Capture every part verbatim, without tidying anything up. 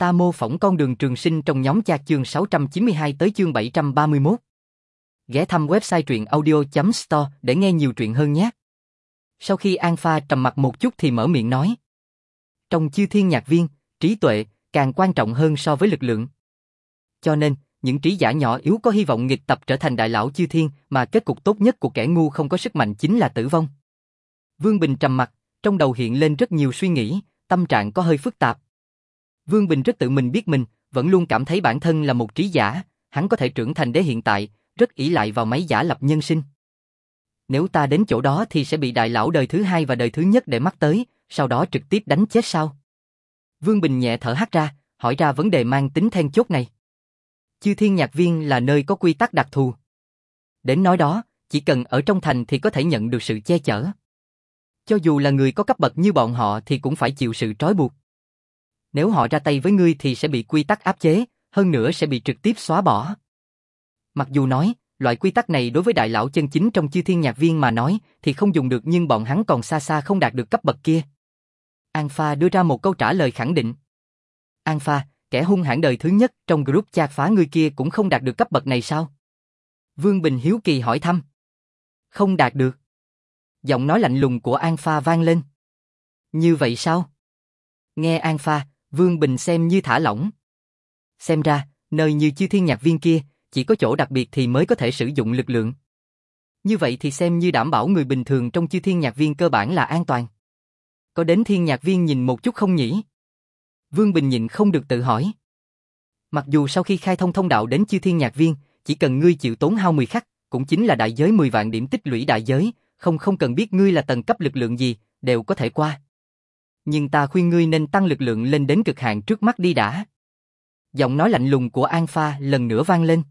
Ta mô phỏng con đường trường sinh trong nhóm chat chương sáu trăm chín mươi hai tới chương bảy trăm ba mươi mốt. Ghé thăm website truyện audio chấm store để nghe nhiều truyện hơn nhé. Sau khi Alpha trầm mặt một chút thì mở miệng nói. Trong chư thiên nhạc viên, trí tuệ càng quan trọng hơn so với lực lượng. Cho nên, những trí giả nhỏ yếu có hy vọng nghịch tập trở thành đại lão chư thiên, mà kết cục tốt nhất của kẻ ngu không có sức mạnh chính là tử vong. Vương Bình trầm mặt, trong đầu hiện lên rất nhiều suy nghĩ, tâm trạng có hơi phức tạp. Vương Bình rất tự mình biết mình, vẫn luôn cảm thấy bản thân là một trí giả, hắn có thể trưởng thành đến hiện tại, rất ỷ lại vào máy giả lập nhân sinh. Nếu ta đến chỗ đó thì sẽ bị đại lão đời thứ hai và đời thứ nhất để mắt tới, sau đó trực tiếp đánh chết sao? Vương Bình nhẹ thở hắt ra, hỏi ra vấn đề mang tính then chốt này. Chư thiên nhạc viên là nơi có quy tắc đặc thù. Đến nói đó, chỉ cần ở trong thành thì có thể nhận được sự che chở. Cho dù là người có cấp bậc như bọn họ thì cũng phải chịu sự trói buộc. Nếu họ ra tay với ngươi thì sẽ bị quy tắc áp chế, hơn nữa sẽ bị trực tiếp xóa bỏ. Mặc dù nói, loại quy tắc này đối với đại lão chân chính trong chư thiên nhạc viên mà nói thì không dùng được, nhưng bọn hắn còn xa xa không đạt được cấp bậc kia. Alpha đưa ra một câu trả lời khẳng định. Alpha, kẻ hung hãn đời thứ nhất trong group chat phá ngươi kia cũng không đạt được cấp bậc này sao? Vương Bình hiếu kỳ hỏi thăm. Không đạt được. Giọng nói lạnh lùng của Alpha vang lên. Như vậy sao? Nghe Alpha, Vương Bình xem như thả lỏng. Xem ra, nơi như chư thiên nhạc viên kia, chỉ có chỗ đặc biệt thì mới có thể sử dụng lực lượng. Như vậy thì xem như đảm bảo người bình thường trong chư thiên nhạc viên cơ bản là an toàn. Có đến thiên nhạc viên nhìn một chút không nhỉ? Vương Bình nhịn không được tự hỏi. Mặc dù sau khi khai thông thông đạo đến chư thiên nhạc viên, chỉ cần ngươi chịu tốn hao mười khắc, cũng chính là đại giới mười vạn điểm tích lũy đại giới, không không cần biết ngươi là tầng cấp lực lượng gì, đều có thể qua. Nhưng ta khuyên ngươi nên tăng lực lượng lên đến cực hạn trước mắt đi đã. Giọng nói lạnh lùng của Alpha lần nữa vang lên.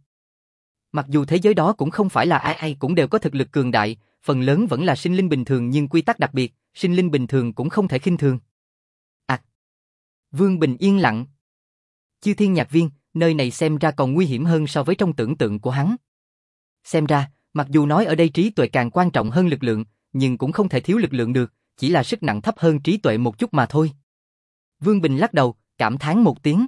Mặc dù thế giới đó cũng không phải là ai ai cũng đều có thực lực cường đại, phần lớn vẫn là sinh linh bình thường, nhưng quy tắc đặc biệt, sinh linh bình thường cũng không thể khinh thường. À, Vương Bình yên lặng. Chư thiên nhạc viên, nơi này xem ra còn nguy hiểm hơn so với trong tưởng tượng của hắn. Xem ra, mặc dù nói ở đây trí tuệ càng quan trọng hơn lực lượng, nhưng cũng không thể thiếu lực lượng được, chỉ là sức nặng thấp hơn trí tuệ một chút mà thôi. Vương Bình lắc đầu, cảm thán một tiếng.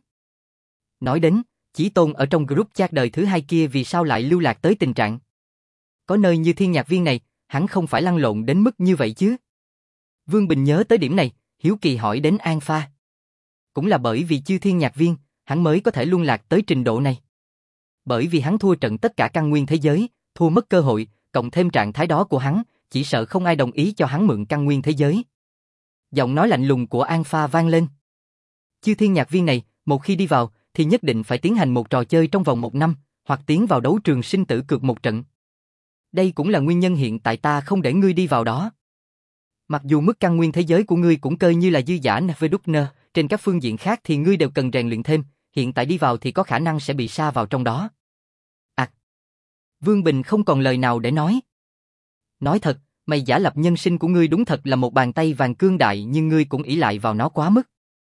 Nói đến, Chí Tôn ở trong group chat đời thứ hai kia vì sao lại lưu lạc tới tình trạng. Có nơi như thiên nhạc viên này, hắn không phải lăn lộn đến mức như vậy chứ. Vương Bình nhớ tới điểm này, hiếu kỳ hỏi đến Alpha. Cũng là bởi vì chư thiên nhạc viên, hắn mới có thể luân lạc tới trình độ này. Bởi vì hắn thua trận tất cả căn nguyên thế giới, thua mất cơ hội, cộng thêm trạng thái đó của hắn, chỉ sợ không ai đồng ý cho hắn mượn căn nguyên thế giới. Giọng nói lạnh lùng của Alpha vang lên. Chư thiên nhạc viên này, một khi đi vào, thì nhất định phải tiến hành một trò chơi trong vòng một năm, hoặc tiến vào đấu trường sinh tử cược một trận. Đây cũng là nguyên nhân hiện tại ta không để ngươi đi vào đó. Mặc dù mức căn nguyên thế giới của ngươi cũng coi như là dư giả vê đút nơ, trên các phương diện khác thì ngươi đều cần rèn luyện thêm, hiện tại đi vào thì có khả năng sẽ bị sa vào trong đó. À, Vương Bình không còn lời nào để nói. Nói thật, mày giả lập nhân sinh của ngươi đúng thật là một bàn tay vàng cương đại, nhưng ngươi cũng ỷ lại vào nó quá mức.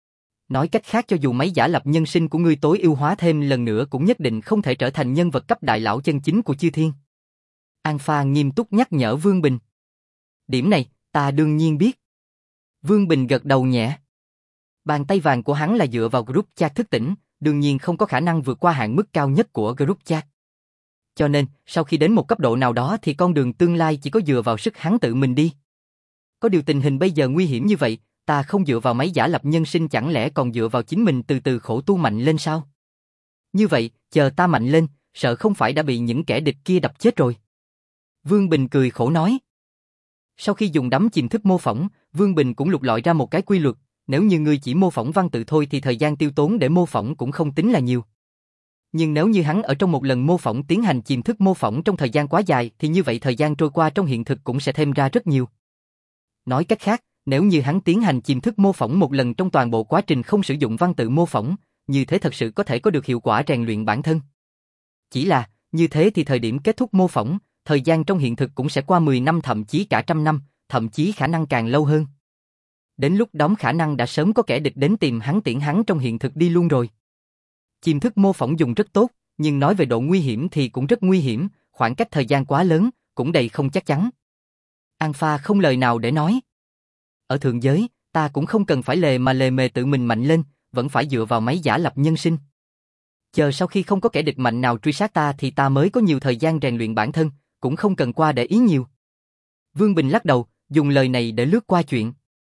Nói cách khác, cho dù máy giả lập nhân sinh của ngươi tối ưu hóa thêm lần nữa cũng nhất định không thể trở thành nhân vật cấp đại lão chân chính của chư thiên. Alpha nghiêm túc nhắc nhở Vương Bình. Điểm này, ta đương nhiên biết. Vương Bình gật đầu nhẹ. Bàn tay vàng của hắn là dựa vào group chat thức tỉnh, đương nhiên không có khả năng vượt qua hạn mức cao nhất của group chat. Cho nên, sau khi đến một cấp độ nào đó thì con đường tương lai chỉ có dựa vào sức hắn tự mình đi. Có điều tình hình bây giờ nguy hiểm như vậy, ta không dựa vào máy giả lập nhân sinh chẳng lẽ còn dựa vào chính mình từ từ khổ tu mạnh lên sao? Như vậy, chờ ta mạnh lên, sợ không phải đã bị những kẻ địch kia đập chết rồi. Vương Bình cười khổ nói. Sau khi dùng đắm chìm thức mô phỏng, Vương Bình cũng lục lọi ra một cái quy luật, nếu như ngươi chỉ mô phỏng văn tự thôi thì thời gian tiêu tốn để mô phỏng cũng không tính là nhiều. Nhưng nếu như hắn ở trong một lần mô phỏng tiến hành chìm thức mô phỏng trong thời gian quá dài thì như vậy thời gian trôi qua trong hiện thực cũng sẽ thêm ra rất nhiều. Nói cách khác, nếu như hắn tiến hành chìm thức mô phỏng một lần trong toàn bộ quá trình không sử dụng văn tự mô phỏng, như thế thật sự có thể có được hiệu quả rèn luyện bản thân. Chỉ là, như thế thì thời điểm kết thúc mô phỏng, thời gian trong hiện thực cũng sẽ qua mười năm thậm chí cả trăm năm, thậm chí khả năng càng lâu hơn. Đến lúc đó khả năng đã sớm có kẻ địch đến tìm hắn tiễn hắn trong hiện thực đi luôn rồi. Chìm thức mô phỏng dùng rất tốt, nhưng nói về độ nguy hiểm thì cũng rất nguy hiểm, khoảng cách thời gian quá lớn, cũng đầy không chắc chắn. Alpha không lời nào để nói. Ở thượng giới, ta cũng không cần phải lề mà lề mề tự mình mạnh lên, vẫn phải dựa vào máy giả lập nhân sinh. Chờ sau khi không có kẻ địch mạnh nào truy sát ta thì ta mới có nhiều thời gian rèn luyện bản thân, cũng không cần qua để ý nhiều. Vương Bình lắc đầu, dùng lời này để lướt qua chuyện.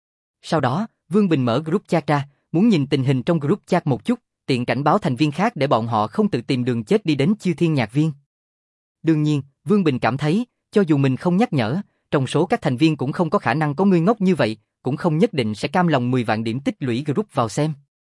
Sau đó, Vương Bình mở group chat ra, muốn nhìn tình hình trong group chat một chút, tiện cảnh báo thành viên khác để bọn họ không tự tìm đường chết đi đến Chư Thiên Nhạc Viên. Đương nhiên, Vương Bình cảm thấy, cho dù mình không nhắc nhở, trong số các thành viên cũng không có khả năng có người ngốc như vậy, cũng không nhất định sẽ cam lòng mười vạn điểm tích lũy group vào xem.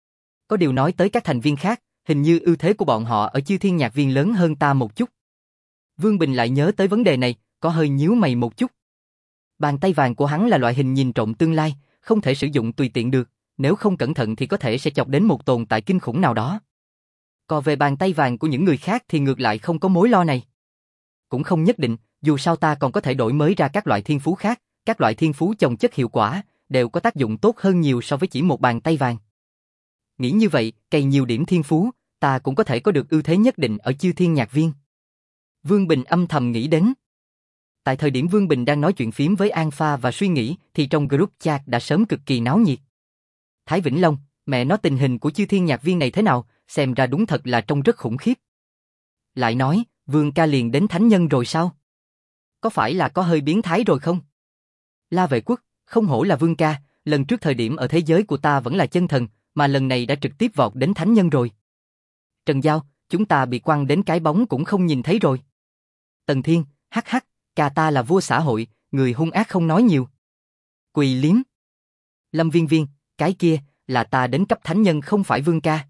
Có điều nói tới các thành viên khác, hình như ưu thế của bọn họ ở Chư Thiên Nhạc Viên lớn hơn ta một chút. Vương Bình lại nhớ tới vấn đề này, có hơi nhíu mày một chút. Bàn tay vàng của hắn là loại hình nhìn trộm tương lai, không thể sử dụng tùy tiện được, nếu không cẩn thận thì có thể sẽ chọc đến một tồn tại kinh khủng nào đó. Còn về bàn tay vàng của những người khác thì ngược lại không có mối lo này. Cũng không nhất định, dù sao ta còn có thể đổi mới ra các loại thiên phú khác, các loại thiên phú chồng chất hiệu quả, đều có tác dụng tốt hơn nhiều so với chỉ một bàn tay vàng. Nghĩ như vậy, cày nhiều điểm thiên phú, ta cũng có thể có được ưu thế nhất định ở Chư Thiên Nhạc Viên. Vương Bình âm thầm nghĩ đến. Tại thời điểm Vương Bình đang nói chuyện phím với Alpha và suy nghĩ, thì trong group chat đã sớm cực kỳ náo nhiệt. Thái Vĩnh Long, mẹ nói tình hình của Chư Thiên Nhạc Viên này thế nào, xem ra đúng thật là trông rất khủng khiếp. Lại nói, Vương ca liền đến thánh nhân rồi sao? Có phải là có hơi biến thái rồi không? La Vệ Quốc, không hổ là Vương ca, lần trước thời điểm ở thế giới của ta vẫn là chân thần, mà lần này đã trực tiếp vọt đến thánh nhân rồi. Trần Giao, chúng ta bị quăng đến cái bóng cũng không nhìn thấy rồi. Tần Thiên, hắc hắc, ca ta là vua xã hội, người hung ác không nói nhiều. Quỳ liếm. Lâm Viên Viên, cái kia, là ta đến cấp thánh nhân không phải Vương ca.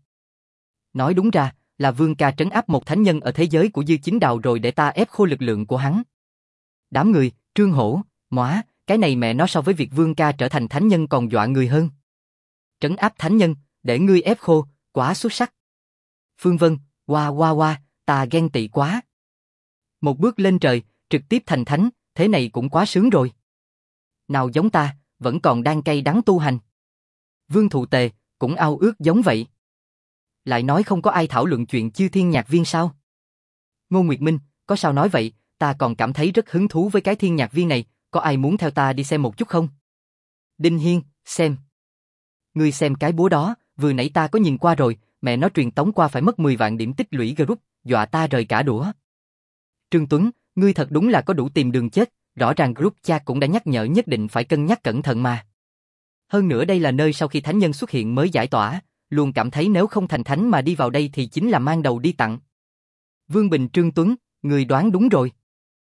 Nói đúng ra, là Vương ca trấn áp một thánh nhân ở thế giới của Dư Chính Đào rồi để ta ép khô lực lượng của hắn. Đám người, Trương Hổ, móa, cái này mẹ nó so với việc Vương ca trở thành thánh nhân còn dọa người hơn. Trấn áp thánh nhân, để ngươi ép khô, quá xuất sắc. Phương Vân, hoa hoa hoa, ta ghen tị quá. Một bước lên trời, trực tiếp thành thánh, thế này cũng quá sướng rồi. Nào giống ta, vẫn còn đang cay đắng tu hành. Vương Thụ Tề, cũng ao ước giống vậy. Lại nói không có ai thảo luận chuyện Chư Thiên Nhạc Viên sao? Ngô Nguyệt Minh, có sao nói vậy, ta còn cảm thấy rất hứng thú với cái Thiên Nhạc Viên này, có ai muốn theo ta đi xem một chút không? Đinh Hiên, xem. Ngươi xem cái búa đó, vừa nãy ta có nhìn qua rồi, mẹ nó truyền tống qua phải mất mười vạn điểm tích lũy group, dọa ta rời cả đũa. Trương Tuấn, ngươi thật đúng là có đủ tìm đường chết, rõ ràng group chat cũng đã nhắc nhở nhất định phải cân nhắc cẩn thận mà. Hơn nữa đây là nơi sau khi thánh nhân xuất hiện mới giải tỏa, luôn cảm thấy nếu không thành thánh mà đi vào đây thì chính là mang đầu đi tặng. Vương Bình Trương Tuấn, người đoán đúng rồi.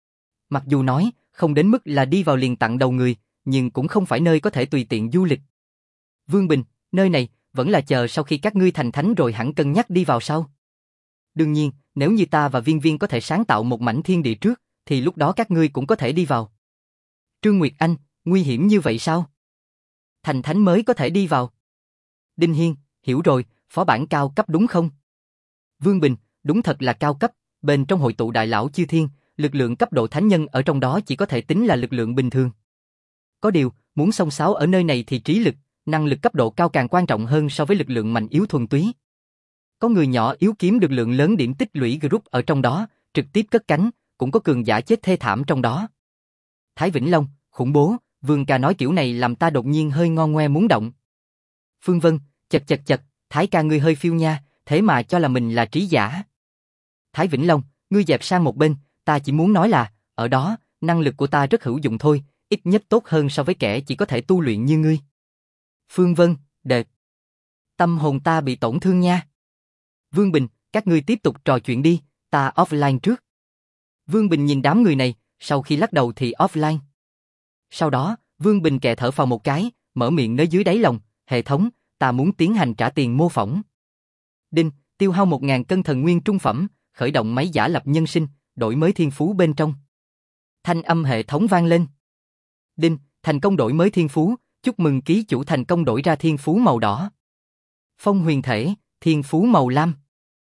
Mặc dù nói, không đến mức là đi vào liền tặng đầu người, nhưng cũng không phải nơi có thể tùy tiện du lịch. Vương Bình, nơi này, vẫn là chờ sau khi các ngươi thành thánh rồi hẳn cân nhắc đi vào sau. Đương nhiên, nếu như ta và Viên Viên có thể sáng tạo một mảnh thiên địa trước, thì lúc đó các ngươi cũng có thể đi vào. Trương Nguyệt Anh, nguy hiểm như vậy sao? Thành thánh mới có thể đi vào. Đinh Hiên, hiểu rồi, phó bản cao cấp đúng không? Vương Bình, đúng thật là cao cấp, bên trong hội tụ đại lão chư thiên, lực lượng cấp độ thánh nhân ở trong đó chỉ có thể tính là lực lượng bình thường. Có điều, muốn xông xáo ở nơi này thì trí lực, năng lực cấp độ cao càng quan trọng hơn so với lực lượng mạnh yếu thuần túy. Có người nhỏ yếu kiếm được lượng lớn điểm tích lũy group ở trong đó, trực tiếp cất cánh, cũng có cường giả chết thê thảm trong đó. Thái Vĩnh Long, khủng bố, Vương ca nói kiểu này làm ta đột nhiên hơi ngon ngoe muốn động. Phương Vân, chật chật chật, Thái ca ngươi hơi phiêu nha, thế mà cho là mình là trí giả. Thái Vĩnh Long, ngươi dẹp sang một bên, ta chỉ muốn nói là, ở đó, năng lực của ta rất hữu dụng thôi, ít nhất tốt hơn so với kẻ chỉ có thể tu luyện như ngươi. Phương Vân, đệt. Tâm hồn ta bị tổn thương nha. Vương Bình, các ngươi tiếp tục trò chuyện đi, ta offline trước. Vương Bình nhìn đám người này, sau khi lắc đầu thì offline. Sau đó, Vương Bình kệ thở phào một cái, mở miệng nói dưới đáy lòng, hệ thống, ta muốn tiến hành trả tiền mô phỏng. Đinh, tiêu hao một nghìn cân thần nguyên trung phẩm, khởi động máy giả lập nhân sinh, đổi mới thiên phú bên trong. Thanh âm hệ thống vang lên. Đinh, thành công đổi mới thiên phú, chúc mừng ký chủ thành công đổi ra thiên phú màu đỏ. Phong huyền thể, thiên phú màu lam.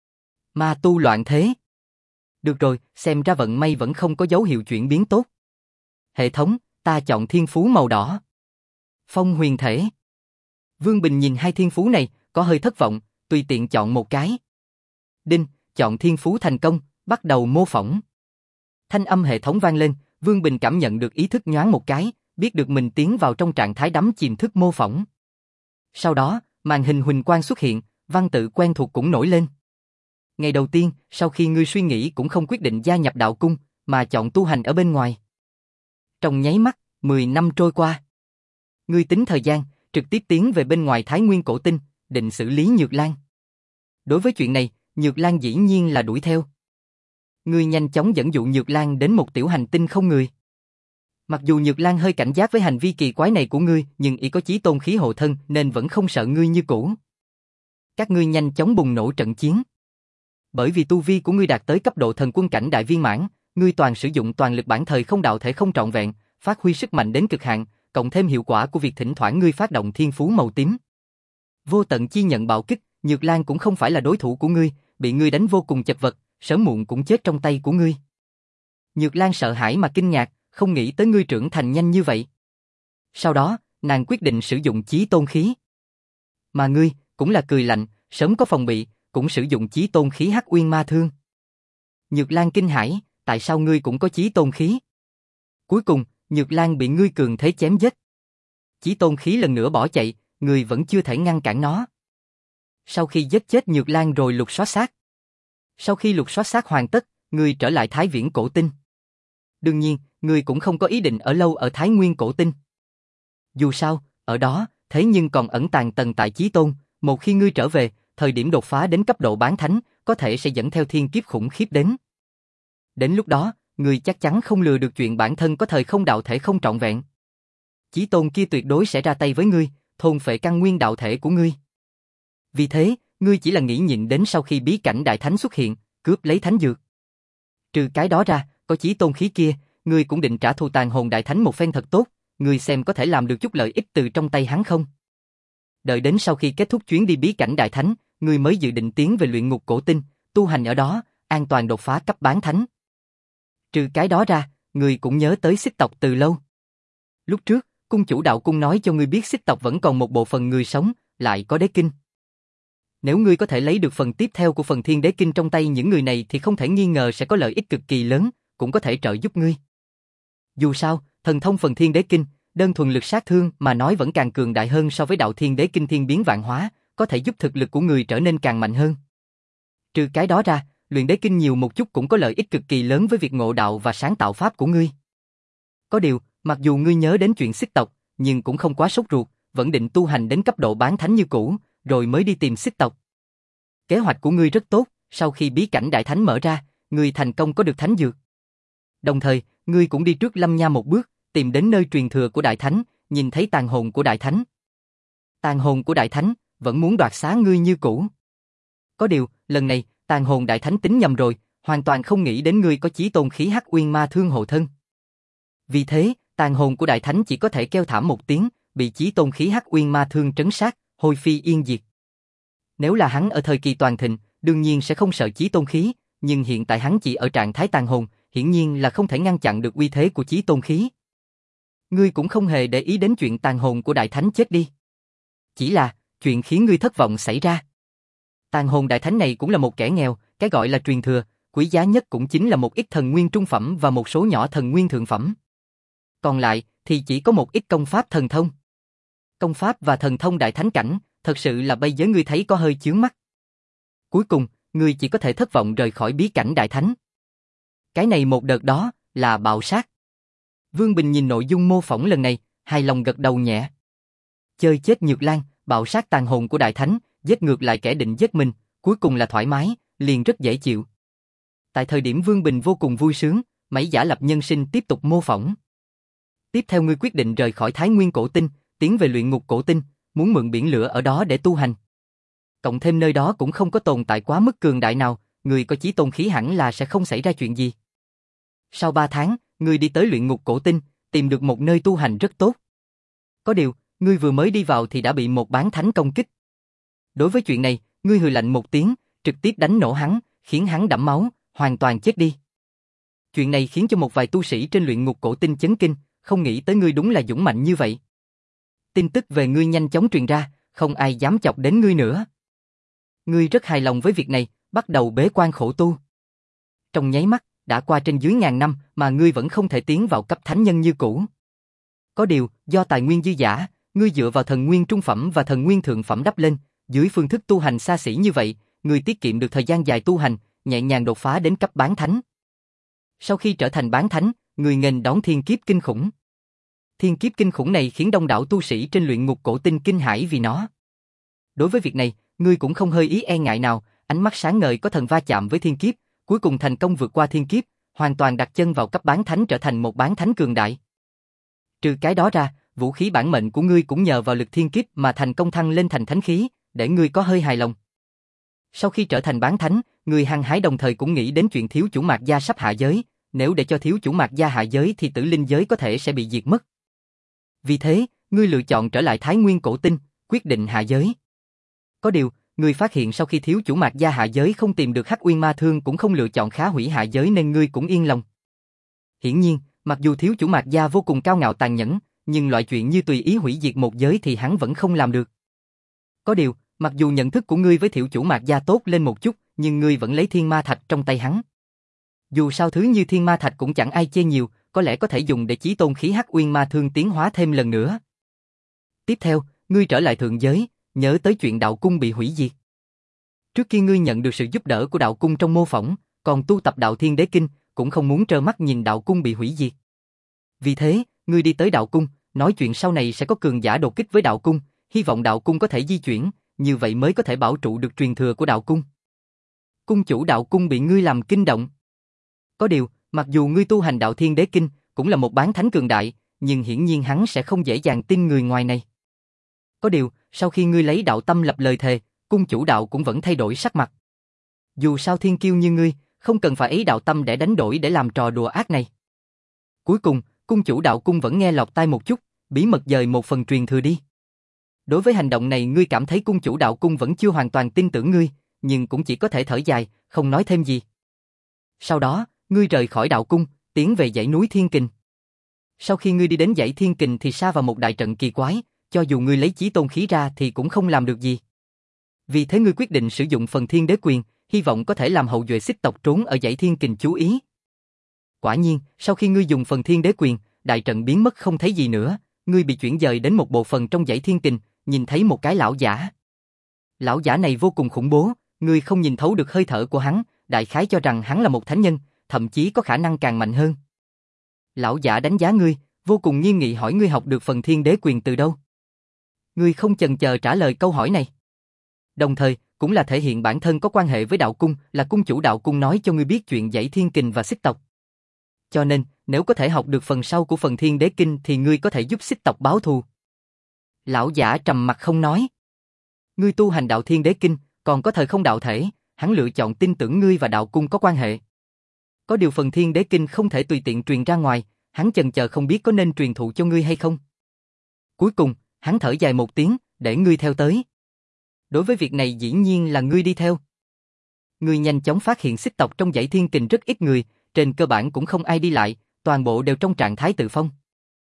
Ma tu loạn thế. Được rồi, xem ra vận may vẫn không có dấu hiệu chuyển biến tốt. Hệ thống, ta chọn thiên phú màu đỏ. Phong huyền thể. Vương Bình nhìn hai thiên phú này, có hơi thất vọng, tùy tiện chọn một cái. Đinh, chọn thiên phú thành công, bắt đầu mô phỏng. Thanh âm hệ thống vang lên, Vương Bình cảm nhận được ý thức nhoáng một cái, biết được mình tiến vào trong trạng thái đắm chìm thức mô phỏng. Sau đó, màn hình huỳnh quang xuất hiện, văn tự quen thuộc cũng nổi lên. Ngày đầu tiên, sau khi ngươi suy nghĩ cũng không quyết định gia nhập đạo cung, mà chọn tu hành ở bên ngoài. Trong nháy mắt, mười năm trôi qua. Ngươi tính thời gian, trực tiếp tiến về bên ngoài Thái Nguyên cổ tinh, định xử lý Nhược Lan. Đối với chuyện này, Nhược Lan dĩ nhiên là đuổi theo. Ngươi nhanh chóng dẫn dụ Nhược Lan đến một tiểu hành tinh không người. Mặc dù Nhược Lan hơi cảnh giác với hành vi kỳ quái này của ngươi, nhưng y có chí tôn khí hộ thân nên vẫn không sợ ngươi như cũ. Các ngươi nhanh chóng bùng nổ trận chiến. Bởi vì tu vi của ngươi đạt tới cấp độ thần quân cảnh đại viên mãn, ngươi toàn sử dụng toàn lực bản thời không đạo thể không trọn vẹn, phát huy sức mạnh đến cực hạn, cộng thêm hiệu quả của việc thỉnh thoảng ngươi phát động thiên phú màu tím. Vô tận chi nhận bạo kích, Nhược Lan cũng không phải là đối thủ của ngươi, bị ngươi đánh vô cùng chật vật, sớm muộn cũng chết trong tay của ngươi. Nhược Lan sợ hãi mà kinh ngạc, không nghĩ tới ngươi trưởng thành nhanh như vậy. Sau đó, nàng quyết định sử dụng chí tôn khí. Mà ngươi, cũng là cười lạnh, sớm có phòng bị, cũng sử dụng chí tôn khí Hắc Uyên Ma Thương. Nhược Lan kinh hãi, tại sao ngươi cũng có chí tôn khí? Cuối cùng, Nhược Lan bị ngươi cường thế chém giết. Chí tôn khí lần nữa bỏ chạy, ngươi vẫn chưa thể ngăn cản nó. Sau khi giết chết Nhược Lan rồi lục soát xác. Sau khi lục soát xác hoàn tất, ngươi trở lại Thái Viễn cổ tinh. Đương nhiên, ngươi cũng không có ý định ở lâu ở Thái Nguyên cổ tinh. Dù sao, ở đó, thế nhưng còn ẩn tàng tầng tại chí tôn, một khi ngươi trở về, thời điểm đột phá đến cấp độ bán thánh, có thể sẽ dẫn theo thiên kiếp khủng khiếp đến. Đến lúc đó, ngươi chắc chắn không lừa được chuyện bản thân có thời không đạo thể không trọn vẹn. Chí tôn kia tuyệt đối sẽ ra tay với ngươi, thôn phệ căn nguyên đạo thể của ngươi. Vì thế, ngươi chỉ là nghĩ nhịn đến sau khi bí cảnh đại thánh xuất hiện, cướp lấy thánh dược. Trừ cái đó ra, có chí tôn khí kia, ngươi cũng định trả thù tàn hồn đại thánh một phen thật tốt, ngươi xem có thể làm được chút lợi ích từ trong tay hắn không? Đợi đến sau khi kết thúc chuyến đi bí cảnh đại thánh, ngươi mới dự định tiến về luyện ngục cổ tinh, tu hành ở đó, an toàn đột phá cấp bán thánh. Trừ cái đó ra, ngươi cũng nhớ tới Xích tộc từ lâu. Lúc trước, cung chủ đạo cung nói cho ngươi biết Xích tộc vẫn còn một bộ phận người sống, lại có đế kinh. Nếu ngươi có thể lấy được phần tiếp theo của phần thiên đế kinh trong tay những người này thì không thể nghi ngờ sẽ có lợi ích cực kỳ lớn, cũng có thể trợ giúp ngươi. Dù sao, thần thông phần thiên đế kinh, đơn thuần lực sát thương mà nói vẫn càng cường đại hơn so với đạo thiên đế kinh thiên biến vạn hóa, có thể giúp thực lực của người trở nên càng mạnh hơn. Trừ cái đó ra, luyện đế kinh nhiều một chút cũng có lợi ích cực kỳ lớn với việc ngộ đạo và sáng tạo pháp của ngươi. Có điều, mặc dù ngươi nhớ đến chuyện Xích tộc, nhưng cũng không quá sốt ruột, vẫn định tu hành đến cấp độ bán thánh như cũ, rồi mới đi tìm Xích tộc. Kế hoạch của ngươi rất tốt, sau khi bí cảnh đại thánh mở ra, ngươi thành công có được thánh dược. Đồng thời, ngươi cũng đi trước Lâm Nha một bước, tìm đến nơi truyền thừa của đại thánh, nhìn thấy tàn hồn của đại thánh. Tàn hồn của đại thánh vẫn muốn đoạt xá ngươi như cũ. Có điều, lần này, tàn hồn đại thánh tính nhầm rồi, hoàn toàn không nghĩ đến ngươi có chí tôn khí Hắc Uyên Ma Thương hộ thân. Vì thế, tàn hồn của đại thánh chỉ có thể kêu thảm một tiếng, bị chí tôn khí Hắc Uyên Ma Thương trấn sát, hôi phi yên diệt. Nếu là hắn ở thời kỳ toàn thịnh, đương nhiên sẽ không sợ chí tôn khí, nhưng hiện tại hắn chỉ ở trạng thái tàn hồn, hiển nhiên là không thể ngăn chặn được uy thế của chí tôn khí. Ngươi cũng không hề để ý đến chuyện tàn hồn của đại thánh chết đi. Chỉ là, chuyện khiến ngươi thất vọng xảy ra. Tàn hồn đại thánh này cũng là một kẻ nghèo, cái gọi là truyền thừa, quý giá nhất cũng chính là một ít thần nguyên trung phẩm và một số nhỏ thần nguyên thượng phẩm. Còn lại, thì chỉ có một ít công pháp thần thông. Công pháp và thần thông đại thánh cảnh, thật sự là bây giờ ngươi thấy có hơi chướng mắt. Cuối cùng, ngươi chỉ có thể thất vọng rời khỏi bí cảnh đại thánh. Cái này một đợt đó, là bạo sát. Vương Bình nhìn nội dung mô phỏng lần này, hài lòng gật đầu nhẹ. Chơi chết Nhược Lan, bạo sát tàn hồn của đại thánh, giết ngược lại kẻ định giết mình, cuối cùng là thoải mái, liền rất dễ chịu. Tại thời điểm Vương Bình vô cùng vui sướng, mấy giả lập nhân sinh tiếp tục mô phỏng. Tiếp theo ngươi quyết định rời khỏi Thái Nguyên cổ tinh, tiến về luyện ngục cổ tinh, muốn mượn biển lửa ở đó để tu hành. Cộng thêm nơi đó cũng không có tồn tại quá mức cường đại nào, người có chí tôn khí hẳn là sẽ không xảy ra chuyện gì. Sau ba tháng, ngươi đi tới luyện ngục cổ tinh, tìm được một nơi tu hành rất tốt. Có điều, ngươi vừa mới đi vào thì đã bị một bán thánh công kích. Đối với chuyện này, ngươi hừ lạnh một tiếng, trực tiếp đánh nổ hắn, khiến hắn đẫm máu, hoàn toàn chết đi. Chuyện này khiến cho một vài tu sĩ trên luyện ngục cổ tinh chấn kinh, không nghĩ tới ngươi đúng là dũng mạnh như vậy. Tin tức về ngươi nhanh chóng truyền ra, không ai dám chọc đến ngươi nữa. Ngươi rất hài lòng với việc này, bắt đầu bế quan khổ tu. Trong nháy mắt, đã qua trên dưới ngàn năm mà ngươi vẫn không thể tiến vào cấp thánh nhân như cũ. Có điều, do tài nguyên dư dả, ngươi dựa vào thần nguyên trung phẩm và thần nguyên thượng phẩm đắp lên, dưới phương thức tu hành xa xỉ như vậy, ngươi tiết kiệm được thời gian dài tu hành, nhẹ nhàng đột phá đến cấp bán thánh. Sau khi trở thành bán thánh, ngươi nghênh đón thiên kiếp kinh khủng. Thiên kiếp kinh khủng này khiến đông đảo tu sĩ trên luyện ngục cổ tinh kinh hãi vì nó. Đối với việc này, ngươi cũng không hơi ý e ngại nào, ánh mắt sáng ngời có thần va chạm với thiên kiếp, cuối cùng thành công vượt qua thiên kiếp, hoàn toàn đặt chân vào cấp bán thánh trở thành một bán thánh cường đại. Trừ cái đó ra, vũ khí bản mệnh của ngươi cũng nhờ vào lực thiên kiếp mà thành công thăng lên thành thánh khí, để ngươi có hơi hài lòng. Sau khi trở thành bán thánh, ngươi hăng hái đồng thời cũng nghĩ đến chuyện thiếu chủ Mạc Gia sắp hạ giới, nếu để cho thiếu chủ Mạc Gia hạ giới thì tử linh giới có thể sẽ bị diệt mất. Vì thế, ngươi lựa chọn trở lại Thái Nguyên cổ tinh, quyết định hạ giới. Có điều, ngươi phát hiện sau khi thiếu chủ Mạc Gia hạ giới không tìm được Hắc Uyên Ma Thương cũng không lựa chọn khá hủy hạ giới nên ngươi cũng yên lòng. Hiển nhiên, mặc dù thiếu chủ Mạc Gia vô cùng cao ngạo tàn nhẫn, nhưng loại chuyện như tùy ý hủy diệt một giới thì hắn vẫn không làm được. Có điều, mặc dù nhận thức của ngươi với thiếu chủ Mạc Gia tốt lên một chút, nhưng ngươi vẫn lấy thiên ma thạch trong tay hắn. Dù sao thứ như thiên ma thạch cũng chẳng ai chê nhiều, có lẽ có thể dùng để chí tôn khí Hắc Uyên Ma Thương tiến hóa thêm lần nữa. Tiếp theo, ngươi trở lại thượng giới, nhớ tới chuyện đạo cung bị hủy diệt. Trước khi ngươi nhận được sự giúp đỡ của đạo cung trong mô phỏng, còn tu tập đạo thiên đế kinh, cũng không muốn trơ mắt nhìn đạo cung bị hủy diệt. Vì thế, ngươi đi tới đạo cung, nói chuyện sau này sẽ có cường giả đột kích với đạo cung, hy vọng đạo cung có thể di chuyển, như vậy mới có thể bảo trụ được truyền thừa của đạo cung. Cung chủ đạo cung bị ngươi làm kinh động. Có điều, mặc dù ngươi tu hành đạo thiên đế kinh, cũng là một bán thánh cường đại, nhưng hiển nhiên hắn sẽ không dễ dàng tin người ngoài này. Có điều, sau khi ngươi lấy đạo tâm lập lời thề, cung chủ đạo cũng vẫn thay đổi sắc mặt. Dù sao thiên kiêu như ngươi, không cần phải ấy đạo tâm để đánh đổi để làm trò đùa ác này. Cuối cùng, cung chủ đạo cung vẫn nghe lọt tai một chút, bí mật dời một phần truyền thừa đi. Đối với hành động này ngươi cảm thấy cung chủ đạo cung vẫn chưa hoàn toàn tin tưởng ngươi, nhưng cũng chỉ có thể thở dài, không nói thêm gì. Sau đó, ngươi rời khỏi đạo cung, tiến về dãy núi Thiên Kình. Sau khi ngươi đi đến dãy Thiên Kình thì sa vào một đại trận kỳ quái, cho dù ngươi lấy chí tôn khí ra thì cũng không làm được gì. Vì thế ngươi quyết định sử dụng phần thiên đế quyền, hy vọng có thể làm hậu duệ xích tộc trốn ở dãy Thiên Kình chú ý. Quả nhiên, sau khi ngươi dùng phần thiên đế quyền, đại trận biến mất không thấy gì nữa, ngươi bị chuyển dời đến một bộ phận trong dãy Thiên Kình, nhìn thấy một cái lão giả. Lão giả này vô cùng khủng bố, ngươi không nhìn thấu được hơi thở của hắn, đại khái cho rằng hắn là một thánh nhân, thậm chí có khả năng càng mạnh hơn. Lão giả đánh giá ngươi, vô cùng nghiêm nghị hỏi ngươi học được phần thiên đế quyền từ đâu. Ngươi không chần chờ trả lời câu hỏi này. Đồng thời, cũng là thể hiện bản thân có quan hệ với đạo cung, là cung chủ đạo cung nói cho ngươi biết chuyện dãy Thiên Kình và xích tộc. Cho nên, nếu có thể học được phần sau của phần thiên đế kinh thì ngươi có thể giúp xích tộc báo thù. Lão giả trầm mặt không nói. Ngươi tu hành đạo thiên đế kinh, còn có thời không đạo thể, hắn lựa chọn tin tưởng ngươi và đạo cung có quan hệ. Có điều phần thiên đế kinh không thể tùy tiện truyền ra ngoài, hắn chần chờ không biết có nên truyền thụ cho ngươi hay không. Cuối cùng, hắn thở dài một tiếng, để ngươi theo tới. Đối với việc này dĩ nhiên là ngươi đi theo. Ngươi nhanh chóng phát hiện xích tộc trong dãy Thiên Kình rất ít người, trên cơ bản cũng không ai đi lại, toàn bộ đều trong trạng thái tự phong.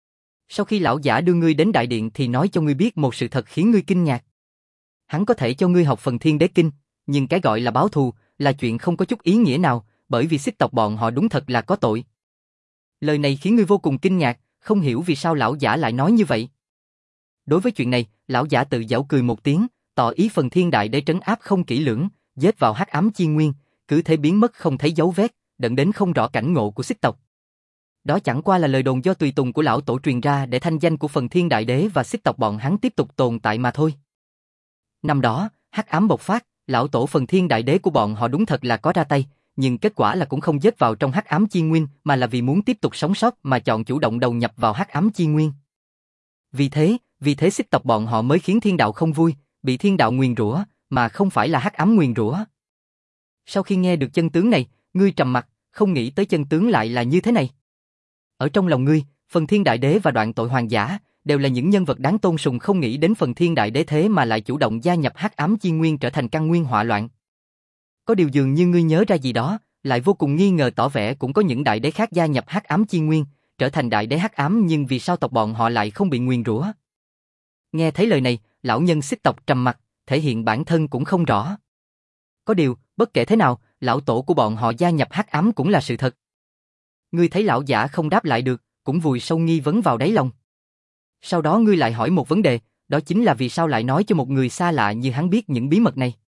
Sau khi lão giả đưa ngươi đến đại điện thì nói cho ngươi biết một sự thật khiến ngươi kinh ngạc. Hắn có thể cho ngươi học phần thiên đế kinh, nhưng cái gọi là báo thù là chuyện không có chút ý nghĩa nào, bởi vì xích tộc bọn họ đúng thật là có tội. Lời này khiến ngươi vô cùng kinh ngạc, không hiểu vì sao lão giả lại nói như vậy. Đối với chuyện này, lão giả tự giễu cười một tiếng, tỏ ý phần thiên đại để trấn áp không kỹ lưỡng, giết vào hắc ám chi nguyên, cứ thế biến mất không thấy dấu vết, dẫn đến không rõ cảnh ngộ của xích tộc. Đó chẳng qua là lời đồn do tùy tùng của lão tổ truyền ra để thanh danh của phần thiên đại đế và xích tộc bọn hắn tiếp tục tồn tại mà thôi. Năm đó, hắc ám bộc phát, lão tổ phần thiên đại đế của bọn họ đúng thật là có ra tay, nhưng kết quả là cũng không giết vào trong hắc ám chi nguyên, mà là vì muốn tiếp tục sống sót mà chọn chủ động đầu nhập vào hắc ám chi nguyên. Vì thế, vì thế xích tộc bọn họ mới khiến thiên đạo không vui, bị thiên đạo nguyền rủa, mà không phải là hắc ám nguyền rủa. Sau khi nghe được chân tướng này, ngươi trầm mặt, không nghĩ tới chân tướng lại là như thế này. Ở trong lòng ngươi, phần thiên đại đế và đoạn tội hoàng giả đều là những nhân vật đáng tôn sùng, không nghĩ đến phần thiên đại đế thế mà lại chủ động gia nhập hắc ám chi nguyên trở thành căn nguyên họa loạn. Có điều dường như ngươi nhớ ra gì đó, lại vô cùng nghi ngờ tỏ vẻ cũng có những đại đế khác gia nhập hắc ám chi nguyên, trở thành đại đế hắc ám, nhưng vì sao tộc bọn họ lại không bị nguyền rủa? Nghe thấy lời này, lão nhân xích tộc trầm mặt, thể hiện bản thân cũng không rõ. Có điều, bất kể thế nào, lão tổ của bọn họ gia nhập hắc ám cũng là sự thật. Ngươi thấy lão giả không đáp lại được, cũng vùi sâu nghi vấn vào đáy lòng. Sau đó ngươi lại hỏi một vấn đề, đó chính là vì sao lại nói cho một người xa lạ như hắn biết những bí mật này.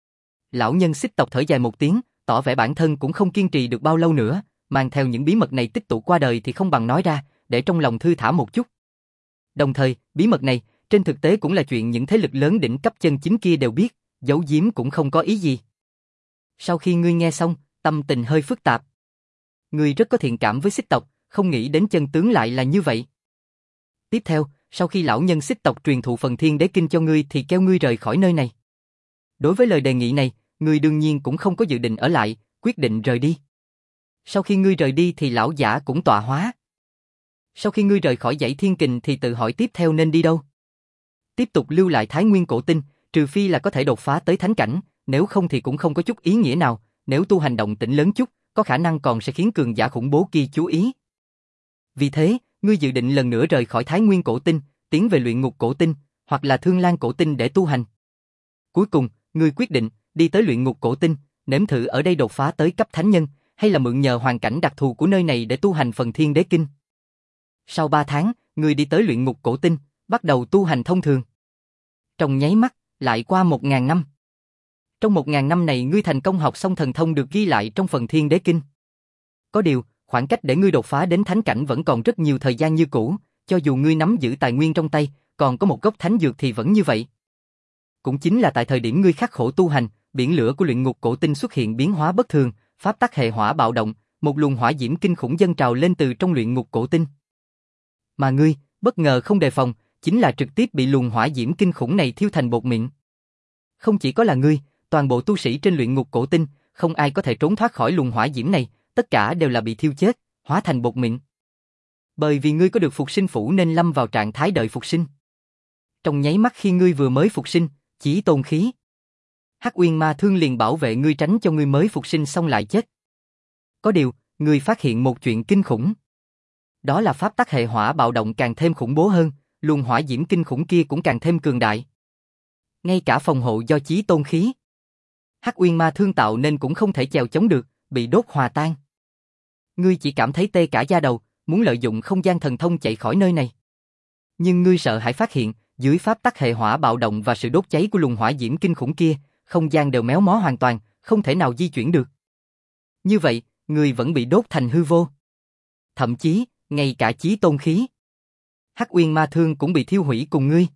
Lão nhân Xích tộc thở dài một tiếng, tỏ vẻ bản thân cũng không kiên trì được bao lâu nữa, mang theo những bí mật này tích tụ qua đời thì không bằng nói ra, để trong lòng thư thả một chút. Đồng thời, bí mật này, trên thực tế cũng là chuyện những thế lực lớn đỉnh cấp chân chính kia đều biết, giấu giếm cũng không có ý gì. Sau khi ngươi nghe xong, tâm tình hơi phức tạp. Ngươi rất có thiện cảm với Xích tộc, không nghĩ đến chân tướng lại là như vậy. Tiếp theo, sau khi lão nhân Xích tộc truyền thụ phần Thiên Đế Kinh cho ngươi thì kêu ngươi rời khỏi nơi này. Đối với lời đề nghị này, ngươi đương nhiên cũng không có dự định ở lại, quyết định rời đi. Sau khi ngươi rời đi thì lão giả cũng tọa hóa. Sau khi ngươi rời khỏi dãy thiên kình thì tự hỏi tiếp theo nên đi đâu. Tiếp tục lưu lại Thái Nguyên cổ tinh, trừ phi là có thể đột phá tới thánh cảnh, nếu không thì cũng không có chút ý nghĩa nào, nếu tu hành động tĩnh lớn chút, có khả năng còn sẽ khiến cường giả khủng bố kia chú ý. Vì thế, ngươi dự định lần nữa rời khỏi Thái Nguyên cổ tinh, tiến về luyện ngục cổ tinh, hoặc là Thương Lan cổ tinh để tu hành. Cuối cùng, ngươi quyết định đi tới luyện ngục cổ tinh, nếm thử ở đây đột phá tới cấp thánh nhân, hay là mượn nhờ hoàn cảnh đặc thù của nơi này để tu hành phần Thiên Đế Kinh. Sau ba tháng, ngươi đi tới luyện ngục cổ tinh, bắt đầu tu hành thông thường. Trong nháy mắt, lại qua một ngàn năm. Trong một ngàn năm này ngươi thành công học xong thần thông được ghi lại trong phần Thiên Đế Kinh. Có điều, khoảng cách để ngươi đột phá đến thánh cảnh vẫn còn rất nhiều thời gian như cũ, cho dù ngươi nắm giữ tài nguyên trong tay, còn có một gốc thánh dược thì vẫn như vậy. Cũng chính là tại thời điểm ngươi khắc khổ tu hành, biển lửa của luyện ngục cổ tinh xuất hiện biến hóa bất thường, pháp tắc hệ hỏa bạo động, một luồng hỏa diễm kinh khủng dâng trào lên từ trong luyện ngục cổ tinh. Mà ngươi, bất ngờ không đề phòng, chính là trực tiếp bị luồng hỏa diễm kinh khủng này thiêu thành bột mịn. Không chỉ có là ngươi, toàn bộ tu sĩ trên luyện ngục cổ tinh, không ai có thể trốn thoát khỏi luồng hỏa diễm này, tất cả đều là bị thiêu chết, hóa thành bột mịn. Bởi vì ngươi có được phục sinh phủ nên lâm vào trạng thái đợi phục sinh. Trong nháy mắt khi ngươi vừa mới phục sinh, Chí Tôn khí, Hắc Uyên Ma Thương liền bảo vệ ngươi tránh cho ngươi mới phục sinh xong lại chết. Có điều, ngươi phát hiện một chuyện kinh khủng. Đó là pháp tắc hệ hỏa bạo động càng thêm khủng bố hơn, luồng hỏa diễm kinh khủng kia cũng càng thêm cường đại. Ngay cả phòng hộ do Chí Tôn khí, Hắc Uyên Ma Thương tạo nên cũng không thể chèo chống được, bị đốt hòa tan. Ngươi chỉ cảm thấy tê cả da đầu, muốn lợi dụng không gian thần thông chạy khỏi nơi này. Nhưng ngươi sợ hãi phát hiện, dưới pháp tắc hệ hỏa bạo động và sự đốt cháy của luồng hỏa diễm kinh khủng kia, không gian đều méo mó hoàn toàn, không thể nào di chuyển được. Như vậy, ngươi vẫn bị đốt thành hư vô. Thậm chí, ngay cả Chí Tôn khí, Hắc Uyên Ma Thương cũng bị thiêu hủy cùng ngươi.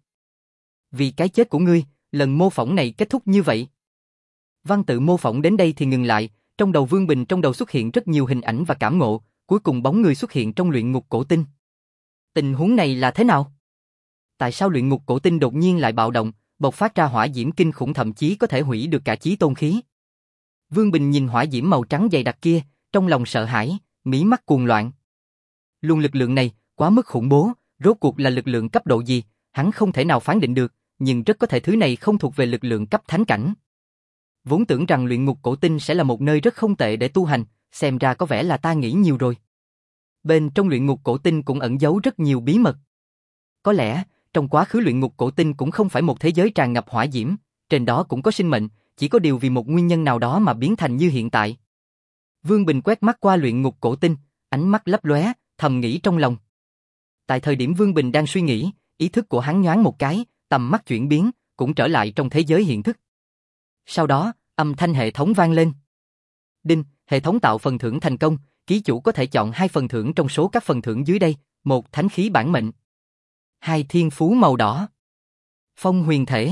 Vì cái chết của ngươi, lần mô phỏng này kết thúc như vậy. Văn tự mô phỏng đến đây thì ngừng lại, trong đầu Vương Bình trong đầu xuất hiện rất nhiều hình ảnh và cảm ngộ, cuối cùng bóng người xuất hiện trong luyện ngục cổ tinh. Tình huống này là thế nào? Tại sao luyện ngục cổ tinh đột nhiên lại bạo động, bộc phát ra hỏa diễm kinh khủng thậm chí có thể hủy được cả Chí Tôn khí? Vương Bình nhìn hỏa diễm màu trắng dày đặc kia, trong lòng sợ hãi, mí mắt cuồng loạn. Luồng lực lượng này, quá mức khủng bố, rốt cuộc là lực lượng cấp độ gì, hắn không thể nào phán định được, nhưng rất có thể thứ này không thuộc về lực lượng cấp thánh cảnh. Vốn tưởng rằng luyện ngục cổ tinh sẽ là một nơi rất không tệ để tu hành, xem ra có vẻ là ta nghĩ nhiều rồi. Bên trong luyện ngục cổ tinh cũng ẩn giấu rất nhiều bí mật. Có lẽ, trong quá khứ luyện ngục cổ tinh cũng không phải một thế giới tràn ngập hỏa diễm, trên đó cũng có sinh mệnh, chỉ có điều vì một nguyên nhân nào đó mà biến thành như hiện tại. Vương Bình quét mắt qua luyện ngục cổ tinh, ánh mắt lấp lóe, thầm nghĩ trong lòng. Tại thời điểm Vương Bình đang suy nghĩ, ý thức của hắn nhoáng một cái, tầm mắt chuyển biến, cũng trở lại trong thế giới hiện thức. Sau đó, âm thanh hệ thống vang lên. Đinh, hệ thống tạo phần thưởng thành công, ký chủ có thể chọn hai phần thưởng trong số các phần thưởng dưới đây, một thánh khí bản mệnh, hai thiên phú màu đỏ, phong huyền thể,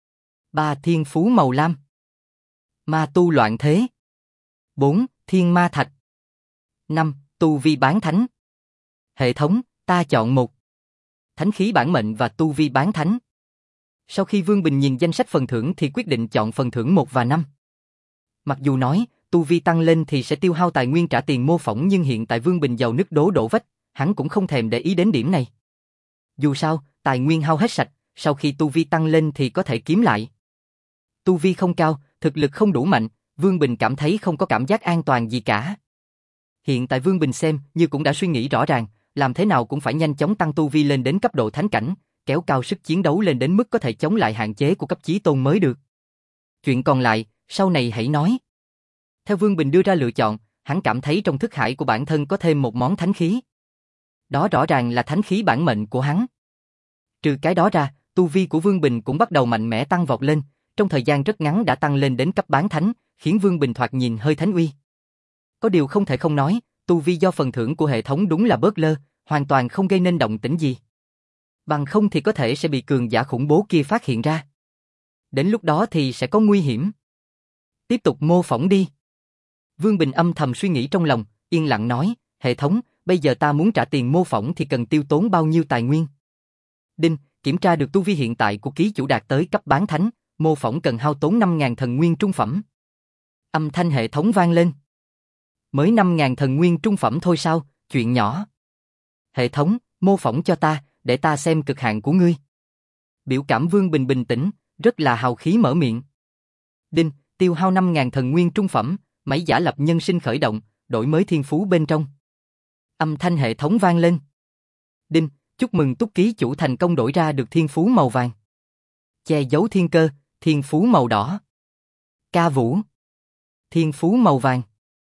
ba thiên phú màu lam, ma tu loạn thế, bốn thiên ma thạch, năm tu vi bán thánh. Hệ thống, ta chọn một. Thánh khí bản mệnh và tu vi bán thánh. Sau khi Vương Bình nhìn danh sách phần thưởng thì quyết định chọn phần thưởng một và năm. Mặc dù nói, tu vi tăng lên thì sẽ tiêu hao tài nguyên trả tiền mô phỏng nhưng hiện tại Vương Bình giàu nứt đố đổ vách, hắn cũng không thèm để ý đến điểm này. Dù sao, tài nguyên hao hết sạch, sau khi tu vi tăng lên thì có thể kiếm lại. Tu vi không cao, thực lực không đủ mạnh, Vương Bình cảm thấy không có cảm giác an toàn gì cả. Hiện tại Vương Bình xem như cũng đã suy nghĩ rõ ràng, làm thế nào cũng phải nhanh chóng tăng tu vi lên đến cấp độ thánh cảnh, kéo cao sức chiến đấu lên đến mức có thể chống lại hạn chế của cấp chí tôn mới được. Chuyện còn lại, sau này hãy nói. Theo Vương Bình đưa ra lựa chọn, hắn cảm thấy trong thức hải của bản thân có thêm một món thánh khí. Đó rõ ràng là thánh khí bản mệnh của hắn. Trừ cái đó ra, tu vi của Vương Bình cũng bắt đầu mạnh mẽ tăng vọt lên, trong thời gian rất ngắn đã tăng lên đến cấp bán thánh, khiến Vương Bình thoạt nhìn hơi thánh uy. Có điều không thể không nói, tu vi do phần thưởng của hệ thống đúng là bớt lơ, hoàn toàn không gây nên động tĩnh gì. Bằng không thì có thể sẽ bị cường giả khủng bố kia phát hiện ra. Đến lúc đó thì sẽ có nguy hiểm. Tiếp tục mô phỏng đi. Vương Bình âm thầm suy nghĩ trong lòng, yên lặng nói, hệ thống, bây giờ ta muốn trả tiền mô phỏng thì cần tiêu tốn bao nhiêu tài nguyên? Đinh, kiểm tra được tu vi hiện tại của ký chủ đạt tới cấp bán thánh, mô phỏng cần hao tốn năm nghìn thần nguyên trung phẩm. Âm thanh hệ thống vang lên. Mới năm nghìn thần nguyên trung phẩm thôi sao, chuyện nhỏ. Hệ thống, mô phỏng cho ta, để ta xem cực hạn của ngươi. Biểu cảm Vương Bình bình tĩnh, rất là hào khí mở miệng. Đinh, tiêu hao năm nghìn thần nguyên trung phẩm, máy giả lập nhân sinh khởi động, đổi mới thiên phú bên trong. Âm thanh hệ thống vang lên. Đinh, chúc mừng túc ký chủ thành công đổi ra được thiên phú màu vàng. Che giấu thiên cơ, thiên phú màu đỏ. Ca vũ. Thiên phú màu vàng.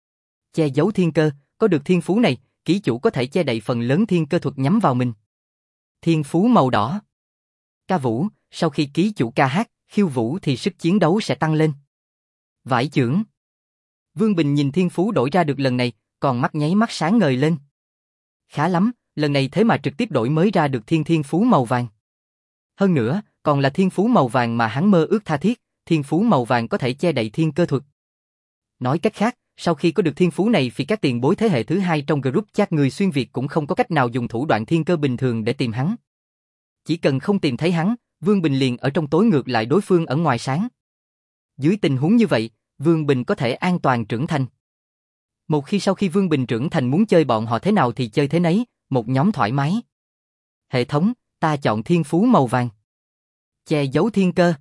Che giấu thiên cơ, có được thiên phú này, ký chủ có thể che đậy phần lớn thiên cơ thuật nhắm vào mình. Thiên phú màu đỏ. Ca vũ, sau khi ký chủ ca hát, khiêu vũ thì sức chiến đấu sẽ tăng lên. Vải chưởng. Vương Bình nhìn thiên phú đổi ra được lần này, còn mắt nháy mắt sáng ngời lên. Khá lắm, lần này thế mà trực tiếp đổi mới ra được thiên thiên phú màu vàng. Hơn nữa, còn là thiên phú màu vàng mà hắn mơ ước tha thiết, thiên phú màu vàng có thể che đậy thiên cơ thuật. Nói cách khác, sau khi có được thiên phú này thì các tiền bối thế hệ thứ hai trong group chat người xuyên Việt cũng không có cách nào dùng thủ đoạn thiên cơ bình thường để tìm hắn. Chỉ cần không tìm thấy hắn, Vương Bình liền ở trong tối ngược lại đối phương ở ngoài sáng. Dưới tình huống như vậy, Vương Bình có thể an toàn trưởng thành. Một khi sau khi Vương Bình trưởng thành muốn chơi bọn họ thế nào thì chơi thế nấy, một nhóm thoải mái. Hệ thống, ta chọn thiên phú màu vàng. Che giấu thiên cơ.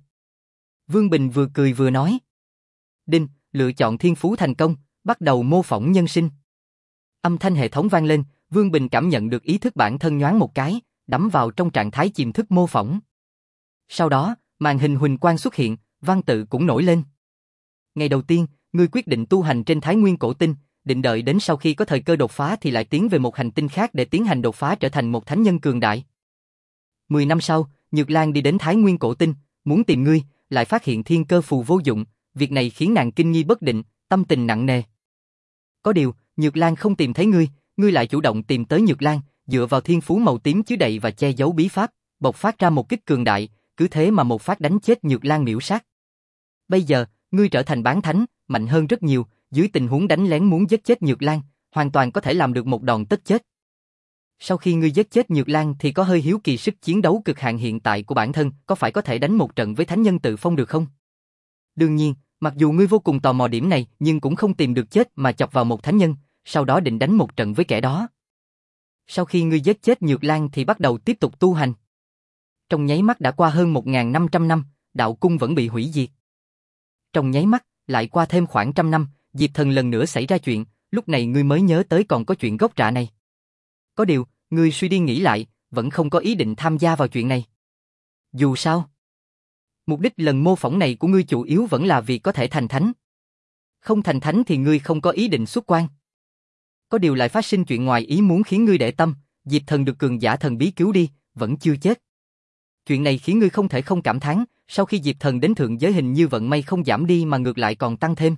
Vương Bình vừa cười vừa nói. Đinh, lựa chọn thiên phú thành công, bắt đầu mô phỏng nhân sinh. Âm thanh hệ thống vang lên, Vương Bình cảm nhận được ý thức bản thân nhoáng một cái, đắm vào trong trạng thái chìm thức mô phỏng. Sau đó, màn hình huỳnh quang xuất hiện, văn tự cũng nổi lên. Ngày đầu tiên, ngươi quyết định tu hành trên Thái Nguyên cổ tinh, định đợi đến sau khi có thời cơ đột phá thì lại tiến về một hành tinh khác để tiến hành đột phá trở thành một thánh nhân cường đại. Mười năm sau, Nhược Lan đi đến Thái Nguyên cổ tinh, muốn tìm ngươi, lại phát hiện thiên cơ phù vô dụng, việc này khiến nàng kinh nghi bất định, tâm tình nặng nề. Có điều, Nhược Lan không tìm thấy ngươi, ngươi lại chủ động tìm tới Nhược Lan, dựa vào thiên phú màu tím chứa đậy và che giấu bí pháp, bộc phát ra một kích cường đại, cứ thế mà một phát đánh chết Nhược Lan miểu sát. Bây giờ, ngươi trở thành bán thánh, mạnh hơn rất nhiều, dưới tình huống đánh lén muốn giết chết Nhược Lan, hoàn toàn có thể làm được một đòn tất chết. Sau khi ngươi giết chết Nhược Lan thì có hơi hiếu kỳ sức chiến đấu cực hạn hiện tại của bản thân, có phải có thể đánh một trận với thánh nhân tự phong được không? Đương nhiên, mặc dù ngươi vô cùng tò mò điểm này, nhưng cũng không tìm được chết mà chọc vào một thánh nhân, sau đó định đánh một trận với kẻ đó. Sau khi ngươi giết chết Nhược Lan thì bắt đầu tiếp tục tu hành. Trong nháy mắt đã qua hơn một nghìn năm trăm năm, đạo cung vẫn bị hủy diệt. Trong nháy mắt, lại qua thêm khoảng trăm năm, Diệp Thần lần nữa xảy ra chuyện, lúc này ngươi mới nhớ tới còn có chuyện gốc rạ này. Có điều, ngươi suy đi nghĩ lại, vẫn không có ý định tham gia vào chuyện này. Dù sao, mục đích lần mô phỏng này của ngươi chủ yếu vẫn là vì có thể thành thánh. Không thành thánh thì ngươi không có ý định xuất quan. Có điều lại phát sinh chuyện ngoài ý muốn khiến ngươi để tâm, Diệp Thần được cường giả thần bí cứu đi, vẫn chưa chết. Chuyện này khiến ngươi không thể không cảm thán, sau khi Diệp Thần đến thượng giới hình như vận may không giảm đi mà ngược lại còn tăng thêm.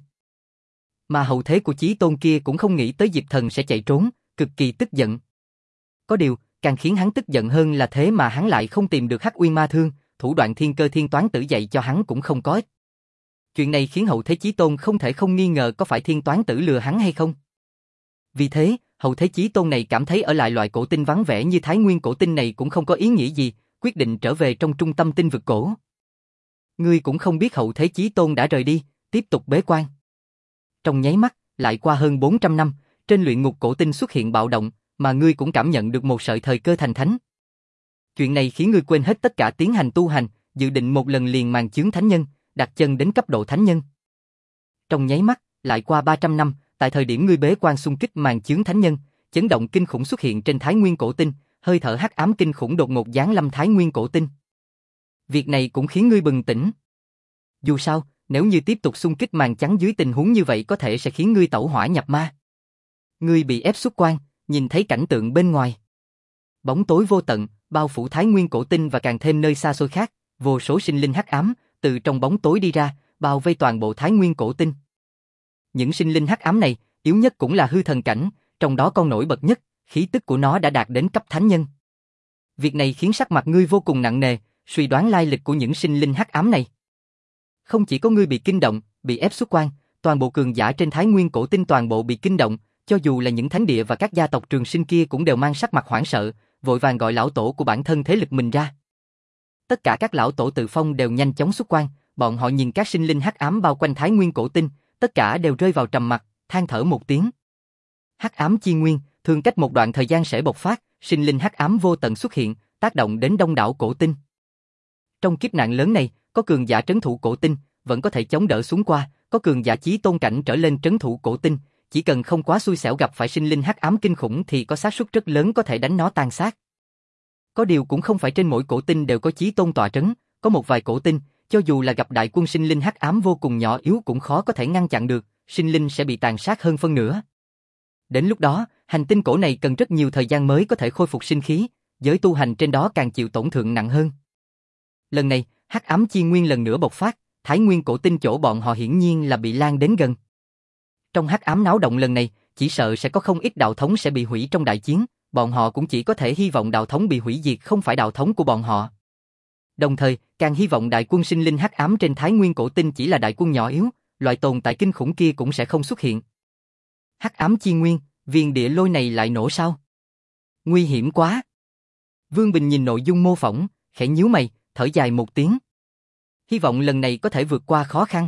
Mà hậu thế của Chí Tôn kia cũng không nghĩ tới Diệp Thần sẽ chạy trốn, cực kỳ tức giận. Có điều, càng khiến hắn tức giận hơn là thế mà hắn lại không tìm được Hắc Uyên Ma Thương, thủ đoạn thiên cơ thiên toán tử dạy cho hắn cũng không có ích. Chuyện này khiến hậu thế Chí Tôn không thể không nghi ngờ có phải thiên toán tử lừa hắn hay không. Vì thế, hậu thế Chí Tôn này cảm thấy ở lại loại cổ tinh vắng vẻ như Thái Nguyên cổ tinh này cũng không có ý nghĩa gì, quyết định trở về trong trung tâm tinh vực cổ. Ngươi cũng không biết hậu thế Chí Tôn đã rời đi, tiếp tục bế quan. Trong nháy mắt, lại qua hơn bốn trăm năm, trên luyện ngục cổ tinh xuất hiện bạo động, mà ngươi cũng cảm nhận được một sợi thời cơ thành thánh. Chuyện này khiến ngươi quên hết tất cả tiến hành tu hành, dự định một lần liền màn chướng thánh nhân, đặt chân đến cấp độ thánh nhân. Trong nháy mắt, lại qua ba trăm năm, tại thời điểm ngươi bế quan xung kích màn chướng thánh nhân, chấn động kinh khủng xuất hiện trên Thái Nguyên cổ tinh, hơi thở hắc ám kinh khủng đột ngột giáng lâm Thái Nguyên cổ tinh. Việc này cũng khiến ngươi bừng tỉnh. Dù sao, nếu như tiếp tục xung kích màn trắng dưới tình huống như vậy có thể sẽ khiến ngươi tẩu hỏa nhập ma. Ngươi bị ép xuất quan, nhìn thấy cảnh tượng bên ngoài. Bóng tối vô tận, bao phủ Thái Nguyên cổ tinh và càng thêm nơi xa xôi khác, vô số sinh linh hắc ám từ trong bóng tối đi ra, bao vây toàn bộ Thái Nguyên cổ tinh. Những sinh linh hắc ám này, yếu nhất cũng là hư thần cảnh, trong đó con nổi bật nhất, khí tức của nó đã đạt đến cấp thánh nhân. Việc này khiến sắc mặt ngươi vô cùng nặng nề, suy đoán lai lịch của những sinh linh hắc ám này. Không chỉ có ngươi bị kinh động, bị ép xuất quan, toàn bộ cường giả trên Thái Nguyên cổ tinh toàn bộ bị kinh động, cho dù là những thánh địa và các gia tộc Trường Sinh kia cũng đều mang sắc mặt hoảng sợ, vội vàng gọi lão tổ của bản thân thế lực mình ra. Tất cả các lão tổ tự phong đều nhanh chóng xuất quan, bọn họ nhìn các sinh linh hắc ám bao quanh Thái Nguyên cổ tinh, tất cả đều rơi vào trầm mặc, than thở một tiếng. Hắc ám chi nguyên, thường cách một đoạn thời gian sẽ bộc phát, sinh linh hắc ám vô tận xuất hiện, tác động đến đông đảo cổ tinh. Trong kiếp nạn lớn này, có cường giả trấn thủ cổ tinh, vẫn có thể chống đỡ xuống qua, có cường giả chí tôn cảnh trở lên trấn thủ cổ tinh, chỉ cần không quá xui xẻo gặp phải sinh linh hắc ám kinh khủng thì có xác suất rất lớn có thể đánh nó tan xác. Có điều cũng không phải trên mỗi cổ tinh đều có chí tôn tọa trấn, có một vài cổ tinh, cho dù là gặp đại quân sinh linh hắc ám vô cùng nhỏ yếu cũng khó có thể ngăn chặn được, sinh linh sẽ bị tàn sát hơn phân nửa. Đến lúc đó, hành tinh cổ này cần rất nhiều thời gian mới có thể khôi phục sinh khí, giới tu hành trên đó càng chịu tổn thương nặng hơn. Lần này, hắc ám chi nguyên lần nữa bộc phát, Thái Nguyên cổ tinh chỗ bọn họ hiển nhiên là bị lan đến gần. Trong hắc ám náo động lần này, chỉ sợ sẽ có không ít đạo thống sẽ bị hủy trong đại chiến, bọn họ cũng chỉ có thể hy vọng đạo thống bị hủy diệt không phải đạo thống của bọn họ. Đồng thời, càng hy vọng đại quân sinh linh hắc ám trên Thái Nguyên cổ tinh chỉ là đại quân nhỏ yếu, loại tồn tại kinh khủng kia cũng sẽ không xuất hiện. Hắc ám chi nguyên, viên địa lôi này lại nổ sao? Nguy hiểm quá. Vương Bình nhìn nội dung mô phỏng, khẽ nhíu mày, thở dài một tiếng. Hy vọng lần này có thể vượt qua khó khăn.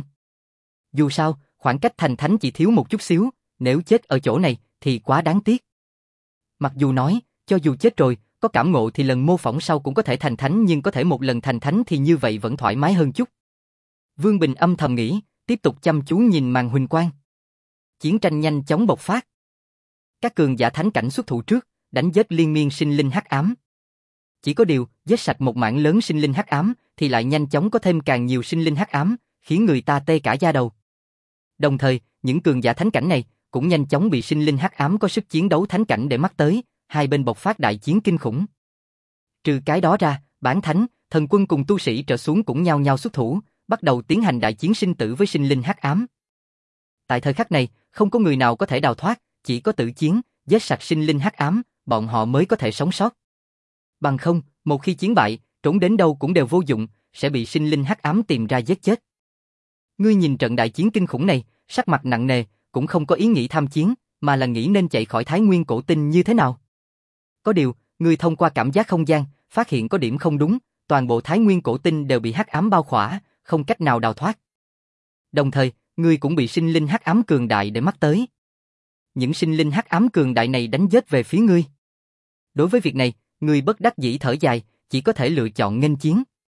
Dù sao, khoảng cách thành thánh chỉ thiếu một chút xíu, nếu chết ở chỗ này thì quá đáng tiếc. Mặc dù nói, cho dù chết rồi, có cảm ngộ thì lần mô phỏng sau cũng có thể thành thánh, nhưng có thể một lần thành thánh thì như vậy vẫn thoải mái hơn chút. Vương Bình âm thầm nghĩ, tiếp tục chăm chú nhìn màn huỳnh quang. Chiến tranh nhanh chóng bộc phát. Các cường giả thánh cảnh xuất thủ trước, đánh giết liên miên sinh linh hắc ám. Chỉ có điều, giết sạch một mảng lớn sinh linh hắc ám thì lại nhanh chóng có thêm càng nhiều sinh linh hắc ám, khiến người ta tê cả da đầu. Đồng thời, những cường giả thánh cảnh này cũng nhanh chóng bị sinh linh hắc ám có sức chiến đấu thánh cảnh để mắt tới, hai bên bộc phát đại chiến kinh khủng. Trừ cái đó ra, bán thánh, thần quân cùng tu sĩ trở xuống cũng nhao nhao xuất thủ, bắt đầu tiến hành đại chiến sinh tử với sinh linh hắc ám. Tại thời khắc này, không có người nào có thể đào thoát, chỉ có tử chiến, giết sạch sinh linh hắc ám, bọn họ mới có thể sống sót. Bằng không, một khi chiến bại, trốn đến đâu cũng đều vô dụng, sẽ bị sinh linh hắc ám tìm ra giết chết. Ngươi nhìn trận đại chiến kinh khủng này, sắc mặt nặng nề, cũng không có ý nghĩ tham chiến, mà là nghĩ nên chạy khỏi Thái Nguyên cổ tinh như thế nào. Có điều, ngươi thông qua cảm giác không gian, phát hiện có điểm không đúng, toàn bộ Thái Nguyên cổ tinh đều bị hắc ám bao khỏa, không cách nào đào thoát. Đồng thời, ngươi cũng bị sinh linh hắc ám cường đại để mắt tới. Những sinh linh hắc ám cường đại này đánh giết về phía ngươi. Đối với việc này, ngươi bất đắc dĩ thở dài, chỉ có thể lựa chọn nghênh chiến.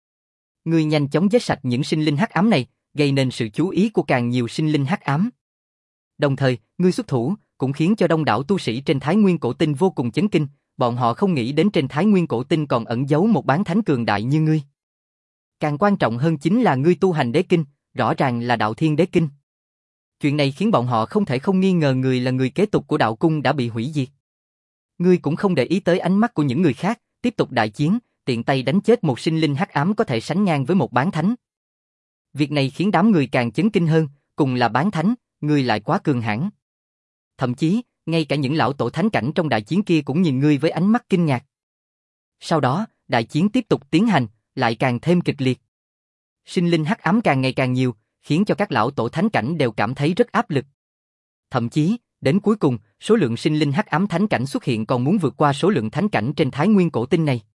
Ngươi nhanh chóng giết sạch những sinh linh hắc ám này, gây nên sự chú ý của càng nhiều sinh linh hắc ám. Đồng thời, ngươi xuất thủ cũng khiến cho đông đảo tu sĩ trên Thái Nguyên cổ tinh vô cùng chấn kinh, bọn họ không nghĩ đến trên Thái Nguyên cổ tinh còn ẩn giấu một bán thánh cường đại như ngươi. Càng quan trọng hơn chính là ngươi tu hành đế kinh, rõ ràng là đạo thiên đế kinh. Chuyện này khiến bọn họ không thể không nghi ngờ người là người kế tục của đạo cung đã bị hủy diệt. Ngươi cũng không để ý tới ánh mắt của những người khác, tiếp tục đại chiến, tiện tay đánh chết một sinh linh hắc ám có thể sánh ngang với một bán thánh. Việc này khiến đám người càng chấn kinh hơn, cùng là bán thánh, ngươi lại quá cường hãn. Thậm chí, ngay cả những lão tổ thánh cảnh trong đại chiến kia cũng nhìn ngươi với ánh mắt kinh ngạc. Sau đó, đại chiến tiếp tục tiến hành, lại càng thêm kịch liệt. Sinh linh hắc ám càng ngày càng nhiều, khiến cho các lão tổ thánh cảnh đều cảm thấy rất áp lực. Thậm chí, đến cuối cùng, số lượng sinh linh hắc ám thánh cảnh xuất hiện còn muốn vượt qua số lượng thánh cảnh trên Thái Nguyên cổ tinh này.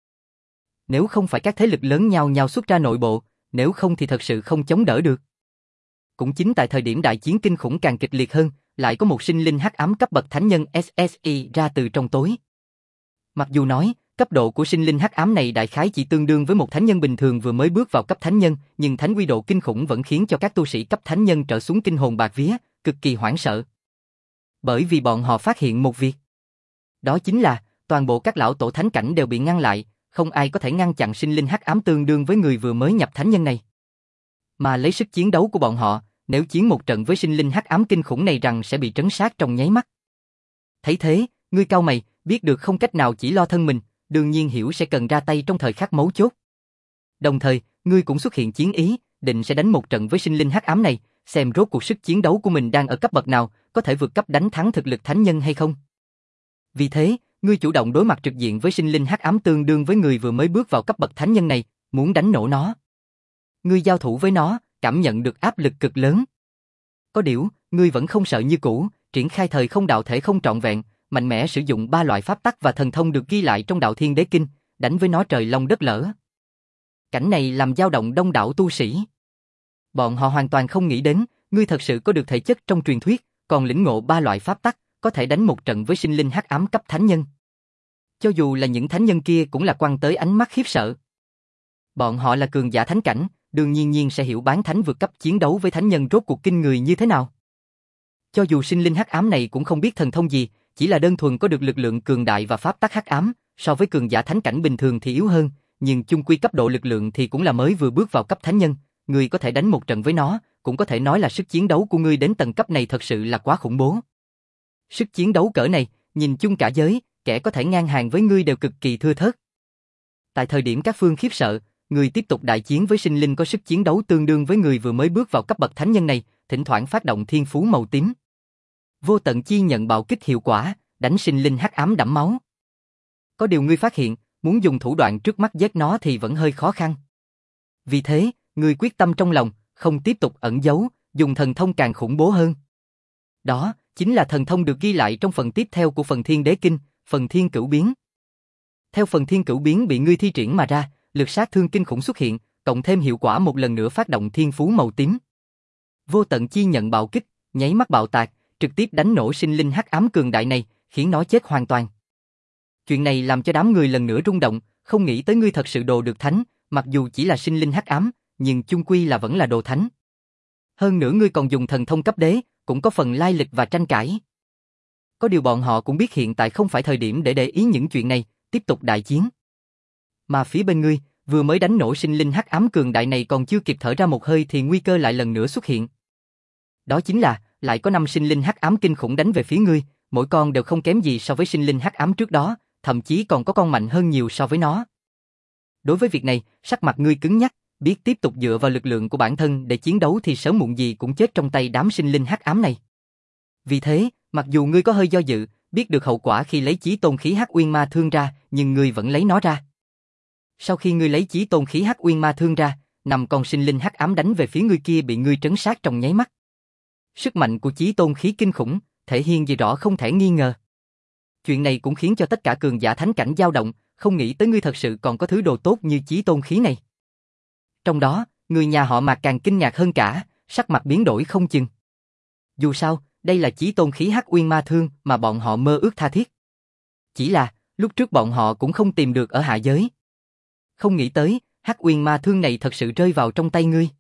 Nếu không phải các thế lực lớn nhau nhau xuất ra nội bộ, nếu không thì thật sự không chống đỡ được. Cũng chính tại thời điểm đại chiến kinh khủng càng kịch liệt hơn, lại có một sinh linh hắc ám cấp bậc thánh nhân ét ét i ra từ trong tối. Mặc dù nói, cấp độ của sinh linh hắc ám này đại khái chỉ tương đương với một thánh nhân bình thường vừa mới bước vào cấp thánh nhân, nhưng thánh uy độ kinh khủng vẫn khiến cho các tu sĩ cấp thánh nhân trở xuống kinh hồn bạt vía, cực kỳ hoảng sợ. Bởi vì bọn họ phát hiện một việc. Đó chính là, toàn bộ các lão tổ thánh cảnh đều bị ngăn lại, không ai có thể ngăn chặn sinh linh hắc ám tương đương với người vừa mới nhập thánh nhân này. Mà lấy sức chiến đấu của bọn họ, nếu chiến một trận với sinh linh hắc ám kinh khủng này rằng sẽ bị trấn sát trong nháy mắt. Thấy thế, ngươi cau mày, biết được không cách nào chỉ lo thân mình, đương nhiên hiểu sẽ cần ra tay trong thời khắc mấu chốt. Đồng thời, ngươi cũng xuất hiện chiến ý, định sẽ đánh một trận với sinh linh hắc ám này, xem rốt cuộc sức chiến đấu của mình đang ở cấp bậc nào, có thể vượt cấp đánh thắng thực lực thánh nhân hay không. Vì thế, ngươi chủ động đối mặt trực diện với sinh linh hắc ám tương đương với người vừa mới bước vào cấp bậc thánh nhân này, muốn đánh nổ nó. Ngươi giao thủ với nó, cảm nhận được áp lực cực lớn. Có điều, ngươi vẫn không sợ như cũ, triển khai thời không đạo thể không trọn vẹn, mạnh mẽ sử dụng ba loại pháp tắc và thần thông được ghi lại trong Đạo Thiên Đế Kinh, đánh với nó trời long đất lở. Cảnh này làm dao động đông đảo tu sĩ. Bọn họ hoàn toàn không nghĩ đến, ngươi thật sự có được thể chất trong truyền thuyết, còn lĩnh ngộ ba loại pháp tắc, có thể đánh một trận với sinh linh hắc ám cấp thánh nhân. Cho dù là những thánh nhân kia cũng là quăng tới ánh mắt khiếp sợ. Bọn họ là cường giả thánh cảnh, đương nhiên nhiên sẽ hiểu bán thánh vượt cấp chiến đấu với thánh nhân rốt cuộc kinh người như thế nào. Cho dù sinh linh hắc ám này cũng không biết thần thông gì, chỉ là đơn thuần có được lực lượng cường đại và pháp tắc hắc ám, so với cường giả thánh cảnh bình thường thì yếu hơn, nhưng chung quy cấp độ lực lượng thì cũng là mới vừa bước vào cấp thánh nhân, ngươi có thể đánh một trận với nó, cũng có thể nói là sức chiến đấu của ngươi đến tầng cấp này thật sự là quá khủng bố. Sức chiến đấu cỡ này, nhìn chung cả giới, kẻ có thể ngang hàng với ngươi đều cực kỳ thưa thớt. Tại thời điểm các phương khiếp sợ, ngươi tiếp tục đại chiến với sinh linh có sức chiến đấu tương đương với người vừa mới bước vào cấp bậc thánh nhân này, thỉnh thoảng phát động thiên phú màu tím. Vô tận chi nhận bạo kích hiệu quả, đánh sinh linh hắc ám đẫm máu. Có điều ngươi phát hiện, muốn dùng thủ đoạn trước mắt giết nó thì vẫn hơi khó khăn. Vì thế, ngươi quyết tâm trong lòng, không tiếp tục ẩn giấu, dùng thần thông càng khủng bố hơn. Đó, chính là thần thông được ghi lại trong phần tiếp theo của phần Thiên Đế Kinh, phần Thiên Cửu Biến. Theo phần Thiên Cửu Biến bị ngươi thi triển mà ra, lực sát thương kinh khủng xuất hiện, cộng thêm hiệu quả một lần nữa phát động thiên phú màu tím. Vô tận chi nhận bạo kích, nháy mắt bạo tạc, trực tiếp đánh nổ sinh linh hắc ám cường đại này, khiến nó chết hoàn toàn. Chuyện này làm cho đám người lần nữa rung động, không nghĩ tới ngươi thật sự đồ được thánh, mặc dù chỉ là sinh linh hắc ám, nhưng chung quy là vẫn là đồ thánh. Hơn nữa ngươi còn dùng thần thông cấp đế, cũng có phần lai lịch và tranh cãi. Có điều bọn họ cũng biết hiện tại không phải thời điểm để để ý những chuyện này, tiếp tục đại chiến. Mà phía bên ngươi, vừa mới đánh nổ sinh linh hắc ám cường đại này còn chưa kịp thở ra một hơi thì nguy cơ lại lần nữa xuất hiện. Đó chính là, lại có năm sinh linh hắc ám kinh khủng đánh về phía ngươi, mỗi con đều không kém gì so với sinh linh hắc ám trước đó, thậm chí còn có con mạnh hơn nhiều so với nó. Đối với việc này, sắc mặt ngươi cứng nhắc, biết tiếp tục dựa vào lực lượng của bản thân để chiến đấu thì sớm muộn gì cũng chết trong tay đám sinh linh hắc ám này. Vì thế, mặc dù ngươi có hơi do dự, biết được hậu quả khi lấy chí tôn khí hắc uyên ma thương ra, nhưng ngươi vẫn lấy nó ra. Sau khi ngươi lấy chí tôn khí hắc uyên ma thương ra, năm con sinh linh hắc ám đánh về phía ngươi kia bị ngươi trấn sát trong nháy mắt. Sức mạnh của chí tôn khí kinh khủng, thể hiện gì rõ không thể nghi ngờ. Chuyện này cũng khiến cho tất cả cường giả thánh cảnh dao động, không nghĩ tới ngươi thật sự còn có thứ đồ tốt như chí tôn khí này. Trong đó, người nhà họ Mạc càng kinh ngạc hơn cả, sắc mặt biến đổi không chừng. Dù sao, đây là chí tôn khí hắc uyên ma thương mà bọn họ mơ ước tha thiết. Chỉ là, lúc trước bọn họ cũng không tìm được ở hạ giới. Không nghĩ tới, hắc uyên ma thương này thật sự rơi vào trong tay ngươi.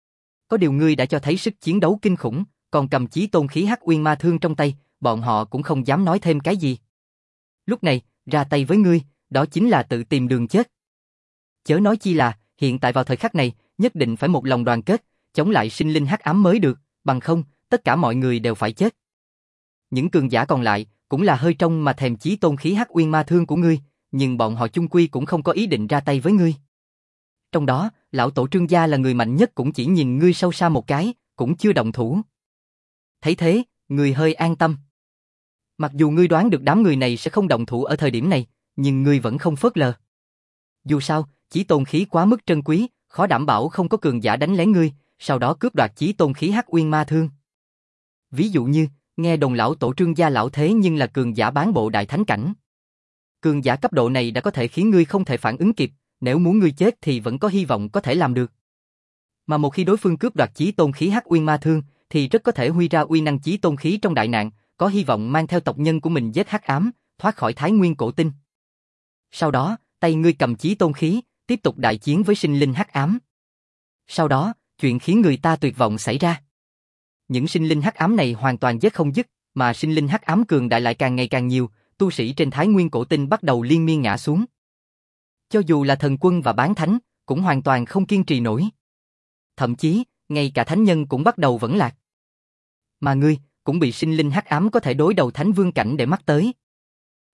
Có điều ngươi đã cho thấy sức chiến đấu kinh khủng, còn cầm chí tôn khí hắc uyên ma thương trong tay, bọn họ cũng không dám nói thêm cái gì. Lúc này, ra tay với ngươi, đó chính là tự tìm đường chết. Chớ nói chi là, hiện tại vào thời khắc này, nhất định phải một lòng đoàn kết, chống lại sinh linh hắc ám mới được, bằng không, tất cả mọi người đều phải chết. Những cường giả còn lại, cũng là hơi trông mà thèm chí tôn khí hắc uyên ma thương của ngươi, nhưng bọn họ chung quy cũng không có ý định ra tay với ngươi. Trong đó, lão tổ Trương gia là người mạnh nhất cũng chỉ nhìn ngươi sâu xa một cái, cũng chưa động thủ. Thấy thế, ngươi hơi an tâm. Mặc dù ngươi đoán được đám người này sẽ không động thủ ở thời điểm này, nhưng ngươi vẫn không phớt lờ. Dù sao, chí tôn khí quá mức trân quý, khó đảm bảo không có cường giả đánh lén ngươi, sau đó cướp đoạt chí tôn khí hắc uyên ma thương. Ví dụ như, nghe đồn lão tổ Trương gia lão thế nhưng là cường giả bán bộ đại thánh cảnh. Cường giả cấp độ này đã có thể khiến ngươi không thể phản ứng kịp, nếu muốn ngươi chết thì vẫn có hy vọng có thể làm được. Mà một khi đối phương cướp đoạt chí tôn khí hắc uyên ma thương, thì rất có thể huy ra uy năng chí tôn khí trong đại nạn, có hy vọng mang theo tộc nhân của mình giết hắc ám, thoát khỏi Thái Nguyên cổ tinh. Sau đó, tay ngươi cầm chí tôn khí, tiếp tục đại chiến với sinh linh hắc ám. Sau đó, chuyện khiến người ta tuyệt vọng xảy ra. Những sinh linh hắc ám này hoàn toàn giết không dứt, mà sinh linh hắc ám cường đại lại càng ngày càng nhiều, tu sĩ trên Thái Nguyên cổ tinh bắt đầu liên miên ngã xuống. Cho dù là thần quân và bán thánh, cũng hoàn toàn không kiên trì nổi. Thậm chí, ngay cả thánh nhân cũng bắt đầu vẫn lạc. Mà ngươi, cũng bị sinh linh hắc ám có thể đối đầu thánh vương cảnh để mắt tới.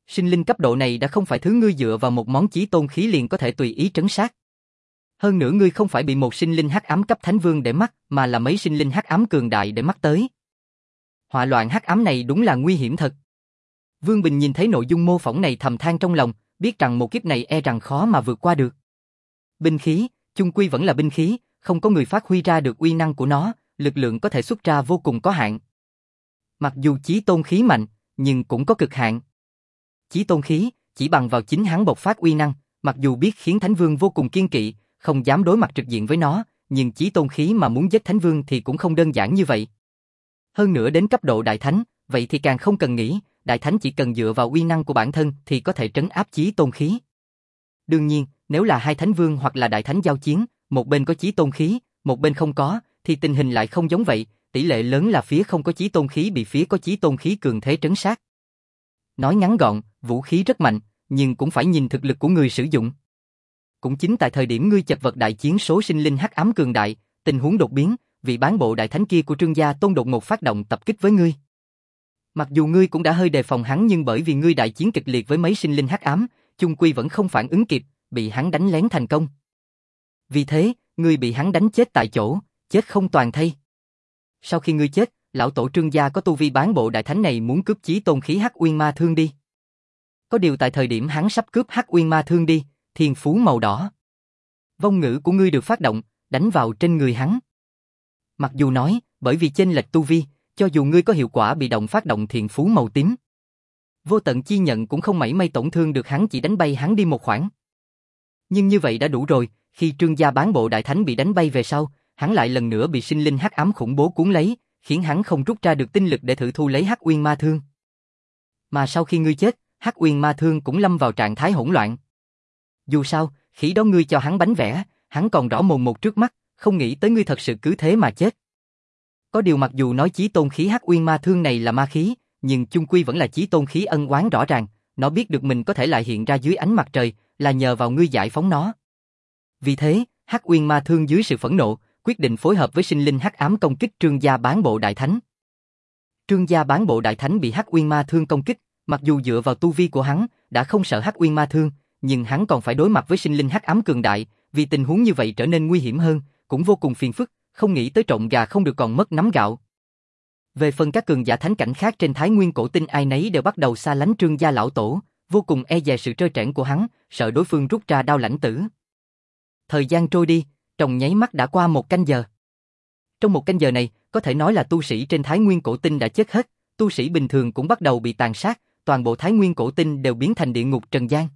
Sinh linh cấp độ này đã không phải thứ ngươi dựa vào một món chí tôn khí liền có thể tùy ý trấn sát. Hơn nữa ngươi không phải bị một sinh linh hắc ám cấp thánh vương để mắt, mà là mấy sinh linh hắc ám cường đại để mắt tới. Họa loạn hắc ám này đúng là nguy hiểm thật. Vương Bình nhìn thấy nội dung mô phỏng này thầm than trong lòng, biết rằng một kiếp này e rằng khó mà vượt qua được. Binh khí, chung quy vẫn là binh khí, không có người phát huy ra được uy năng của nó, lực lượng có thể xuất ra vô cùng có hạn. Mặc dù chí tôn khí mạnh, nhưng cũng có cực hạn. Chí tôn khí, chỉ bằng vào chính hắn bộc phát uy năng, mặc dù biết khiến Thánh Vương vô cùng kiên kỵ, không dám đối mặt trực diện với nó, nhưng chí tôn khí mà muốn giết Thánh Vương thì cũng không đơn giản như vậy. Hơn nữa đến cấp độ Đại Thánh, vậy thì càng không cần nghĩ, Đại Thánh chỉ cần dựa vào uy năng của bản thân thì có thể trấn áp chí tôn khí. Đương nhiên, nếu là hai Thánh Vương hoặc là Đại Thánh giao chiến, một bên có chí tôn khí, một bên không có, thì tình hình lại không giống vậy, tỷ lệ lớn là phía không có chí tôn khí bị phía có chí tôn khí cường thế trấn sát. Nói ngắn gọn, vũ khí rất mạnh, nhưng cũng phải nhìn thực lực của người sử dụng. Cũng chính tại thời điểm ngươi chật vật đại chiến số sinh linh hắc ám cường đại, tình huống đột biến, vị bán bộ đại thánh kia của Trương gia Tôn đột ngột phát động tập kích với ngươi. Mặc dù ngươi cũng đã hơi đề phòng hắn nhưng bởi vì ngươi đại chiến kịch liệt với mấy sinh linh hắc ám, chung quy vẫn không phản ứng kịp, bị hắn đánh lén thành công. Vì thế, ngươi bị hắn đánh chết tại chỗ, chết không toàn thây. Sau khi ngươi chết, lão tổ Trương gia có tu vi bán bộ đại thánh này muốn cướp chí tôn khí Hắc Uyên Ma Thương đi. Có điều tại thời điểm hắn sắp cướp Hắc Uyên Ma Thương đi, thiên phú màu đỏ. Vong ngữ của ngươi được phát động, đánh vào trên người hắn. Mặc dù nói, bởi vì chênh lệch tu vi, cho dù ngươi có hiệu quả bị động phát động thiền phú màu tím, vô tận chi nhận cũng không mảy may tổn thương được hắn, chỉ đánh bay hắn đi một khoảng. Nhưng như vậy đã đủ rồi, khi Trương gia bán bộ đại thánh bị đánh bay về sau, hắn lại lần nữa bị sinh linh hắc ám khủng bố cuốn lấy, khiến hắn không rút ra được tinh lực để thử thu lấy Hắc Uyên Ma Thương. Mà sau khi ngươi chết, Hắc Uyên Ma Thương cũng lâm vào trạng thái hỗn loạn. Dù sao, khi đó ngươi cho hắn bánh vẽ, hắn còn rõ mồn một trước mắt, không nghĩ tới ngươi thật sự cứ thế mà chết. Có điều mặc dù nói chí tôn khí Hắc Uyên Ma Thương này là ma khí, nhưng chung quy vẫn là chí tôn khí ân oán rõ ràng, nó biết được mình có thể lại hiện ra dưới ánh mặt trời, là nhờ vào ngươi giải phóng nó. Vì thế, Hắc Uyên Ma Thương dưới sự phẫn nộ, quyết định phối hợp với sinh linh hắc ám công kích Trương gia bán bộ đại thánh. Trương gia bán bộ đại thánh bị Hắc Uyên Ma Thương công kích, mặc dù dựa vào tu vi của hắn đã không sợ Hắc Uyên Ma Thương, nhưng hắn còn phải đối mặt với sinh linh hắc ám cường đại, vì tình huống như vậy trở nên nguy hiểm hơn, cũng vô cùng phiền phức, không nghĩ tới trộn gà không được còn mất nắm gạo. Về phần các cường giả thánh cảnh khác trên Thái Nguyên cổ tinh, ai nấy đều bắt đầu xa lánh Trương gia lão tổ, vô cùng e dè sự trơ trẽn của hắn, sợ đối phương rút ra đao lãnh tử. Thời gian trôi đi, trong nháy mắt đã qua một canh giờ. Trong một canh giờ này, có thể nói là tu sĩ trên Thái Nguyên cổ tinh đã chết hết, tu sĩ bình thường cũng bắt đầu bị tàn sát, toàn bộ Thái Nguyên cổ tinh đều biến thành địa ngục trần gian.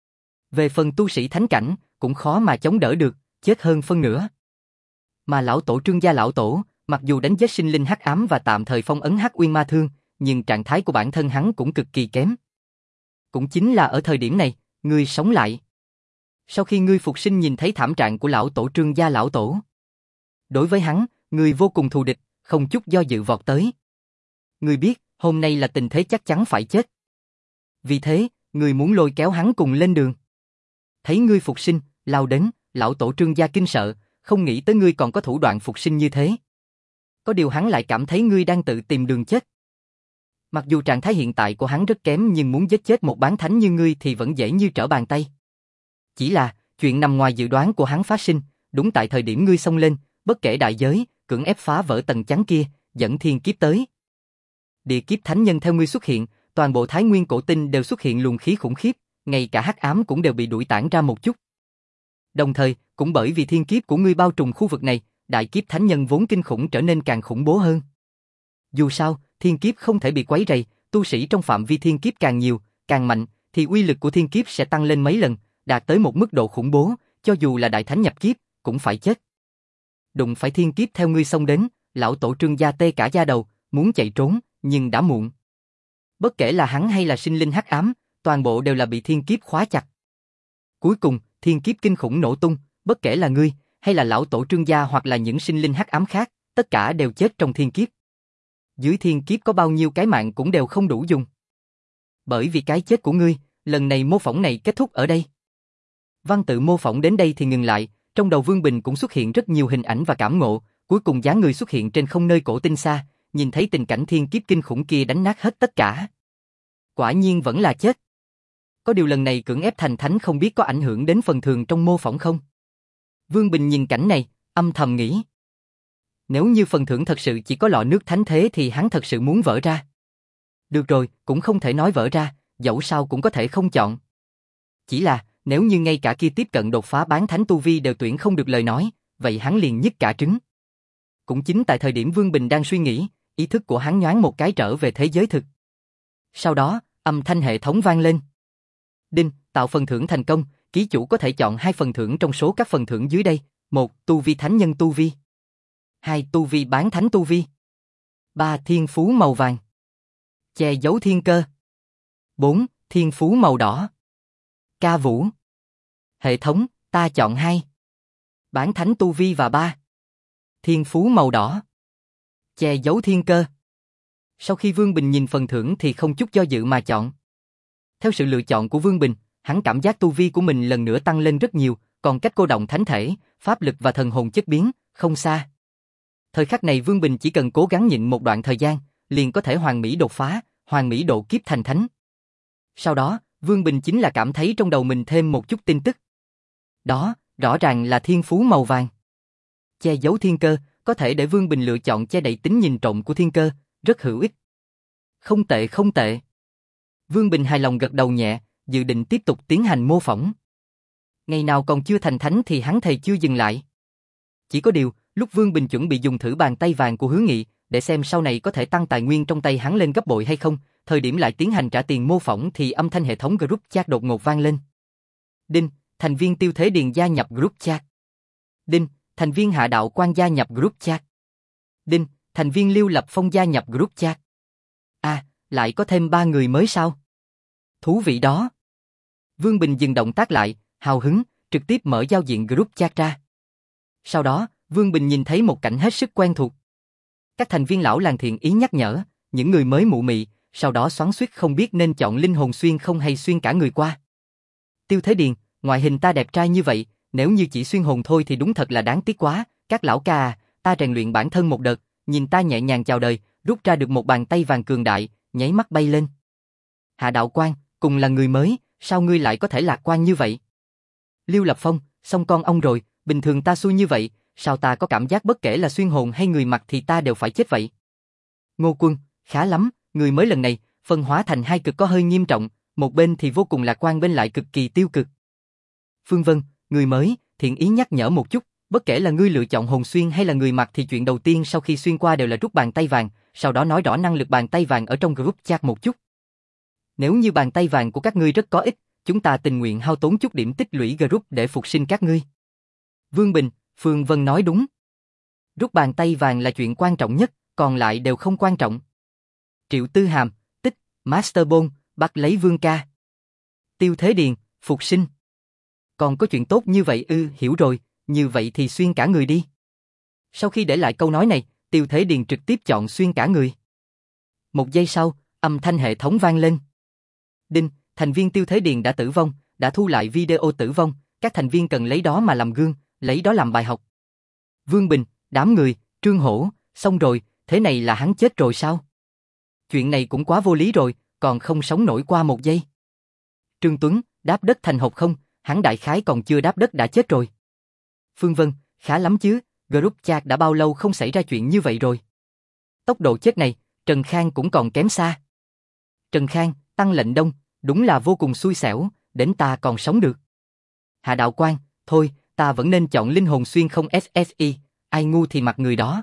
Về phần tu sĩ thánh cảnh, cũng khó mà chống đỡ được, chết hơn phân nửa. Mà lão tổ Trương gia lão tổ, mặc dù đánh giết sinh linh hắc ám và tạm thời phong ấn Hắc Uyên Ma Thương, nhưng trạng thái của bản thân hắn cũng cực kỳ kém. Cũng chính là ở thời điểm này, ngươi sống lại. Sau khi ngươi phục sinh nhìn thấy thảm trạng của lão tổ Trương gia lão tổ, đối với hắn, ngươi vô cùng thù địch, không chút do dự vọt tới. Ngươi biết, hôm nay là tình thế chắc chắn phải chết. Vì thế, ngươi muốn lôi kéo hắn cùng lên đường. Thấy ngươi phục sinh, lao đến, lão tổ Trương gia kinh sợ, không nghĩ tới ngươi còn có thủ đoạn phục sinh như thế. Có điều hắn lại cảm thấy ngươi đang tự tìm đường chết. Mặc dù trạng thái hiện tại của hắn rất kém nhưng muốn giết chết một bán thánh như ngươi thì vẫn dễ như trở bàn tay. Chỉ là, chuyện nằm ngoài dự đoán của hắn phát sinh, đúng tại thời điểm ngươi xông lên, bất kể đại giới, cưỡng ép phá vỡ tầng chắn kia, dẫn thiên kiếp tới. Địa kiếp thánh nhân theo ngươi xuất hiện, toàn bộ Thái Nguyên cổ tinh đều xuất hiện luồng khí khủng khiếp, ngay cả hắc ám cũng đều bị đuổi tản ra một chút. Đồng thời, cũng bởi vì thiên kiếp của ngươi bao trùm khu vực này, đại kiếp thánh nhân vốn kinh khủng trở nên càng khủng bố hơn. Dù sao, thiên kiếp không thể bị quấy rầy, tu sĩ trong phạm vi thiên kiếp càng nhiều, càng mạnh, thì uy lực của thiên kiếp sẽ tăng lên mấy lần, đạt tới một mức độ khủng bố, cho dù là đại thánh nhập kiếp, cũng phải chết. Đụng phải thiên kiếp theo ngươi xông đến, lão tổ Trương gia tê cả da đầu, muốn chạy trốn, nhưng đã muộn. Bất kể là hắn hay là sinh linh hắc ám, toàn bộ đều là bị thiên kiếp khóa chặt. Cuối cùng, thiên kiếp kinh khủng nổ tung, bất kể là ngươi, hay là lão tổ Trương gia hoặc là những sinh linh hắc ám khác, tất cả đều chết trong thiên kiếp. Dưới thiên kiếp có bao nhiêu cái mạng cũng đều không đủ dùng. Bởi vì cái chết của ngươi, lần này mô phỏng này kết thúc ở đây. Văn tự mô phỏng đến đây thì ngừng lại, trong đầu Vương Bình cũng xuất hiện rất nhiều hình ảnh và cảm ngộ, cuối cùng dáng người xuất hiện trên không nơi cổ tinh xa, nhìn thấy tình cảnh thiên kiếp kinh khủng kia đánh nát hết tất cả. Quả nhiên vẫn là chết. Có điều lần này cưỡng ép thành thánh không biết có ảnh hưởng đến phần thường trong mô phỏng không? Vương Bình nhìn cảnh này, âm thầm nghĩ. Nếu như phần thưởng thật sự chỉ có lọ nước thánh thế thì hắn thật sự muốn vỡ ra. Được rồi, cũng không thể nói vỡ ra, dẫu sao cũng có thể không chọn. Chỉ là, nếu như ngay cả kia tiếp cận đột phá bán thánh tu vi đều tuyển không được lời nói, vậy hắn liền nhức cả trứng. Cũng chính tại thời điểm Vương Bình đang suy nghĩ, ý thức của hắn nhoáng một cái trở về thế giới thực. Sau đó, âm thanh hệ thống vang lên. Đinh, tạo phần thưởng thành công, ký chủ có thể chọn hai phần thưởng trong số các phần thưởng dưới đây. Một, tu vi thánh nhân tu vi. Hai, tu vi bán thánh tu vi. Ba, thiên phú màu vàng. Che giấu thiên cơ. Bốn, thiên phú màu đỏ. Ca vũ. Hệ thống, ta chọn hai. Bán thánh tu vi và ba. Thiên phú màu đỏ. Che giấu thiên cơ. Sau khi Vương Bình nhìn phần thưởng thì không chút do dự mà chọn. Theo sự lựa chọn của Vương Bình, hắn cảm giác tu vi của mình lần nữa tăng lên rất nhiều, còn cách cô động thánh thể, pháp lực và thần hồn chất biến, không xa. Thời khắc này Vương Bình chỉ cần cố gắng nhịn một đoạn thời gian, liền có thể hoàn mỹ đột phá, hoàn mỹ độ kiếp thành thánh. Sau đó, Vương Bình chính là cảm thấy trong đầu mình thêm một chút tin tức. Đó, rõ ràng là thiên phú màu vàng. Che giấu thiên cơ, có thể để Vương Bình lựa chọn che đậy tính nhìn trộm của thiên cơ, rất hữu ích. Không tệ không tệ. Vương Bình hài lòng gật đầu nhẹ, dự định tiếp tục tiến hành mô phỏng. Ngày nào còn chưa thành thánh thì hắn thề chưa dừng lại. Chỉ có điều, lúc Vương Bình chuẩn bị dùng thử bàn tay vàng của Hứa Nghị, để xem sau này có thể tăng tài nguyên trong tay hắn lên gấp bội hay không, thời điểm lại tiến hành trả tiền mô phỏng thì âm thanh hệ thống group chat đột ngột vang lên. Đinh, thành viên Tiêu Thế Điền gia nhập group chat. Đinh, thành viên Hạ Đạo Quan gia nhập group chat. Đinh, thành viên Lưu Lập Phong gia nhập group chat. A, à, lại có thêm ba người mới sao? Thú vị đó. Vương Bình dừng động tác lại, hào hứng, trực tiếp mở giao diện group chat ra. Sau đó, Vương Bình nhìn thấy một cảnh hết sức quen thuộc. Các thành viên lão làng thiện ý nhắc nhở, những người mới mụ mị, sau đó xoắn xuýt không biết nên chọn linh hồn xuyên không hay xuyên cả người qua. Tiêu Thế Điền, ngoại hình ta đẹp trai như vậy, nếu như chỉ xuyên hồn thôi thì đúng thật là đáng tiếc quá, các lão ca à, ta rèn luyện bản thân một đợt, nhìn ta nhẹ nhàng chào đời, rút ra được một bàn tay vàng cường đại, nháy mắt bay lên. Hạ Đạo Quan, cùng là người mới, sao ngươi lại có thể lạc quan như vậy? Lưu Lập Phong, xong con ông rồi, bình thường ta xui như vậy, sao ta có cảm giác bất kể là xuyên hồn hay người mặc thì ta đều phải chết vậy? Ngô Quân, khá lắm, người mới lần này, phân hóa thành hai cực có hơi nghiêm trọng, một bên thì vô cùng lạc quan bên lại cực kỳ tiêu cực. Phương Vân, người mới, thiện ý nhắc nhở một chút, bất kể là ngươi lựa chọn hồn xuyên hay là người mặc thì chuyện đầu tiên sau khi xuyên qua đều là rút bàn tay vàng, sau đó nói rõ năng lực bàn tay vàng ở trong group chat một chút. Nếu như bàn tay vàng của các ngươi rất có ích, chúng ta tình nguyện hao tốn chút điểm tích lũy group để phục sinh các ngươi. Vương Bình, Phương Vân nói đúng. Rút bàn tay vàng là chuyện quan trọng nhất, còn lại đều không quan trọng. Triệu Tư Hàm, tích, Master Bond, bắt lấy Vương ca. Tiêu Thế Điền, phục sinh. Còn có chuyện tốt như vậy ư, hiểu rồi, như vậy thì xuyên cả người đi. Sau khi để lại câu nói này, Tiêu Thế Điền trực tiếp chọn xuyên cả người. Một giây sau, âm thanh hệ thống vang lên. Đinh, thành viên Tiêu Thế Điền đã tử vong, đã thu lại video tử vong, các thành viên cần lấy đó mà làm gương, lấy đó làm bài học. Vương Bình, đám người, Trương Hổ, xong rồi, thế này là hắn chết rồi sao? Chuyện này cũng quá vô lý rồi, còn không sống nổi qua một giây. Trương Tuấn, đáp đất thành hộp không, hắn đại khái còn chưa đáp đất đã chết rồi. Phương Vân, khá lắm chứ, group chat đã bao lâu không xảy ra chuyện như vậy rồi. Tốc độ chết này, Trần Khang cũng còn kém xa. Trần Khang, Tăng Lệnh Đông, đúng là vô cùng xui xẻo, đến ta còn sống được. Hạ Đạo Quan, thôi, ta vẫn nên chọn linh hồn xuyên không ét ét i, ai ngu thì mặc người đó.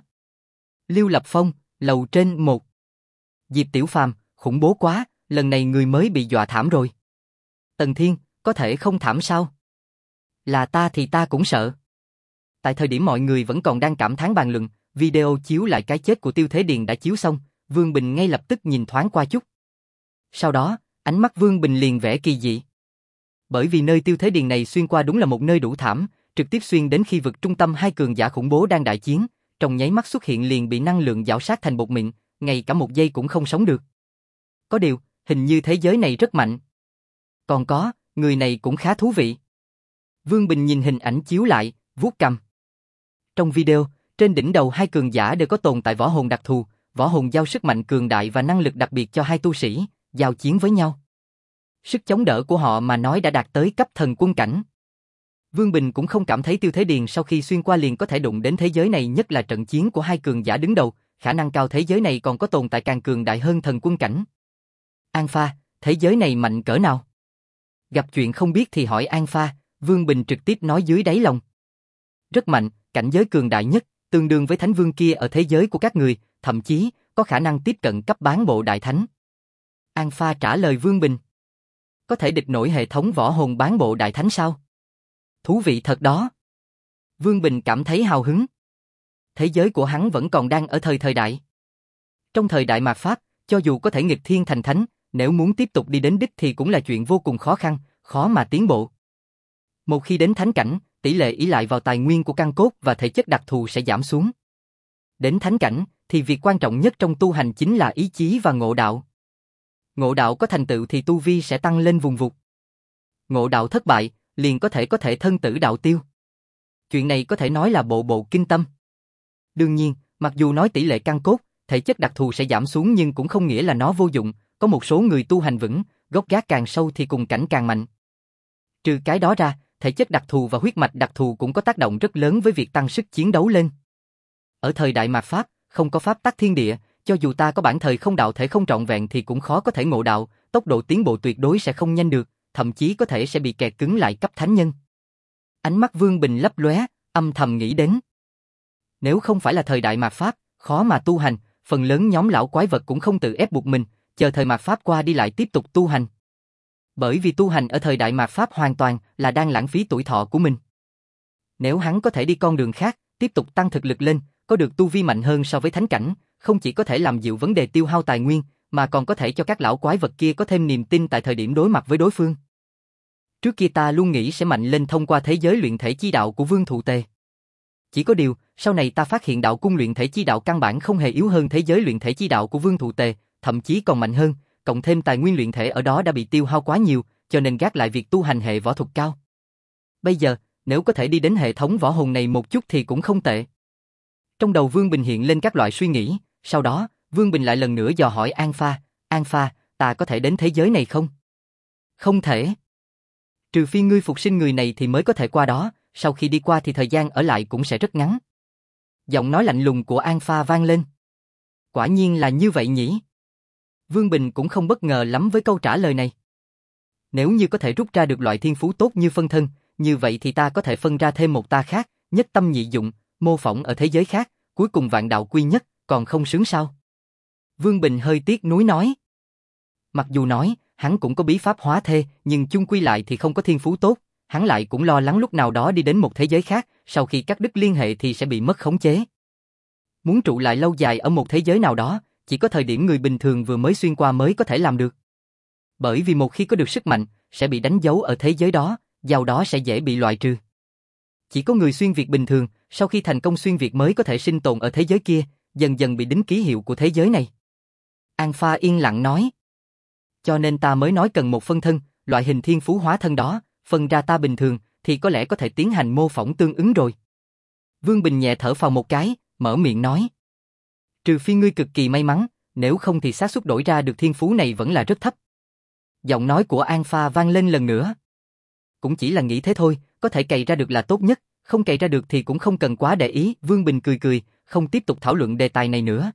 Lưu Lập Phong, lầu trên một. Diệp Tiểu Phàm, khủng bố quá, lần này người mới bị dọa thảm rồi. Tần Thiên, có thể không thảm sao? Là ta thì ta cũng sợ. Tại thời điểm mọi người vẫn còn đang cảm thán bàn luận, video chiếu lại cái chết của Tiêu Thế Điền đã chiếu xong, Vương Bình ngay lập tức nhìn thoáng qua chút. Sau đó, ánh mắt Vương Bình liền vẽ kỳ dị. Bởi vì nơi Tiêu Thế Điền này xuyên qua đúng là một nơi đủ thảm, trực tiếp xuyên đến khi vực trung tâm hai cường giả khủng bố đang đại chiến, trong nháy mắt xuất hiện liền bị năng lượng giảo sát thành bột mịn, ngay cả một giây cũng không sống được. Có điều, hình như thế giới này rất mạnh. Còn có, người này cũng khá thú vị. Vương Bình nhìn hình ảnh chiếu lại, vuốt cằm. Trong video, trên đỉnh đầu hai cường giả đều có tồn tại võ hồn đặc thù, võ hồn giao sức mạnh cường đại và năng lực đặc biệt cho hai tu sĩ, giao chiến với nhau. Sức chống đỡ của họ mà nói đã đạt tới cấp thần quân cảnh. Vương Bình cũng không cảm thấy Tiêu Thế Điền sau khi xuyên qua liền có thể đụng đến thế giới này, nhất là trận chiến của hai cường giả đứng đầu, khả năng cao thế giới này còn có tồn tại càng cường đại hơn thần quân cảnh. An Pha, thế giới này mạnh cỡ nào? Gặp chuyện không biết thì hỏi An Pha, Vương Bình trực tiếp nói dưới đáy lòng. Rất mạnh, cảnh giới cường đại nhất, tương đương với thánh vương kia ở thế giới của các người, thậm chí có khả năng tiếp cận cấp bán bộ đại thánh. An Pha trả lời Vương Bình. Có thể địch nổi hệ thống võ hồn bán bộ đại thánh sao? Thú vị thật đó. Vương Bình cảm thấy hào hứng. Thế giới của hắn vẫn còn đang ở thời thời đại. Trong thời đại mạt Pháp, cho dù có thể nghịch thiên thành thánh, nếu muốn tiếp tục đi đến đích thì cũng là chuyện vô cùng khó khăn, khó mà tiến bộ. Một khi đến thánh cảnh, tỷ lệ ỷ lại vào tài nguyên của căn cốt và thể chất đặc thù sẽ giảm xuống. Đến thánh cảnh, thì việc quan trọng nhất trong tu hành chính là ý chí và ngộ đạo. Ngộ đạo có thành tựu thì tu vi sẽ tăng lên vùng vụt. Ngộ đạo thất bại, liền có thể có thể thân tử đạo tiêu. Chuyện này có thể nói là bộ bộ kinh tâm. Đương nhiên, mặc dù nói tỷ lệ căn cốt, thể chất đặc thù sẽ giảm xuống nhưng cũng không nghĩa là nó vô dụng, có một số người tu hành vững, gốc gác càng sâu thì cùng cảnh càng mạnh. Trừ cái đó ra, thể chất đặc thù và huyết mạch đặc thù cũng có tác động rất lớn với việc tăng sức chiến đấu lên. Ở thời đại mạt Pháp, không có pháp tắc thiên địa, cho dù ta có bản thời không đạo thể không trọn vẹn thì cũng khó có thể ngộ đạo, tốc độ tiến bộ tuyệt đối sẽ không nhanh được, thậm chí có thể sẽ bị kẹt cứng lại cấp thánh nhân. Ánh mắt Vương Bình lấp lóe, âm thầm nghĩ đến. Nếu không phải là thời đại mạt Pháp, khó mà tu hành, phần lớn nhóm lão quái vật cũng không tự ép buộc mình, chờ thời mạt Pháp qua đi lại tiếp tục tu hành. Bởi vì tu hành ở thời đại mạt Pháp hoàn toàn là đang lãng phí tuổi thọ của mình. Nếu hắn có thể đi con đường khác, tiếp tục tăng thực lực lên, có được tu vi mạnh hơn so với thánh cảnh, không chỉ có thể làm dịu vấn đề tiêu hao tài nguyên, mà còn có thể cho các lão quái vật kia có thêm niềm tin tại thời điểm đối mặt với đối phương. Trước kia ta luôn nghĩ sẽ mạnh lên thông qua thế giới luyện thể chi đạo của Vương Thụ Tề. Chỉ có điều, sau này ta phát hiện đạo cung luyện thể chi đạo căn bản không hề yếu hơn thế giới luyện thể chi đạo của Vương Thụ Tề, thậm chí còn mạnh hơn, cộng thêm tài nguyên luyện thể ở đó đã bị tiêu hao quá nhiều, cho nên gác lại việc tu hành hệ võ thuật cao. Bây giờ, nếu có thể đi đến hệ thống võ hồn này một chút thì cũng không tệ. Trong đầu Vương Bình hiện lên các loại suy nghĩ, sau đó, Vương Bình lại lần nữa dò hỏi An Pha, An Pha, ta có thể đến thế giới này không? Không thể. Trừ phi ngươi phục sinh người này thì mới có thể qua đó, sau khi đi qua thì thời gian ở lại cũng sẽ rất ngắn. Giọng nói lạnh lùng của An Pha vang lên. Quả nhiên là như vậy nhỉ? Vương Bình cũng không bất ngờ lắm với câu trả lời này. Nếu như có thể rút ra được loại thiên phú tốt như phân thân, như vậy thì ta có thể phân ra thêm một ta khác, nhất tâm nhị dụng, mô phỏng ở thế giới khác, cuối cùng vạn đạo quy nhất, còn không sướng sao? Vương Bình hơi tiếc nuối nói. Mặc dù nói, hắn cũng có bí pháp hóa thê, nhưng chung quy lại thì không có thiên phú tốt, hắn lại cũng lo lắng lúc nào đó đi đến một thế giới khác, sau khi cắt đứt liên hệ thì sẽ bị mất khống chế. Muốn trụ lại lâu dài ở một thế giới nào đó, chỉ có thời điểm người bình thường vừa mới xuyên qua mới có thể làm được. Bởi vì một khi có được sức mạnh, sẽ bị đánh dấu ở thế giới đó, giàu đó sẽ dễ bị loại trừ. Chỉ có người xuyên việt bình thường, sau khi thành công xuyên việt mới có thể sinh tồn ở thế giới kia, dần dần bị đính ký hiệu của thế giới này. An Pha yên lặng nói. Cho nên ta mới nói cần một phân thân, loại hình thiên phú hóa thân đó, phân ra ta bình thường, thì có lẽ có thể tiến hành mô phỏng tương ứng rồi. Vương Bình nhẹ thở phào một cái, mở miệng nói. Trừ phi ngươi cực kỳ may mắn, nếu không thì xác suất đổi ra được thiên phú này vẫn là rất thấp. Giọng nói của An Pha vang lên lần nữa. Cũng chỉ là nghĩ thế thôi, có thể cày ra được là tốt nhất, không cày ra được thì cũng không cần quá để ý. Vương Bình cười cười, không tiếp tục thảo luận đề tài này nữa.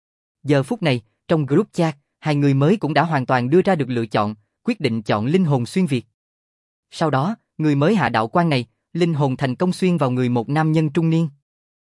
Giờ phút này, trong group chat, hai người mới cũng đã hoàn toàn đưa ra được lựa chọn, quyết định chọn linh hồn xuyên việt. Sau đó, người mới hạ đạo quan này, linh hồn thành công xuyên vào người một nam nhân trung niên.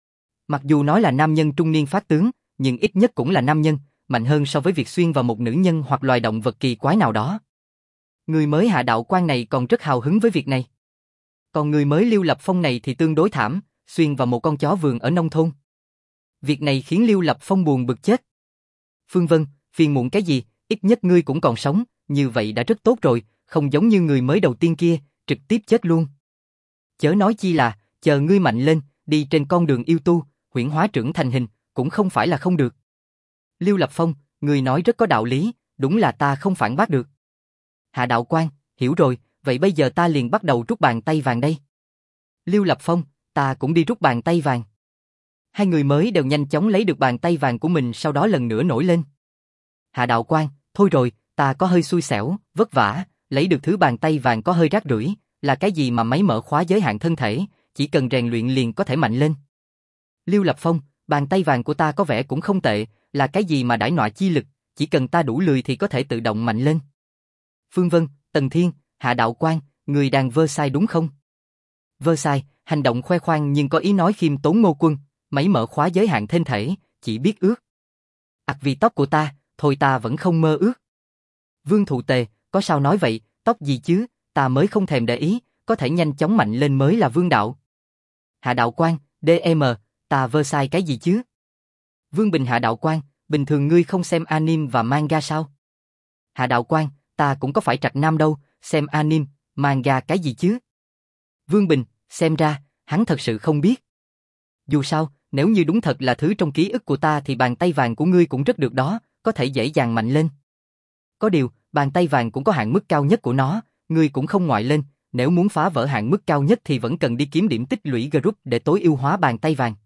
Mặc dù nói là nam nhân trung niên phát tướng, nhưng ít nhất cũng là nam nhân, mạnh hơn so với việc xuyên vào một nữ nhân hoặc loài động vật kỳ quái nào đó. Người mới hạ đạo quan này còn rất hào hứng với việc này. Còn người mới Lưu Lập Phong này thì tương đối thảm, xuyên vào một con chó vườn ở nông thôn. Việc này khiến Lưu Lập Phong buồn bực chết. Phương Vân, phiền muộn cái gì, ít nhất ngươi cũng còn sống, như vậy đã rất tốt rồi, không giống như người mới đầu tiên kia, trực tiếp chết luôn. Chớ nói chi là, chờ ngươi mạnh lên, đi trên con đường yêu tu, huyễn hóa trưởng thành hình, cũng không phải là không được. Lưu Lập Phong, ngươi nói rất có đạo lý, đúng là ta không phản bác được. Hạ đạo quan, hiểu rồi, vậy bây giờ ta liền bắt đầu rút bàn tay vàng đây. Lưu Lập Phong, ta cũng đi rút bàn tay vàng. Hai người mới đều nhanh chóng lấy được bàn tay vàng của mình, sau đó lần nữa nổi lên. Hạ đạo quan, thôi rồi, ta có hơi xui xẻo, vất vả, lấy được thứ bàn tay vàng có hơi rác rưởi, là cái gì mà máy mở khóa giới hạn thân thể, chỉ cần rèn luyện liền có thể mạnh lên. Lưu Lập Phong, bàn tay vàng của ta có vẻ cũng không tệ, là cái gì mà đãi nọa chi lực, chỉ cần ta đủ lười thì có thể tự động mạnh lên. Phương Vân, Tần Thiên, Hạ Đạo Quang, người đàn Versailles đúng không? Versailles, hành động khoe khoang nhưng có ý nói khiêm tốn Ngô Quân, máy mở khóa giới hạn thân thể, chỉ biết ước. Ặc vì tóc của ta, thôi ta vẫn không mơ ước. Vương Thụ Tề, có sao nói vậy, tóc gì chứ, ta mới không thèm để ý, có thể nhanh chóng mạnh lên mới là vương đạo. Hạ Đạo Quang, đê em, ta Versailles cái gì chứ? Vương Bình Hạ Đạo Quang, bình thường ngươi không xem anime và manga sao? Hạ Đạo Quang, ta cũng có phải trạch nam đâu, xem anime, manga cái gì chứ? Vương Bình, xem ra, hắn thật sự không biết. Dù sao, nếu như đúng thật là thứ trong ký ức của ta thì bàn tay vàng của ngươi cũng rất được đó, có thể dễ dàng mạnh lên. Có điều, bàn tay vàng cũng có hạn mức cao nhất của nó, ngươi cũng không ngoại lên, nếu muốn phá vỡ hạn mức cao nhất thì vẫn cần đi kiếm điểm tích lũy group để tối ưu hóa bàn tay vàng.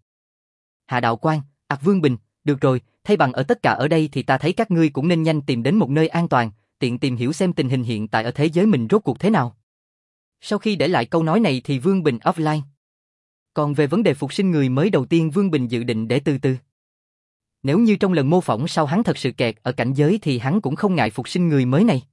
Hạ Đạo Quang, ặc Vương Bình, được rồi, thay bằng ở tất cả ở đây thì ta thấy các ngươi cũng nên nhanh tìm đến một nơi an toàn, tiện tìm hiểu xem tình hình hiện tại ở thế giới mình rốt cuộc thế nào. Sau khi để lại câu nói này thì Vương Bình offline. Còn về vấn đề phục sinh người mới đầu tiên Vương Bình dự định để từ từ. Nếu như trong lần mô phỏng sau hắn thật sự kẹt ở cảnh giới thì hắn cũng không ngại phục sinh người mới này.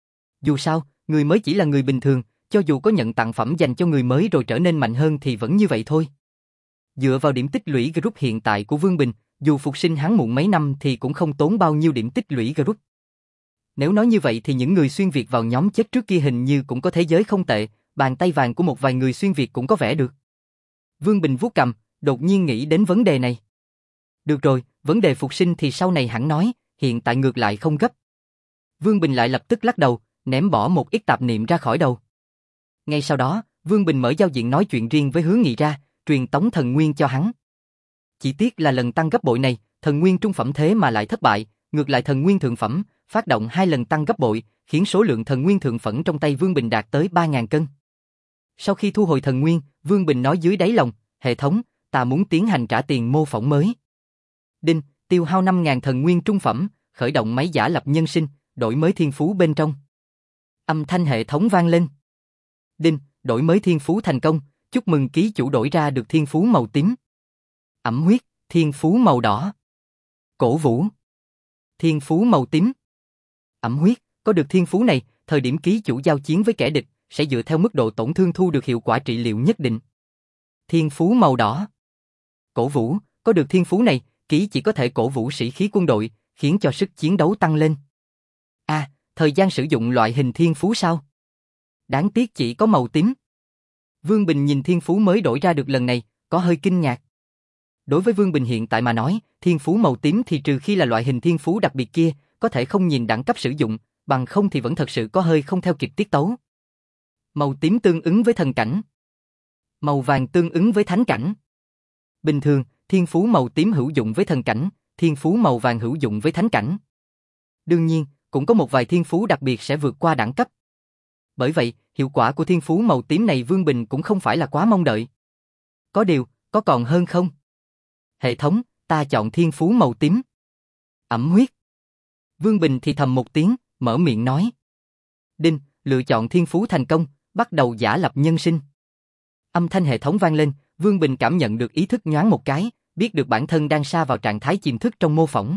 Dù sao, người mới chỉ là người bình thường, cho dù có nhận tặng phẩm dành cho người mới rồi trở nên mạnh hơn thì vẫn như vậy thôi. Dựa vào điểm tích lũy group hiện tại của Vương Bình, dù phục sinh hắn muộn mấy năm thì cũng không tốn bao nhiêu điểm tích lũy group. Nếu nói như vậy thì những người xuyên Việt vào nhóm chết trước kia hình như cũng có thế giới không tệ, bàn tay vàng của một vài người xuyên Việt cũng có vẻ được. Vương Bình vuốt cằm, đột nhiên nghĩ đến vấn đề này. Được rồi, vấn đề phục sinh thì sau này hẳn nói, hiện tại ngược lại không gấp. Vương Bình lại lập tức lắc đầu, ném bỏ một ít tạp niệm ra khỏi đầu. Ngay sau đó, Vương Bình mở giao diện nói chuyện riêng với Hứa Nghị ra, truyền tống thần nguyên cho hắn. Chỉ tiếc là lần tăng gấp bội này, thần nguyên trung phẩm thế mà lại thất bại, ngược lại thần nguyên thượng phẩm, phát động hai lần tăng gấp bội, khiến số lượng thần nguyên thượng phẩm trong tay Vương Bình đạt tới ba nghìn cân. Sau khi thu hồi thần nguyên, Vương Bình nói dưới đáy lòng, hệ thống, ta muốn tiến hành trả tiền mô phỏng mới. Đinh, tiêu hao năm nghìn thần nguyên trung phẩm, khởi động máy giả lập nhân sinh, đổi mới thiên phú bên trong. Âm thanh hệ thống vang lên. Đinh, đổi mới thiên phú thành công, chúc mừng ký chủ đổi ra được thiên phú màu tím. Ẩm huyết, thiên phú màu đỏ. Cổ vũ, thiên phú màu tím. Ẩm huyết, có được thiên phú này, thời điểm ký chủ giao chiến với kẻ địch, sẽ dựa theo mức độ tổn thương thu được hiệu quả trị liệu nhất định. Thiên phú màu đỏ. Cổ vũ, có được thiên phú này, ký chỉ có thể cổ vũ sĩ khí quân đội, khiến cho sức chiến đấu tăng lên. À, thời gian sử dụng loại hình thiên phú sao? Đáng tiếc chỉ có màu tím. Vương Bình nhìn thiên phú mới đổi ra được lần này, có hơi kinh ngạc. Đối với Vương Bình hiện tại mà nói, thiên phú màu tím thì trừ khi là loại hình thiên phú đặc biệt kia, có thể không nhìn đẳng cấp sử dụng, bằng không thì vẫn thật sự có hơi không theo kịp tiết tấu. Màu tím tương ứng với thần cảnh. Màu vàng tương ứng với thánh cảnh. Bình thường, thiên phú màu tím hữu dụng với thần cảnh, thiên phú màu vàng hữu dụng với thánh cảnh. Đương nhiên, cũng có một vài thiên phú đặc biệt sẽ vượt qua đẳng cấp. Bởi vậy, hiệu quả của thiên phú màu tím này Vương Bình cũng không phải là quá mong đợi. Có điều, có còn hơn không? Hệ thống, ta chọn thiên phú màu tím. Ẩm huyết. Vương Bình thì thầm một tiếng, mở miệng nói. Đinh, lựa chọn thiên phú thành công, bắt đầu giả lập nhân sinh. Âm thanh hệ thống vang lên, Vương Bình cảm nhận được ý thức nhoáng một cái, biết được bản thân đang sa vào trạng thái chìm thức trong mô phỏng.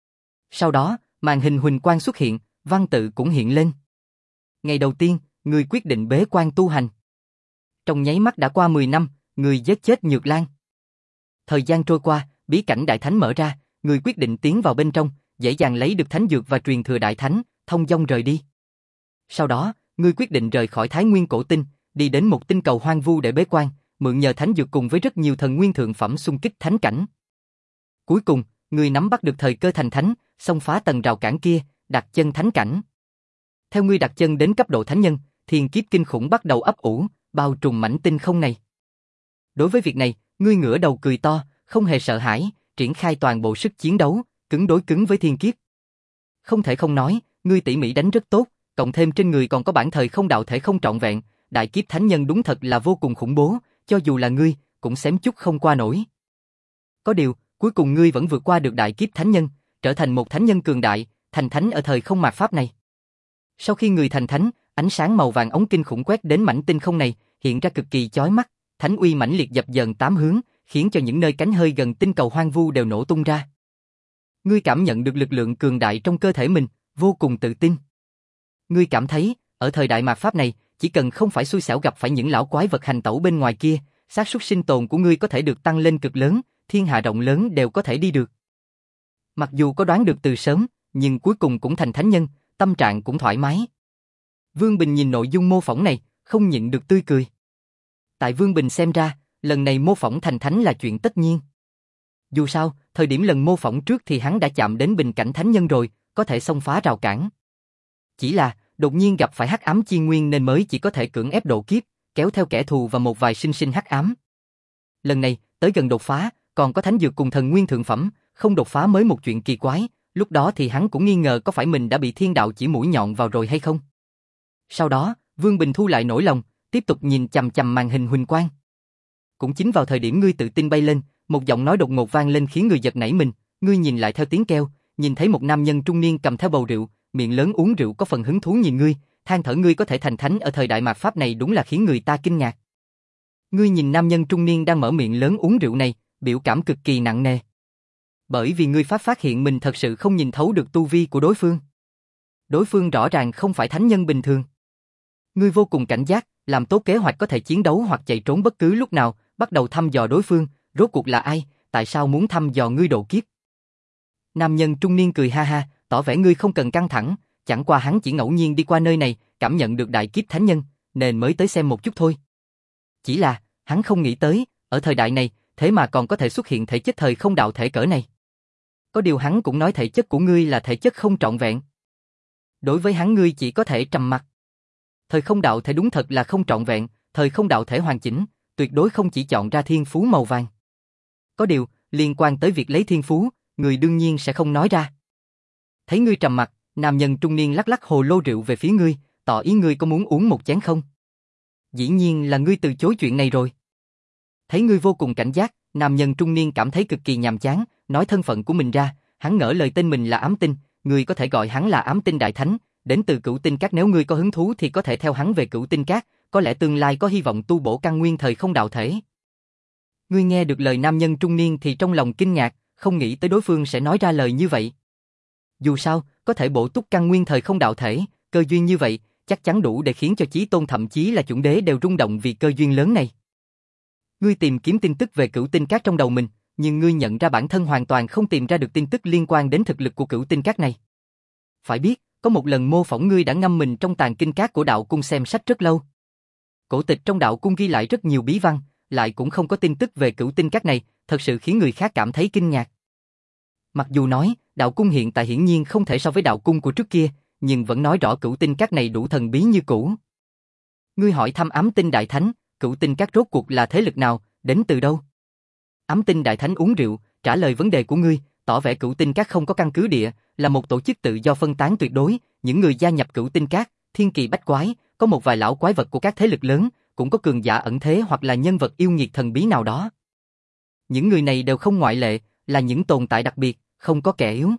Sau đó, màn hình huỳnh quang xuất hiện, văn tự cũng hiện lên. Ngày đầu tiên, người quyết định bế quan tu hành. Trong nháy mắt đã qua mười năm, người giết chết Nhược Lan. Thời gian trôi qua, bí cảnh Đại Thánh mở ra, người quyết định tiến vào bên trong, dễ dàng lấy được thánh dược và truyền thừa Đại Thánh, thông dong rời đi. Sau đó, người quyết định rời khỏi Thái Nguyên cổ tinh, đi đến một tinh cầu hoang vu để bế quan, mượn nhờ thánh dược cùng với rất nhiều thần nguyên thượng phẩm xung kích thánh cảnh. Cuối cùng, người nắm bắt được thời cơ thành thánh, xông phá tầng rào cản kia, đặt chân thánh cảnh. Theo ngươi đặt chân đến cấp độ thánh nhân, thiên kiếp kinh khủng bắt đầu ấp ủ, bao trùm mảnh tinh không này. Đối với việc này, ngươi ngửa đầu cười to, không hề sợ hãi, triển khai toàn bộ sức chiến đấu, cứng đối cứng với thiên kiếp. Không thể không nói, ngươi tỉ mỉ đánh rất tốt, cộng thêm trên người còn có bản thời không đạo thể không trọn vẹn, đại kiếp thánh nhân đúng thật là vô cùng khủng bố, cho dù là ngươi, cũng xém chút không qua nổi. Có điều, cuối cùng ngươi vẫn vượt qua được đại kiếp thánh nhân, trở thành một thánh nhân cường đại, thành thánh ở thời không mạt pháp này. Sau khi người thành thánh, Ánh sáng màu vàng ống kinh khủng quét đến mảnh tinh không này, hiện ra cực kỳ chói mắt, thánh uy mãnh liệt dập dờn tám hướng, khiến cho những nơi cánh hơi gần tinh cầu hoang vu đều nổ tung ra. Ngươi cảm nhận được lực lượng cường đại trong cơ thể mình, vô cùng tự tin. Ngươi cảm thấy, ở thời đại mạt Pháp này, chỉ cần không phải xui xẻo gặp phải những lão quái vật hành tẩu bên ngoài kia, xác suất sinh tồn của ngươi có thể được tăng lên cực lớn, thiên hạ rộng lớn đều có thể đi được. Mặc dù có đoán được từ sớm, nhưng cuối cùng cũng thành thánh nhân, tâm trạng cũng thoải mái. Vương Bình nhìn nội dung mô phỏng này, không nhịn được tươi cười. Tại Vương Bình xem ra, lần này mô phỏng thành thánh là chuyện tất nhiên. Dù sao, thời điểm lần mô phỏng trước thì hắn đã chạm đến bình cảnh thánh nhân rồi, có thể xông phá rào cản. Chỉ là, đột nhiên gặp phải hắc ám chi nguyên nên mới chỉ có thể cưỡng ép độ kiếp, kéo theo kẻ thù và một vài sinh sinh hắc ám. Lần này, tới gần đột phá, còn có thánh dược cùng thần nguyên thượng phẩm, không đột phá mới một chuyện kỳ quái, lúc đó thì hắn cũng nghi ngờ có phải mình đã bị thiên đạo chỉ mũi nhọn vào rồi hay không. Sau đó, Vương Bình thu lại nỗi lòng, tiếp tục nhìn chằm chằm màn hình huỳnh quang. Cũng chính vào thời điểm ngươi tự tin bay lên, một giọng nói đột ngột vang lên khiến người giật nảy mình, ngươi nhìn lại theo tiếng kêu, nhìn thấy một nam nhân trung niên cầm theo bầu rượu, miệng lớn uống rượu có phần hứng thú nhìn ngươi, than thở ngươi có thể thành thánh ở thời đại mạt Pháp này đúng là khiến người ta kinh ngạc. Ngươi nhìn nam nhân trung niên đang mở miệng lớn uống rượu này, biểu cảm cực kỳ nặng nề. Bởi vì ngươi Pháp phát hiện mình thật sự không nhìn thấu được tu vi của đối phương. Đối phương rõ ràng không phải thánh nhân bình thường. Ngươi vô cùng cảnh giác, làm tốt kế hoạch có thể chiến đấu hoặc chạy trốn bất cứ lúc nào, bắt đầu thăm dò đối phương, rốt cuộc là ai, tại sao muốn thăm dò ngươi độ kiếp. Nam nhân trung niên cười ha ha, tỏ vẻ ngươi không cần căng thẳng, chẳng qua hắn chỉ ngẫu nhiên đi qua nơi này, cảm nhận được đại kiếp thánh nhân, nên mới tới xem một chút thôi. Chỉ là, hắn không nghĩ tới, ở thời đại này, thế mà còn có thể xuất hiện thể chất thời không đạo thể cỡ này. Có điều hắn cũng nói thể chất của ngươi là thể chất không trọn vẹn. Đối với hắn ngươi chỉ có thể trầm mặc. Thời không đạo thể đúng thật là không trọn vẹn, thời không đạo thể hoàn chỉnh, tuyệt đối không chỉ chọn ra thiên phú màu vàng. Có điều, liên quan tới việc lấy thiên phú, người đương nhiên sẽ không nói ra. Thấy ngươi trầm mặc, nam nhân trung niên lắc lắc hồ lô rượu về phía ngươi, tỏ ý ngươi có muốn uống một chén không? Dĩ nhiên là ngươi từ chối chuyện này rồi. Thấy ngươi vô cùng cảnh giác, nam nhân trung niên cảm thấy cực kỳ nhàm chán, nói thân phận của mình ra, hắn ngỡ lời tên mình là Ám Tinh, ngươi có thể gọi hắn là Ám Tinh Đại Thánh, đến từ Cửu Tinh Các, nếu ngươi có hứng thú thì có thể theo hắn về Cửu Tinh Các, có lẽ tương lai có hy vọng tu bổ căn nguyên thời không đạo thể. Ngươi nghe được lời nam nhân trung niên thì trong lòng kinh ngạc, không nghĩ tới đối phương sẽ nói ra lời như vậy. Dù sao, có thể bổ túc căn nguyên thời không đạo thể, cơ duyên như vậy, chắc chắn đủ để khiến cho Chí Tôn thậm chí là chuẩn đế đều rung động vì cơ duyên lớn này. Ngươi tìm kiếm tin tức về Cửu Tinh Các trong đầu mình, nhưng ngươi nhận ra bản thân hoàn toàn không tìm ra được tin tức liên quan đến thực lực của Cửu Tinh Các này. Phải biết, có một lần mô phỏng ngươi đã ngâm mình trong tàng kinh các của đạo cung xem sách rất lâu. Cổ tịch trong đạo cung ghi lại rất nhiều bí văn, lại cũng không có tin tức về Cửu Tinh Các này, thật sự khiến người khác cảm thấy kinh ngạc. Mặc dù nói, đạo cung hiện tại hiển nhiên không thể so với đạo cung của trước kia, nhưng vẫn nói rõ Cửu Tinh Các này đủ thần bí như cũ. Ngươi hỏi thăm Ám Tinh Đại Thánh, Cửu Tinh Các rốt cuộc là thế lực nào, đến từ đâu? Ám Tinh Đại Thánh uống rượu, trả lời vấn đề của ngươi, tỏ vẻ Cửu Tinh Các không có căn cứ địa, là một tổ chức tự do phân tán tuyệt đối, những người gia nhập Cửu Tinh Các, thiên kỳ bách quái, có một vài lão quái vật của các thế lực lớn, cũng có cường giả ẩn thế hoặc là nhân vật yêu nghiệt thần bí nào đó. Những người này đều không ngoại lệ, là những tồn tại đặc biệt, không có kẻ yếu.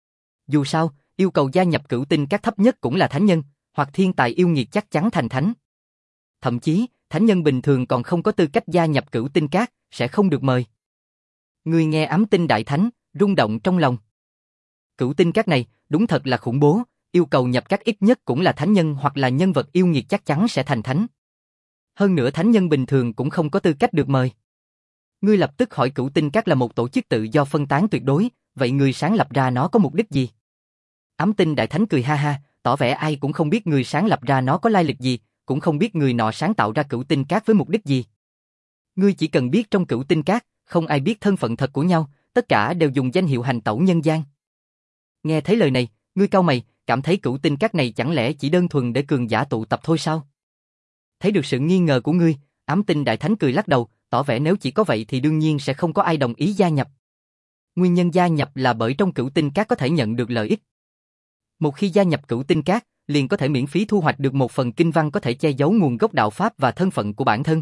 Dù sao, yêu cầu gia nhập Cửu Tinh Các thấp nhất cũng là thánh nhân, hoặc thiên tài yêu nghiệt chắc chắn thành thánh. Thậm chí, thánh nhân bình thường còn không có tư cách gia nhập Cửu Tinh Các, sẽ không được mời. Ngươi nghe Ám Tinh Đại Thánh, rung động trong lòng. Cửu Tinh Các này, đúng thật là khủng bố, yêu cầu nhập các ít nhất cũng là thánh nhân hoặc là nhân vật yêu nghiệt chắc chắn sẽ thành thánh. Hơn nữa thánh nhân bình thường cũng không có tư cách được mời. Ngươi lập tức hỏi Cửu Tinh Các là một tổ chức tự do phân tán tuyệt đối, vậy người sáng lập ra nó có mục đích gì? Ám Tinh Đại Thánh cười ha ha, tỏ vẻ ai cũng không biết người sáng lập ra nó có lai lịch gì, cũng không biết người nọ sáng tạo ra Cửu Tinh Các với mục đích gì. Ngươi chỉ cần biết trong Cửu Tinh Các, không ai biết thân phận thật của nhau, tất cả đều dùng danh hiệu hành tẩu nhân gian. Nghe thấy lời này, ngươi cau mày, cảm thấy Cửu Tinh Các này chẳng lẽ chỉ đơn thuần để cường giả tụ tập thôi sao? Thấy được sự nghi ngờ của ngươi, Ám Tinh Đại Thánh cười lắc đầu, tỏ vẻ nếu chỉ có vậy thì đương nhiên sẽ không có ai đồng ý gia nhập. Nguyên nhân gia nhập là bởi trong Cửu Tinh Các có thể nhận được lợi ích. Một khi gia nhập Cửu Tinh Các, liền có thể miễn phí thu hoạch được một phần kinh văn có thể che giấu nguồn gốc đạo pháp và thân phận của bản thân.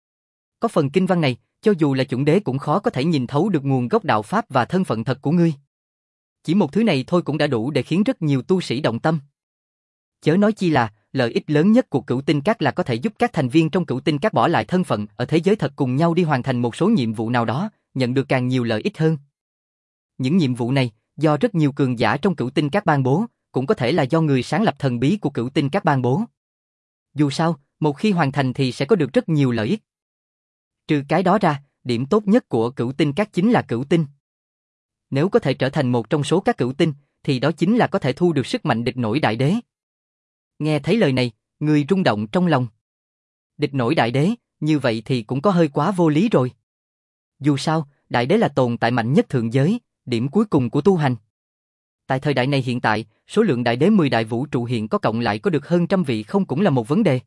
Có phần kinh văn này, cho dù là chuẩn đế cũng khó có thể nhìn thấu được nguồn gốc đạo pháp và thân phận thật của ngươi. Chỉ một thứ này thôi cũng đã đủ để khiến rất nhiều tu sĩ động tâm. Chớ nói chi là, lợi ích lớn nhất của Cửu Tinh Các là có thể giúp các thành viên trong Cửu Tinh Các bỏ lại thân phận ở thế giới thật cùng nhau đi hoàn thành một số nhiệm vụ nào đó, nhận được càng nhiều lợi ích hơn. Những nhiệm vụ này, do rất nhiều cường giả trong Cửu Tinh Các ban bố, cũng có thể là do người sáng lập thần bí của Cửu Tinh Các ban bố. Dù sao, một khi hoàn thành thì sẽ có được rất nhiều lợi ích. Trừ cái đó ra, điểm tốt nhất của Cửu Tinh Các chính là cửu tinh. Nếu có thể trở thành một trong số các cửu tinh, thì đó chính là có thể thu được sức mạnh địch nổi đại đế. Nghe thấy lời này, người rung động trong lòng. Địch nổi đại đế, như vậy thì cũng có hơi quá vô lý rồi. Dù sao, đại đế là tồn tại mạnh nhất thượng giới, điểm cuối cùng của tu hành. Tại thời đại này hiện tại, số lượng đại đế mười đại vũ trụ hiện có cộng lại có được hơn trăm vị không cũng là một vấn đề.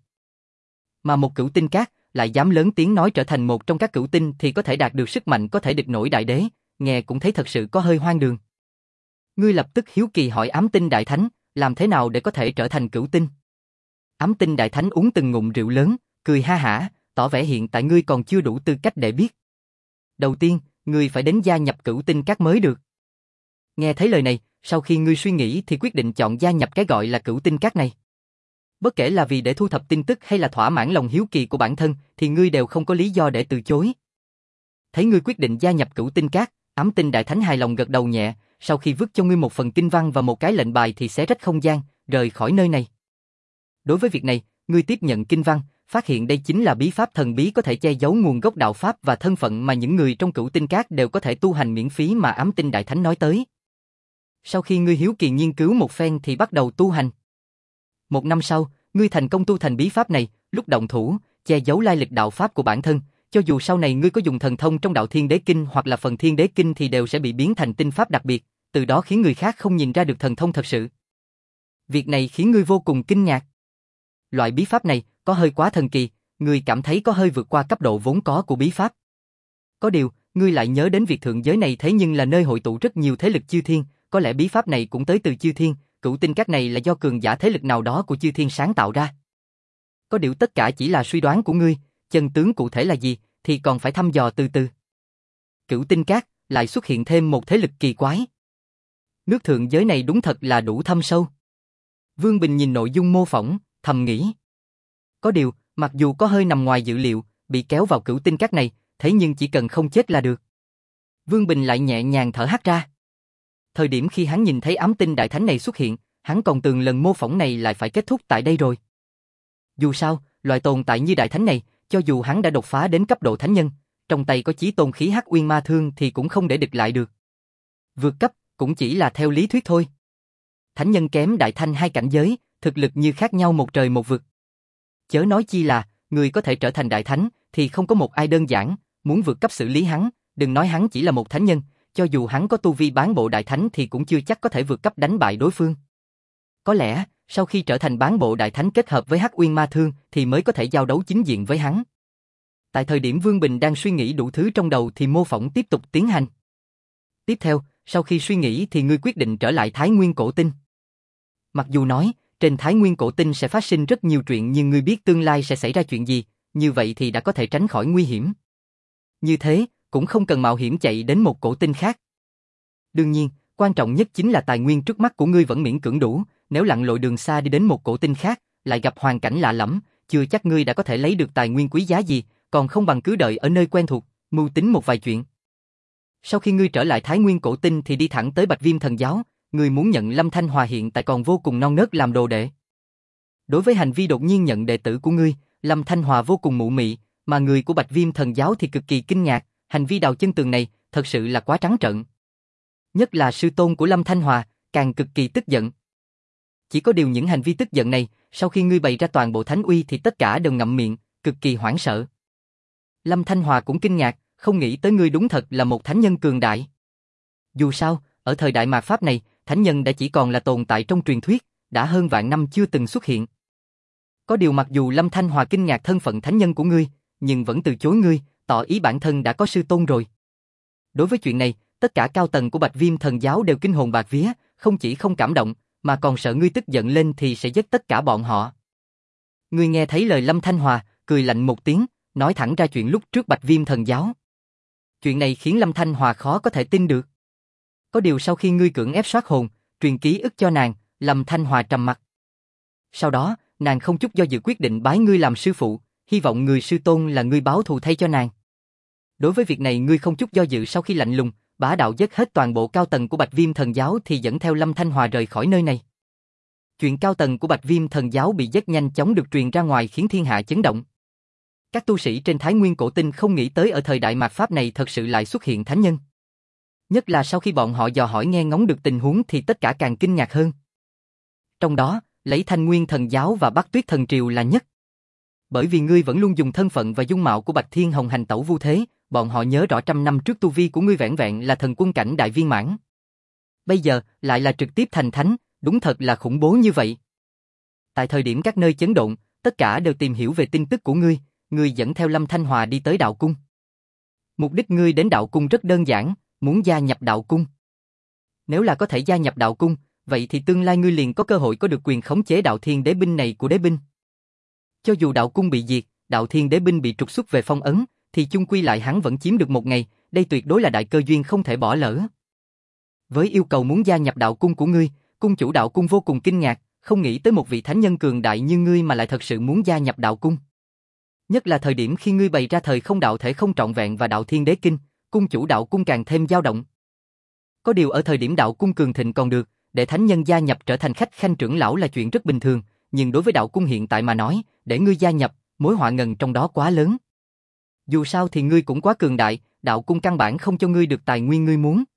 Mà một cửu tinh các lại dám lớn tiếng nói trở thành một trong các cửu tinh thì có thể đạt được sức mạnh có thể địch nổi đại đế, nghe cũng thấy thật sự có hơi hoang đường. Ngươi lập tức hiếu kỳ hỏi Ám Tinh Đại Thánh, làm thế nào để có thể trở thành cửu tinh? Ám Tinh Đại Thánh uống từng ngụm rượu lớn, cười ha hả, tỏ vẻ hiện tại ngươi còn chưa đủ tư cách để biết. Đầu tiên, ngươi phải đến gia nhập Cửu Tinh Các mới được. Nghe thấy lời này, sau khi ngươi suy nghĩ thì quyết định chọn gia nhập cái gọi là Cửu Tinh Các này. Bất kể là vì để thu thập tin tức hay là thỏa mãn lòng hiếu kỳ của bản thân, thì ngươi đều không có lý do để từ chối. Thấy ngươi quyết định gia nhập Cửu Tinh Các, Ám Tinh Đại Thánh hài lòng gật đầu nhẹ, sau khi vứt cho ngươi một phần kinh văn và một cái lệnh bài thì xé rách không gian, rời khỏi nơi này. Đối với việc này, ngươi tiếp nhận kinh văn, phát hiện đây chính là bí pháp thần bí có thể che giấu nguồn gốc đạo pháp và thân phận mà những người trong Cửu Tinh Các đều có thể tu hành miễn phí mà Ám Tinh Đại Thánh nói tới. Sau khi ngươi hiếu kỳ nghiên cứu một phen thì bắt đầu tu hành. Một năm sau, ngươi thành công tu thành bí pháp này, lúc động thủ, che giấu lai lịch đạo pháp của bản thân, cho dù sau này ngươi có dùng thần thông trong đạo Thiên Đế Kinh hoặc là phần Thiên Đế Kinh thì đều sẽ bị biến thành tinh pháp đặc biệt, từ đó khiến người khác không nhìn ra được thần thông thật sự. Việc này khiến ngươi vô cùng kinh ngạc. Loại bí pháp này có hơi quá thần kỳ, ngươi cảm thấy có hơi vượt qua cấp độ vốn có của bí pháp. Có điều, ngươi lại nhớ đến việc thượng giới này thế nhưng là nơi hội tụ rất nhiều thế lực chư thiên, có lẽ bí pháp này cũng tới từ chư thiên, Cửu Tinh Các này là do cường giả thế lực nào đó của chư thiên sáng tạo ra. Có điều tất cả chỉ là suy đoán của ngươi, chân tướng cụ thể là gì thì còn phải thăm dò từ từ. Cửu Tinh Các lại xuất hiện thêm một thế lực kỳ quái. Nước thượng giới này đúng thật là đủ thâm sâu. Vương Bình nhìn nội dung mô phỏng, thầm nghĩ. Có điều, mặc dù có hơi nằm ngoài dự liệu, bị kéo vào Cửu Tinh Các này, thế nhưng chỉ cần không chết là được. Vương Bình lại nhẹ nhàng thở hắt ra. Thời điểm khi hắn nhìn thấy Ám Tinh Đại Thánh này xuất hiện, hắn còn tưởng lần mô phỏng này lại phải kết thúc tại đây rồi. Dù sao, loại tồn tại như Đại Thánh này, cho dù hắn đã đột phá đến cấp độ thánh nhân, trong tay có chí tôn khí Hắc Uyên Ma Thương thì cũng không để địch lại được. Vượt cấp cũng chỉ là theo lý thuyết thôi. Thánh nhân kém Đại Thanh hai cảnh giới, thực lực như khác nhau một trời một vực. Chớ nói chi là, người có thể trở thành Đại Thánh thì không có một ai đơn giản, muốn vượt cấp xử lý hắn, đừng nói hắn chỉ là một thánh nhân, cho dù hắn có tu vi bán bộ Đại Thánh thì cũng chưa chắc có thể vượt cấp đánh bại đối phương. Có lẽ, sau khi trở thành bán bộ Đại Thánh kết hợp với Hắc Uyên Ma Thương thì mới có thể giao đấu chính diện với hắn. Tại thời điểm Vương Bình đang suy nghĩ đủ thứ trong đầu thì mô phỏng tiếp tục tiến hành. Tiếp theo, sau khi suy nghĩ thì ngươi quyết định trở lại Thái Nguyên Cổ Tinh. Mặc dù nói, trên Thái Nguyên Cổ Tinh sẽ phát sinh rất nhiều chuyện nhưng ngươi biết tương lai sẽ xảy ra chuyện gì, như vậy thì đã có thể tránh khỏi nguy hiểm. Như thế, cũng không cần mạo hiểm chạy đến một cổ tinh khác. Đương nhiên, quan trọng nhất chính là tài nguyên trước mắt của ngươi vẫn miễn cưỡng đủ, nếu lặn lội đường xa đi đến một cổ tinh khác, lại gặp hoàn cảnh lạ lẫm, chưa chắc ngươi đã có thể lấy được tài nguyên quý giá gì, còn không bằng cứ đợi ở nơi quen thuộc, mưu tính một vài chuyện. Sau khi ngươi trở lại Thái Nguyên Cổ Tinh thì đi thẳng tới Bạch Viêm Thần Giáo, ngươi muốn nhận Lâm Thanh Hòa hiện tại còn vô cùng non nớt làm đồ đệ. Đối với hành vi đột nhiên nhận đệ tử của ngươi, Lâm Thanh Hòa vô cùng mụ mị, mà người của Bạch Viêm Thần Giáo thì cực kỳ kinh ngạc, hành vi đào chân tường này thật sự là quá trắng trợn. Nhất là sư tôn của Lâm Thanh Hòa, càng cực kỳ tức giận. Chỉ có điều những hành vi tức giận này, sau khi ngươi bày ra toàn bộ thánh uy thì tất cả đều ngậm miệng, cực kỳ hoảng sợ. Lâm Thanh Hòa cũng kinh ngạc, không nghĩ tới ngươi đúng thật là một thánh nhân cường đại. Dù sao, ở thời đại mạt Pháp này, thánh nhân đã chỉ còn là tồn tại trong truyền thuyết, đã hơn vạn năm chưa từng xuất hiện. Có điều mặc dù Lâm Thanh Hòa kinh ngạc thân phận thánh nhân của ngươi, nhưng vẫn từ chối ngươi, tỏ ý bản thân đã có sư tôn rồi. Đối với chuyện này, tất cả cao tầng của Bạch Viêm Thần Giáo đều kinh hồn bạt vía, không chỉ không cảm động, mà còn sợ ngươi tức giận lên thì sẽ giết tất cả bọn họ. Ngươi nghe thấy lời Lâm Thanh Hòa, cười lạnh một tiếng, nói thẳng ra chuyện lúc trước Bạch Viêm Thần Giáo. Chuyện này khiến Lâm Thanh Hòa khó có thể tin được. Có điều sau khi ngươi cưỡng ép soát hồn, truyền ký ức cho nàng, Lâm Thanh Hòa trầm mặc. Sau đó, nàng không chút do dự quyết định bái ngươi làm sư phụ, hy vọng người sư tôn là ngươi báo thù thay cho nàng. Đối với việc này ngươi không chút do dự, sau khi lạnh lùng, bá đạo giết hết toàn bộ cao tầng của Bạch Viêm Thần Giáo thì dẫn theo Lâm Thanh Hòa rời khỏi nơi này. Chuyện cao tầng của Bạch Viêm Thần Giáo bị giết nhanh chóng được truyền ra ngoài khiến thiên hạ chấn động. Các tu sĩ trên Thái Nguyên Cổ Tinh không nghĩ tới ở thời đại mạt Pháp này thật sự lại xuất hiện thánh nhân. Nhất là sau khi bọn họ dò hỏi nghe ngóng được tình huống thì tất cả càng kinh ngạc hơn. Trong đó, lấy Thanh Nguyên Thần Giáo và Bắc Tuyết Thần Triều là nhất. Bởi vì ngươi vẫn luôn dùng thân phận và dung mạo của Bạch Thiên Hồng hành tẩu vu thế, bọn họ nhớ rõ trăm năm trước tu vi của ngươi vẻn vẹn là thần quân cảnh đại viên mãn. Bây giờ, lại là trực tiếp thành thánh, đúng thật là khủng bố như vậy. Tại thời điểm các nơi chấn động, tất cả đều tìm hiểu về tin tức của ngươi, ngươi dẫn theo Lâm Thanh Hòa đi tới đạo cung. Mục đích ngươi đến đạo cung rất đơn giản, muốn gia nhập đạo cung. Nếu là có thể gia nhập đạo cung, vậy thì tương lai ngươi liền có cơ hội có được quyền khống chế đạo thiên đế binh này của đế binh. Cho dù đạo cung bị diệt, đạo thiên đế binh bị trục xuất về phong ấn, thì chung quy lại hắn vẫn chiếm được một ngày, đây tuyệt đối là đại cơ duyên không thể bỏ lỡ. Với yêu cầu muốn gia nhập đạo cung của ngươi, cung chủ đạo cung vô cùng kinh ngạc, không nghĩ tới một vị thánh nhân cường đại như ngươi mà lại thật sự muốn gia nhập đạo cung. Nhất là thời điểm khi ngươi bày ra thời không đạo thể không trọn vẹn và đạo thiên đế kinh, cung chủ đạo cung càng thêm dao động. Có điều ở thời điểm đạo cung cường thịnh còn được, để thánh nhân gia nhập trở thành khách khanh trưởng lão là chuyện rất bình thường, nhưng đối với đạo cung hiện tại mà nói, để ngươi gia nhập, mối họa ngầm trong đó quá lớn. Dù sao thì ngươi cũng quá cường đại, đạo cung căn bản không cho ngươi được tài nguyên ngươi muốn.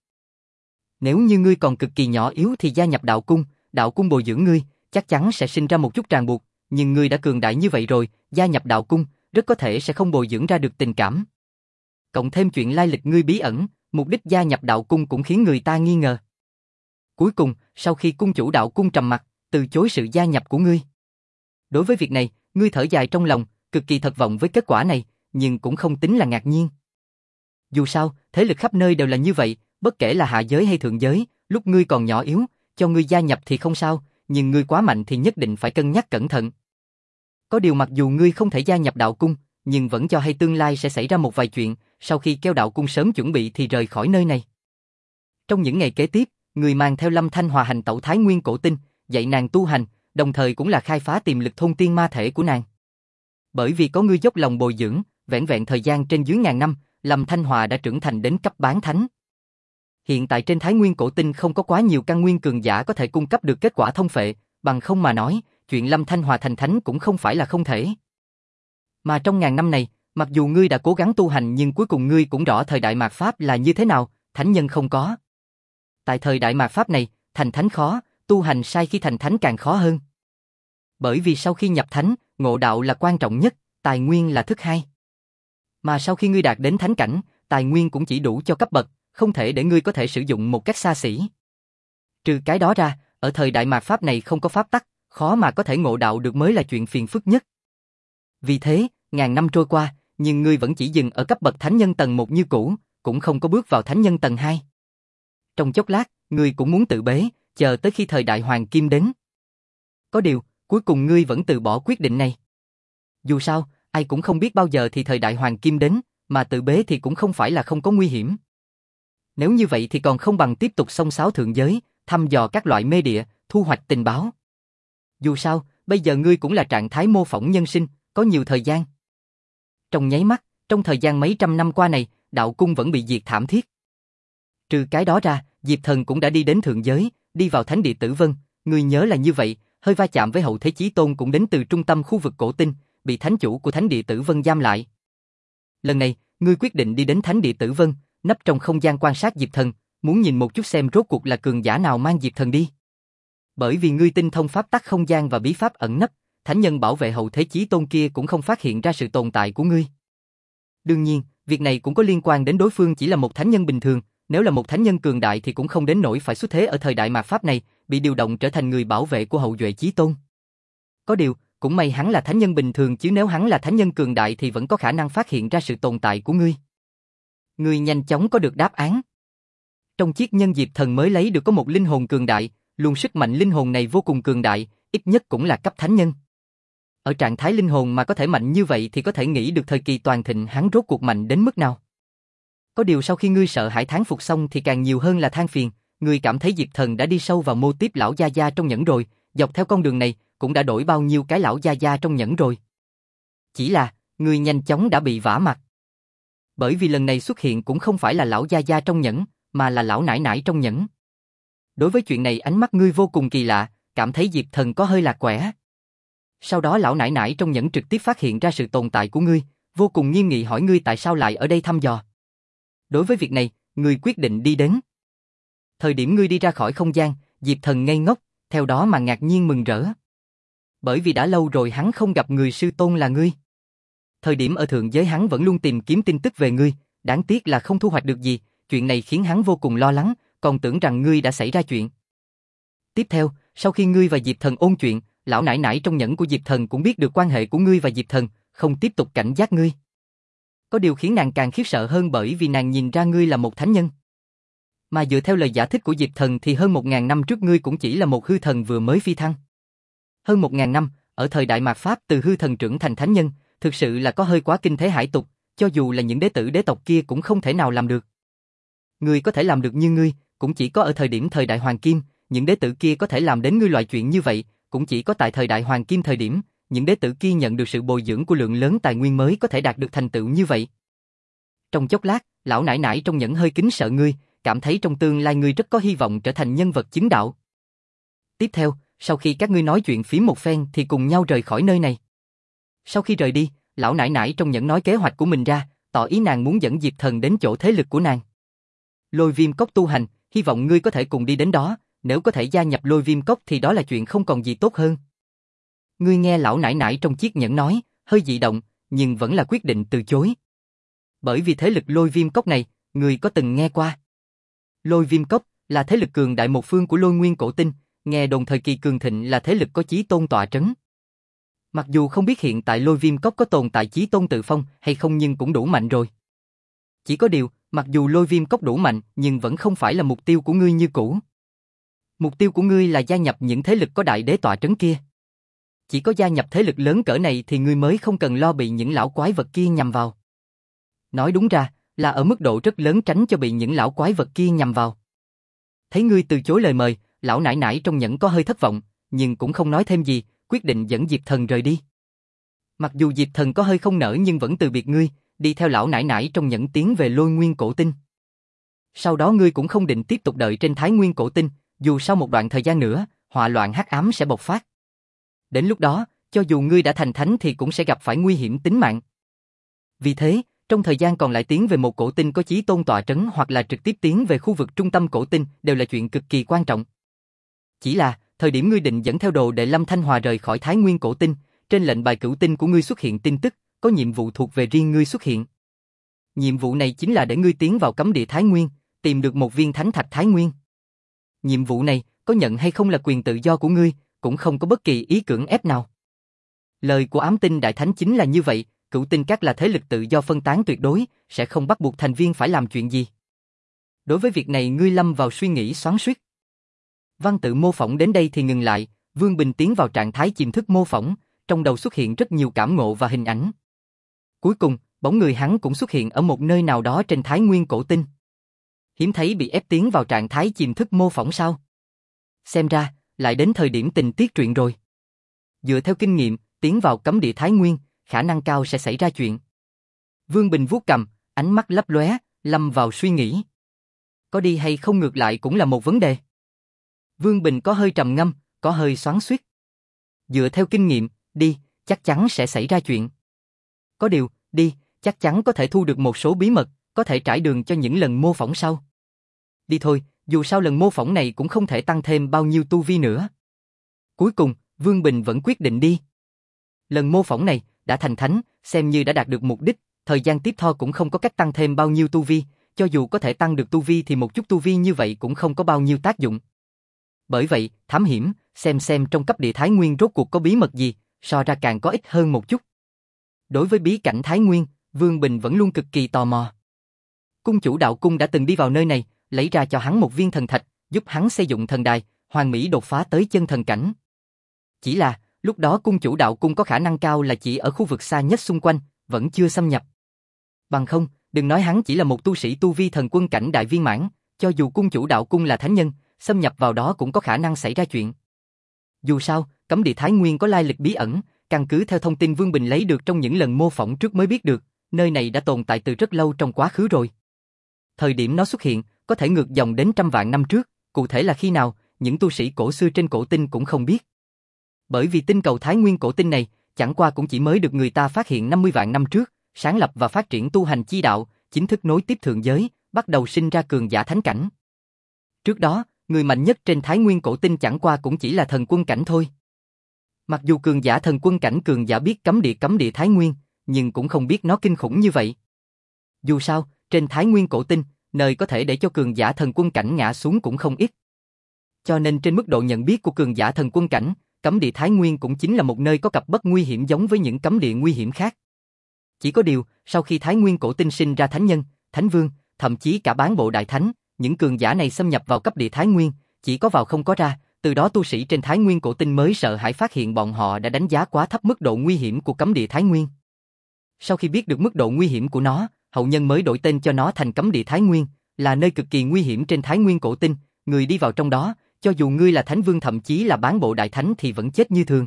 Nếu như ngươi còn cực kỳ nhỏ yếu thì gia nhập đạo cung, đạo cung bồi dưỡng ngươi, chắc chắn sẽ sinh ra một chút ràng buộc, nhưng ngươi đã cường đại như vậy rồi, gia nhập đạo cung, rất có thể sẽ không bồi dưỡng ra được tình cảm. Cộng thêm chuyện lai lịch ngươi bí ẩn, mục đích gia nhập đạo cung cũng khiến người ta nghi ngờ. Cuối cùng, sau khi cung chủ đạo cung trầm mặc, từ chối sự gia nhập của ngươi. Đối với việc này, ngươi thở dài trong lòng, cực kỳ thất vọng với kết quả này, nhưng cũng không tính là ngạc nhiên. Dù sao, thế lực khắp nơi đều là như vậy, bất kể là hạ giới hay thượng giới, lúc ngươi còn nhỏ yếu, cho ngươi gia nhập thì không sao, nhưng ngươi quá mạnh thì nhất định phải cân nhắc cẩn thận. Có điều mặc dù ngươi không thể gia nhập đạo cung, nhưng vẫn cho hay tương lai sẽ xảy ra một vài chuyện, sau khi kêu đạo cung sớm chuẩn bị thì rời khỏi nơi này. Trong những ngày kế tiếp, ngươi mang theo Lâm Thanh Hòa hành tẩu Thái Nguyên Cổ Tinh, dạy nàng tu hành, đồng thời cũng là khai phá tiềm lực thôn tiên ma thể của nàng. Bởi vì có ngươi dốc lòng bồi dưỡng, vẻn vẹn thời gian trên dưới ngàn năm, Lâm Thanh Hòa đã trưởng thành đến cấp bán thánh. Hiện tại trên Thái Nguyên Cổ Tinh không có quá nhiều căn nguyên cường giả có thể cung cấp được kết quả thông phệ, bằng không mà nói, chuyện Lâm Thanh Hòa thành thánh cũng không phải là không thể. Mà trong ngàn năm này, mặc dù ngươi đã cố gắng tu hành nhưng cuối cùng ngươi cũng rõ thời đại mạt Pháp là như thế nào, thánh nhân không có. Tại thời đại mạt Pháp này, thành thánh khó, tu hành sai khi thành thánh càng khó hơn. Bởi vì sau khi nhập thánh, ngộ đạo là quan trọng nhất, tài nguyên là thức hai. Mà sau khi ngươi đạt đến thánh cảnh, tài nguyên cũng chỉ đủ cho cấp bậc, không thể để ngươi có thể sử dụng một cách xa xỉ. Trừ cái đó ra, ở thời đại mạt Pháp này không có pháp tắc, khó mà có thể ngộ đạo được mới là chuyện phiền phức nhất. Vì thế, ngàn năm trôi qua, nhưng ngươi vẫn chỉ dừng ở cấp bậc thánh nhân tầng một như cũ, cũng không có bước vào thánh nhân tầng hai. Trong chốc lát, ngươi cũng muốn tự bế, chờ tới khi thời đại hoàng kim đến. Có điều, cuối cùng ngươi vẫn từ bỏ quyết định này. Dù sao, ai cũng không biết bao giờ thì thời đại hoàng kim đến, mà tự bế thì cũng không phải là không có nguy hiểm. Nếu như vậy thì còn không bằng tiếp tục xông xáo thượng giới, thăm dò các loại mê địa, thu hoạch tình báo. Dù sao, bây giờ ngươi cũng là trạng thái mô phỏng nhân sinh, có nhiều thời gian. Trong nháy mắt, trong thời gian mấy trăm năm qua này, đạo cung vẫn bị diệt thảm thiết. Trừ cái đó ra, Diệp Thần cũng đã đi đến thượng giới, đi vào thánh địa Tử Vân, ngươi nhớ là như vậy, hơi va chạm với hậu thế chí tôn cũng đến từ trung tâm khu vực cổ tinh, bị thánh chủ của thánh địa Tử Vân giam lại. Lần này, ngươi quyết định đi đến thánh địa Tử Vân, nấp trong không gian quan sát Diệp Thần, muốn nhìn một chút xem rốt cuộc là cường giả nào mang Diệp Thần đi. Bởi vì ngươi tinh thông pháp tắc không gian và bí pháp ẩn nấp, thánh nhân bảo vệ hậu thế chí tôn kia cũng không phát hiện ra sự tồn tại của ngươi. Đương nhiên, việc này cũng có liên quan đến đối phương chỉ là một thánh nhân bình thường, nếu là một thánh nhân cường đại thì cũng không đến nỗi phải xuất thế ở thời đại mạt Pháp này, bị điều động trở thành người bảo vệ của hậu duệ chí tôn. Có điều, cũng may hắn là thánh nhân bình thường chứ nếu hắn là thánh nhân cường đại thì vẫn có khả năng phát hiện ra sự tồn tại của ngươi. Ngươi nhanh chóng có được đáp án. Trong chiếc nhân Diệp Thần mới lấy được có một linh hồn cường đại, luồng sức mạnh linh hồn này vô cùng cường đại, ít nhất cũng là cấp thánh nhân. Ở trạng thái linh hồn mà có thể mạnh như vậy thì có thể nghĩ được thời kỳ toàn thịnh hắn rốt cuộc mạnh đến mức nào. Có điều sau khi ngươi sợ hãi thán phục xong thì càng nhiều hơn là than phiền, ngươi cảm thấy Diệp Thần đã đi sâu vào mô típ lão gia gia trong nhẫn rồi, dọc theo con đường này, cũng đã đổi bao nhiêu cái lão gia gia trong nhẫn rồi. Chỉ là, ngươi nhanh chóng đã bị vả mặt. Bởi vì lần này xuất hiện cũng không phải là lão gia gia trong nhẫn, mà là lão nải nải trong nhẫn. Đối với chuyện này ánh mắt ngươi vô cùng kỳ lạ, cảm thấy Diệp Thần có hơi lạc quẻ. Sau đó lão nải nải trong nhẫn trực tiếp phát hiện ra sự tồn tại của ngươi, vô cùng nghiêm nghị hỏi ngươi tại sao lại ở đây thăm dò. Đối với việc này, ngươi quyết định đi đến. Thời điểm ngươi đi ra khỏi không gian, Diệp Thần ngây ngốc, theo đó mà ngạc nhiên mừng rỡ. Bởi vì đã lâu rồi hắn không gặp người sư tôn là ngươi. Thời điểm ở thượng giới hắn vẫn luôn tìm kiếm tin tức về ngươi, đáng tiếc là không thu hoạch được gì, chuyện này khiến hắn vô cùng lo lắng, còn tưởng rằng ngươi đã xảy ra chuyện. Tiếp theo, sau khi ngươi và Diệp Thần ôn chuyện, lão nải nải trong nhẫn của Diệp Thần cũng biết được quan hệ của ngươi và Diệp Thần, không tiếp tục cảnh giác ngươi. Có điều khiến nàng càng khiếp sợ hơn bởi vì nàng nhìn ra ngươi là một thánh nhân. Mà dựa theo lời giải thích của Diệp Thần thì hơn một ngàn năm trước ngươi cũng chỉ là một hư thần vừa mới phi thăng. Hơn một ngàn năm, ở thời đại mạt Pháp từ hư thần trưởng thành thánh nhân, thực sự là có hơi quá kinh thế hải tục, cho dù là những đế tử đế tộc kia cũng không thể nào làm được. Ngươi có thể làm được như ngươi, cũng chỉ có ở thời điểm thời đại Hoàng Kim, những đế tử kia có thể làm đến ngươi loại chuyện như vậy, cũng chỉ có tại thời đại Hoàng Kim thời điểm, những đế tử kia nhận được sự bồi dưỡng của lượng lớn tài nguyên mới có thể đạt được thành tựu như vậy. Trong chốc lát, lão nải nải trong nhẫn hơi kính sợ ngươi, cảm thấy trong tương lai ngươi rất có hy vọng trở thành nhân vật chứng đạo. Tiếp theo, sau khi các ngươi nói chuyện phím một phen thì cùng nhau rời khỏi nơi này. Sau khi rời đi, lão nải nải trong nhẫn nói kế hoạch của mình ra, tỏ ý nàng muốn dẫn Diệp Thần đến chỗ thế lực của nàng. Lôi Viêm Cốc tu hành, hy vọng ngươi có thể cùng đi đến đó, nếu có thể gia nhập Lôi Viêm Cốc thì đó là chuyện không còn gì tốt hơn. Ngươi nghe lão nải nải trong chiếc nhẫn nói, hơi dị động, nhưng vẫn là quyết định từ chối. Bởi vì thế lực Lôi Viêm Cốc này, ngươi có từng nghe qua. Lôi Viêm Cốc là thế lực cường đại một phương của Lôi Nguyên Cổ Tinh, nghe đồn thời kỳ cường thịnh là thế lực có chí tôn tọa trấn. Mặc dù không biết hiện tại Lôi Viêm Cốc có tồn tại chí tôn tự phong hay không nhưng cũng đủ mạnh rồi. Chỉ có điều, mặc dù Lôi Viêm Cốc đủ mạnh nhưng vẫn không phải là mục tiêu của ngươi như cũ. Mục tiêu của ngươi là gia nhập những thế lực có đại đế tọa trấn kia. Chỉ có gia nhập thế lực lớn cỡ này thì ngươi mới không cần lo bị những lão quái vật kia nhằm vào. Nói đúng ra, là ở mức độ rất lớn tránh cho bị những lão quái vật kia nhằm vào. Thấy ngươi từ chối lời mời, lão nải nải trong nhẫn có hơi thất vọng, nhưng cũng không nói thêm gì, quyết định dẫn Diệp Thần rời đi. Mặc dù Diệp Thần có hơi không nỡ nhưng vẫn từ biệt ngươi, đi theo lão nải nải trong nhẫn tiến về Lôi Nguyên Cổ Tinh. Sau đó ngươi cũng không định tiếp tục đợi trên Thái Nguyên Cổ Tinh, dù sau một đoạn thời gian nữa, họa loạn hắc ám sẽ bộc phát. Đến lúc đó, cho dù ngươi đã thành thánh thì cũng sẽ gặp phải nguy hiểm tính mạng. Vì thế, trong thời gian còn lại tiến về một cổ tinh có chí tôn tọa trấn hoặc là trực tiếp tiến về khu vực trung tâm cổ tinh đều là chuyện cực kỳ quan trọng. Chỉ là, thời điểm ngươi định dẫn theo đồ đệ Lâm Thanh Hòa rời khỏi Thái Nguyên Cổ Tinh, trên lệnh bài cửu tinh của ngươi xuất hiện tin tức, có nhiệm vụ thuộc về riêng ngươi xuất hiện. Nhiệm vụ này chính là để ngươi tiến vào cấm địa Thái Nguyên, tìm được một viên thánh thạch Thái Nguyên. Nhiệm vụ này, có nhận hay không là quyền tự do của ngươi, cũng không có bất kỳ ý cưỡng ép nào. Lời của ám tinh đại thánh chính là như vậy, cửu tinh các là thế lực tự do phân tán tuyệt đối, sẽ không bắt buộc thành viên phải làm chuyện gì. Đối với việc này ngươi lâm vào suy nghĩ xoắn xuýt. Văn tự mô phỏng đến đây thì ngừng lại, Vương Bình tiến vào trạng thái chìm thức mô phỏng, trong đầu xuất hiện rất nhiều cảm ngộ và hình ảnh. Cuối cùng, bóng người hắn cũng xuất hiện ở một nơi nào đó trên Thái Nguyên Cổ Tinh. Hiếm thấy bị ép tiến vào trạng thái chìm thức mô phỏng sao? Xem ra, lại đến thời điểm tình tiết truyện rồi. Dựa theo kinh nghiệm, tiến vào cấm địa Thái Nguyên, khả năng cao sẽ xảy ra chuyện. Vương Bình vuốt cằm, ánh mắt lấp lóe, lâm vào suy nghĩ. Có đi hay không ngược lại cũng là một vấn đề. Vương Bình có hơi trầm ngâm, có hơi xoắn xuýt. Dựa theo kinh nghiệm, đi, chắc chắn sẽ xảy ra chuyện. Có điều, đi, chắc chắn có thể thu được một số bí mật, có thể trải đường cho những lần mô phỏng sau. Đi thôi, dù sao lần mô phỏng này cũng không thể tăng thêm bao nhiêu tu vi nữa. Cuối cùng, Vương Bình vẫn quyết định đi. Lần mô phỏng này, đã thành thánh, xem như đã đạt được mục đích, thời gian tiếp theo cũng không có cách tăng thêm bao nhiêu tu vi, cho dù có thể tăng được tu vi thì một chút tu vi như vậy cũng không có bao nhiêu tác dụng. Bởi vậy, thám hiểm, xem xem trong cấp địa Thái Nguyên rốt cuộc có bí mật gì, so ra càng có ích hơn một chút. Đối với bí cảnh Thái Nguyên, Vương Bình vẫn luôn cực kỳ tò mò. Cung chủ đạo cung đã từng đi vào nơi này, lấy ra cho hắn một viên thần thạch, giúp hắn xây dựng thần đài, hoàn mỹ đột phá tới chân thần cảnh. Chỉ là, lúc đó cung chủ đạo cung có khả năng cao là chỉ ở khu vực xa nhất xung quanh, vẫn chưa xâm nhập. Bằng không, đừng nói hắn chỉ là một tu sĩ tu vi thần quân cảnh đại viên mãn, cho dù cung chủ đạo cung là thánh nhân, xâm nhập vào đó cũng có khả năng xảy ra chuyện. Dù sao, cấm địa Thái Nguyên có lai lịch bí ẩn, căn cứ theo thông tin Vương Bình lấy được trong những lần mô phỏng trước mới biết được, nơi này đã tồn tại từ rất lâu trong quá khứ rồi. Thời điểm nó xuất hiện, có thể ngược dòng đến trăm vạn năm trước, cụ thể là khi nào, những tu sĩ cổ xưa trên cổ tinh cũng không biết. Bởi vì tinh cầu Thái Nguyên cổ tinh này, chẳng qua cũng chỉ mới được người ta phát hiện năm mươi vạn năm trước, sáng lập và phát triển tu hành chi đạo, chính thức nối tiếp thượng giới, bắt đầu sinh ra cường giả thánh cảnh. Trước đó, người mạnh nhất trên Thái Nguyên cổ tinh chẳng qua cũng chỉ là thần quân cảnh thôi. Mặc dù cường giả thần quân cảnh cường giả biết cấm địa cấm địa Thái Nguyên, nhưng cũng không biết nó kinh khủng như vậy. Dù sao, trên Thái Nguyên cổ tinh, nơi có thể để cho cường giả thần quân cảnh ngã xuống cũng không ít. Cho nên trên mức độ nhận biết của cường giả thần quân cảnh, cấm địa Thái Nguyên cũng chính là một nơi có cặp bất nguy hiểm giống với những cấm địa nguy hiểm khác. Chỉ có điều, sau khi Thái Nguyên cổ tinh sinh ra thánh nhân, thánh vương, thậm chí cả bán bộ đại thánh, những cường giả này xâm nhập vào cấp địa Thái Nguyên, chỉ có vào không có ra, từ đó tu sĩ trên Thái Nguyên cổ tinh mới sợ hãi phát hiện bọn họ đã đánh giá quá thấp mức độ nguy hiểm của cấm địa Thái Nguyên. Sau khi biết được mức độ nguy hiểm của nó, hậu nhân mới đổi tên cho nó thành cấm địa Thái Nguyên, là nơi cực kỳ nguy hiểm trên Thái Nguyên cổ tinh, người đi vào trong đó, cho dù ngươi là thánh vương thậm chí là bán bộ đại thánh thì vẫn chết như thường.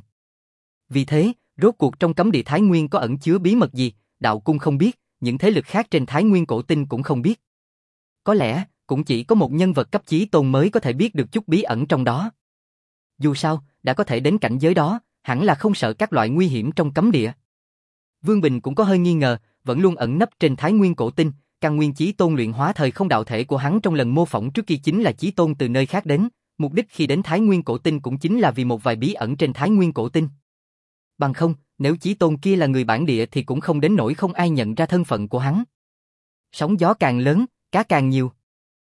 Vì thế, rốt cuộc trong cấm địa Thái Nguyên có ẩn chứa bí mật gì, đạo cung không biết, những thế lực khác trên Thái Nguyên cổ tinh cũng không biết. Có lẽ, cũng chỉ có một nhân vật cấp chí tôn mới có thể biết được chút bí ẩn trong đó. Dù sao, đã có thể đến cảnh giới đó, hẳn là không sợ các loại nguy hiểm trong cấm địa. Vương Bình cũng có hơi nghi ngờ, vẫn luôn ẩn nấp trên Thái Nguyên cổ tinh, căn nguyên chí tôn luyện hóa thời không đạo thể của hắn trong lần mô phỏng trước kia chính là chí tôn từ nơi khác đến, mục đích khi đến Thái Nguyên cổ tinh cũng chính là vì một vài bí ẩn trên Thái Nguyên cổ tinh. Bằng không, nếu chí tôn kia là người bản địa thì cũng không đến nỗi không ai nhận ra thân phận của hắn. Sóng gió càng lớn, cá càng nhiều.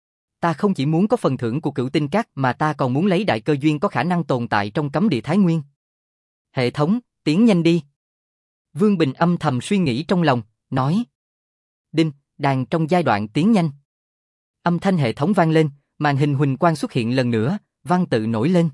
Ta không chỉ muốn có phần thưởng của Cửu Tinh Các mà ta còn muốn lấy đại cơ duyên có khả năng tồn tại trong cấm địa Thái Nguyên. Hệ thống, tiến nhanh đi. Vương Bình âm thầm suy nghĩ trong lòng, nói. Đinh, đàn trong giai đoạn tiến nhanh. Âm thanh hệ thống vang lên, màn hình huỳnh quang xuất hiện lần nữa, văn tự nổi lên.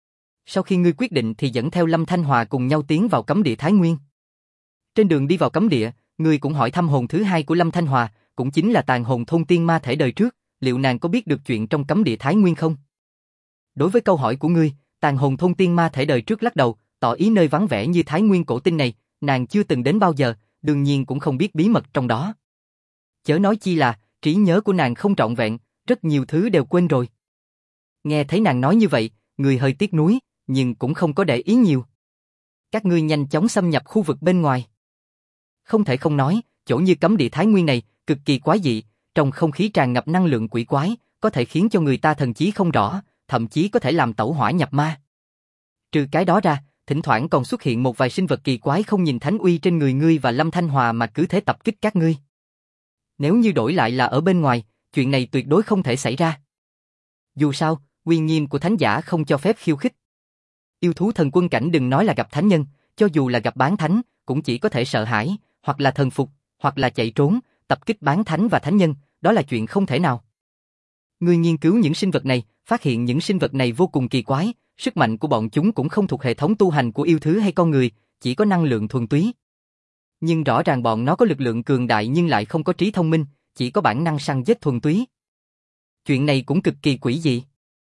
Sau khi ngươi quyết định thì dẫn theo Lâm Thanh Hòa cùng nhau tiến vào cấm địa Thái Nguyên. Trên đường đi vào cấm địa, ngươi cũng hỏi thăm hồn thứ hai của Lâm Thanh Hòa, cũng chính là tàn hồn thôn tiên ma thể đời trước, liệu nàng có biết được chuyện trong cấm địa Thái Nguyên không? Đối với câu hỏi của ngươi, tàn hồn thôn tiên ma thể đời trước lắc đầu, tỏ ý nơi vắng vẻ như Thái Nguyên cổ tinh này, nàng chưa từng đến bao giờ, đương nhiên cũng không biết bí mật trong đó. Chớ nói chi là, trí nhớ của nàng không trọn vẹn, rất nhiều thứ đều quên rồi. Nghe thấy nàng nói như vậy, người hơi tiếc nuối, nhưng cũng không có để ý nhiều. Các ngươi nhanh chóng xâm nhập khu vực bên ngoài. Không thể không nói, chỗ như cấm địa Thái Nguyên này, cực kỳ quái dị, trong không khí tràn ngập năng lượng quỷ quái, có thể khiến cho người ta thần trí không rõ, thậm chí có thể làm tẩu hỏa nhập ma. Trừ cái đó ra, thỉnh thoảng còn xuất hiện một vài sinh vật kỳ quái không nhìn thánh uy trên người ngươi và Lâm Thanh Hòa mà cứ thế tập kích các ngươi. Nếu như đổi lại là ở bên ngoài, chuyện này tuyệt đối không thể xảy ra. Dù sao, uy nghiêm của thánh giả không cho phép khiêu khích. Yêu thú thần quân cảnh đừng nói là gặp thánh nhân, cho dù là gặp bán thánh, cũng chỉ có thể sợ hãi, hoặc là thần phục, hoặc là chạy trốn, tập kích bán thánh và thánh nhân, đó là chuyện không thể nào. Ngươi nghiên cứu những sinh vật này, phát hiện những sinh vật này vô cùng kỳ quái, sức mạnh của bọn chúng cũng không thuộc hệ thống tu hành của yêu thú hay con người, chỉ có năng lượng thuần túy. Nhưng rõ ràng bọn nó có lực lượng cường đại nhưng lại không có trí thông minh, chỉ có bản năng săn giết thuần túy. Chuyện này cũng cực kỳ quỷ dị.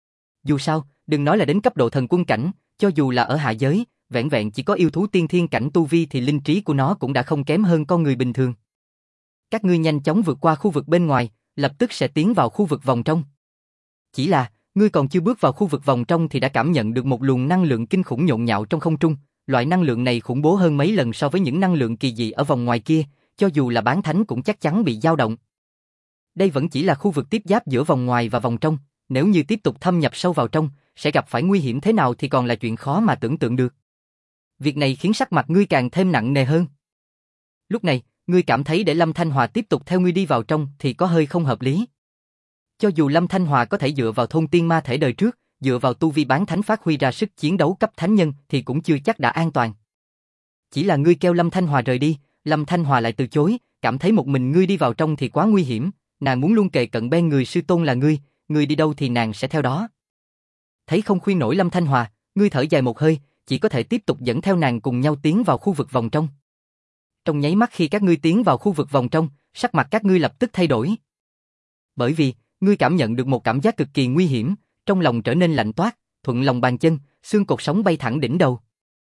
Dù sao, đừng nói là đến cấp độ thần quân cảnh, cho dù là ở hạ giới, vẹn vẹn chỉ có yêu thú tiên thiên cảnh tu vi thì linh trí của nó cũng đã không kém hơn con người bình thường. Các ngươi nhanh chóng vượt qua khu vực bên ngoài, lập tức sẽ tiến vào khu vực vòng trong. Chỉ là, ngươi còn chưa bước vào khu vực vòng trong thì đã cảm nhận được một luồng năng lượng kinh khủng nhộn nhạo trong không trung, loại năng lượng này khủng bố hơn mấy lần so với những năng lượng kỳ dị ở vòng ngoài kia, cho dù là bán thánh cũng chắc chắn bị dao động. Đây vẫn chỉ là khu vực tiếp giáp giữa vòng ngoài và vòng trong, nếu như tiếp tục thâm nhập sâu vào trong, sẽ gặp phải nguy hiểm thế nào thì còn là chuyện khó mà tưởng tượng được. Việc này khiến sắc mặt ngươi càng thêm nặng nề hơn. Lúc này, ngươi cảm thấy để Lâm Thanh Hòa tiếp tục theo ngươi đi vào trong thì có hơi không hợp lý. Cho dù Lâm Thanh Hòa có thể dựa vào thôn tiên ma thể đời trước, dựa vào tu vi bán thánh phát huy ra sức chiến đấu cấp thánh nhân thì cũng chưa chắc đã an toàn. Chỉ là ngươi kêu Lâm Thanh Hòa rời đi, Lâm Thanh Hòa lại từ chối, cảm thấy một mình ngươi đi vào trong thì quá nguy hiểm, nàng muốn luôn kề cận bên người sư tôn là ngươi, ngươi đi đâu thì nàng sẽ theo đó. Thấy không khuyên nổi Lâm Thanh Hòa, ngươi thở dài một hơi, chỉ có thể tiếp tục dẫn theo nàng cùng nhau tiến vào khu vực vòng trong. Trong nháy mắt khi các ngươi tiến vào khu vực vòng trong, sắc mặt các ngươi lập tức thay đổi. Bởi vì, ngươi cảm nhận được một cảm giác cực kỳ nguy hiểm, trong lòng trở nên lạnh toát, thuận lòng bàn chân, xương cột sống bay thẳng đỉnh đầu.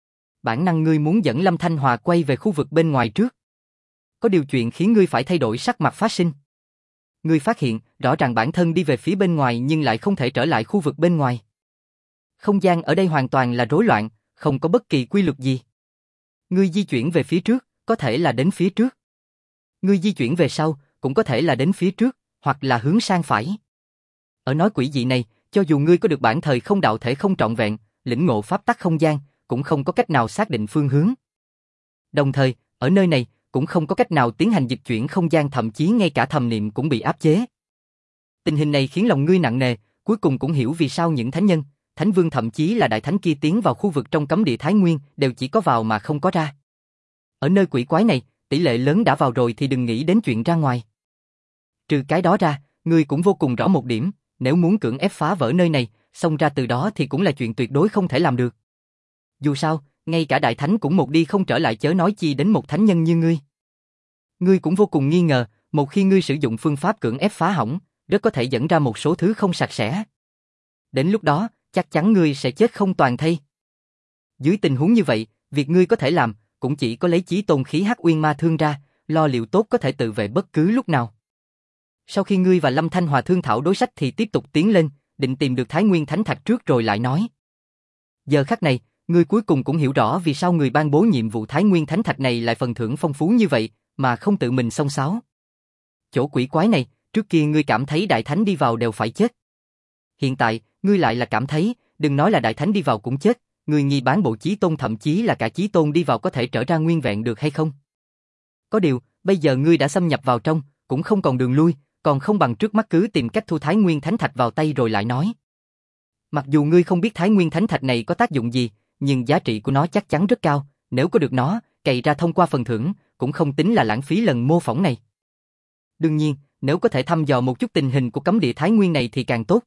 Bản năng ngươi muốn dẫn Lâm Thanh Hòa quay về khu vực bên ngoài trước. Có điều chuyện khiến ngươi phải thay đổi sắc mặt phát sinh. Ngươi phát hiện, rõ ràng bản thân đi về phía bên ngoài nhưng lại không thể trở lại khu vực bên ngoài. Không gian ở đây hoàn toàn là rối loạn, không có bất kỳ quy luật gì. Ngươi di chuyển về phía trước, có thể là đến phía trước. Ngươi di chuyển về sau, cũng có thể là đến phía trước, hoặc là hướng sang phải. Ở nói quỷ dị này, cho dù ngươi có được bản thời không đạo thể không trọn vẹn, lĩnh ngộ pháp tắc không gian, cũng không có cách nào xác định phương hướng. Đồng thời, ở nơi này, cũng không có cách nào tiến hành dịch chuyển không gian, thậm chí ngay cả thầm niệm cũng bị áp chế. Tình hình này khiến lòng ngươi nặng nề, cuối cùng cũng hiểu vì sao những thánh nhân, thánh vương thậm chí là đại thánh kia tiến vào khu vực trong cấm địa Thái Nguyên đều chỉ có vào mà không có ra. Ở nơi quỷ quái này, tỷ lệ lớn đã vào rồi thì đừng nghĩ đến chuyện ra ngoài. Trừ cái đó ra, ngươi cũng vô cùng rõ một điểm, nếu muốn cưỡng ép phá vỡ nơi này, xông ra từ đó thì cũng là chuyện tuyệt đối không thể làm được. Dù sao, ngay cả đại thánh cũng một đi không trở lại, chớ nói chi đến một thánh nhân như ngươi. Ngươi cũng vô cùng nghi ngờ, một khi ngươi sử dụng phương pháp cưỡng ép phá hỏng, rất có thể dẫn ra một số thứ không sạch sẽ. Đến lúc đó, chắc chắn ngươi sẽ chết không toàn thây. Dưới tình huống như vậy, việc ngươi có thể làm, cũng chỉ có lấy chí tôn khí Hắc Uyên Ma Thương ra, lo liệu tốt có thể tự vệ bất cứ lúc nào. Sau khi ngươi và Lâm Thanh Hòa thương thảo đối sách thì tiếp tục tiến lên, định tìm được Thái Nguyên Thánh Thạch trước rồi lại nói. Giờ khắc này, ngươi cuối cùng cũng hiểu rõ vì sao người ban bố nhiệm vụ Thái Nguyên Thánh Thạch này lại phần thưởng phong phú như vậy, mà không tự mình xông xáo. Chỗ quỷ quái này, trước kia ngươi cảm thấy đại thánh đi vào đều phải chết. Hiện tại, ngươi lại là cảm thấy, đừng nói là đại thánh đi vào cũng chết, người nghi bán bộ chí tôn thậm chí là cả chí tôn đi vào có thể trở ra nguyên vẹn được hay không? Có điều, bây giờ ngươi đã xâm nhập vào trong, cũng không còn đường lui, còn không bằng trước mắt cứ tìm cách thu Thái Nguyên Thánh Thạch vào tay rồi lại nói. Mặc dù ngươi không biết Thái Nguyên Thánh Thạch này có tác dụng gì, nhưng giá trị của nó chắc chắn rất cao, nếu có được nó, cày ra thông qua phần thưởng, cũng không tính là lãng phí lần mô phỏng này. Đương nhiên, nếu có thể thăm dò một chút tình hình của cấm địa Thái Nguyên này thì càng tốt.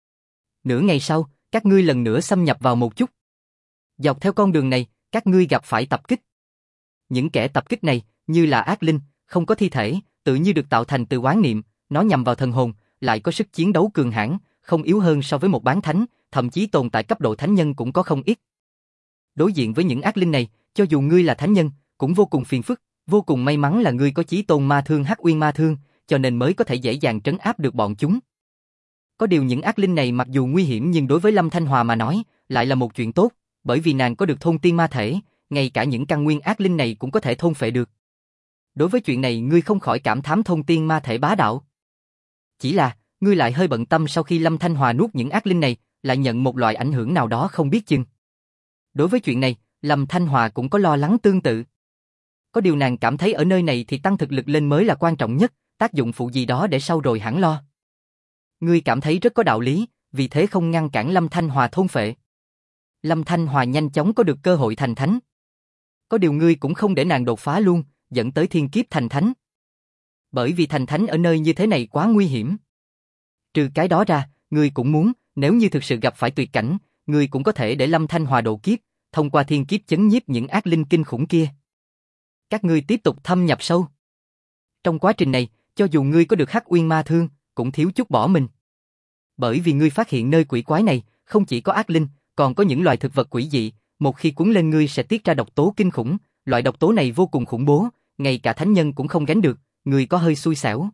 Nửa ngày sau, các ngươi lần nữa xâm nhập vào một chút. Dọc theo con đường này, các ngươi gặp phải tập kích. Những kẻ tập kích này, như là ác linh, không có thi thể, tự như được tạo thành từ oán niệm, nó nhằm vào thần hồn, lại có sức chiến đấu cường hãn, không yếu hơn so với một bán thánh, thậm chí tồn tại cấp độ thánh nhân cũng có không ít. Đối diện với những ác linh này, cho dù ngươi là thánh nhân, cũng vô cùng phiền phức, vô cùng may mắn là ngươi có chí tôn ma thương Hắc Uyên Ma Thương, cho nên mới có thể dễ dàng trấn áp được bọn chúng. Có điều những ác linh này mặc dù nguy hiểm nhưng đối với Lâm Thanh Hòa mà nói, lại là một chuyện tốt, bởi vì nàng có được thôn tiên ma thể, ngay cả những căn nguyên ác linh này cũng có thể thôn phệ được. Đối với chuyện này ngươi không khỏi cảm thán thôn tiên ma thể bá đạo. Chỉ là, ngươi lại hơi bận tâm sau khi Lâm Thanh Hòa nuốt những ác linh này, lại nhận một loại ảnh hưởng nào đó không biết chừng. Đối với chuyện này, Lâm Thanh Hòa cũng có lo lắng tương tự. Có điều nàng cảm thấy ở nơi này thì tăng thực lực lên mới là quan trọng nhất, tác dụng phụ gì đó để sau rồi hẳn lo. Ngươi cảm thấy rất có đạo lý, vì thế không ngăn cản Lâm Thanh Hòa thôn phệ. Lâm Thanh Hòa nhanh chóng có được cơ hội thành thánh. Có điều ngươi cũng không để nàng đột phá luôn, dẫn tới thiên kiếp thành thánh. Bởi vì thành thánh ở nơi như thế này quá nguy hiểm. Trừ cái đó ra, ngươi cũng muốn, nếu như thực sự gặp phải tuyệt cảnh, ngươi cũng có thể để Lâm Thanh Hòa độ kiếp, thông qua thiên kiếp chấn nhiếp những ác linh kinh khủng kia. Các ngươi tiếp tục thâm nhập sâu. Trong quá trình này, cho dù ngươi có được Hắc Uyên Ma Thương, cũng thiếu chút bỏ mình. Bởi vì ngươi phát hiện nơi quỷ quái này, không chỉ có ác linh, còn có những loài thực vật quỷ dị, một khi cuốn lên ngươi sẽ tiết ra độc tố kinh khủng, loại độc tố này vô cùng khủng bố, ngay cả thánh nhân cũng không gánh được, ngươi có hơi xui xẻo.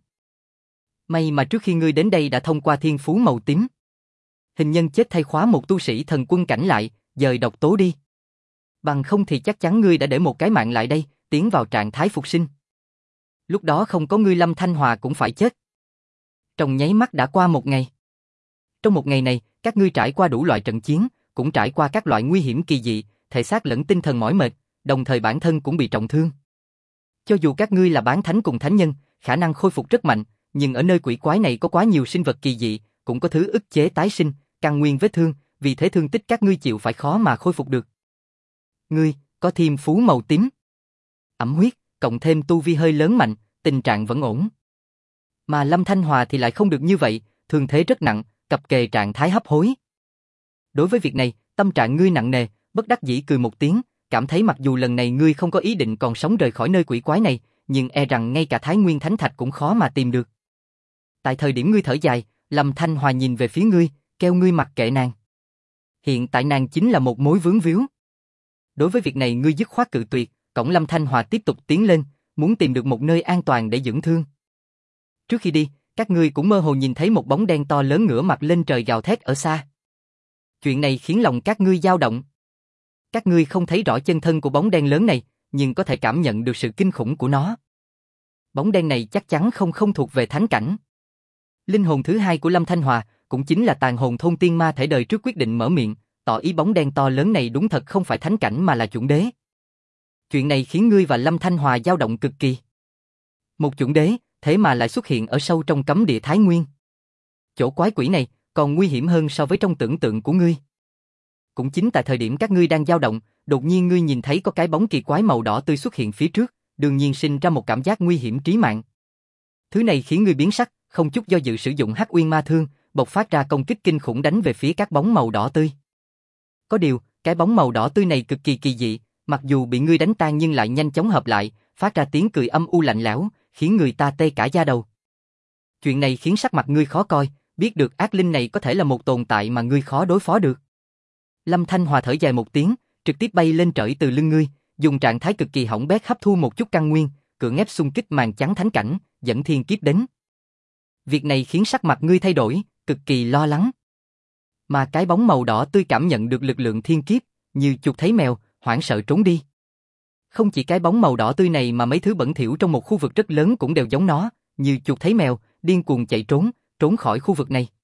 May mà trước khi ngươi đến đây đã thông qua thiên phú màu tím. Hình nhân chết thay khóa một tu sĩ thần quân cảnh lại, dời độc tố đi. Bằng không thì chắc chắn ngươi đã để một cái mạng lại đây, tiến vào trạng thái phục sinh. Lúc đó không có ngươi Lâm Thanh Hòa cũng phải chết. Trong nháy mắt đã qua một ngày. Trong một ngày này, các ngươi trải qua đủ loại trận chiến, cũng trải qua các loại nguy hiểm kỳ dị, thể xác lẫn tinh thần mỏi mệt, đồng thời bản thân cũng bị trọng thương. Cho dù các ngươi là bán thánh cùng thánh nhân, khả năng khôi phục rất mạnh, nhưng ở nơi quỷ quái này có quá nhiều sinh vật kỳ dị, cũng có thứ ức chế tái sinh, căn nguyên vết thương, vì thế thương tích các ngươi chịu phải khó mà khôi phục được. Ngươi, có thiên phú màu tím. Ẩm huyết, cộng thêm tu vi hơi lớn mạnh, tình trạng vẫn ổn. Mà Lâm Thanh Hòa thì lại không được như vậy, thương thế rất nặng, cập kề trạng thái hấp hối. Đối với việc này, tâm trạng ngươi nặng nề, bất đắc dĩ cười một tiếng, cảm thấy mặc dù lần này ngươi không có ý định còn sống rời khỏi nơi quỷ quái này, nhưng e rằng ngay cả Thái Nguyên Thánh Thạch cũng khó mà tìm được. Tại thời điểm ngươi thở dài, Lâm Thanh Hòa nhìn về phía ngươi, kêu ngươi mặc kệ nàng. Hiện tại nàng chính là một mối vướng víu. Đối với việc này ngươi dứt khoát cự tuyệt, cổng Lâm Thanh Hòa tiếp tục tiến lên, muốn tìm được một nơi an toàn để dưỡng thương. Trước khi đi, các ngươi cũng mơ hồ nhìn thấy một bóng đen to lớn ngửa mặt lên trời gào thét ở xa. Chuyện này khiến lòng các ngươi dao động. Các ngươi không thấy rõ chân thân của bóng đen lớn này, nhưng có thể cảm nhận được sự kinh khủng của nó. Bóng đen này chắc chắn không không thuộc về thánh cảnh. Linh hồn thứ hai của Lâm Thanh Hòa, cũng chính là tàn hồn thôn tiên ma thể đời trước quyết định mở miệng, tỏ ý bóng đen to lớn này đúng thật không phải thánh cảnh mà là chuẩn đế. Chuyện này khiến ngươi và Lâm Thanh Hòa dao động cực kỳ. Một chuẩn đế, thế mà lại xuất hiện ở sâu trong cấm địa Thái Nguyên. Chỗ quái quỷ này còn nguy hiểm hơn so với trong tưởng tượng của ngươi. Cũng chính tại thời điểm các ngươi đang dao động, đột nhiên ngươi nhìn thấy có cái bóng kỳ quái màu đỏ tươi xuất hiện phía trước, đương nhiên sinh ra một cảm giác nguy hiểm trí mạng. Thứ này khiến ngươi biến sắc, không chút do dự sử dụng Hắc Uyên Ma Thương, bộc phát ra công kích kinh khủng đánh về phía các bóng màu đỏ tươi. Có điều, cái bóng màu đỏ tươi này cực kỳ kỳ dị, mặc dù bị ngươi đánh tan nhưng lại nhanh chóng hợp lại, phát ra tiếng cười âm u lạnh lẽo, khiến người ta tê cả da đầu. Chuyện này khiến sắc mặt ngươi khó coi, biết được ác linh này có thể là một tồn tại mà ngươi khó đối phó được. Lâm Thanh Hòa thở dài một tiếng, trực tiếp bay lên trởi từ lưng ngươi, dùng trạng thái cực kỳ hỏng bét hấp thu một chút căn nguyên, cưỡng ép xung kích màn trắng thánh cảnh, dẫn thiên kiếp đến. Việc này khiến sắc mặt ngươi thay đổi, cực kỳ lo lắng. Mà cái bóng màu đỏ tươi cảm nhận được lực lượng thiên kiếp, như chuột thấy mèo, hoảng sợ trốn đi. Không chỉ cái bóng màu đỏ tươi này mà mấy thứ bẩn thỉu trong một khu vực rất lớn cũng đều giống nó, như chuột thấy mèo, điên cuồng chạy trốn, trốn khỏi khu vực này.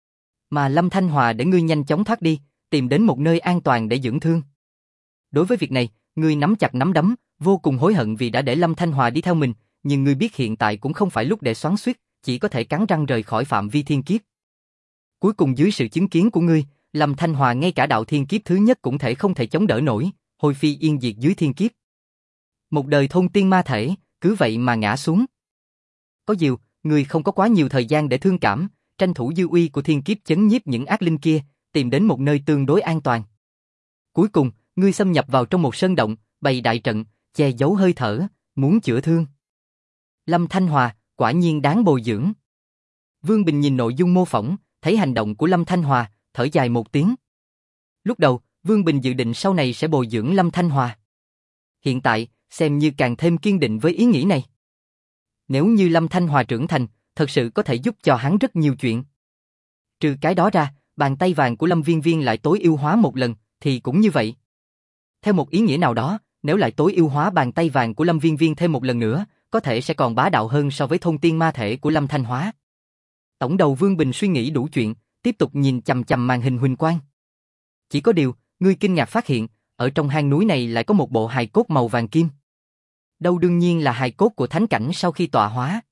Mà Lâm Thanh Hòa để ngươi nhanh chóng thoát đi, tìm đến một nơi an toàn để dưỡng thương. Đối với việc này, ngươi nắm chặt nắm đấm, vô cùng hối hận vì đã để Lâm Thanh Hòa đi theo mình, nhưng ngươi biết hiện tại cũng không phải lúc để xoắn xuýt, chỉ có thể cắn răng rời khỏi phạm vi thiên kiếp. Cuối cùng dưới sự chứng kiến của ngươi, Lâm Thanh Hòa ngay cả đạo thiên kiếp thứ nhất cũng thể không thể chống đỡ nổi, hồi phi yên diệt dưới thiên kiếp. Một đời thôn tiên ma thể, cứ vậy mà ngã xuống. Có điều, ngươi không có quá nhiều thời gian để thương cảm, tranh thủ dư uy của thiên kiếp chấn nhiếp những ác linh kia, tìm đến một nơi tương đối an toàn. Cuối cùng, ngươi xâm nhập vào trong một sơn động, bày đại trận, che giấu hơi thở, muốn chữa thương. Lâm Thanh Hòa, quả nhiên đáng bồi dưỡng. Vương Bình nhìn nội dung mô phỏng, thấy hành động của Lâm Thanh Hòa, thở dài một tiếng. Lúc đầu, Vương Bình dự định sau này sẽ bồi dưỡng Lâm Thanh Hòa. Hiện tại, xem như càng thêm kiên định với ý nghĩ này. Nếu như Lâm Thanh Hòa trưởng thành, thật sự có thể giúp cho hắn rất nhiều chuyện. Trừ cái đó ra, bàn tay vàng của Lâm Viên Viên lại tối ưu hóa một lần, thì cũng như vậy. Theo một ý nghĩa nào đó, nếu lại tối ưu hóa bàn tay vàng của Lâm Viên Viên thêm một lần nữa, có thể sẽ còn bá đạo hơn so với thôn tiên ma thể của Lâm Thanh Hóa. Tổng đầu Vương Bình suy nghĩ đủ chuyện, tiếp tục nhìn chằm chằm màn hình huỳnh quang. Chỉ có điều, ngươi kinh ngạc phát hiện, ở trong hang núi này lại có một bộ hài cốt màu vàng kim. Đâu đương nhiên là hài cốt của thánh cảnh sau khi tọa hóa.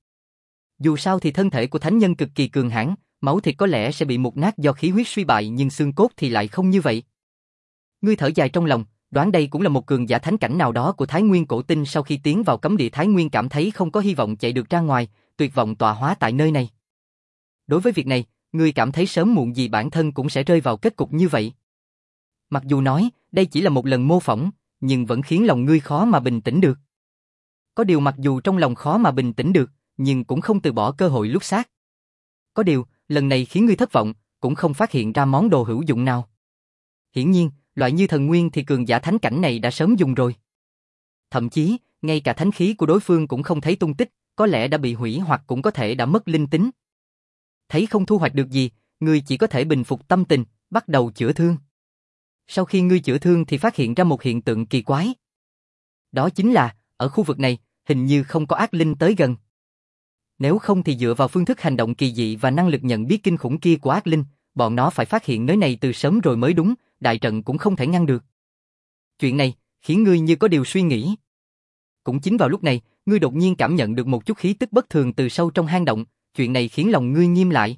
Dù sao thì thân thể của thánh nhân cực kỳ cường hãn, máu thịt có lẽ sẽ bị mục nát do khí huyết suy bại nhưng xương cốt thì lại không như vậy. Ngươi thở dài trong lòng, đoán đây cũng là một cường giả thánh cảnh nào đó của Thái Nguyên cổ tinh sau khi tiến vào cấm địa Thái Nguyên cảm thấy không có hy vọng chạy được ra ngoài, tuyệt vọng tọa hóa tại nơi này. Đối với việc này, ngươi cảm thấy sớm muộn gì bản thân cũng sẽ rơi vào kết cục như vậy. Mặc dù nói, đây chỉ là một lần mô phỏng, nhưng vẫn khiến lòng ngươi khó mà bình tĩnh được. Có điều mặc dù trong lòng khó mà bình tĩnh được, nhưng cũng không từ bỏ cơ hội lúc xác. Có điều, lần này khiến ngươi thất vọng, cũng không phát hiện ra món đồ hữu dụng nào. Hiển nhiên, loại như thần nguyên thì cường giả thánh cảnh này đã sớm dùng rồi. Thậm chí, ngay cả thánh khí của đối phương cũng không thấy tung tích, có lẽ đã bị hủy hoặc cũng có thể đã mất linh tính. Thấy không thu hoạch được gì, ngươi chỉ có thể bình phục tâm tình, bắt đầu chữa thương. Sau khi ngươi chữa thương thì phát hiện ra một hiện tượng kỳ quái. Đó chính là, ở khu vực này, hình như không có ác linh tới gần. Nếu không thì dựa vào phương thức hành động kỳ dị và năng lực nhận biết kinh khủng kia của ác linh, bọn nó phải phát hiện nơi này từ sớm rồi mới đúng, đại trận cũng không thể ngăn được. Chuyện này, khiến ngươi như có điều suy nghĩ. Cũng chính vào lúc này, ngươi đột nhiên cảm nhận được một chút khí tức bất thường từ sâu trong hang động, chuyện này khiến lòng ngươi nghiêm lại.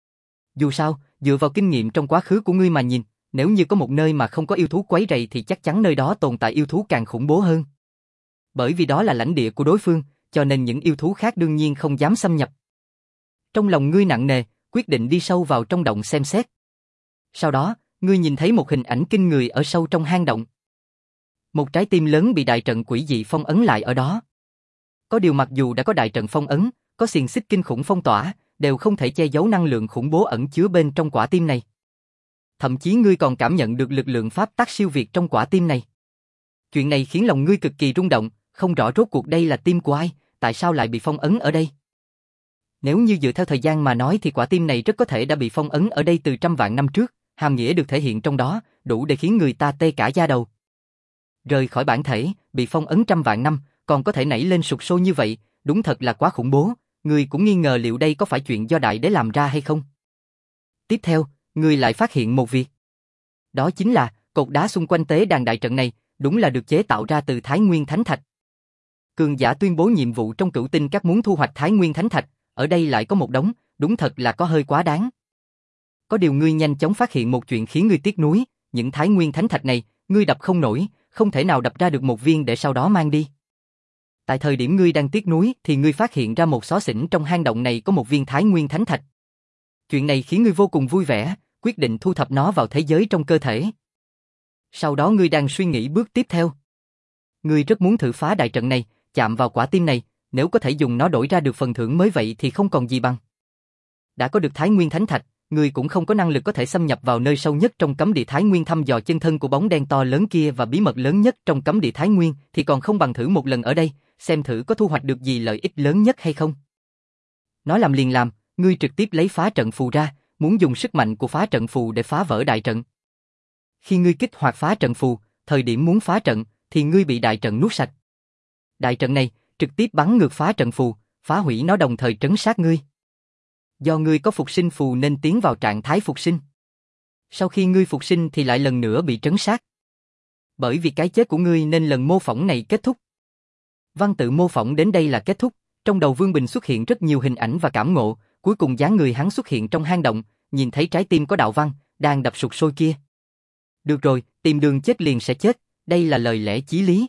Dù sao, dựa vào kinh nghiệm trong quá khứ của ngươi mà nhìn, nếu như có một nơi mà không có yêu thú quấy rầy thì chắc chắn nơi đó tồn tại yêu thú càng khủng bố hơn. Bởi vì đó là lãnh địa của đối phương, cho nên những yêu thú khác đương nhiên không dám xâm nhập. Trong lòng ngươi nặng nề, quyết định đi sâu vào trong động xem xét. Sau đó, ngươi nhìn thấy một hình ảnh kinh người ở sâu trong hang động. Một trái tim lớn bị đại trận quỷ dị phong ấn lại ở đó. Có điều mặc dù đã có đại trận phong ấn, có xiềng xích kinh khủng phong tỏa, đều không thể che giấu năng lượng khủng bố ẩn chứa bên trong quả tim này. thậm chí ngươi còn cảm nhận được lực lượng pháp tắc siêu việt trong quả tim này. Chuyện này khiến lòng ngươi cực kỳ rung động, không rõ rốt cuộc đây là tim của ai, tại sao lại bị phong ấn ở đây. Nếu như dựa theo thời gian mà nói thì quả tim này rất có thể đã bị phong ấn ở đây từ trăm vạn năm trước, hàm nghĩa được thể hiện trong đó, đủ để khiến người ta tê cả da đầu. Rời khỏi bản thể, bị phong ấn trăm vạn năm, còn có thể nảy lên sụt sôi như vậy, đúng thật là quá khủng bố, người cũng nghi ngờ liệu đây có phải chuyện do Đại Đế làm ra hay không. Tiếp theo, người lại phát hiện một việc. Đó chính là, cột đá xung quanh tế đàn đại trận này, đúng là được chế tạo ra từ Thái Nguyên Thánh Thạch. Cường giả tuyên bố nhiệm vụ trong cửu tinh các muốn thu hoạch Thái Nguyên Thánh Thạch, ở đây lại có một đống, đúng thật là có hơi quá đáng. Có điều ngươi nhanh chóng phát hiện một chuyện khiến ngươi tiếc nuối, những Thái Nguyên Thánh Thạch này, ngươi đập không nổi, không thể nào đập ra được một viên để sau đó mang đi. Tại thời điểm ngươi đang tiếc nuối thì ngươi phát hiện ra một xó xỉnh trong hang động này có một viên Thái Nguyên Thánh Thạch. Chuyện này khiến ngươi vô cùng vui vẻ, quyết định thu thập nó vào thế giới trong cơ thể. Sau đó ngươi đang suy nghĩ bước tiếp theo. Ngươi rất muốn thử phá đại trận này, chạm vào quả tim này, nếu có thể dùng nó đổi ra được phần thưởng mới vậy thì không còn gì bằng. Đã có được Thái Nguyên Thánh Thạch, ngươi cũng không có năng lực có thể xâm nhập vào nơi sâu nhất trong cấm địa Thái Nguyên thăm dò chân thân của bóng đen to lớn kia và bí mật lớn nhất trong cấm địa Thái Nguyên, thì còn không bằng thử một lần ở đây, xem thử có thu hoạch được gì lợi ích lớn nhất hay không. Nói làm liền làm, ngươi trực tiếp lấy phá trận phù ra, muốn dùng sức mạnh của phá trận phù để phá vỡ đại trận. Khi ngươi kích hoạt phá trận phù, thời điểm muốn phá trận, thì ngươi bị đại trận nuốt sạch. Đại trận này trực tiếp bắn ngược phá trận phù, phá hủy nó đồng thời trấn sát ngươi. Do ngươi có phục sinh phù nên tiến vào trạng thái phục sinh. Sau khi ngươi phục sinh thì lại lần nữa bị trấn sát. Bởi vì cái chết của ngươi nên lần mô phỏng này kết thúc. Văn tự mô phỏng đến đây là kết thúc, trong đầu Vương Bình xuất hiện rất nhiều hình ảnh và cảm ngộ, cuối cùng dáng người hắn xuất hiện trong hang động, nhìn thấy trái tim có đạo văn, đang đập sụt sôi kia. Được rồi, tìm đường chết liền sẽ chết, đây là lời lẽ chí lý.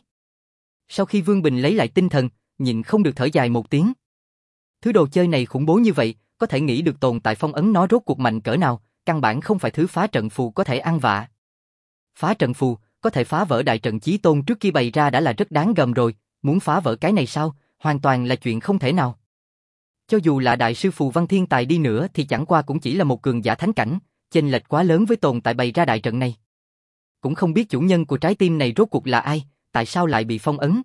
Sau khi Vương Bình lấy lại tinh thần, nhịn không được thở dài một tiếng. Thứ đồ chơi này khủng bố như vậy, có thể nghĩ được tồn tại phong ấn nó rốt cuộc mạnh cỡ nào, căn bản không phải thứ phá trận phù có thể ăn vạ. Phá trận phù, có thể phá vỡ đại trận chí tôn trước kia bày ra đã là rất đáng gờm rồi, muốn phá vỡ cái này sao, hoàn toàn là chuyện không thể nào. Cho dù là đại sư phù văn thiên tài đi nữa thì chẳng qua cũng chỉ là một cường giả thánh cảnh, chênh lệch quá lớn với tồn tại bày ra đại trận này. Cũng không biết chủ nhân của trái tim này rốt cuộc là ai, tại sao lại bị phong ấn.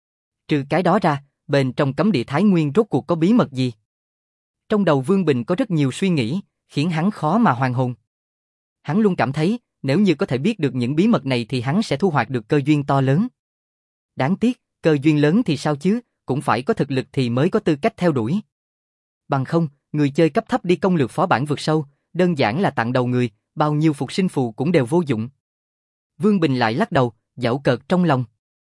Trừ cái đó ra, bên trong cấm địa Thái Nguyên rốt cuộc có bí mật gì? Trong đầu Vương Bình có rất nhiều suy nghĩ, khiến hắn khó mà hoàn hồn. Hắn luôn cảm thấy, nếu như có thể biết được những bí mật này thì hắn sẽ thu hoạch được cơ duyên to lớn. Đáng tiếc, cơ duyên lớn thì sao chứ, cũng phải có thực lực thì mới có tư cách theo đuổi. Bằng không, người chơi cấp thấp đi công lược phó bản vượt sâu, đơn giản là tặng đầu người, bao nhiêu phục sinh phù cũng đều vô dụng. Vương Bình lại lắc đầu, giễu cợt trong lòng.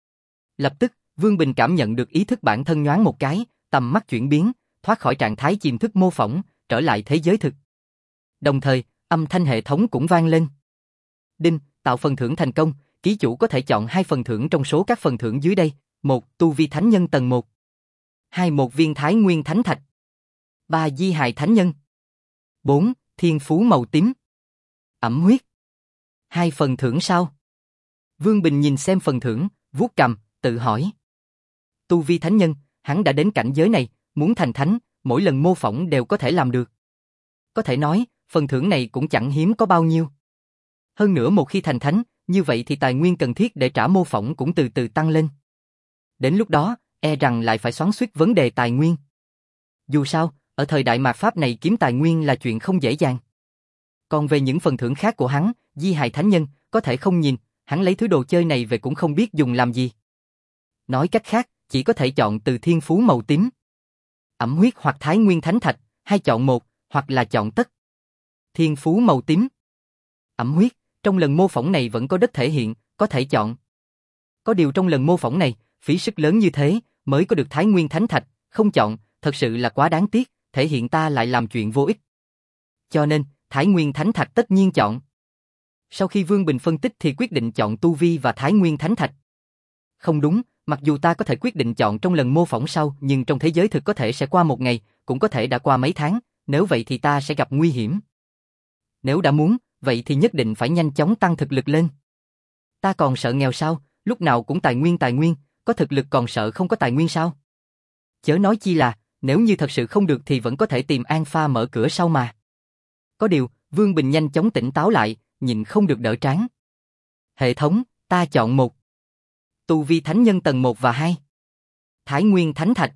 Lập tức, Vương Bình cảm nhận được ý thức bản thân nhoáng một cái, tầm mắt chuyển biến, thoát khỏi trạng thái chìm thức mô phỏng, trở lại thế giới thực. Đồng thời, âm thanh hệ thống cũng vang lên. Đinh, tạo phần thưởng thành công, ký chủ có thể chọn hai phần thưởng trong số các phần thưởng dưới đây. Một, tu vi thánh nhân tầng một. Hai, một viên Thái Nguyên Thánh Thạch. Ba, di hài thánh nhân. Bốn, thiên phú màu tím. Ẩm huyết. Hai phần thưởng sao? Vương Bình nhìn xem phần thưởng, vuốt cằm, tự hỏi. Tu vi thánh nhân, hắn đã đến cảnh giới này, muốn thành thánh, mỗi lần mô phỏng đều có thể làm được. Có thể nói, phần thưởng này cũng chẳng hiếm có bao nhiêu. Hơn nữa một khi thành thánh, như vậy thì tài nguyên cần thiết để trả mô phỏng cũng từ từ tăng lên. Đến lúc đó, e rằng lại phải xoắn xuýt vấn đề tài nguyên. Dù sao, ở thời đại mạt Pháp này kiếm tài nguyên là chuyện không dễ dàng. Còn về những phần thưởng khác của hắn, di hài thánh nhân, có thể không nhìn, hắn lấy thứ đồ chơi này về cũng không biết dùng làm gì. Nói cách khác, chỉ có thể chọn từ thiên phú màu tím. Ẩm huyết hoặc Thái Nguyên Thánh Thạch, hay chọn một, hoặc là chọn tất. Thiên phú màu tím. Ẩm huyết, trong lần mô phỏng này vẫn có đất thể hiện, có thể chọn. Có điều trong lần mô phỏng này, phí sức lớn như thế, mới có được Thái Nguyên Thánh Thạch, không chọn, thật sự là quá đáng tiếc, thể hiện ta lại làm chuyện vô ích. Cho nên, Thái Nguyên Thánh Thạch tất nhiên chọn. Sau khi Vương Bình phân tích thì quyết định chọn tu vi và Thái Nguyên Thánh Thạch. Không đúng, mặc dù ta có thể quyết định chọn trong lần mô phỏng sau, nhưng trong thế giới thực có thể sẽ qua một ngày, cũng có thể đã qua mấy tháng, nếu vậy thì ta sẽ gặp nguy hiểm. Nếu đã muốn, vậy thì nhất định phải nhanh chóng tăng thực lực lên. Ta còn sợ nghèo sao, lúc nào cũng tài nguyên tài nguyên, có thực lực còn sợ không có tài nguyên sao? Chớ nói chi là, nếu như thật sự không được thì vẫn có thể tìm An Pha mở cửa sau mà. Có điều, Vương Bình nhanh chóng tỉnh táo lại, nhìn không được đỡ trán. Hệ thống, ta chọn một. Tu vi thánh nhân tầng một và hai. Thái Nguyên Thánh Thạch.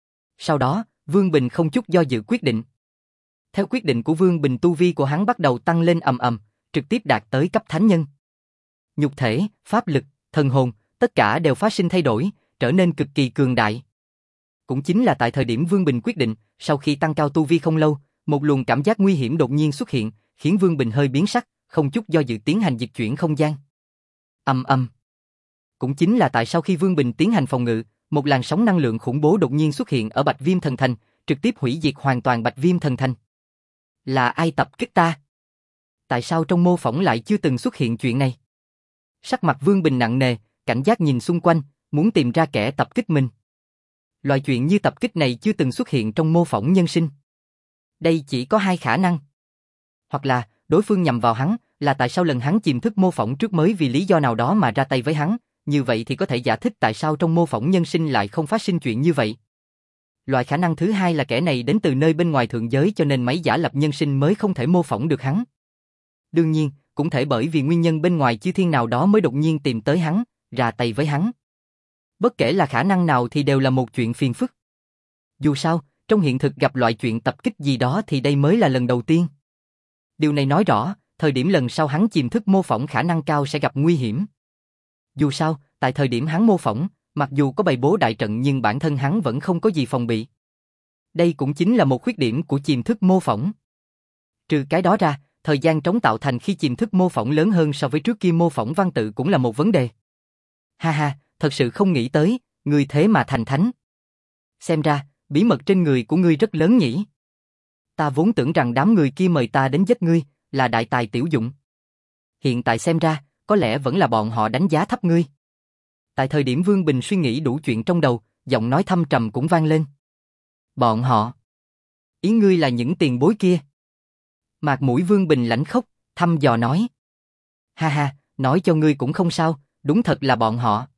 Sau đó, Vương Bình không chút do dự quyết định. Theo quyết định của Vương Bình, tu vi của hắn bắt đầu tăng lên ầm ầm, trực tiếp đạt tới cấp thánh nhân. Nhục thể, pháp lực, thần hồn, tất cả đều phát sinh thay đổi, trở nên cực kỳ cường đại. Cũng chính là tại thời điểm Vương Bình quyết định, sau khi tăng cao tu vi không lâu, một luồng cảm giác nguy hiểm đột nhiên xuất hiện, khiến Vương Bình hơi biến sắc, không chút do dự tiến hành dịch chuyển không gian. Ầm ầm. Cũng chính là tại sau khi Vương Bình tiến hành phòng ngự, một làn sóng năng lượng khủng bố đột nhiên xuất hiện ở Bạch Viêm Thần Thành, trực tiếp hủy diệt hoàn toàn Bạch Viêm Thần Thành. Là ai tập kích ta? Tại sao trong mô phỏng lại chưa từng xuất hiện chuyện này? Sắc mặt Vương Bình nặng nề, cảnh giác nhìn xung quanh, muốn tìm ra kẻ tập kích mình. Loại chuyện như tập kích này chưa từng xuất hiện trong mô phỏng nhân sinh. Đây chỉ có hai khả năng. Hoặc là, đối phương nhằm vào hắn, là tại sao lần hắn chìm thức mô phỏng trước mới vì lý do nào đó mà ra tay với hắn, như vậy thì có thể giải thích tại sao trong mô phỏng nhân sinh lại không phát sinh chuyện như vậy. Loại khả năng thứ hai là kẻ này đến từ nơi bên ngoài thượng giới cho nên máy giả lập nhân sinh mới không thể mô phỏng được hắn. Đương nhiên, cũng thể bởi vì nguyên nhân bên ngoài chư thiên nào đó mới đột nhiên tìm tới hắn, ra tay với hắn. Bất kể là khả năng nào thì đều là một chuyện phiền phức. Dù sao, trong hiện thực gặp loại chuyện tập kích gì đó thì đây mới là lần đầu tiên. Điều này nói rõ, thời điểm lần sau hắn chìm thức mô phỏng khả năng cao sẽ gặp nguy hiểm. Dù sao, tại thời điểm hắn mô phỏng, mặc dù có bày bố đại trận nhưng bản thân hắn vẫn không có gì phòng bị. Đây cũng chính là một khuyết điểm của chìm thức mô phỏng. Trừ cái đó ra, thời gian trống tạo thành khi chìm thức mô phỏng lớn hơn so với trước kia mô phỏng văn tự cũng là một vấn đề. Ha ha, thật sự không nghĩ tới, ngươi thế mà thành thánh. Xem ra, bí mật trên người của ngươi rất lớn nhỉ. Ta vốn tưởng rằng đám người kia mời ta đến giết ngươi, là đại tài tiểu dụng. Hiện tại xem ra, có lẽ vẫn là bọn họ đánh giá thấp ngươi. Tại thời điểm Vương Bình suy nghĩ đủ chuyện trong đầu, giọng nói thâm trầm cũng vang lên. Bọn họ? Ý ngươi là những tiền bối kia? Mặt mũi Vương Bình lãnh khốc, thăm dò nói. Ha ha, nói cho ngươi cũng không sao, đúng thật là bọn họ.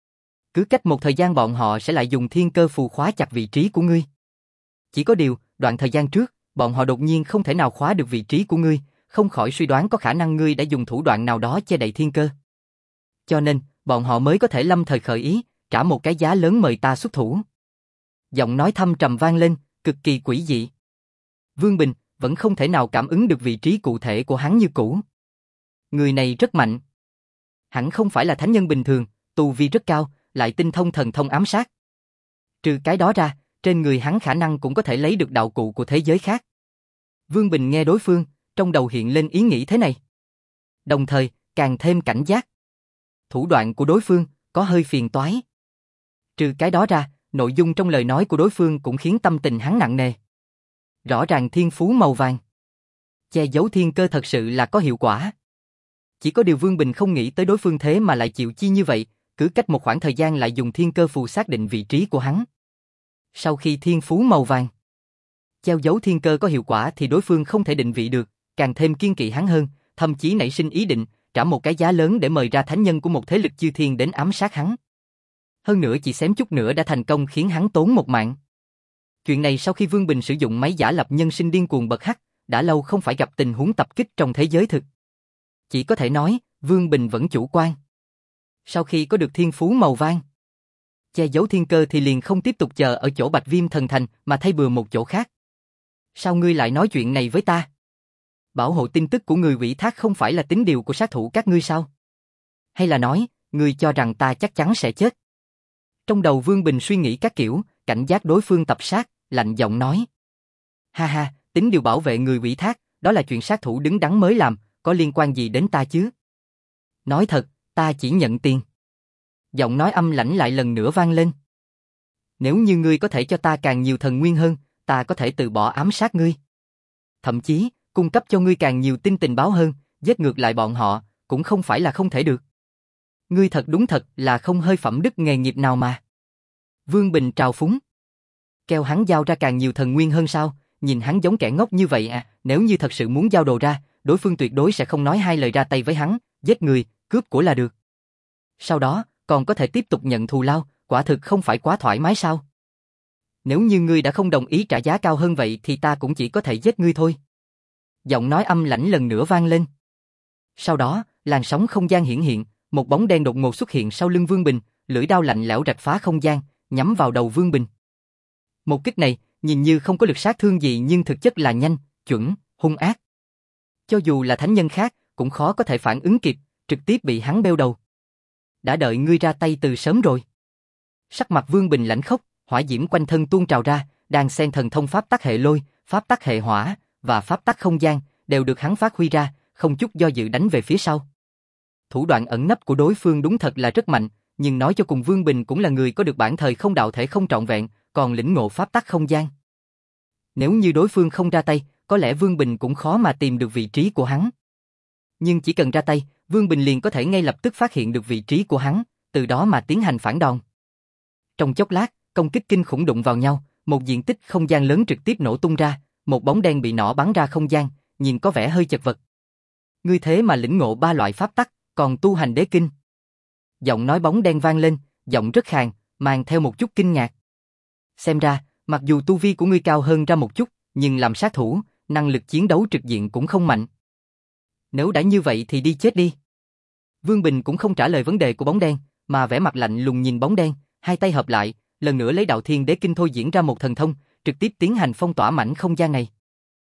Cứ cách một thời gian bọn họ sẽ lại dùng thiên cơ phù khóa chặt vị trí của ngươi. Chỉ có điều, đoạn thời gian trước, bọn họ đột nhiên không thể nào khóa được vị trí của ngươi, không khỏi suy đoán có khả năng ngươi đã dùng thủ đoạn nào đó che đậy thiên cơ. Cho nên, bọn họ mới có thể lâm thời khởi ý, trả một cái giá lớn mời ta xuất thủ. Giọng nói thâm trầm vang lên, cực kỳ quỷ dị. Vương Bình vẫn không thể nào cảm ứng được vị trí cụ thể của hắn như cũ. Người này rất mạnh. Hẳn không phải là thánh nhân bình thường, tu vi rất cao, lại tinh thông thần thông ám sát. Trừ cái đó ra, trên người hắn khả năng cũng có thể lấy được đạo cụ của thế giới khác. Vương Bình nghe đối phương, trong đầu hiện lên ý nghĩ thế này. Đồng thời, càng thêm cảnh giác. Thủ đoạn của đối phương có hơi phiền toái. Trừ cái đó ra, nội dung trong lời nói của đối phương cũng khiến tâm tình hắn nặng nề. Rõ ràng thiên phú màu vàng. Che giấu thiên cơ thật sự là có hiệu quả. Chỉ có điều Vương Bình không nghĩ tới đối phương thế mà lại chịu chi như vậy, cứ cách một khoảng thời gian lại dùng thiên cơ phù xác định vị trí của hắn. Sau khi thiên phú màu vàng che giấu thiên cơ có hiệu quả thì đối phương không thể định vị được, càng thêm kiên kỵ hắn hơn, thậm chí nảy sinh ý định trả một cái giá lớn để mời ra thánh nhân của một thế lực chư thiên đến ám sát hắn. Hơn nữa chỉ xém chút nữa đã thành công khiến hắn tốn một mạng. Chuyện này sau khi Vương Bình sử dụng máy giả lập nhân sinh điên cuồng bật hắc, đã lâu không phải gặp tình huống tập kích trong thế giới thực. Chỉ có thể nói, Vương Bình vẫn chủ quan. Sau khi có được thiên phú màu vàng che giấu thiên cơ thì liền không tiếp tục chờ ở chỗ Bạch Viêm Thần Thành mà thay bừa một chỗ khác. Sao ngươi lại nói chuyện này với ta? Bảo hộ tin tức của người ủy thác không phải là tín điều của sát thủ các ngươi sao? Hay là nói, ngươi cho rằng ta chắc chắn sẽ chết? Trong đầu Vương Bình suy nghĩ các kiểu, cảnh giác đối phương tập sát, lạnh giọng nói. Ha ha, tín điều bảo vệ người ủy thác, đó là chuyện sát thủ đứng đắn mới làm, có liên quan gì đến ta chứ? Nói thật, ta chỉ nhận tiền. Giọng nói âm lãnh lại lần nữa vang lên. Nếu như ngươi có thể cho ta càng nhiều thần nguyên hơn, ta có thể từ bỏ ám sát ngươi. Thậm chí, cung cấp cho ngươi càng nhiều tin tình báo hơn, giết ngược lại bọn họ, cũng không phải là không thể được. Ngươi thật đúng thật là không hơi phẩm đức nghề nghiệp nào mà. Vương Bình trào phúng. Kêu hắn giao ra càng nhiều thần nguyên hơn sao, nhìn hắn giống kẻ ngốc như vậy à, nếu như thật sự muốn giao đồ ra, đối phương tuyệt đối sẽ không nói hai lời ra tay với hắn, giết người, cướp của là được. Sau đó, còn có thể tiếp tục nhận thù lao, quả thực không phải quá thoải mái sao? Nếu như ngươi đã không đồng ý trả giá cao hơn vậy thì ta cũng chỉ có thể giết ngươi thôi. Giọng nói âm lãnh lần nữa vang lên. Sau đó, làn sóng không gian hiển hiện, một bóng đen đột ngột xuất hiện sau lưng Vương Bình, lưỡi đao lạnh lẽo rạch phá không gian, nhắm vào đầu Vương Bình. Một kích này, nhìn như không có lực sát thương gì nhưng thực chất là nhanh, chuẩn, hung ác. Cho dù là thánh nhân khác, cũng khó có thể phản ứng kịp, trực tiếp bị hắn beo đầu. Đã đợi ngươi ra tay từ sớm rồi. Sắc mặt Vương Bình lạnh khốc, hỏa diễm quanh thân tuôn trào ra, đan xen thần thông pháp tắc hệ lôi, pháp tắc hệ hỏa và pháp tắc không gian đều được hắn phát huy ra, không chút do dự đánh về phía sau. Thủ đoạn ẩn nấp của đối phương đúng thật là rất mạnh, nhưng nói cho cùng Vương Bình cũng là người có được bản thời không đạo thể không trọn vẹn, còn lĩnh ngộ pháp tắc không gian. Nếu như đối phương không ra tay, có lẽ Vương Bình cũng khó mà tìm được vị trí của hắn. Nhưng chỉ cần ra tay, Vương Bình liền có thể ngay lập tức phát hiện được vị trí của hắn, từ đó mà tiến hành phản đòn. Trong chốc lát, công kích kinh khủng đụng vào nhau, một diện tích không gian lớn trực tiếp nổ tung ra, một bóng đen bị nỏ bắn ra không gian, nhìn có vẻ hơi chật vật. Ngươi thế mà lĩnh ngộ ba loại pháp tắc, còn tu hành đế kinh. Giọng nói bóng đen vang lên, giọng rất khàn, mang theo một chút kinh ngạc. Xem ra, mặc dù tu vi của ngươi cao hơn ra một chút, nhưng làm sát thủ, năng lực chiến đấu trực diện cũng không mạnh. Nếu đã như vậy thì đi chết đi. Vương Bình cũng không trả lời vấn đề của bóng đen, mà vẻ mặt lạnh lùng nhìn bóng đen, hai tay hợp lại, lần nữa lấy đạo thiên đế kinh thôi diễn ra một thần thông, trực tiếp tiến hành phong tỏa mảnh không gian này.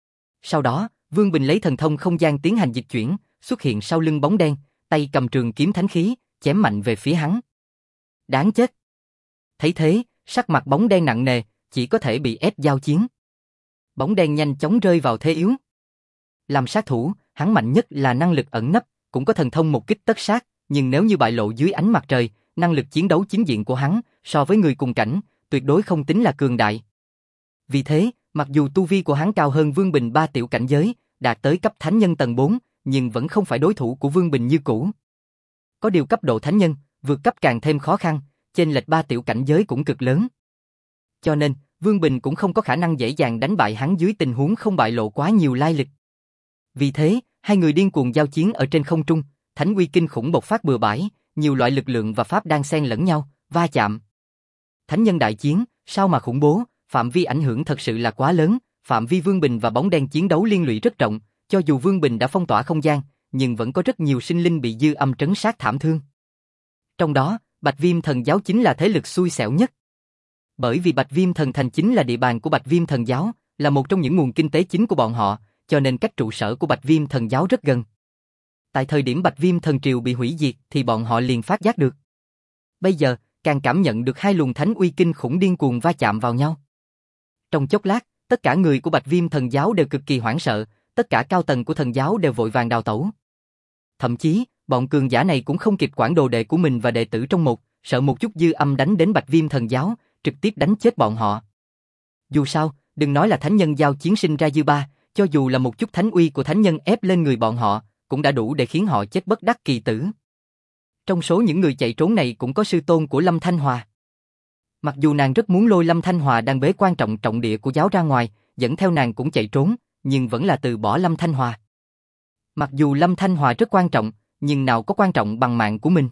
Sau đó, Vương Bình lấy thần thông không gian tiến hành dịch chuyển, xuất hiện sau lưng bóng đen, tay cầm trường kiếm thánh khí, chém mạnh về phía hắn. Đáng chết. Thấy thế, sắc mặt bóng đen nặng nề, chỉ có thể bị ép giao chiến. Bóng đen nhanh chóng rơi vào thế yếu. Làm sát thủ, hắn mạnh nhất là năng lực ẩn nấp, cũng có thần thông một kích tất sát, nhưng nếu như bại lộ dưới ánh mặt trời, năng lực chiến đấu chính diện của hắn, so với người cùng cảnh, tuyệt đối không tính là cường đại. Vì thế, mặc dù tu vi của hắn cao hơn Vương Bình ba tiểu cảnh giới, đạt tới cấp thánh nhân tầng bốn, nhưng vẫn không phải đối thủ của Vương Bình như cũ. Có điều cấp độ thánh nhân, vượt cấp càng thêm khó khăn, chênh lệch ba tiểu cảnh giới cũng cực lớn. Cho nên, Vương Bình cũng không có khả năng dễ dàng đánh bại hắn dưới tình huống không bại lộ quá nhiều lai lịch. Vì thế, hai người điên cuồng giao chiến ở trên không trung, thánh uy kinh khủng bộc phát bừa bãi, nhiều loại lực lượng và pháp đan xen lẫn nhau, va chạm. Thánh nhân đại chiến, sao mà khủng bố, phạm vi ảnh hưởng thật sự là quá lớn, phạm vi Vương Bình và bóng đen chiến đấu liên lụy rất rộng, cho dù Vương Bình đã phong tỏa không gian, nhưng vẫn có rất nhiều sinh linh bị dư âm trấn sát thảm thương. Trong đó, Bạch Viêm Thần Giáo chính là thế lực xui xẻo nhất. Bởi vì Bạch Viêm Thần Thành chính là địa bàn của Bạch Viêm Thần Giáo, là một trong những nguồn kinh tế chính của bọn họ, cho nên cách trụ sở của Bạch Viêm Thần Giáo rất gần. Tại thời điểm Bạch Viêm Thần Triều bị hủy diệt thì bọn họ liền phát giác được. Bây giờ, càng cảm nhận được hai luồng thánh uy kinh khủng điên cuồng va chạm vào nhau. Trong chốc lát, tất cả người của Bạch Viêm Thần Giáo đều cực kỳ hoảng sợ, tất cả cao tầng của thần giáo đều vội vàng đào tẩu. Thậm chí, bọn cường giả này cũng không kịp quản đồ đệ của mình và đệ tử trong một, sợ một chút dư âm đánh đến Bạch Viêm Thần Giáo, trực tiếp đánh chết bọn họ. Dù sao, đừng nói là thánh nhân giao chiến sinh ra dư ba, cho dù là một chút thánh uy của thánh nhân ép lên người bọn họ, cũng đã đủ để khiến họ chết bất đắc kỳ tử. Trong số những người chạy trốn này cũng có sư tôn của Lâm Thanh Hòa. Mặc dù nàng rất muốn lôi Lâm Thanh Hòa đang bế quan trọng trọng địa của giáo ra ngoài, dẫn theo nàng cũng chạy trốn, nhưng vẫn là từ bỏ Lâm Thanh Hòa. Mặc dù Lâm Thanh Hòa rất quan trọng, nhưng nào có quan trọng bằng mạng của mình.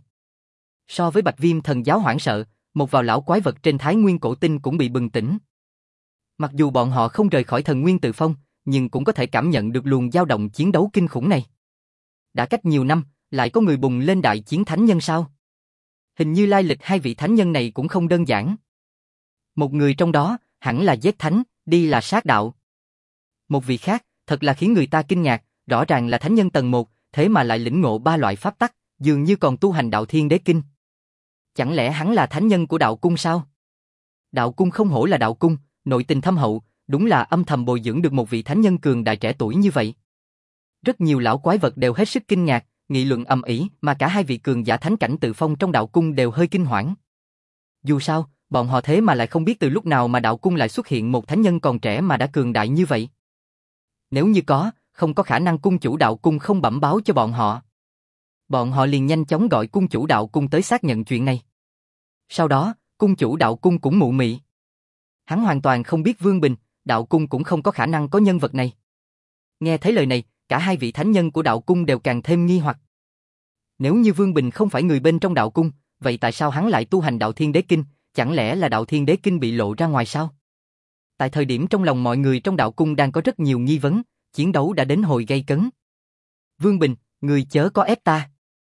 So với Bạch Viêm Thần Giáo hoảng sợ, một vào lão quái vật trên Thái Nguyên cổ tinh cũng bị bừng tỉnh. Mặc dù bọn họ không rời khỏi Thần Nguyên Tự Phong, nhưng cũng có thể cảm nhận được luồng dao động chiến đấu kinh khủng này. Đã cách nhiều năm, lại có người bùng lên đại chiến thánh nhân sao? Hình như lai lịch hai vị thánh nhân này cũng không đơn giản. Một người trong đó, hẳn là giết thánh, đi là sát đạo. Một vị khác, thật là khiến người ta kinh ngạc, rõ ràng là thánh nhân tầng một, thế mà lại lĩnh ngộ ba loại pháp tắc, dường như còn tu hành đạo thiên đế kinh. Chẳng lẽ hắn là thánh nhân của đạo cung sao? Đạo cung không hổ là đạo cung, nội tình thâm hậu, đúng là âm thầm bồi dưỡng được một vị thánh nhân cường đại trẻ tuổi như vậy. Rất nhiều lão quái vật đều hết sức kinh ngạc, nghị luận ầm ĩ, mà cả hai vị cường giả thánh cảnh tự phong trong đạo cung đều hơi kinh hoảng. Dù sao, bọn họ thế mà lại không biết từ lúc nào mà đạo cung lại xuất hiện một thánh nhân còn trẻ mà đã cường đại như vậy. Nếu như có, không có khả năng cung chủ đạo cung không bẩm báo cho bọn họ. Bọn họ liền nhanh chóng gọi cung chủ đạo cung tới xác nhận chuyện này. Sau đó, cung chủ đạo cung cũng mụ mị. Hắn hoàn toàn không biết Vương Bình, đạo cung cũng không có khả năng có nhân vật này. Nghe thấy lời này, cả hai vị thánh nhân của đạo cung đều càng thêm nghi hoặc. Nếu như Vương Bình không phải người bên trong đạo cung, vậy tại sao hắn lại tu hành đạo thiên đế kinh, chẳng lẽ là đạo thiên đế kinh bị lộ ra ngoài sao? Tại thời điểm trong lòng mọi người trong đạo cung đang có rất nhiều nghi vấn, chiến đấu đã đến hồi gay cấn. Vương Bình, Ngươi chớ có ép ta.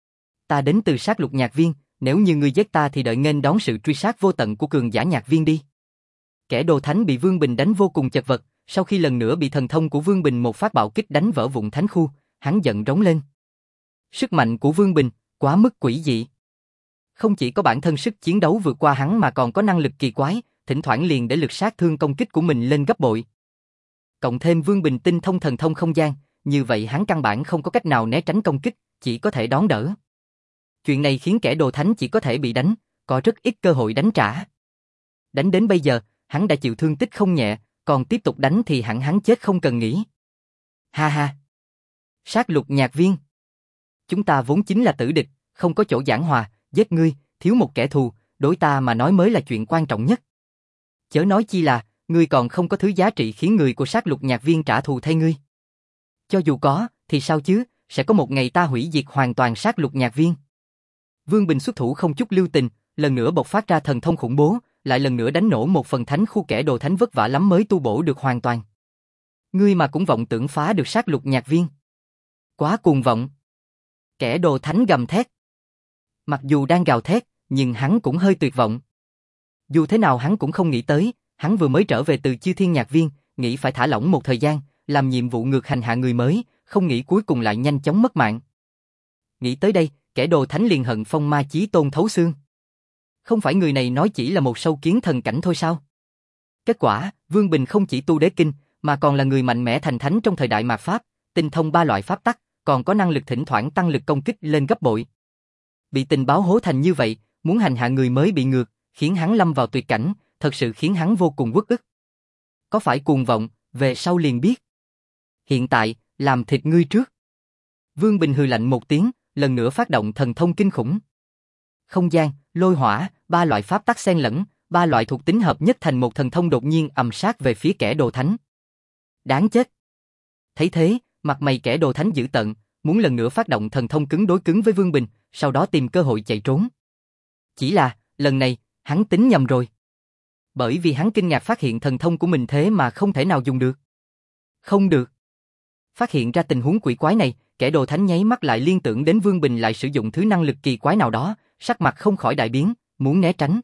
Ta đến từ sát lục nhạc viên, nếu như ngươi giết ta thì đợi nghênh đón sự truy sát vô tận của cường giả nhạc viên đi. Kẻ đồ thánh bị Vương Bình đánh vô cùng chật vật, sau khi lần nữa bị thần thông của Vương Bình một phát bạo kích đánh vỡ vụn thánh khu, hắn giận rống lên. Sức mạnh của Vương Bình, quá mức quỷ dị. Không chỉ có bản thân sức chiến đấu vượt qua hắn mà còn có năng lực kỳ quái, thỉnh thoảng liền để lực sát thương công kích của mình lên gấp bội. Cộng thêm Vương Bình tinh thông thần thông không gian, như vậy hắn căn bản không có cách nào né tránh công kích, chỉ có thể đón đỡ. Chuyện này khiến kẻ đồ thánh chỉ có thể bị đánh, có rất ít cơ hội đánh trả. Đánh đến bây giờ, hắn đã chịu thương tích không nhẹ, còn tiếp tục đánh thì hẳn hắn chết không cần nghĩ. Ha ha! Sát lục nhạc viên! Chúng ta vốn chính là tử địch, không có chỗ giảng hòa, giết ngươi, thiếu một kẻ thù, đối ta mà nói mới là chuyện quan trọng nhất. Chớ nói chi là, ngươi còn không có thứ giá trị khiến người của sát lục nhạc viên trả thù thay ngươi. Cho dù có, thì sao chứ, sẽ có một ngày ta hủy diệt hoàn toàn sát lục nhạc viên. Vương Bình xuất thủ không chút lưu tình, lần nữa bộc phát ra thần thông khủng bố, lại lần nữa đánh nổ một phần thánh khu kẻ đồ thánh vất vả lắm mới tu bổ được hoàn toàn. Ngươi mà cũng vọng tưởng phá được sát lục nhạc viên. Quá cuồng vọng. Kẻ đồ thánh gầm thét. Mặc dù đang gào thét, nhưng hắn cũng hơi tuyệt vọng. Dù thế nào hắn cũng không nghĩ tới, hắn vừa mới trở về từ Chư Thiên Nhạc Viên, nghĩ phải thả lỏng một thời gian, làm nhiệm vụ ngược hành hạ người mới, không nghĩ cuối cùng lại nhanh chóng mất mạng. Nghĩ tới đây, kẻ đồ thánh liền hận Phong Ma Chí Tôn thấu xương. Không phải người này nói chỉ là một sâu kiến thần cảnh thôi sao? Kết quả, Vương Bình không chỉ tu đế kinh, mà còn là người mạnh mẽ thành thánh trong thời đại mạt Pháp, tinh thông ba loại pháp tắc, còn có năng lực thỉnh thoảng tăng lực công kích lên gấp bội. Bị tình báo hố thành như vậy, muốn hành hạ người mới bị ngược, khiến hắn lâm vào tuyệt cảnh, thật sự khiến hắn vô cùng uất ức. Có phải cuồng vọng, về sau liền biết. Hiện tại, làm thịt ngươi trước. Vương Bình hừ lạnh một tiếng, lần nữa phát động thần thông kinh khủng. Không gian, lôi hỏa, ba loại pháp tắc xen lẫn, ba loại thuộc tính hợp nhất thành một thần thông đột nhiên ầm sát về phía kẻ đồ thánh. Đáng chết. Thấy thế, mặt mày kẻ đồ thánh dữ tợn, muốn lần nữa phát động thần thông cứng đối cứng với Vương Bình, sau đó tìm cơ hội chạy trốn. Chỉ là, lần này, hắn tính nhầm rồi. Bởi vì hắn kinh ngạc phát hiện thần thông của mình thế mà không thể nào dùng được. Không được. Phát hiện ra tình huống quỷ quái này, kẻ đồ thánh nháy mắt lại liên tưởng đến Vương Bình lại sử dụng thứ năng lực kỳ quái nào đó, sắc mặt không khỏi đại biến, muốn né tránh.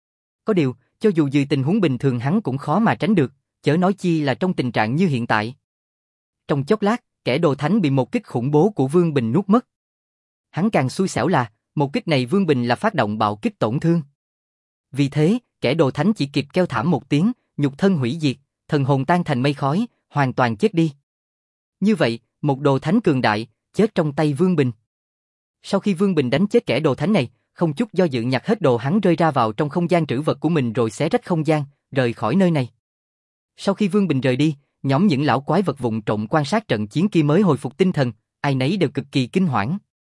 Có điều, cho dù dưới tình huống bình thường hắn cũng khó mà tránh được, chớ nói chi là trong tình trạng như hiện tại. Trong chốc lát, kẻ đồ thánh bị một kích khủng bố của Vương Bình nuốt mất. Hắn càng xui xẻo là, một kích này Vương Bình là phát động bạo kích tổn thương. Vì thế, kẻ đồ thánh chỉ kịp kêu thảm một tiếng, nhục thân hủy diệt, thần hồn tan thành mây khói, hoàn toàn chết đi. Như vậy, một đồ thánh cường đại, chết trong tay Vương Bình. Sau khi Vương Bình đánh chết kẻ đồ thánh này, không chút do dự nhặt hết đồ hắn rơi ra vào trong không gian trữ vật của mình rồi xé rách không gian, rời khỏi nơi này. Sau khi Vương Bình rời đi, nhóm những lão quái vật vụng trộm quan sát trận chiến kia mới hồi phục tinh thần, ai nấy đều cực kỳ kinh hoảng.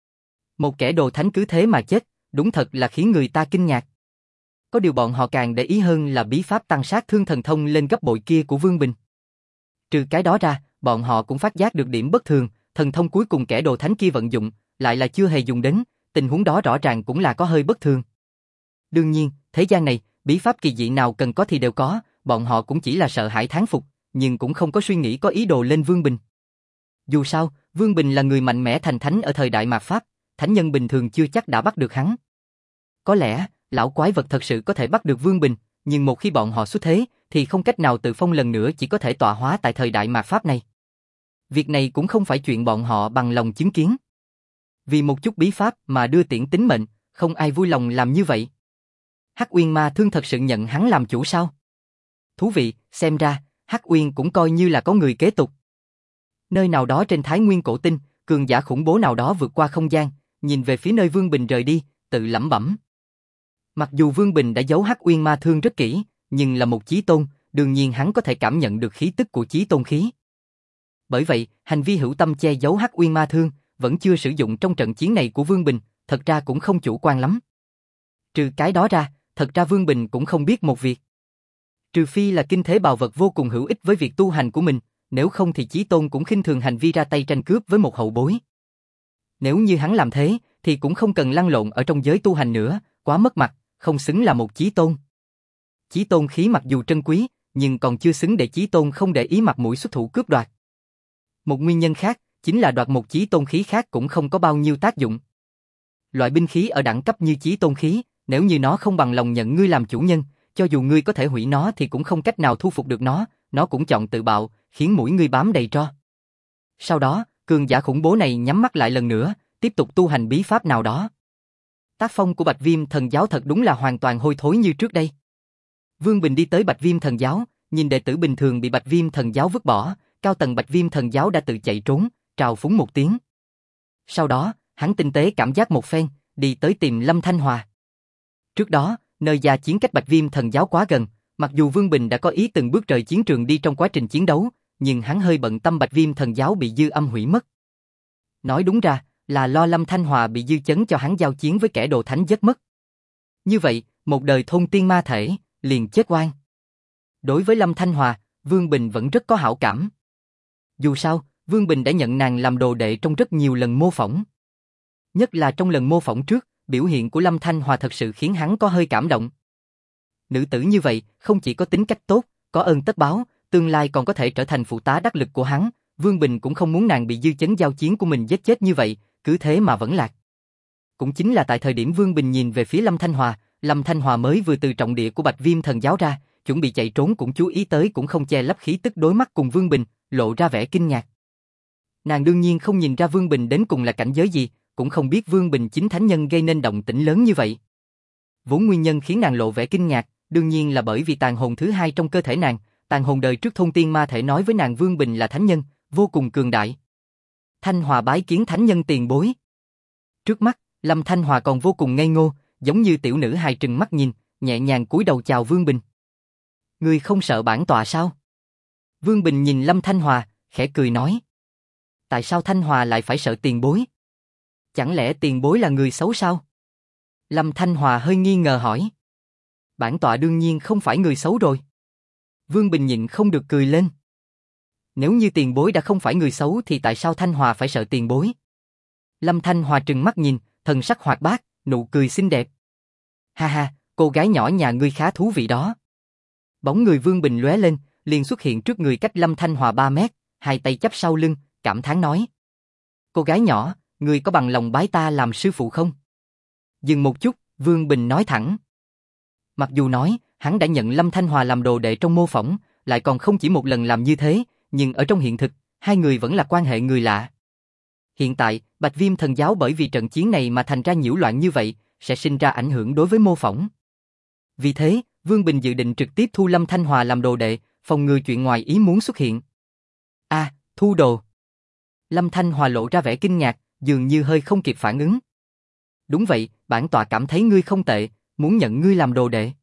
Một kẻ đồ thánh cứ thế mà chết, đúng thật là khiến người ta kinh ngạc. Có điều bọn họ càng để ý hơn là bí pháp tăng sát thương thần thông lên gấp bội kia của Vương Bình. Trừ cái đó ra, bọn họ cũng phát giác được điểm bất thường, thần thông cuối cùng kẻ đồ thánh kia vận dụng, lại là chưa hề dùng đến, tình huống đó rõ ràng cũng là có hơi bất thường. Đương nhiên, thế gian này, bí pháp kỳ dị nào cần có thì đều có, bọn họ cũng chỉ là sợ hãi thán phục, nhưng cũng không có suy nghĩ có ý đồ lên Vương Bình. Dù sao, Vương Bình là người mạnh mẽ thành thánh ở thời đại mạt Pháp, thánh nhân bình thường chưa chắc đã bắt được hắn. Có lẽ, lão quái vật thật sự có thể bắt được Vương Bình, nhưng một khi bọn họ xuất thế, thì không cách nào tự phong lần nữa chỉ có thể tọa hóa tại thời đại mạt Pháp này. Việc này cũng không phải chuyện bọn họ bằng lòng chứng kiến. Vì một chút bí pháp mà đưa tiễn tính mệnh, không ai vui lòng làm như vậy. Hắc Uyên Ma Thương thật sự nhận hắn làm chủ sao? Thú vị, xem ra, Hắc Uyên cũng coi như là có người kế tục. Nơi nào đó trên Thái Nguyên cổ tinh, cường giả khủng bố nào đó vượt qua không gian, nhìn về phía nơi Vương Bình rời đi, tự lẩm bẩm. Mặc dù Vương Bình đã giấu Hắc Uyên Ma Thương rất kỹ, nhưng là một chí tôn, đương nhiên hắn có thể cảm nhận được khí tức của chí tôn khí. Bởi vậy, hành vi hữu tâm che giấu Hắc Uyên Ma Thương, vẫn chưa sử dụng trong trận chiến này của Vương Bình, thật ra cũng không chủ quan lắm. Trừ cái đó ra, thật ra Vương Bình cũng không biết một việc. Trừ phi là kinh thế bào vật vô cùng hữu ích với việc tu hành của mình, nếu không thì chí tôn cũng khinh thường hành vi ra tay tranh cướp với một hậu bối. Nếu như hắn làm thế, thì cũng không cần lăn lộn ở trong giới tu hành nữa, quá mất mặt, không xứng là một chí tôn. Chí tôn khí mặc dù trân quý, nhưng còn chưa xứng để chí tôn không để ý mặt mũi xuất thủ cướp đoạt. Một nguyên nhân khác, chính là đoạt một chí tôn khí khác cũng không có bao nhiêu tác dụng. Loại binh khí ở đẳng cấp như chí tôn khí, nếu như nó không bằng lòng nhận ngươi làm chủ nhân, cho dù ngươi có thể hủy nó thì cũng không cách nào thu phục được nó, nó cũng chọn tự bạo, khiến mũi ngươi bám đầy tro. Sau đó, cường giả khủng bố này nhắm mắt lại lần nữa, tiếp tục tu hành bí pháp nào đó. Tác phong của Bạch Viêm Thần Giáo thật đúng là hoàn toàn hôi thối như trước đây. Vương Bình đi tới Bạch Viêm Thần Giáo, nhìn đệ tử bình thường bị Bạch Viêm Thần Giáo vứt bỏ, cao tầng Bạch Viêm Thần Giáo đã tự chạy trốn, trào phúng một tiếng. Sau đó, hắn tinh tế cảm giác một phen, đi tới tìm Lâm Thanh Hòa. Trước đó, nơi gia chiến cách Bạch Viêm Thần Giáo quá gần, mặc dù Vương Bình đã có ý từng bước rời chiến trường đi trong quá trình chiến đấu, nhưng hắn hơi bận tâm Bạch Viêm Thần Giáo bị dư âm hủy mất. Nói đúng ra, là lo Lâm Thanh Hòa bị dư chấn cho hắn giao chiến với kẻ đồ thánh giết mất. Như vậy, một đời thôn tiên ma thể, liền chết oan. Đối với Lâm Thanh Hòa, Vương Bình vẫn rất có hảo cảm. Dù sao, Vương Bình đã nhận nàng làm đồ đệ trong rất nhiều lần mô phỏng. Nhất là trong lần mô phỏng trước, biểu hiện của Lâm Thanh Hòa thật sự khiến hắn có hơi cảm động. Nữ tử như vậy, không chỉ có tính cách tốt, có ơn tất báo, tương lai còn có thể trở thành phụ tá đắc lực của hắn. Vương Bình cũng không muốn nàng bị dư chấn giao chiến của mình giết chết như vậy, cứ thế mà vẫn lạc. Cũng chính là tại thời điểm Vương Bình nhìn về phía Lâm Thanh Hòa, Lâm Thanh Hòa mới vừa từ trọng địa của Bạch Viêm Thần Giáo ra, chuẩn bị chạy trốn cũng chú ý tới cũng không che lấp khí tức đối mắt cùng Vương Bình, lộ ra vẻ kinh ngạc. Nàng đương nhiên không nhìn ra Vương Bình đến cùng là cảnh giới gì, cũng không biết Vương Bình chính thánh nhân gây nên động tĩnh lớn như vậy. Vốn nguyên nhân khiến nàng lộ vẻ kinh ngạc, đương nhiên là bởi vì tàn hồn thứ hai trong cơ thể nàng, tàn hồn đời trước thôn tiên ma thể nói với nàng Vương Bình là thánh nhân, vô cùng cường đại. Thanh Hòa bái kiến thánh nhân tiền bối. Trước mắt, Lâm Thanh Hòa còn vô cùng ngây ngô, giống như tiểu nữ hài trừng mắt nhìn, nhẹ nhàng cúi đầu chào Vương Bình. Ngươi không sợ bản tọa sao? Vương Bình nhìn Lâm Thanh Hòa, khẽ cười nói. Tại sao Thanh Hòa lại phải sợ tiền bối? Chẳng lẽ tiền bối là người xấu sao? Lâm Thanh Hòa hơi nghi ngờ hỏi. Bản tọa đương nhiên không phải người xấu rồi. Vương Bình nhịn không được cười lên. Nếu như tiền bối đã không phải người xấu thì tại sao Thanh Hòa phải sợ tiền bối? Lâm Thanh Hòa trừng mắt nhìn, thần sắc hoạt bát, nụ cười xinh đẹp. Ha ha, cô gái nhỏ nhà ngươi khá thú vị đó. Bóng người Vương Bình lóe lên, liền xuất hiện trước người cách Lâm Thanh Hòa ba mét, hai tay chắp sau lưng, cảm thán nói. Cô gái nhỏ, ngươi có bằng lòng bái ta làm sư phụ không? Dừng một chút, Vương Bình nói thẳng. Mặc dù nói, hắn đã nhận Lâm Thanh Hòa làm đồ đệ trong mô phỏng, lại còn không chỉ một lần làm như thế, nhưng ở trong hiện thực, hai người vẫn là quan hệ người lạ. Hiện tại, Bạch Viêm Thần Giáo bởi vì trận chiến này mà thành ra nhiễu loạn như vậy, sẽ sinh ra ảnh hưởng đối với mô phỏng. Vì thế, Vương Bình dự định trực tiếp thu Lâm Thanh Hòa làm đồ đệ, phòng ngừa chuyện ngoài ý muốn xuất hiện. A, à, thu đồ. Lâm Thanh Hòa lộ ra vẻ kinh ngạc, dường như hơi không kịp phản ứng. Đúng vậy, bản tọa cảm thấy ngươi không tệ, muốn nhận ngươi làm đồ đệ.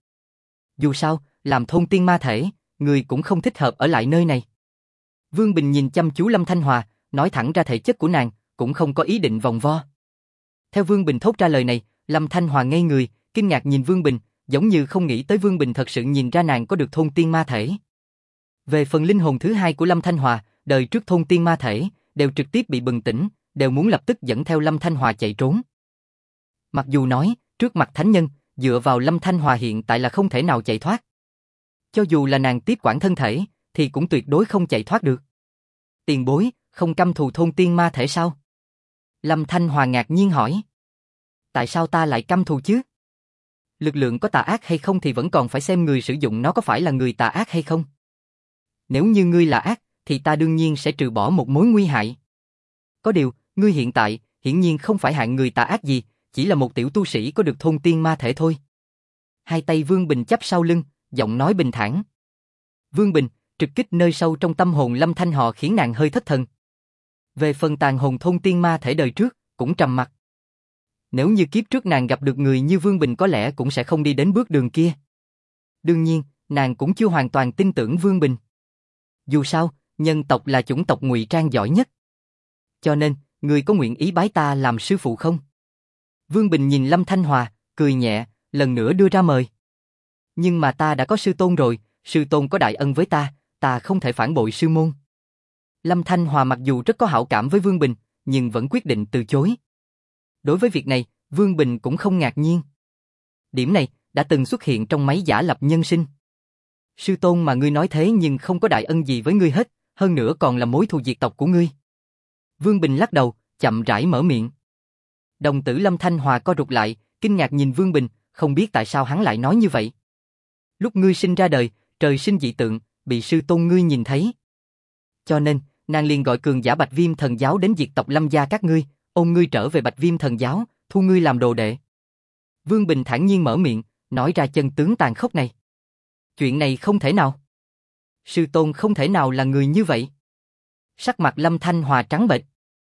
Dù sao, làm thôn tiên ma thể, ngươi cũng không thích hợp ở lại nơi này. Vương Bình nhìn chăm chú Lâm Thanh Hòa, nói thẳng ra thể chất của nàng, cũng không có ý định vòng vo. Theo Vương Bình thốt ra lời này, Lâm Thanh Hòa ngây người, kinh ngạc nhìn Vương Bình, giống như không nghĩ tới Vương Bình thật sự nhìn ra nàng có được thôn tiên ma thể. Về phần linh hồn thứ hai của Lâm Thanh Hòa, đời trước thôn tiên ma thể, đều trực tiếp bị bừng tỉnh, đều muốn lập tức dẫn theo Lâm Thanh Hòa chạy trốn. Mặc dù nói, trước mặt thánh nhân, dựa vào Lâm Thanh Hòa hiện tại là không thể nào chạy thoát. Cho dù là nàng tiếp quản thân thể, thì cũng tuyệt đối không chạy thoát được. Tiền bối, không căm thù thôn tiên ma thể sao? Lâm Thanh Hòa ngạc nhiên hỏi. Tại sao ta lại căm thù chứ? Lực lượng có tà ác hay không thì vẫn còn phải xem người sử dụng nó có phải là người tà ác hay không. Nếu như ngươi là ác, thì ta đương nhiên sẽ trừ bỏ một mối nguy hại. Có điều, ngươi hiện tại, hiển nhiên không phải hạng người tà ác gì, chỉ là một tiểu tu sĩ có được thôn tiên ma thể thôi. Hai tay Vương Bình chắp sau lưng, giọng nói bình thản. Vương Bình, trực kích nơi sâu trong tâm hồn Lâm Thanh Hòa khiến nàng hơi thất thần. Về phần tàn hồn thôn tiên ma thể đời trước, cũng trầm mặc. Nếu như kiếp trước nàng gặp được người như Vương Bình có lẽ cũng sẽ không đi đến bước đường kia. Đương nhiên, nàng cũng chưa hoàn toàn tin tưởng Vương Bình. Dù sao, nhân tộc là chủng tộc ngụy trang giỏi nhất. Cho nên, người có nguyện ý bái ta làm sư phụ không? Vương Bình nhìn Lâm Thanh Hòa, cười nhẹ, lần nữa đưa ra mời. Nhưng mà ta đã có sư tôn rồi, sư tôn có đại ân với ta, ta không thể phản bội sư môn. Lâm Thanh Hòa mặc dù rất có hảo cảm với Vương Bình, nhưng vẫn quyết định từ chối. Đối với việc này, Vương Bình cũng không ngạc nhiên. Điểm này đã từng xuất hiện trong máy giả lập nhân sinh. Sư tôn mà ngươi nói thế nhưng không có đại ân gì với ngươi hết, hơn nữa còn là mối thù diệt tộc của ngươi. Vương Bình lắc đầu, chậm rãi mở miệng. Đồng tử Lâm Thanh Hòa co rụt lại, kinh ngạc nhìn Vương Bình, không biết tại sao hắn lại nói như vậy. Lúc ngươi sinh ra đời, trời sinh dị tượng, bị sư tôn ngươi nhìn thấy. Cho nên, nàng liền gọi cường giả Bạch Viêm Thần Giáo đến diệt tộc Lâm gia các ngươi, ôm ngươi trở về Bạch Viêm Thần Giáo, thu ngươi làm đồ đệ. Vương Bình thản nhiên mở miệng, nói ra chân tướng tàn khốc này. Chuyện này không thể nào. Sư tôn không thể nào là người như vậy. Sắc mặt Lâm Thanh Hòa trắng bệch.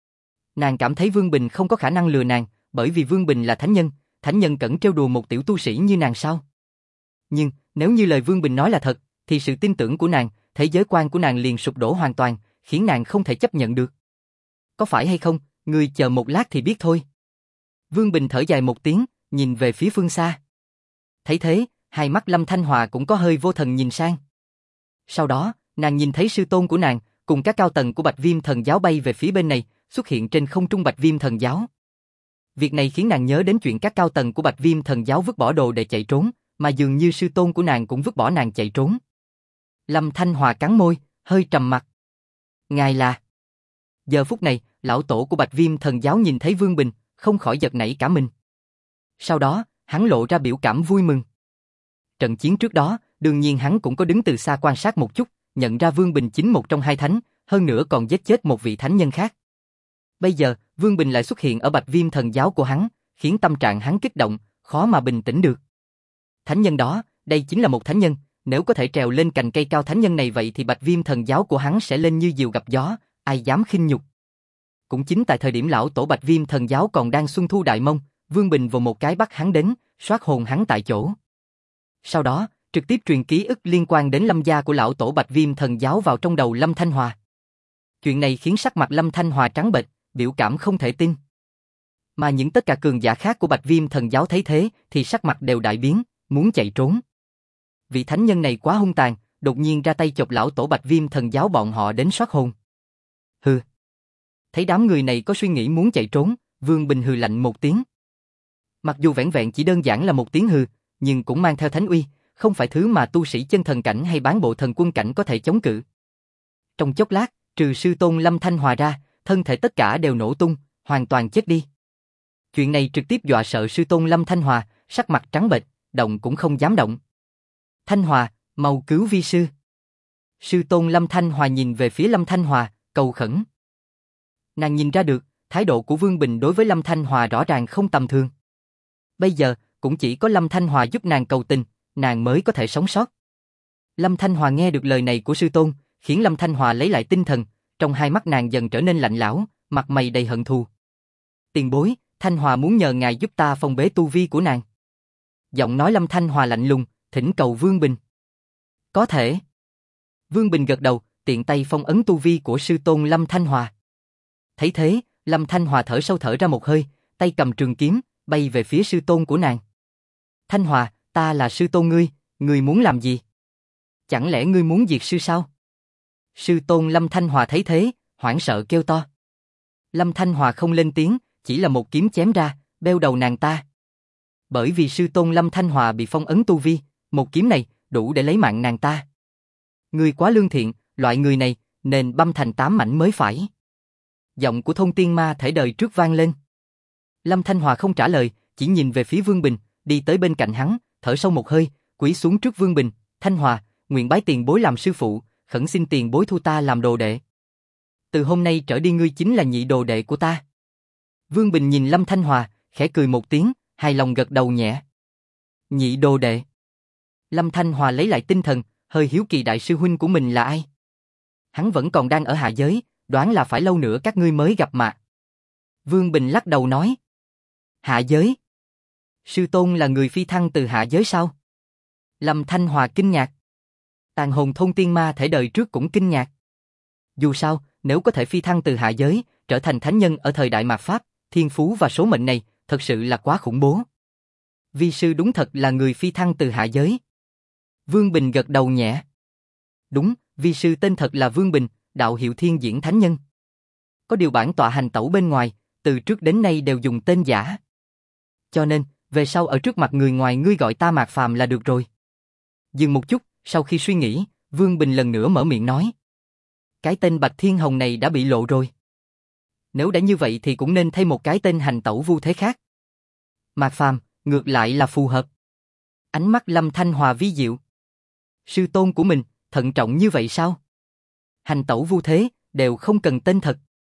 Nàng cảm thấy Vương Bình không có khả năng lừa nàng, bởi vì Vương Bình là thánh nhân, thánh nhân cẩn trêu đùa một tiểu tu sĩ như nàng sao? Nhưng, nếu như lời Vương Bình nói là thật, thì sự tin tưởng của nàng, thế giới quan của nàng liền sụp đổ hoàn toàn, khiến nàng không thể chấp nhận được. Có phải hay không, ngươi chờ một lát thì biết thôi. Vương Bình thở dài một tiếng, nhìn về phía phương xa. Thấy thế, hai mắt Lâm Thanh Hòa cũng có hơi vô thần nhìn sang. Sau đó, nàng nhìn thấy sư tôn của nàng, cùng các cao tầng của Bạch Viêm Thần Giáo bay về phía bên này, xuất hiện trên không trung Bạch Viêm Thần Giáo. Việc này khiến nàng nhớ đến chuyện các cao tầng của Bạch Viêm Thần Giáo vứt bỏ đồ để chạy trốn, mà dường như sư tôn của nàng cũng vứt bỏ nàng chạy trốn. Lâm Thanh Hòa cắn môi, hơi trầm mặt. Ngài là... Giờ phút này, lão tổ của Bạch Viêm Thần Giáo nhìn thấy Vương Bình, không khỏi giật nảy cả mình. Sau đó, hắn lộ ra biểu cảm vui mừng. Trận chiến trước đó, đương nhiên hắn cũng có đứng từ xa quan sát một chút, nhận ra Vương Bình chính một trong hai thánh, hơn nữa còn giết chết một vị thánh nhân khác. Bây giờ, Vương Bình lại xuất hiện ở Bạch Viêm Thần Giáo của hắn, khiến tâm trạng hắn kích động, khó mà bình tĩnh được. Thánh nhân đó, đây chính là một thánh nhân, nếu có thể trèo lên cành cây cao thánh nhân này vậy thì Bạch Viêm Thần Giáo của hắn sẽ lên như diều gặp gió, ai dám khinh nhục. Cũng chính tại thời điểm lão tổ Bạch Viêm Thần Giáo còn đang xuân thu đại mông, Vương Bình vồ một cái bắt hắn đến, soát hồn hắn tại chỗ. Sau đó, trực tiếp truyền ký ức liên quan đến Lâm gia của lão tổ Bạch Viêm Thần Giáo vào trong đầu Lâm Thanh Hòa. Chuyện này khiến sắc mặt Lâm Thanh Hòa trắng bệch, biểu cảm không thể tin. Mà những tất cả cường giả khác của Bạch Viêm Thần Giáo thấy thế thì sắc mặt đều đại biến, muốn chạy trốn. Vị thánh nhân này quá hung tàn, đột nhiên ra tay chọc lão tổ Bạch Viêm Thần Giáo bọn họ đến soát hồn. Hừ. Thấy đám người này có suy nghĩ muốn chạy trốn, Vương Bình hừ lạnh một tiếng. Mặc dù vẻn vẹn chỉ đơn giản là một tiếng hừ, nhưng cũng mang theo thánh uy, không phải thứ mà tu sĩ chân thần cảnh hay bán bộ thần quân cảnh có thể chống cự. Trong chốc lát, trừ sư tôn Lâm Thanh Hòa ra, thân thể tất cả đều nổ tung, hoàn toàn chết đi. Chuyện này trực tiếp dọa sợ sư tôn Lâm Thanh Hòa, sắc mặt trắng bệch, động cũng không dám động. Thanh Hòa, mau cứu vi sư. Sư tôn Lâm Thanh Hòa nhìn về phía Lâm Thanh Hòa, cầu khẩn. Nàng nhìn ra được, thái độ của Vương Bình đối với Lâm Thanh Hòa rõ ràng không tầm thường. Bây giờ, cũng chỉ có Lâm Thanh Hòa giúp nàng cầu tình, nàng mới có thể sống sót. Lâm Thanh Hòa nghe được lời này của sư tôn, khiến Lâm Thanh Hòa lấy lại tinh thần, trong hai mắt nàng dần trở nên lạnh lẽo, mặt mày đầy hận thù. Tiền bối, Thanh Hòa muốn nhờ ngài giúp ta phong bế tu vi của nàng. Giọng nói Lâm Thanh Hòa lạnh lùng, thỉnh cầu Vương Bình. Có thể. Vương Bình gật đầu, tiện tay phong ấn tu vi của sư tôn Lâm Thanh Hòa. Thấy thế, Lâm Thanh Hòa thở sâu thở ra một hơi, tay cầm trường kiếm, bay về phía sư tôn của nàng. Thanh Hòa, ta là sư tôn ngươi, ngươi muốn làm gì? Chẳng lẽ ngươi muốn diệt sư sao? Sư tôn Lâm Thanh Hòa thấy thế, hoảng sợ kêu to. Lâm Thanh Hòa không lên tiếng, chỉ là một kiếm chém ra, beo đầu nàng ta. Bởi vì sư tôn Lâm Thanh Hòa bị phong ấn tu vi, một kiếm này đủ để lấy mạng nàng ta. Ngươi quá lương thiện, loại người này nên băm thành tám mảnh mới phải. Giọng của Thôn Tiên Ma thể đời trước vang lên. Lâm Thanh Hòa không trả lời, chỉ nhìn về phía Vương Bình, đi tới bên cạnh hắn, thở sâu một hơi, quỳ xuống trước Vương Bình. Thanh Hòa, nguyện bái tiền bối làm sư phụ, khẩn xin tiền bối thu ta làm đồ đệ. Từ hôm nay trở đi ngươi chính là nhị đồ đệ của ta. Vương Bình nhìn Lâm Thanh Hòa, khẽ cười một tiếng, hài lòng gật đầu nhẹ. Nhị đồ đệ. Lâm Thanh Hòa lấy lại tinh thần, hơi hiếu kỳ đại sư huynh của mình là ai. Hắn vẫn còn đang ở hạ giới, đoán là phải lâu nữa các ngươi mới gặp mà. Vương Bình lắc đầu nói. Hạ giới? Sư tôn là người phi thăng từ hạ giới sao? Lâm Thanh Hòa kinh ngạc. Tàn hồn Thôn Tiên Ma thể đời trước cũng kinh ngạc. Dù sao, nếu có thể phi thăng từ hạ giới, trở thành thánh nhân ở thời đại mạt Pháp, thiên phú và số mệnh này, thật sự là quá khủng bố. Vi sư đúng thật là người phi thăng từ hạ giới. Vương Bình gật đầu nhẹ. Đúng, vi sư tên thật là Vương Bình, đạo hiệu Thiên Diễn Thánh Nhân. Có điều bản tọa hành tẩu bên ngoài, từ trước đến nay đều dùng tên giả. Cho nên, về sau ở trước mặt người ngoài ngươi gọi ta Mạc Phàm là được rồi. Dừng một chút, sau khi suy nghĩ, Vương Bình lần nữa mở miệng nói. Cái tên Bạch Thiên Hồng này đã bị lộ rồi. Nếu đã như vậy thì cũng nên thay một cái tên hành tẩu vu thế khác. Mạc Phàm, ngược lại là phù hợp. Ánh mắt Lâm Thanh Hòa vi diệu. Sư tôn của mình, thận trọng như vậy sao? Hành tẩu vu thế, đều không cần tên thật.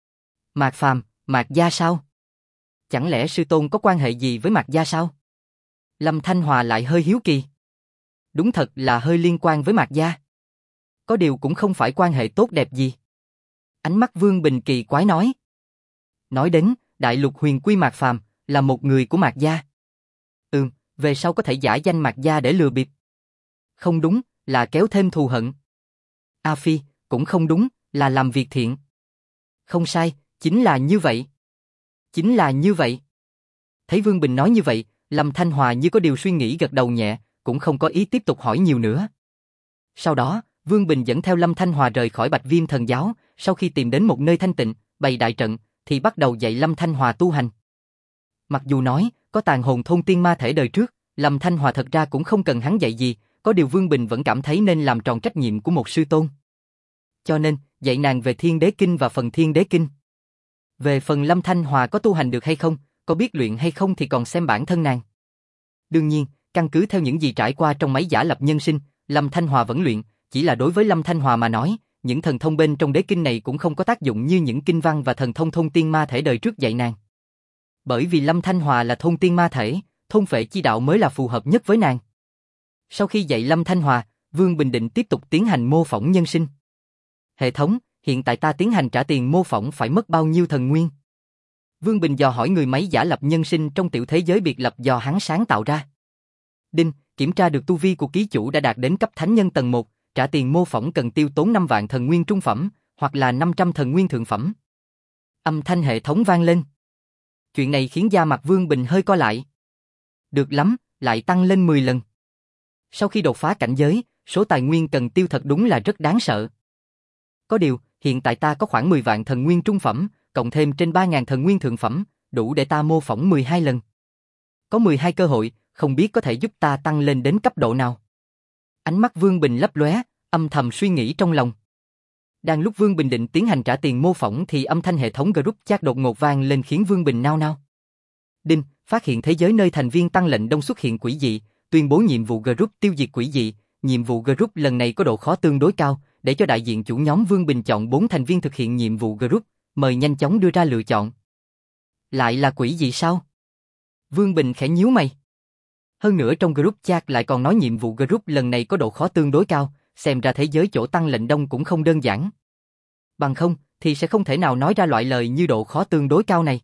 Mạc Phàm, Mạc gia sao? Chẳng lẽ sư tôn có quan hệ gì với Mạc gia sao? Lâm Thanh Hòa lại hơi hiếu kỳ. Đúng thật là hơi liên quan với Mạc gia. Có điều cũng không phải quan hệ tốt đẹp gì. Ánh mắt Vương Bình kỳ quái nói. Nói đến, đại lục huyền quy Mạc Phàm là một người của Mạc gia. Ừm, về sau có thể giả danh Mạc gia để lừa bịp. Không đúng, là kéo thêm thù hận. A Phi, cũng không đúng, là làm việc thiện. Không sai, chính là như vậy. Chính là như vậy. Thấy Vương Bình nói như vậy, Lâm Thanh Hòa như có điều suy nghĩ gật đầu nhẹ, cũng không có ý tiếp tục hỏi nhiều nữa. Sau đó, Vương Bình dẫn theo Lâm Thanh Hòa rời khỏi Bạch Viêm Thần Giáo, sau khi tìm đến một nơi thanh tịnh, bày đại trận, thì bắt đầu dạy Lâm Thanh Hòa tu hành. Mặc dù nói, có tàn hồn thôn tiên ma thể đời trước, Lâm Thanh Hòa thật ra cũng không cần hắn dạy gì, có điều Vương Bình vẫn cảm thấy nên làm tròn trách nhiệm của một sư tôn. Cho nên, dạy nàng về Thiên Đế Kinh và phần Thiên Đế Kinh. Về phần Lâm Thanh Hòa có tu hành được hay không, có biết luyện hay không thì còn xem bản thân nàng. Đương nhiên, căn cứ theo những gì trải qua trong mấy giả lập nhân sinh, Lâm Thanh Hòa vẫn luyện, chỉ là đối với Lâm Thanh Hòa mà nói, những thần thông bên trong đế kinh này cũng không có tác dụng như những kinh văn và thần thông thôn tiên ma thể đời trước dạy nàng. Bởi vì Lâm Thanh Hòa là thôn tiên ma thể, thôn phệ chi đạo mới là phù hợp nhất với nàng. Sau khi dạy Lâm Thanh Hòa, Vương Bình định tiếp tục tiến hành mô phỏng nhân sinh. Hệ thống, hiện tại ta tiến hành trả tiền mô phỏng phải mất bao nhiêu thần nguyên? Vương Bình dò hỏi người máy giả lập nhân sinh trong tiểu thế giới biệt lập do hắn sáng tạo ra. Đinh, kiểm tra được tu vi của ký chủ đã đạt đến cấp thánh nhân tầng một, trả tiền mô phỏng cần tiêu tốn năm vạn thần nguyên trung phẩm, hoặc là năm trăm thần nguyên thượng phẩm. Âm thanh hệ thống vang lên. Chuyện này khiến da mặt Vương Bình hơi co lại. Được lắm, lại tăng lên mười lần. Sau khi đột phá cảnh giới, số tài nguyên cần tiêu thật đúng là rất đáng sợ. Có điều, hiện tại ta có khoảng mười vạn thần nguyên trung phẩm, cộng thêm trên ba nghìn thần nguyên thượng phẩm, đủ để ta mô phỏng mười hai lần. Có mười hai cơ hội, không biết có thể giúp ta tăng lên đến cấp độ nào. Ánh mắt Vương Bình lấp lóe, âm thầm suy nghĩ trong lòng. Đang lúc Vương Bình định tiến hành trả tiền mô phỏng thì âm thanh hệ thống group chat đột ngột vang lên khiến Vương Bình nao nao. Đinh, phát hiện thế giới nơi thành viên tăng lệnh đông xuất hiện quỷ dị, tuyên bố nhiệm vụ group tiêu diệt quỷ dị, nhiệm vụ group lần này có độ khó tương đối cao, để cho đại diện chủ nhóm Vương Bình chọn bốn thành viên thực hiện nhiệm vụ group, mời nhanh chóng đưa ra lựa chọn. Lại là quỷ dị sao? Vương Bình khẽ nhíu mày. Hơn nữa trong group chat lại còn nói nhiệm vụ group lần này có độ khó tương đối cao, xem ra thế giới chỗ tăng lệnh đông cũng không đơn giản. Bằng không, thì sẽ không thể nào nói ra loại lời như độ khó tương đối cao này.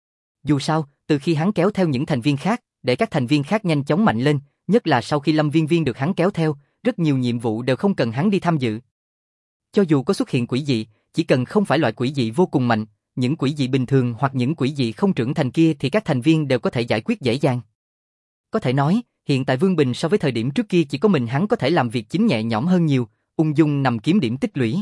Dù sao, từ khi hắn kéo theo những thành viên khác, để các thành viên khác nhanh chóng mạnh lên, nhất là sau khi Lâm Viên Viên được hắn kéo theo, rất nhiều nhiệm vụ đều không cần hắn đi tham dự. Cho dù có xuất hiện quỷ dị, chỉ cần không phải loại quỷ dị vô cùng mạnh, những quỷ dị bình thường hoặc những quỷ dị không trưởng thành kia thì các thành viên đều có thể giải quyết dễ dàng. Có thể nói, hiện tại Vương Bình so với thời điểm trước kia chỉ có mình hắn có thể làm việc chính nhẹ nhõm hơn nhiều, ung dung nằm kiếm điểm tích lũy.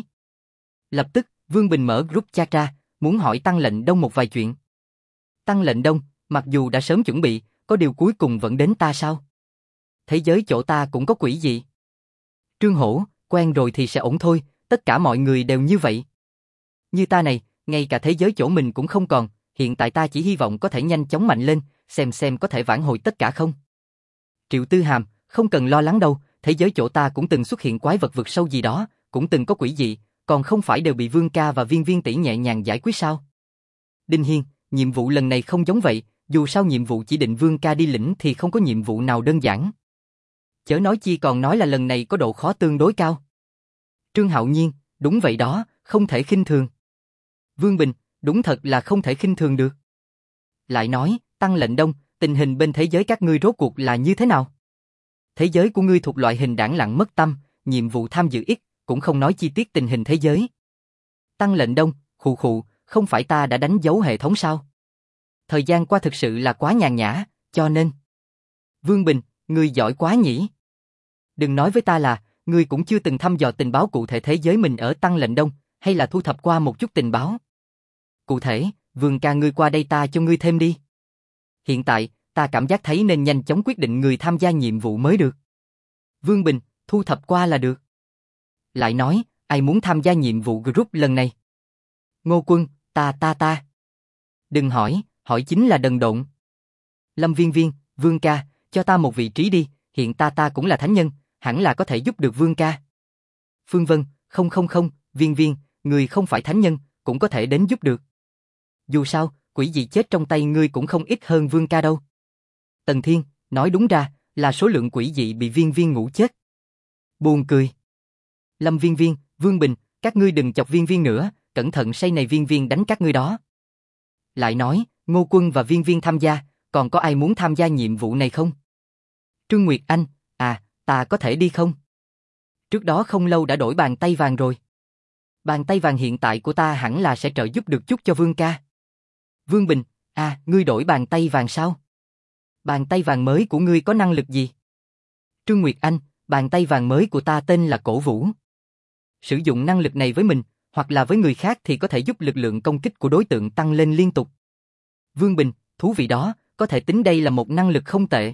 Lập tức, Vương Bình mở group chat ra, muốn hỏi Tăng Lệnh Đông một vài chuyện. Tăng Lệnh Đông, mặc dù đã sớm chuẩn bị, có điều cuối cùng vẫn đến ta sao? Thế giới chỗ ta cũng có quỷ dị. Trương Hổ, quen rồi thì sẽ ổn thôi, tất cả mọi người đều như vậy. Như ta này, ngay cả thế giới chỗ mình cũng không còn, hiện tại ta chỉ hy vọng có thể nhanh chóng mạnh lên, xem xem có thể vãn hồi tất cả không. Triệu Tư Hàm, không cần lo lắng đâu, thế giới chỗ ta cũng từng xuất hiện quái vật vực sâu gì đó, cũng từng có quỷ dị, còn không phải đều bị Vương ca và Viên Viên tỷ nhẹ nhàng giải quyết sao? Đinh Hiên, nhiệm vụ lần này không giống vậy, dù sao nhiệm vụ chỉ định Vương ca đi lĩnh thì không có nhiệm vụ nào đơn giản. Chớ nói chi còn nói là lần này có độ khó tương đối cao. Trương Hạo Nhiên, đúng vậy đó, không thể khinh thường. Vương Bình, đúng thật là không thể khinh thường được. Lại nói, Tăng Lệnh Đông, tình hình bên thế giới các ngươi rốt cuộc là như thế nào? Thế giới của ngươi thuộc loại hình đảng lặng mất tâm, nhiệm vụ tham dự ít, cũng không nói chi tiết tình hình thế giới. Tăng Lệnh Đông, khụ khụ, không phải ta đã đánh dấu hệ thống sao? Thời gian qua thực sự là quá nhàn nhã, cho nên... Vương Bình, ngươi giỏi quá nhỉ? Đừng nói với ta là, ngươi cũng chưa từng thăm dò tình báo cụ thể thế giới mình ở Tăng Lệnh Đông, hay là thu thập qua một chút tình báo. Cụ thể, Vương ca ngươi qua đây ta cho ngươi thêm đi. Hiện tại, ta cảm giác thấy nên nhanh chóng quyết định người tham gia nhiệm vụ mới được. Vương Bình, thu thập qua là được. Lại nói, ai muốn tham gia nhiệm vụ group lần này? Ngô Quân, ta ta ta. Đừng hỏi, hỏi chính là đần độn. Lâm Viên Viên, Vương ca, cho ta một vị trí đi, hiện ta ta cũng là thánh nhân, hẳn là có thể giúp được Vương ca. Phương Vân, không không không, Viên Viên, người không phải thánh nhân, cũng có thể đến giúp được. Dù sao, quỷ dị chết trong tay ngươi cũng không ít hơn Vương ca đâu. Tần Thiên, nói đúng ra, là số lượng quỷ dị bị Viên Viên ngủ chết. Buồn cười. Lâm Viên Viên, Vương Bình, các ngươi đừng chọc Viên Viên nữa, cẩn thận say này Viên Viên đánh các ngươi đó. Lại nói, Ngô Quân và Viên Viên tham gia, còn có ai muốn tham gia nhiệm vụ này không? Trương Nguyệt Anh, à, ta có thể đi không? Trước đó không lâu đã đổi bàn tay vàng rồi. Bàn tay vàng hiện tại của ta hẳn là sẽ trợ giúp được chút cho Vương ca. Vương Bình, à, ngươi đổi bàn tay vàng sao? Bàn tay vàng mới của ngươi có năng lực gì? Trương Nguyệt Anh, bàn tay vàng mới của ta tên là Cổ Vũ. Sử dụng năng lực này với mình, hoặc là với người khác thì có thể giúp lực lượng công kích của đối tượng tăng lên liên tục. Vương Bình, thú vị đó, có thể tính đây là một năng lực không tệ.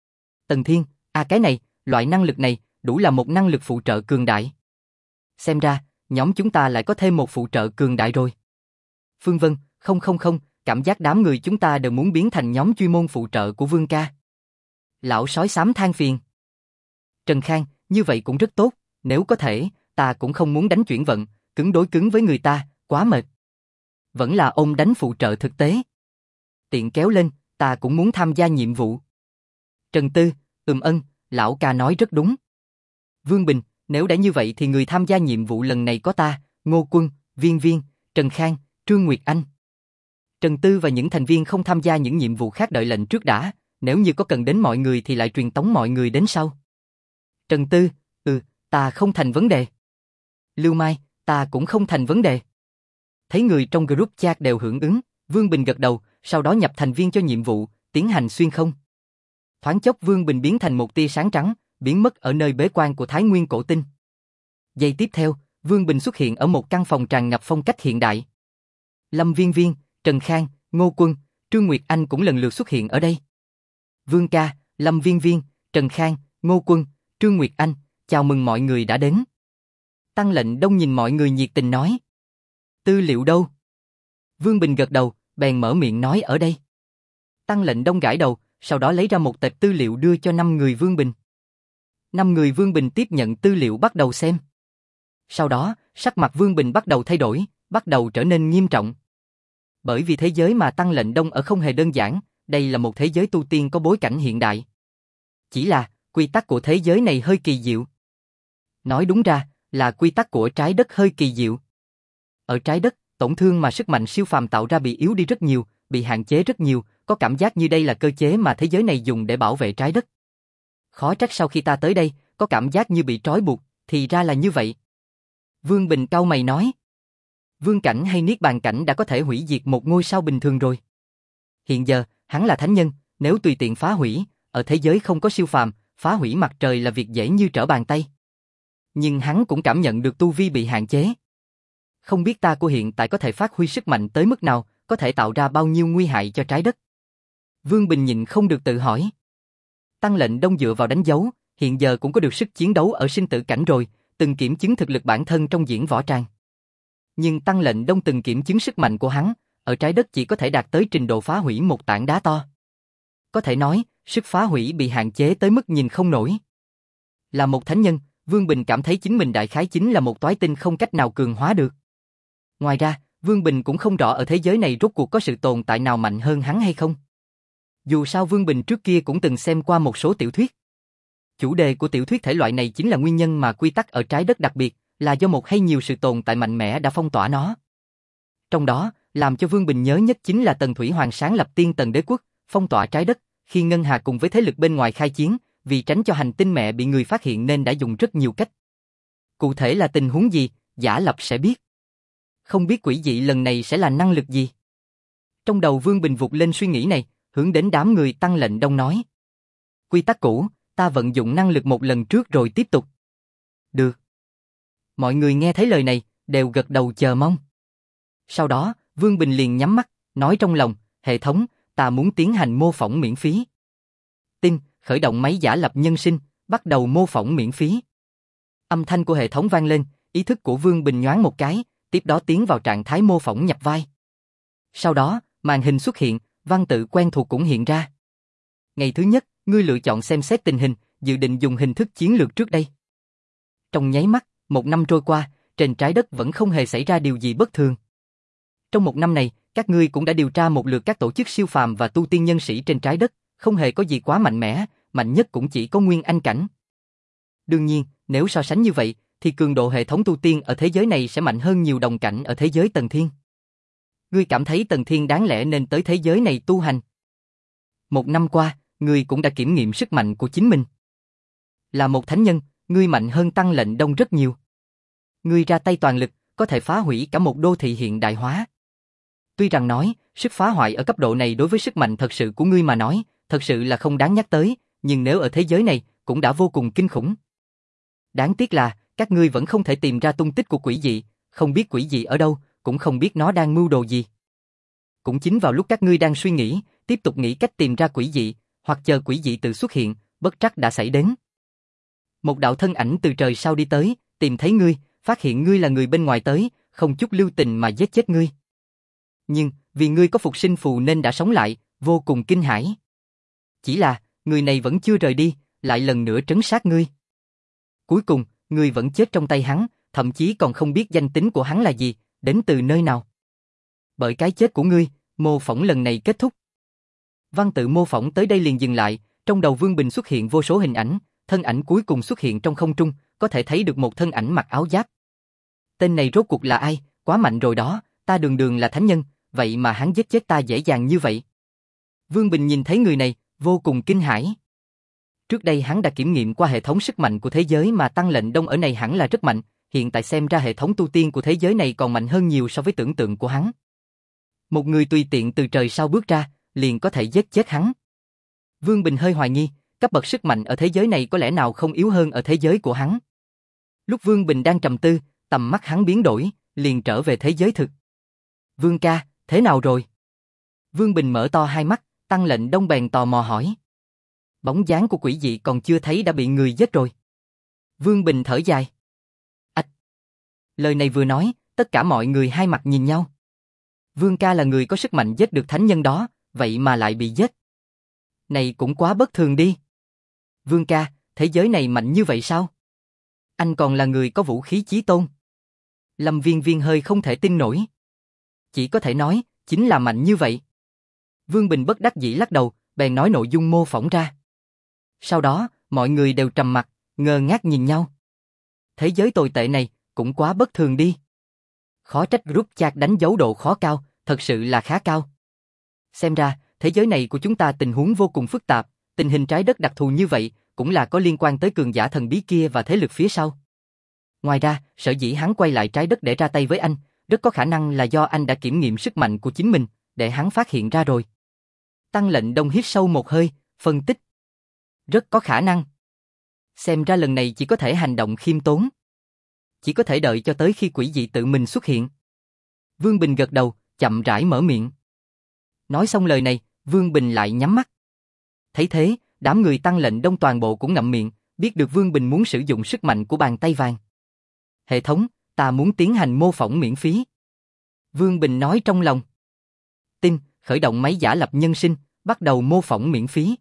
Tần Thiên, à cái này, loại năng lực này, đủ là một năng lực phụ trợ cường đại. Xem ra, nhóm chúng ta lại có thêm một phụ trợ cường đại rồi. Phương Vân, không không không, cảm giác đám người chúng ta đều muốn biến thành nhóm chuyên môn phụ trợ của Vương ca. Lão sói xám than phiền. Trần Khang, như vậy cũng rất tốt, nếu có thể, ta cũng không muốn đánh chuyển vận, cứng đối cứng với người ta, quá mệt. Vẫn là ôm đánh phụ trợ thực tế. Tiện kéo lên, ta cũng muốn tham gia nhiệm vụ. Trần Tư, ừm ân, lão ca nói rất đúng. Vương Bình, nếu đã như vậy thì người tham gia nhiệm vụ lần này có ta, Ngô Quân, Viên Viên, Trần Khang, Trương Nguyệt Anh. Trần Tư và những thành viên không tham gia những nhiệm vụ khác đợi lệnh trước đã, nếu như có cần đến mọi người thì lại truyền tống mọi người đến sau. Trần Tư, ừ, ta không thành vấn đề. Lưu Mai, ta cũng không thành vấn đề. Thấy người trong group chat đều hưởng ứng, Vương Bình gật đầu, sau đó nhập thành viên cho nhiệm vụ, tiến hành xuyên không. Thoáng chốc Vương Bình biến thành một tia sáng trắng, biến mất ở nơi bế quan của Thái Nguyên Cổ Tinh. Giây tiếp theo, Vương Bình xuất hiện ở một căn phòng tràn ngập phong cách hiện đại. Lâm Viên Viên, Trần Khang, Ngô Quân, Trương Nguyệt Anh cũng lần lượt xuất hiện ở đây. Vương ca, Lâm Viên Viên, Trần Khang, Ngô Quân, Trương Nguyệt Anh, chào mừng mọi người đã đến. Tăng lệnh đông nhìn mọi người nhiệt tình nói. Tư liệu đâu? Vương Bình gật đầu, bèn mở miệng nói ở đây. Tăng lệnh đông gãi đầu, sau đó lấy ra một tệp tư liệu đưa cho năm người Vương Bình. Năm người Vương Bình tiếp nhận tư liệu bắt đầu xem. Sau đó, sắc mặt Vương Bình bắt đầu thay đổi, bắt đầu trở nên nghiêm trọng. Bởi vì thế giới mà Tăng lệnh đông ở không hề đơn giản, đây là một thế giới tu tiên có bối cảnh hiện đại. Chỉ là, quy tắc của thế giới này hơi kỳ diệu. Nói đúng ra, là quy tắc của trái đất hơi kỳ diệu. Ở trái đất, tổn thương mà sức mạnh siêu phàm tạo ra bị yếu đi rất nhiều, bị hạn chế rất nhiều, có cảm giác như đây là cơ chế mà thế giới này dùng để bảo vệ trái đất. Khó trách sau khi ta tới đây, có cảm giác như bị trói buộc, thì ra là như vậy. Vương Bình cau mày nói. Vương cảnh hay Niết Bàn cảnh đã có thể hủy diệt một ngôi sao bình thường rồi. Hiện giờ, hắn là thánh nhân, nếu tùy tiện phá hủy, ở thế giới không có siêu phàm, phá hủy mặt trời là việc dễ như trở bàn tay. Nhưng hắn cũng cảm nhận được tu vi bị hạn chế. Không biết ta của hiện tại có thể phát huy sức mạnh tới mức nào, có thể tạo ra bao nhiêu nguy hại cho trái đất. Vương Bình nhịn không được tự hỏi. Tăng lệnh đông dựa vào đánh dấu, hiện giờ cũng có được sức chiến đấu ở sinh tử cảnh rồi, từng kiểm chứng thực lực bản thân trong diễn võ tràng. Nhưng Tăng lệnh đông từng kiểm chứng sức mạnh của hắn, ở trái đất chỉ có thể đạt tới trình độ phá hủy một tảng đá to. Có thể nói, sức phá hủy bị hạn chế tới mức nhìn không nổi. Là một thánh nhân, Vương Bình cảm thấy chính mình đại khái chính là một toái tinh không cách nào cường hóa được. Ngoài ra, Vương Bình cũng không rõ ở thế giới này rốt cuộc có sự tồn tại nào mạnh hơn hắn hay không. Dù sao Vương Bình trước kia cũng từng xem qua một số tiểu thuyết. Chủ đề của tiểu thuyết thể loại này chính là nguyên nhân mà quy tắc ở trái đất đặc biệt, là do một hay nhiều sự tồn tại mạnh mẽ đã phong tỏa nó. Trong đó, làm cho Vương Bình nhớ nhất chính là Tần Thủy Hoàng sáng lập Tiên Tần Đế Quốc, phong tỏa trái đất, khi Ngân Hà cùng với thế lực bên ngoài khai chiến, vì tránh cho hành tinh mẹ bị người phát hiện nên đã dùng rất nhiều cách. Cụ thể là tình huống gì, Giả Lập sẽ biết. Không biết quỷ dị lần này sẽ là năng lực gì. Trong đầu Vương Bình vụt lên suy nghĩ này, hướng đến đám người Tăng lệnh đông nói. Quy tắc cũ, ta vận dụng năng lực một lần trước rồi tiếp tục. Được. Mọi người nghe thấy lời này, đều gật đầu chờ mong. Sau đó, Vương Bình liền nhắm mắt, nói trong lòng, hệ thống, ta muốn tiến hành mô phỏng miễn phí. Tin, khởi động máy giả lập nhân sinh, bắt đầu mô phỏng miễn phí. Âm thanh của hệ thống vang lên, ý thức của Vương Bình nhoáng một cái, tiếp đó tiến vào trạng thái mô phỏng nhập vai. Sau đó, màn hình xuất hiện, văn tự quen thuộc cũng hiện ra. Ngày thứ nhất, ngươi lựa chọn xem xét tình hình, dự định dùng hình thức chiến lược trước đây. Trong nháy mắt, một năm trôi qua, trên trái đất vẫn không hề xảy ra điều gì bất thường. Trong một năm này, các ngươi cũng đã điều tra một lượt các tổ chức siêu phàm và tu tiên nhân sĩ trên trái đất, không hề có gì quá mạnh mẽ, mạnh nhất cũng chỉ có Nguyên Anh cảnh. Đương nhiên, nếu so sánh như vậy, thì cường độ hệ thống tu tiên ở thế giới này sẽ mạnh hơn nhiều đồng cảnh ở thế giới Tầng Thiên. Ngươi cảm thấy Tầng Thiên đáng lẽ nên tới thế giới này tu hành. Một năm qua, ngươi cũng đã kiểm nghiệm sức mạnh của chính mình. Là một thánh nhân, ngươi mạnh hơn Tăng Lệnh Đông rất nhiều. Ngươi ra tay toàn lực, có thể phá hủy cả một đô thị hiện đại hóa. Tuy rằng nói, sức phá hoại ở cấp độ này đối với sức mạnh thật sự của ngươi mà nói, thật sự là không đáng nhắc tới, nhưng nếu ở thế giới này, cũng đã vô cùng kinh khủng. Đáng tiếc là, các ngươi vẫn không thể tìm ra tung tích của quỷ dị, không biết quỷ dị ở đâu, cũng không biết nó đang mưu đồ gì. Cũng chính vào lúc các ngươi đang suy nghĩ, tiếp tục nghĩ cách tìm ra quỷ dị, hoặc chờ quỷ dị tự xuất hiện, bất trắc đã xảy đến. Một đạo thân ảnh từ trời sao đi tới, tìm thấy ngươi, phát hiện ngươi là người bên ngoài tới, không chút lưu tình mà giết chết ngươi. Nhưng, vì ngươi có phục sinh phù nên đã sống lại, vô cùng kinh hãi. Chỉ là, người này vẫn chưa rời đi, lại lần nữa trấn sát ngươi. Cuối cùng, ngươi vẫn chết trong tay hắn, thậm chí còn không biết danh tính của hắn là gì, đến từ nơi nào. Bởi cái chết của ngươi, mô phỏng lần này kết thúc. Văn tự mô phỏng tới đây liền dừng lại, trong đầu Vương Bình xuất hiện vô số hình ảnh, thân ảnh cuối cùng xuất hiện trong không trung, có thể thấy được một thân ảnh mặc áo giáp. Tên này rốt cuộc là ai, quá mạnh rồi đó, ta đường đường là thánh nhân, vậy mà hắn giết chết ta dễ dàng như vậy. Vương Bình nhìn thấy người này, vô cùng kinh hãi. Trước đây hắn đã kiểm nghiệm qua hệ thống sức mạnh của thế giới mà Tăng Lệnh Đông ở này hẳn là rất mạnh, hiện tại xem ra hệ thống tu tiên của thế giới này còn mạnh hơn nhiều so với tưởng tượng của hắn. Một người tùy tiện từ trời sao bước ra, liền có thể giết chết hắn. Vương Bình hơi hoài nghi, cấp bậc sức mạnh ở thế giới này có lẽ nào không yếu hơn ở thế giới của hắn. Lúc Vương Bình đang trầm tư, tầm mắt hắn biến đổi, liền trở về thế giới thực. Vương ca, thế nào rồi? Vương Bình mở to hai mắt, Tăng Lệnh Đông bèn tò mò hỏi. Bóng dáng của quỷ dị còn chưa thấy đã bị người giết rồi. Vương Bình thở dài. Ách! Lời này vừa nói, tất cả mọi người hai mặt nhìn nhau. Vương ca là người có sức mạnh giết được thánh nhân đó, vậy mà lại bị giết. Này cũng quá bất thường đi. Vương ca, thế giới này mạnh như vậy sao? Anh còn là người có vũ khí chí tôn. Lâm Viên Viên hơi không thể tin nổi. Chỉ có thể nói, chính là mạnh như vậy. Vương Bình bất đắc dĩ lắc đầu, bèn nói nội dung mô phỏng ra. Sau đó, mọi người đều trầm mặc, ngơ ngác nhìn nhau. Thế giới tồi tệ này, cũng quá bất thường đi. Khó trách group chat đánh dấu độ khó cao, thật sự là khá cao. Xem ra, thế giới này của chúng ta tình huống vô cùng phức tạp, tình hình trái đất đặc thù như vậy, cũng là có liên quan tới cường giả thần bí kia và thế lực phía sau. Ngoài ra, sở dĩ hắn quay lại trái đất để ra tay với anh, rất có khả năng là do anh đã kiểm nghiệm sức mạnh của chính mình, để hắn phát hiện ra rồi. Tăng Lệnh Đông hít sâu một hơi, phân tích. Rất có khả năng. Xem ra lần này chỉ có thể hành động khiêm tốn. Chỉ có thể đợi cho tới khi quỷ dị tự mình xuất hiện. Vương Bình gật đầu, chậm rãi mở miệng. Nói xong lời này, Vương Bình lại nhắm mắt. Thấy thế, đám người Tăng Lệnh Đông toàn bộ cũng ngậm miệng, biết được Vương Bình muốn sử dụng sức mạnh của bàn tay vàng. Hệ thống, ta muốn tiến hành mô phỏng miễn phí. Vương Bình nói trong lòng. Tin, khởi động máy giả lập nhân sinh, bắt đầu mô phỏng miễn phí.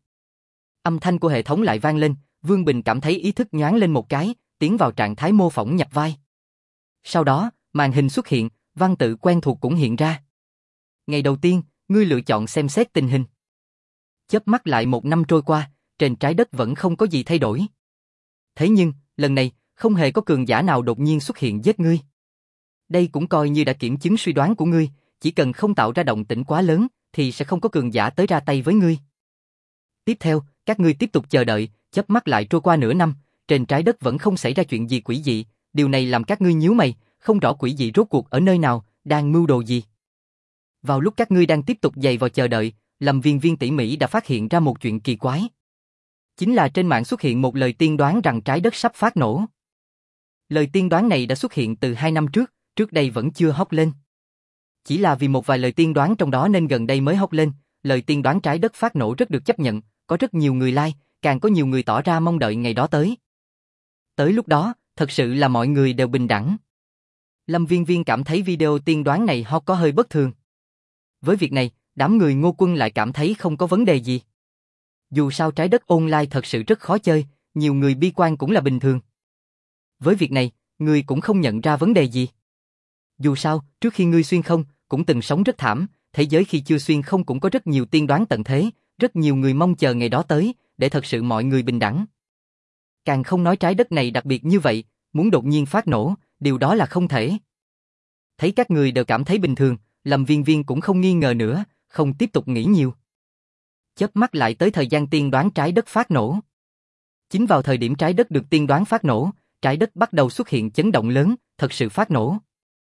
Âm thanh của hệ thống lại vang lên, Vương Bình cảm thấy ý thức nhoáng lên một cái, tiến vào trạng thái mô phỏng nhập vai. Sau đó, màn hình xuất hiện, văn tự quen thuộc cũng hiện ra. Ngày đầu tiên, ngươi lựa chọn xem xét tình hình. Chớp mắt lại một năm trôi qua, trên trái đất vẫn không có gì thay đổi. Thế nhưng, lần này, không hề có cường giả nào đột nhiên xuất hiện giết ngươi. Đây cũng coi như đã kiểm chứng suy đoán của ngươi, chỉ cần không tạo ra động tĩnh quá lớn, thì sẽ không có cường giả tới ra tay với ngươi. Tiếp theo, các ngươi tiếp tục chờ đợi, chớp mắt lại trôi qua nửa năm, trên trái đất vẫn không xảy ra chuyện gì quỷ dị, điều này làm các ngươi nhíu mày, không rõ quỷ dị rốt cuộc ở nơi nào, đang mưu đồ gì. Vào lúc các ngươi đang tiếp tục dày vào chờ đợi, Lâm Viên Viên tỉ mỉ đã phát hiện ra một chuyện kỳ quái. Chính là trên mạng xuất hiện một lời tiên đoán rằng trái đất sắp phát nổ. Lời tiên đoán này đã xuất hiện từ hai năm trước, trước đây vẫn chưa hot lên. Chỉ là vì một vài lời tiên đoán trong đó nên gần đây mới hot lên, lời tiên đoán trái đất phát nổ rất được chấp nhận, có rất nhiều người like, càng có nhiều người tỏ ra mong đợi ngày đó tới. Tới lúc đó, thật sự là mọi người đều bình đẳng. Lâm Viên Viên cảm thấy video tiên đoán này hot có hơi bất thường. Với việc này, đám người Ngô Quân lại cảm thấy không có vấn đề gì. Dù sao trái đất online thật sự rất khó chơi, nhiều người bi quan cũng là bình thường. Với việc này, ngươi cũng không nhận ra vấn đề gì. Dù sao, trước khi ngươi xuyên không, cũng từng sống rất thảm, thế giới khi chưa xuyên không cũng có rất nhiều tiên đoán tận thế, rất nhiều người mong chờ ngày đó tới, để thật sự mọi người bình đẳng. Càng không nói trái đất này đặc biệt như vậy, muốn đột nhiên phát nổ, điều đó là không thể. Thấy các người đều cảm thấy bình thường, Lâm Viên Viên cũng không nghi ngờ nữa, không tiếp tục nghĩ nhiều. Chớp mắt lại tới thời gian tiên đoán trái đất phát nổ. Chính vào thời điểm trái đất được tiên đoán phát nổ, trái đất bắt đầu xuất hiện chấn động lớn, thật sự phát nổ.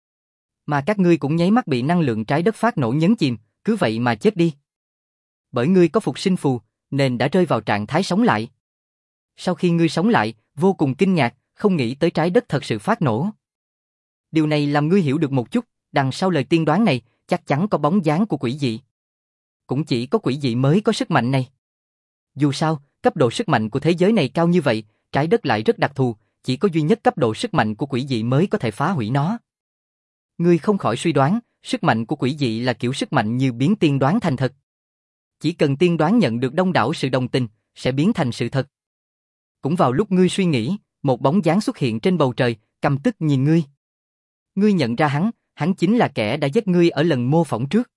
Mà các ngươi cũng nháy mắt bị năng lượng trái đất phát nổ nhấn chìm, cứ vậy mà chết đi. Bởi ngươi có phục sinh phù, nên đã rơi vào trạng thái sống lại. Sau khi ngươi sống lại, vô cùng kinh ngạc, không nghĩ tới trái đất thật sự phát nổ. Điều này làm ngươi hiểu được một chút, đằng sau lời tiên đoán này, chắc chắn có bóng dáng của quỷ dị. Cũng chỉ có quỷ dị mới có sức mạnh này. Dù sao, cấp độ sức mạnh của thế giới này cao như vậy, trái đất lại rất đặc thù, chỉ có duy nhất cấp độ sức mạnh của quỷ dị mới có thể phá hủy nó. Ngươi không khỏi suy đoán, sức mạnh của quỷ dị là kiểu sức mạnh như biến tiên đoán thành thật. Chỉ cần tiên đoán nhận được đông đảo sự đồng tình, sẽ biến thành sự thật. Cũng vào lúc ngươi suy nghĩ, một bóng dáng xuất hiện trên bầu trời, căm tức nhìn ngươi. Ngươi nhận ra hắn, hắn chính là kẻ đã giết ngươi ở lần mô phỏng trước.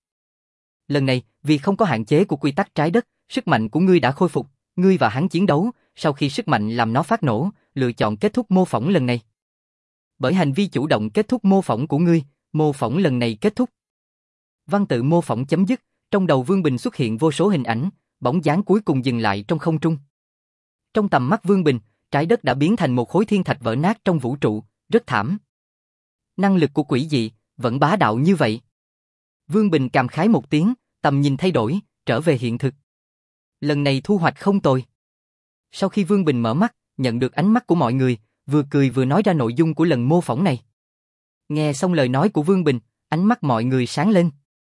Lần này, vì không có hạn chế của quy tắc trái đất, sức mạnh của ngươi đã khôi phục, ngươi và hắn chiến đấu, sau khi sức mạnh làm nó phát nổ, lựa chọn kết thúc mô phỏng lần này. Bởi hành vi chủ động kết thúc mô phỏng của ngươi, mô phỏng lần này kết thúc. Văn tự mô phỏng chấm dứt, trong đầu Vương Bình xuất hiện vô số hình ảnh, bóng dáng cuối cùng dừng lại trong không trung. Trong tầm mắt Vương Bình, trái đất đã biến thành một khối thiên thạch vỡ nát trong vũ trụ, rất thảm. Năng lực của quỷ dị, vẫn bá đạo như vậy. Vương Bình cảm khái một tiếng, tầm nhìn thay đổi, trở về hiện thực. Lần này thu hoạch không tồi. Sau khi Vương Bình mở mắt, nhận được ánh mắt của mọi người, vừa cười vừa nói ra nội dung của lần mô phỏng này. Nghe xong lời nói của Vương Bình, ánh mắt mọi người sáng lên.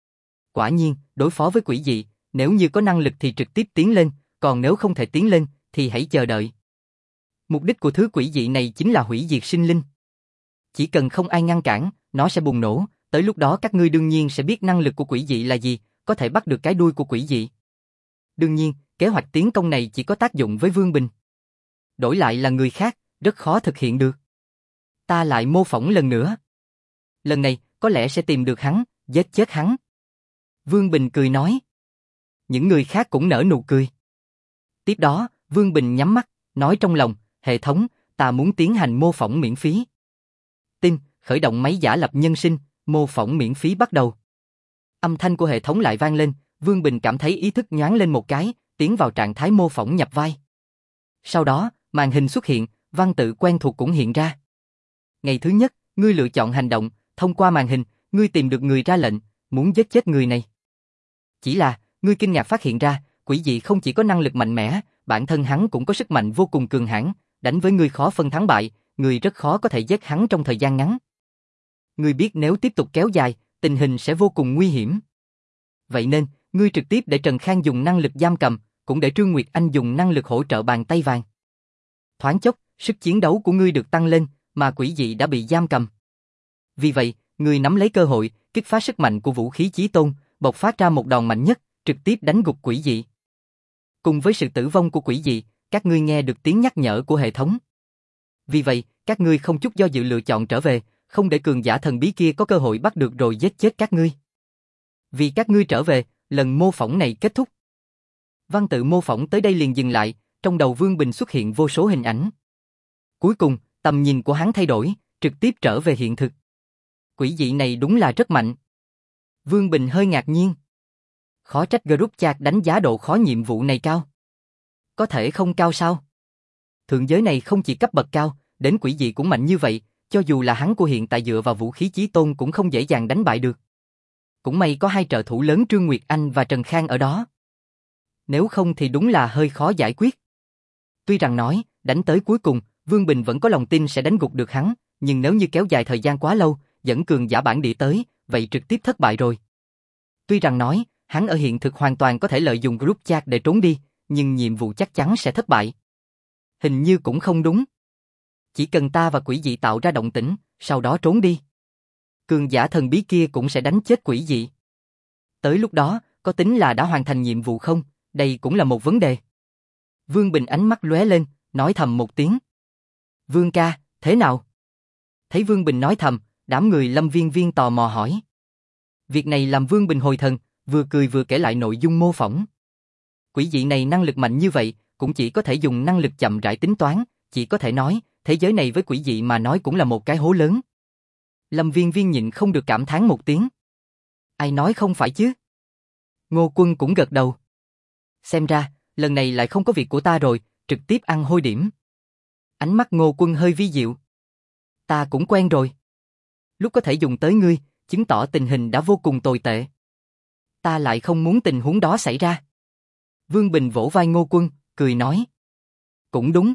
Quả nhiên, đối phó với quỷ dị, nếu như có năng lực thì trực tiếp tiến lên, còn nếu không thể tiến lên, thì hãy chờ đợi. Mục đích của thứ quỷ dị này chính là hủy diệt sinh linh. Chỉ cần không ai ngăn cản, nó sẽ bùng nổ, tới lúc đó các ngươi đương nhiên sẽ biết năng lực của quỷ dị là gì, có thể bắt được cái đuôi của quỷ dị. Đương nhiên, kế hoạch tiến công này chỉ có tác dụng với Vương Bình. Đổi lại là người khác, rất khó thực hiện được. Ta lại mô phỏng lần nữa. Lần này, có lẽ sẽ tìm được hắn, giết chết hắn. Vương Bình cười nói. Những người khác cũng nở nụ cười. Tiếp đó, Vương Bình nhắm mắt, nói trong lòng, hệ thống, ta muốn tiến hành mô phỏng miễn phí. Tin, khởi động máy giả lập nhân sinh, mô phỏng miễn phí bắt đầu. Âm thanh của hệ thống lại vang lên, Vương Bình cảm thấy ý thức nhoáng lên một cái, tiến vào trạng thái mô phỏng nhập vai. Sau đó, màn hình xuất hiện, văn tự quen thuộc cũng hiện ra. Ngày thứ nhất, ngươi lựa chọn hành động, thông qua màn hình, ngươi tìm được người ra lệnh, muốn giết chết người này. Chỉ là, ngươi kinh ngạc phát hiện ra, quỷ dị không chỉ có năng lực mạnh mẽ, bản thân hắn cũng có sức mạnh vô cùng cường hãn, đánh với ngươi khó phân thắng bại, ngươi rất khó có thể giết hắn trong thời gian ngắn. Ngươi biết nếu tiếp tục kéo dài, tình hình sẽ vô cùng nguy hiểm. Vậy nên, ngươi trực tiếp để Trần Khang dùng năng lực giam cầm, cũng để Trương Nguyệt Anh dùng năng lực hỗ trợ bàn tay vàng. Thoáng chốc, sức chiến đấu của ngươi được tăng lên, mà quỷ dị đã bị giam cầm. Vì vậy, ngươi nắm lấy cơ hội, kích phát sức mạnh của vũ khí chí tôn, bộc phát ra một đòn mạnh nhất, trực tiếp đánh gục quỷ dị. Cùng với sự tử vong của quỷ dị, các ngươi nghe được tiếng nhắc nhở của hệ thống. Vì vậy, các ngươi không chút do dự lựa chọn trở về, không để cường giả thần bí kia có cơ hội bắt được rồi giết chết các ngươi. Vì các ngươi trở về, lần mô phỏng này kết thúc. Văn tự mô phỏng tới đây liền dừng lại, trong đầu Vương Bình xuất hiện vô số hình ảnh. Cuối cùng, tầm nhìn của hắn thay đổi, trực tiếp trở về hiện thực. Quỷ dị này đúng là rất mạnh. Vương Bình hơi ngạc nhiên. Khó trách group chat đánh giá độ khó nhiệm vụ này cao. Có thể không cao sao? Thượng giới này không chỉ cấp bậc cao, đến quỷ dị cũng mạnh như vậy, cho dù là hắn của hiện tại dựa vào vũ khí chí tôn cũng không dễ dàng đánh bại được. Cũng may có hai trợ thủ lớn Trương Nguyệt Anh và Trần Khang ở đó. Nếu không thì đúng là hơi khó giải quyết. Tuy rằng nói, đánh tới cuối cùng, Vương Bình vẫn có lòng tin sẽ đánh gục được hắn, nhưng nếu như kéo dài thời gian quá lâu, dẫn cường giả bản địa tới, vậy trực tiếp thất bại rồi. Tuy rằng nói, hắn ở hiện thực hoàn toàn có thể lợi dụng group chat để trốn đi, nhưng nhiệm vụ chắc chắn sẽ thất bại. Hình như cũng không đúng. Chỉ cần ta và quỷ dị tạo ra động tĩnh, sau đó trốn đi. Cường giả thần bí kia cũng sẽ đánh chết quỷ dị. Tới lúc đó, có tính là đã hoàn thành nhiệm vụ không? Đây cũng là một vấn đề. Vương Bình ánh mắt lóe lên, nói thầm một tiếng. Vương ca, thế nào? Thấy Vương Bình nói thầm, đám người Lâm Viên Viên tò mò hỏi. Việc này làm Vương Bình hồi thần, vừa cười vừa kể lại nội dung mô phỏng. Quỷ dị này năng lực mạnh như vậy, cũng chỉ có thể dùng năng lực chậm rãi tính toán, chỉ có thể nói, thế giới này với quỷ dị mà nói cũng là một cái hố lớn. Lâm Viên Viên nhịn không được cảm thán một tiếng. Ai nói không phải chứ? Ngô Quân cũng gật đầu. Xem ra, lần này lại không có việc của ta rồi, trực tiếp ăn hôi điểm. Ánh mắt Ngô Quân hơi vi diệu. Ta cũng quen rồi. Lúc có thể dùng tới ngươi, chứng tỏ tình hình đã vô cùng tồi tệ. Ta lại không muốn tình huống đó xảy ra. Vương Bình vỗ vai Ngô Quân, cười nói. Cũng đúng.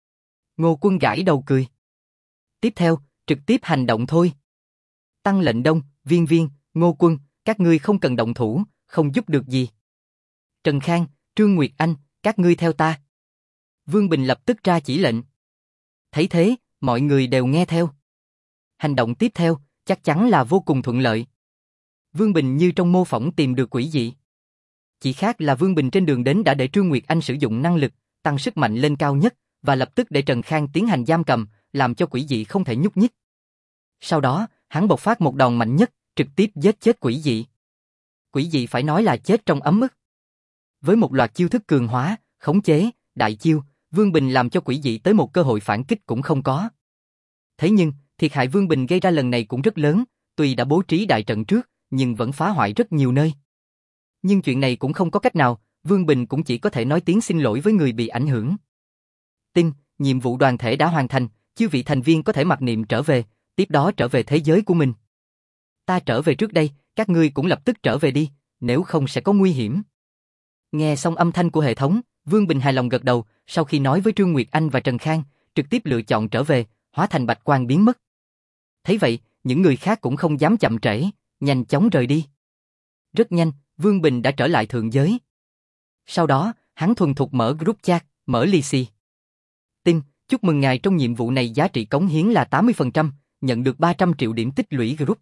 Ngô Quân gãi đầu cười. Tiếp theo, trực tiếp hành động thôi. Tăng lệnh đông, Viên Viên, Ngô Quân, các ngươi không cần động thủ, không giúp được gì. Trần Khang, Trương Nguyệt Anh, các ngươi theo ta. Vương Bình lập tức ra chỉ lệnh. Thấy thế, mọi người đều nghe theo. Hành động tiếp theo, chắc chắn là vô cùng thuận lợi. Vương Bình như trong mô phỏng tìm được quỷ dị. Chỉ khác là Vương Bình trên đường đến đã để Trương Nguyệt Anh sử dụng năng lực, tăng sức mạnh lên cao nhất, và lập tức để Trần Khang tiến hành giam cầm, làm cho quỷ dị không thể nhúc nhích. Sau đó, hắn bộc phát một đòn mạnh nhất, trực tiếp giết chết quỷ dị. Quỷ dị phải nói là chết trong ấm ức. Với một loạt chiêu thức cường hóa, khống chế, đại chiêu, Vương Bình làm cho quỷ dị tới một cơ hội phản kích cũng không có. Thế nhưng, thiệt hại Vương Bình gây ra lần này cũng rất lớn, tuy đã bố trí đại trận trước, nhưng vẫn phá hoại rất nhiều nơi. Nhưng chuyện này cũng không có cách nào, Vương Bình cũng chỉ có thể nói tiếng xin lỗi với người bị ảnh hưởng. Tin, nhiệm vụ đoàn thể đã hoàn thành, chư vị thành viên có thể mặc niệm trở về, tiếp đó trở về thế giới của mình. Ta trở về trước đây, các ngươi cũng lập tức trở về đi, nếu không sẽ có nguy hiểm. Nghe xong âm thanh của hệ thống, Vương Bình hài lòng gật đầu, sau khi nói với Trương Nguyệt Anh và Trần Khang, trực tiếp lựa chọn trở về, hóa thành bạch quang biến mất. Thấy vậy, những người khác cũng không dám chậm trễ, nhanh chóng rời đi. Rất nhanh, Vương Bình đã trở lại thượng giới. Sau đó, hắn thuần thục mở group chat, mở lì xì. Tin, chúc mừng ngài trong nhiệm vụ này giá trị cống hiến là tám mươi phần trăm, nhận được ba trăm triệu điểm tích lũy group.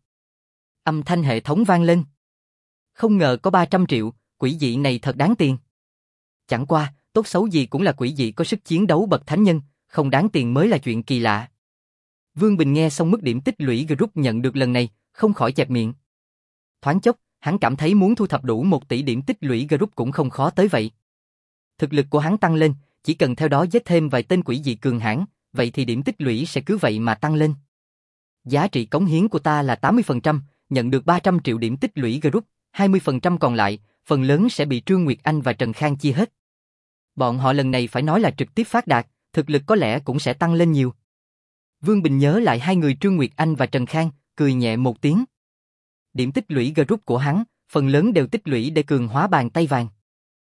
Âm thanh hệ thống vang lên. Không ngờ có ba trăm triệu, quỷ dị này thật đáng tiền. Chẳng qua, tốt xấu gì cũng là quỷ dị có sức chiến đấu bậc thánh nhân, không đáng tiền mới là chuyện kỳ lạ. Vương Bình nghe xong mức điểm tích lũy group nhận được lần này, không khỏi chẹp miệng. Thoáng chốc, hắn cảm thấy muốn thu thập đủ một tỷ điểm tích lũy group cũng không khó tới vậy. Thực lực của hắn tăng lên, chỉ cần theo đó giết thêm vài tên quỷ dị cường hãn, vậy thì điểm tích lũy sẽ cứ vậy mà tăng lên. Giá trị cống hiến của ta là tám mươi phần trăm, nhận được ba trăm triệu điểm tích lũy group, hai mươi phần trăm còn lại, phần lớn sẽ bị Trương Nguyệt Anh và Trần Khang chia hết. Bọn họ lần này phải nói là trực tiếp phát đạt, thực lực có lẽ cũng sẽ tăng lên nhiều. Vương Bình nhớ lại hai người Trương Nguyệt Anh và Trần Khang, cười nhẹ một tiếng. Điểm tích lũy group của hắn, phần lớn đều tích lũy để cường hóa bàn tay vàng.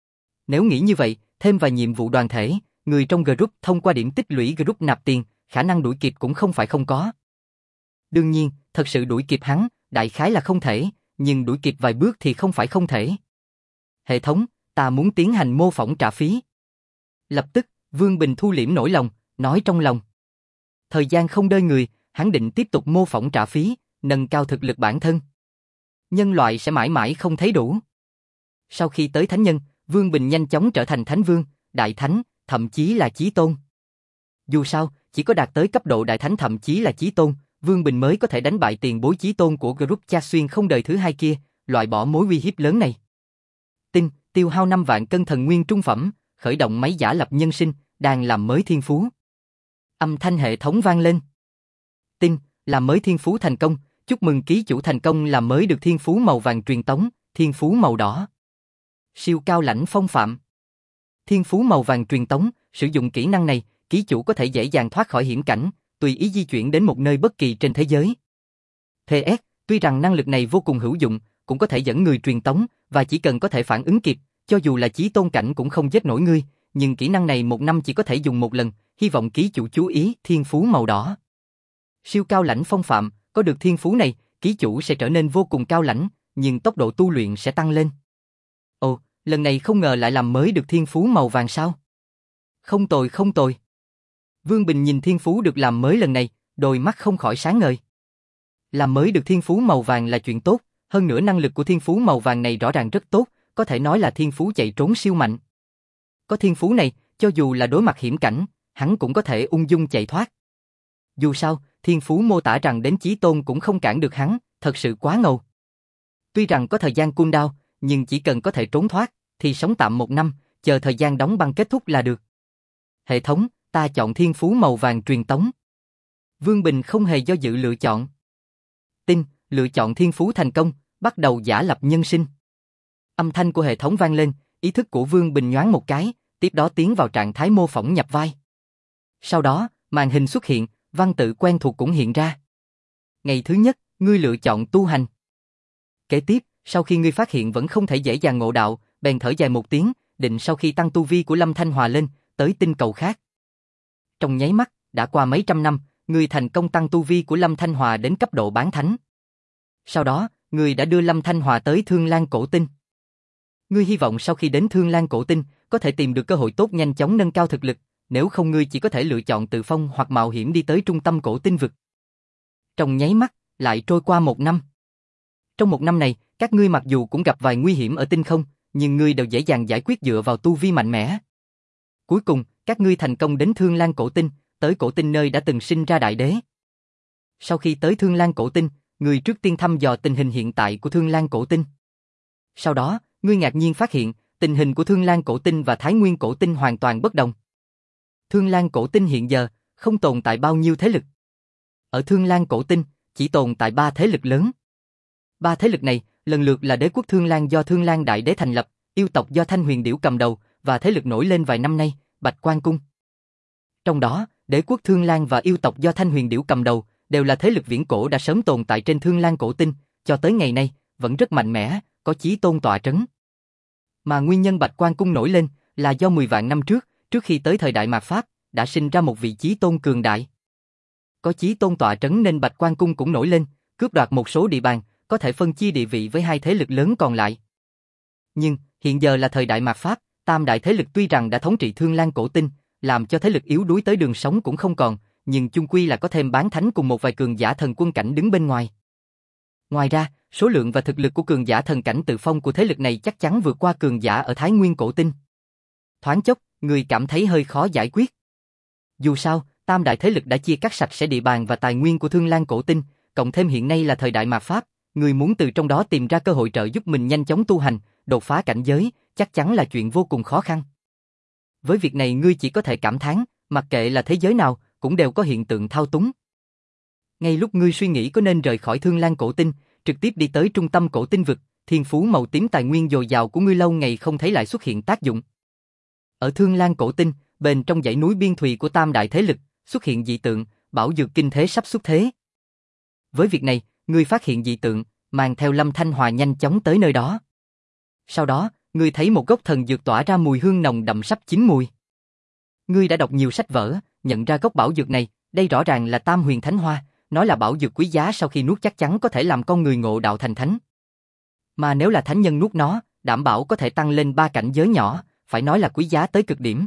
Nếu nghĩ như vậy, thêm vài nhiệm vụ đoàn thể, người trong group thông qua điểm tích lũy group nạp tiền, khả năng đuổi kịp cũng không phải không có. Đương nhiên, thật sự đuổi kịp hắn, đại khái là không thể, nhưng đuổi kịp vài bước thì không phải không thể. Hệ thống, ta muốn tiến hành mô phỏng trả phí. Lập tức, Vương Bình thu liễm nỗi lòng, nói trong lòng. Thời gian không đợi người, hắn định tiếp tục mô phỏng trả phí, nâng cao thực lực bản thân. Nhân loại sẽ mãi mãi không thấy đủ. Sau khi tới thánh nhân, Vương Bình nhanh chóng trở thành thánh vương, đại thánh, thậm chí là chí tôn. Dù sao, chỉ có đạt tới cấp độ đại thánh thậm chí là chí tôn, Vương Bình mới có thể đánh bại tiền bối chí tôn của group cha xuyên không đời thứ hai kia, loại bỏ mối uy hiếp lớn này. Tin, tiêu hao năm vạn cân thần nguyên trung phẩm, khởi động máy giả lập nhân sinh, đang làm mới thiên phú. Âm thanh hệ thống vang lên. Tin, làm mới thiên phú thành công, chúc mừng ký chủ thành công làm mới được thiên phú màu vàng truyền tống, thiên phú màu đỏ. Siêu cao lãnh phong phạm. Thiên phú màu vàng truyền tống, sử dụng kỹ năng này, ký chủ có thể dễ dàng thoát khỏi hiểm cảnh, tùy ý di chuyển đến một nơi bất kỳ trên thế giới. pê ét, tuy rằng năng lực này vô cùng hữu dụng, cũng có thể dẫn người truyền tống, và chỉ cần có thể phản ứng kịp, cho dù là chí tôn cảnh cũng không giết nổi ngươi, nhưng kỹ năng này một năm chỉ có thể dùng một lần, hy vọng ký chủ chú ý thiên phú màu đỏ. Siêu cao lãnh phong phạm, có được thiên phú này, ký chủ sẽ trở nên vô cùng cao lãnh, nhưng tốc độ tu luyện sẽ tăng lên. Ồ, lần này không ngờ lại làm mới được thiên phú màu vàng sao? Không tồi không tồi. Vương Bình nhìn thiên phú được làm mới lần này, đôi mắt không khỏi sáng ngời. Làm mới được thiên phú màu vàng là chuyện tốt, hơn nữa năng lực của thiên phú màu vàng này rõ ràng rất tốt, có thể nói là thiên phú chạy trốn siêu mạnh. Có thiên phú này, cho dù là đối mặt hiểm cảnh, hắn cũng có thể ung dung chạy thoát. Dù sao, thiên phú mô tả rằng đến chí tôn cũng không cản được hắn, thật sự quá ngầu. Tuy rằng có thời gian cooldown, nhưng chỉ cần có thể trốn thoát, thì sống tạm một năm, chờ thời gian đóng băng kết thúc là được. Hệ thống, ta chọn thiên phú màu vàng truyền tống. Vương Bình không hề do dự lựa chọn. Tin, lựa chọn thiên phú thành công, bắt đầu giả lập nhân sinh. Âm thanh của hệ thống vang lên, ý thức của Vương Bình nhoáng một cái, tiếp đó tiến vào trạng thái mô phỏng nhập vai. Sau đó, màn hình xuất hiện, văn tự quen thuộc cũng hiện ra. Ngày thứ nhất, ngươi lựa chọn tu hành. Kế tiếp, sau khi ngươi phát hiện vẫn không thể dễ dàng ngộ đạo, bèn thở dài một tiếng, định sau khi tăng tu vi của Lâm Thanh Hòa lên, tới tinh cầu khác. Trong nháy mắt, đã qua mấy trăm năm, ngươi thành công tăng tu vi của Lâm Thanh Hòa đến cấp độ bán thánh. Sau đó, ngươi đã đưa Lâm Thanh Hòa tới Thương Lan Cổ Tinh. Ngươi hy vọng sau khi đến Thương Lan Cổ Tinh, có thể tìm được cơ hội tốt nhanh chóng nâng cao thực lực, nếu không ngươi chỉ có thể lựa chọn tự phong hoặc mạo hiểm đi tới trung tâm cổ tinh vực. Trong nháy mắt, lại trôi qua một năm. Trong một năm này, các ngươi mặc dù cũng gặp vài nguy hiểm ở tinh không, nhưng ngươi đều dễ dàng giải quyết dựa vào tu vi mạnh mẽ. Cuối cùng, các ngươi thành công đến Thương Lan Cổ Tinh, tới cổ tinh nơi đã từng sinh ra đại đế. Sau khi tới Thương Lan Cổ Tinh, ngươi trước tiên thăm dò tình hình hiện tại của Thương Lan Cổ Tinh. Sau đó, ngươi ngạc nhiên phát hiện, tình hình của Thương Lan Cổ Tinh và Thái Nguyên Cổ Tinh hoàn toàn bất đồng. Thương Lan Cổ Tinh hiện giờ, không tồn tại bao nhiêu thế lực. Ở Thương Lan Cổ Tinh, chỉ tồn tại ba thế lực lớn. Ba thế lực này, lần lượt là đế quốc Thương Lan do Thương Lan Đại Đế thành lập, yêu tộc do Thanh Huyền Điểu cầm đầu, và thế lực nổi lên vài năm nay, Bạch Quan Cung. Trong đó, đế quốc Thương Lan và yêu tộc do Thanh Huyền Điểu cầm đầu, đều là thế lực viễn cổ đã sớm tồn tại trên Thương Lan Cổ Tinh, cho tới ngày nay, vẫn rất mạnh mẽ, có chí tôn tọa trấn. Mà nguyên nhân Bạch Quan Cung nổi lên, là do mười vạn năm trước, trước khi tới thời đại mạt Pháp, đã sinh ra một vị chí tôn cường đại. Có chí tôn tọa trấn nên Bạch Quan Cung cũng nổi lên, cướp đoạt một số địa bàn, có thể phân chia địa vị với hai thế lực lớn còn lại. Nhưng, hiện giờ là thời đại mạt Pháp, tam đại thế lực tuy rằng đã thống trị Thương Lan Cổ Tinh, làm cho thế lực yếu đuối tới đường sống cũng không còn, nhưng chung quy là có thêm bán thánh cùng một vài cường giả thần quân cảnh đứng bên ngoài. Ngoài ra, số lượng và thực lực của cường giả thần cảnh tự phong của thế lực này chắc chắn vượt qua cường giả ở Thái Nguyên Cổ Tinh. Thoáng chốc, người cảm thấy hơi khó giải quyết. Dù sao, tam đại thế lực đã chia cắt sạch sẽ địa bàn và tài nguyên của Thương Lan Cổ Tinh, cộng thêm hiện nay là thời đại mạt Pháp, người muốn từ trong đó tìm ra cơ hội trợ giúp mình nhanh chóng tu hành, đột phá cảnh giới, chắc chắn là chuyện vô cùng khó khăn. Với việc này ngươi chỉ có thể cảm thán, mặc kệ là thế giới nào, cũng đều có hiện tượng thao túng. Ngay lúc ngươi suy nghĩ có nên rời khỏi Thương Lan Cổ Tinh, trực tiếp đi tới trung tâm cổ tinh vực, thiên phú màu tím tài nguyên dồi dào của ngươi lâu ngày không thấy lại xuất hiện tác dụng. Ở Thương Lan Cổ Tinh, bên trong dãy núi biên thùy của tam đại thế lực, xuất hiện dị tượng, bảo dược kinh thế sắp xuất thế. Với việc này, ngươi phát hiện dị tượng, mang theo Lâm Thanh Hòa nhanh chóng tới nơi đó. Sau đó, ngươi thấy một gốc thần dược tỏa ra mùi hương nồng đậm sắp chín mùi. Ngươi đã đọc nhiều sách vở, nhận ra gốc bảo dược này, đây rõ ràng là Tam Huyền Thánh Hoa, nói là bảo dược quý giá sau khi nuốt chắc chắn có thể làm con người ngộ đạo thành thánh. Mà nếu là thánh nhân nuốt nó, đảm bảo có thể tăng lên ba cảnh giới nhỏ, phải nói là quý giá tới cực điểm.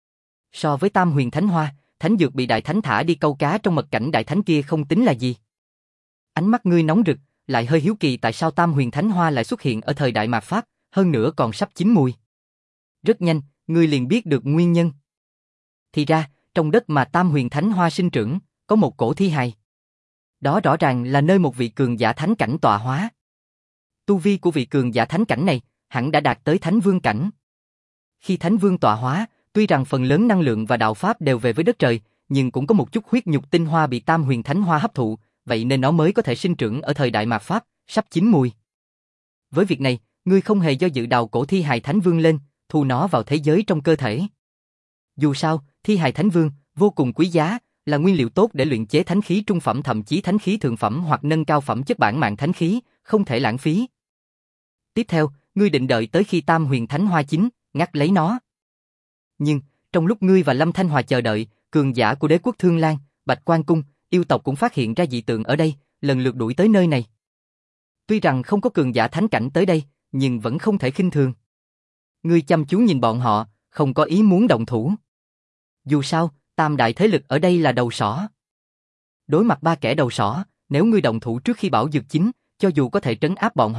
So với Tam Huyền Thánh Hoa, thánh dược bị đại thánh thả đi câu cá trong mật cảnh đại thánh kia không tính là gì. Ánh mắt ngươi nóng rực, lại hơi hiếu kỳ tại sao Tam Huyền Thánh Hoa lại xuất hiện ở thời đại mạt Pháp, hơn nữa còn sắp chín mùi. Rất nhanh, ngươi liền biết được nguyên nhân. Thì ra, trong đất mà Tam Huyền Thánh Hoa sinh trưởng, có một cổ thi hài. Đó rõ ràng là nơi một vị cường giả thánh cảnh tọa hóa. Tu vi của vị cường giả thánh cảnh này, hẳn đã đạt tới thánh vương cảnh. Khi thánh vương tọa hóa, tuy rằng phần lớn năng lượng và đạo pháp đều về với đất trời, nhưng cũng có một chút huyết nhục tinh hoa bị Tam Huyền Thánh Hoa hấp thụ, vậy nên nó mới có thể sinh trưởng ở thời đại mạt Pháp, sắp chín mùi. Với việc này, ngươi không hề do dự đào cổ thi hài thánh vương lên, thu nó vào thế giới trong cơ thể. Dù sao, thi hài thánh vương vô cùng quý giá, là nguyên liệu tốt để luyện chế thánh khí trung phẩm thậm chí thánh khí thượng phẩm hoặc nâng cao phẩm chất bản mạng thánh khí, không thể lãng phí. Tiếp theo, ngươi định đợi tới khi Tam Huyền Thánh Hoa chín, ngắt lấy nó. Nhưng, trong lúc ngươi và Lâm Thanh Hòa chờ đợi, cường giả của đế quốc Thương Lan, Bạch Quan Cung, yêu tộc cũng phát hiện ra dị tượng ở đây, lần lượt đuổi tới nơi này. Tuy rằng không có cường giả thánh cảnh tới đây, nhưng vẫn không thể khinh thường. Ngươi chăm chú nhìn bọn họ, không có ý muốn động thủ. Dù sao, tam đại thế lực ở đây là đầu sỏ. Đối mặt ba kẻ đầu sỏ, nếu ngươi động thủ trước khi bảo dược chín, cho dù có thể trấn áp bọn họ,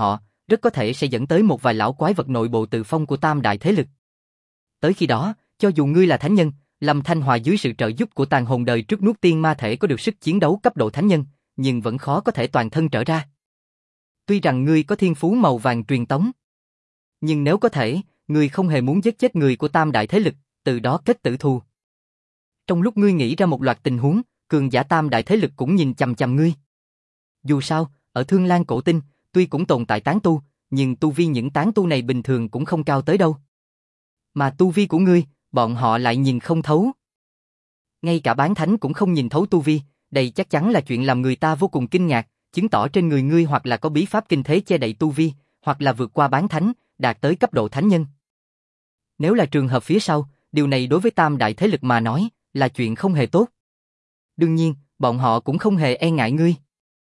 rất có thể sẽ dẫn tới một vài lão quái vật nội bộ tự phong của tam đại thế lực. Tới khi đó, cho dù ngươi là thánh nhân, Lâm Thanh Hòa dưới sự trợ giúp của tàn hồn đời trước nuốt tiên ma thể có được sức chiến đấu cấp độ thánh nhân, nhưng vẫn khó có thể toàn thân trở ra. Tuy rằng ngươi có thiên phú màu vàng truyền tống, nhưng nếu có thể, ngươi không hề muốn giết chết người của tam đại thế lực, từ đó kết tử thù. Trong lúc ngươi nghĩ ra một loạt tình huống, cường giả tam đại thế lực cũng nhìn chằm chằm ngươi. Dù sao, ở Thương Lan Cổ Tinh, tuy cũng tồn tại tán tu, nhưng tu vi những tán tu này bình thường cũng không cao tới đâu. Mà tu vi của ngươi, bọn họ lại nhìn không thấu. Ngay cả bán thánh cũng không nhìn thấu tu vi, đây chắc chắn là chuyện làm người ta vô cùng kinh ngạc, chứng tỏ trên người ngươi hoặc là có bí pháp kinh thế che đậy tu vi, hoặc là vượt qua bán thánh, đạt tới cấp độ thánh nhân. Nếu là trường hợp phía sau, điều này đối với tam đại thế lực mà nói, là chuyện không hề tốt. Đương nhiên, bọn họ cũng không hề e ngại ngươi.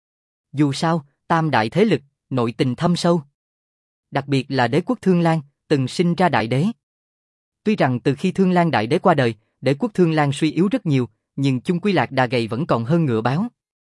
Dù sao, tam đại thế lực, nội tình thâm sâu. Đặc biệt là đế quốc Thương Lan, từng sinh ra đại đế. Tuy rằng từ khi Thương Lan đại đế qua đời, đế quốc Thương Lan suy yếu rất nhiều, nhưng chung quy lạc đà gầy vẫn còn hơn ngựa báo.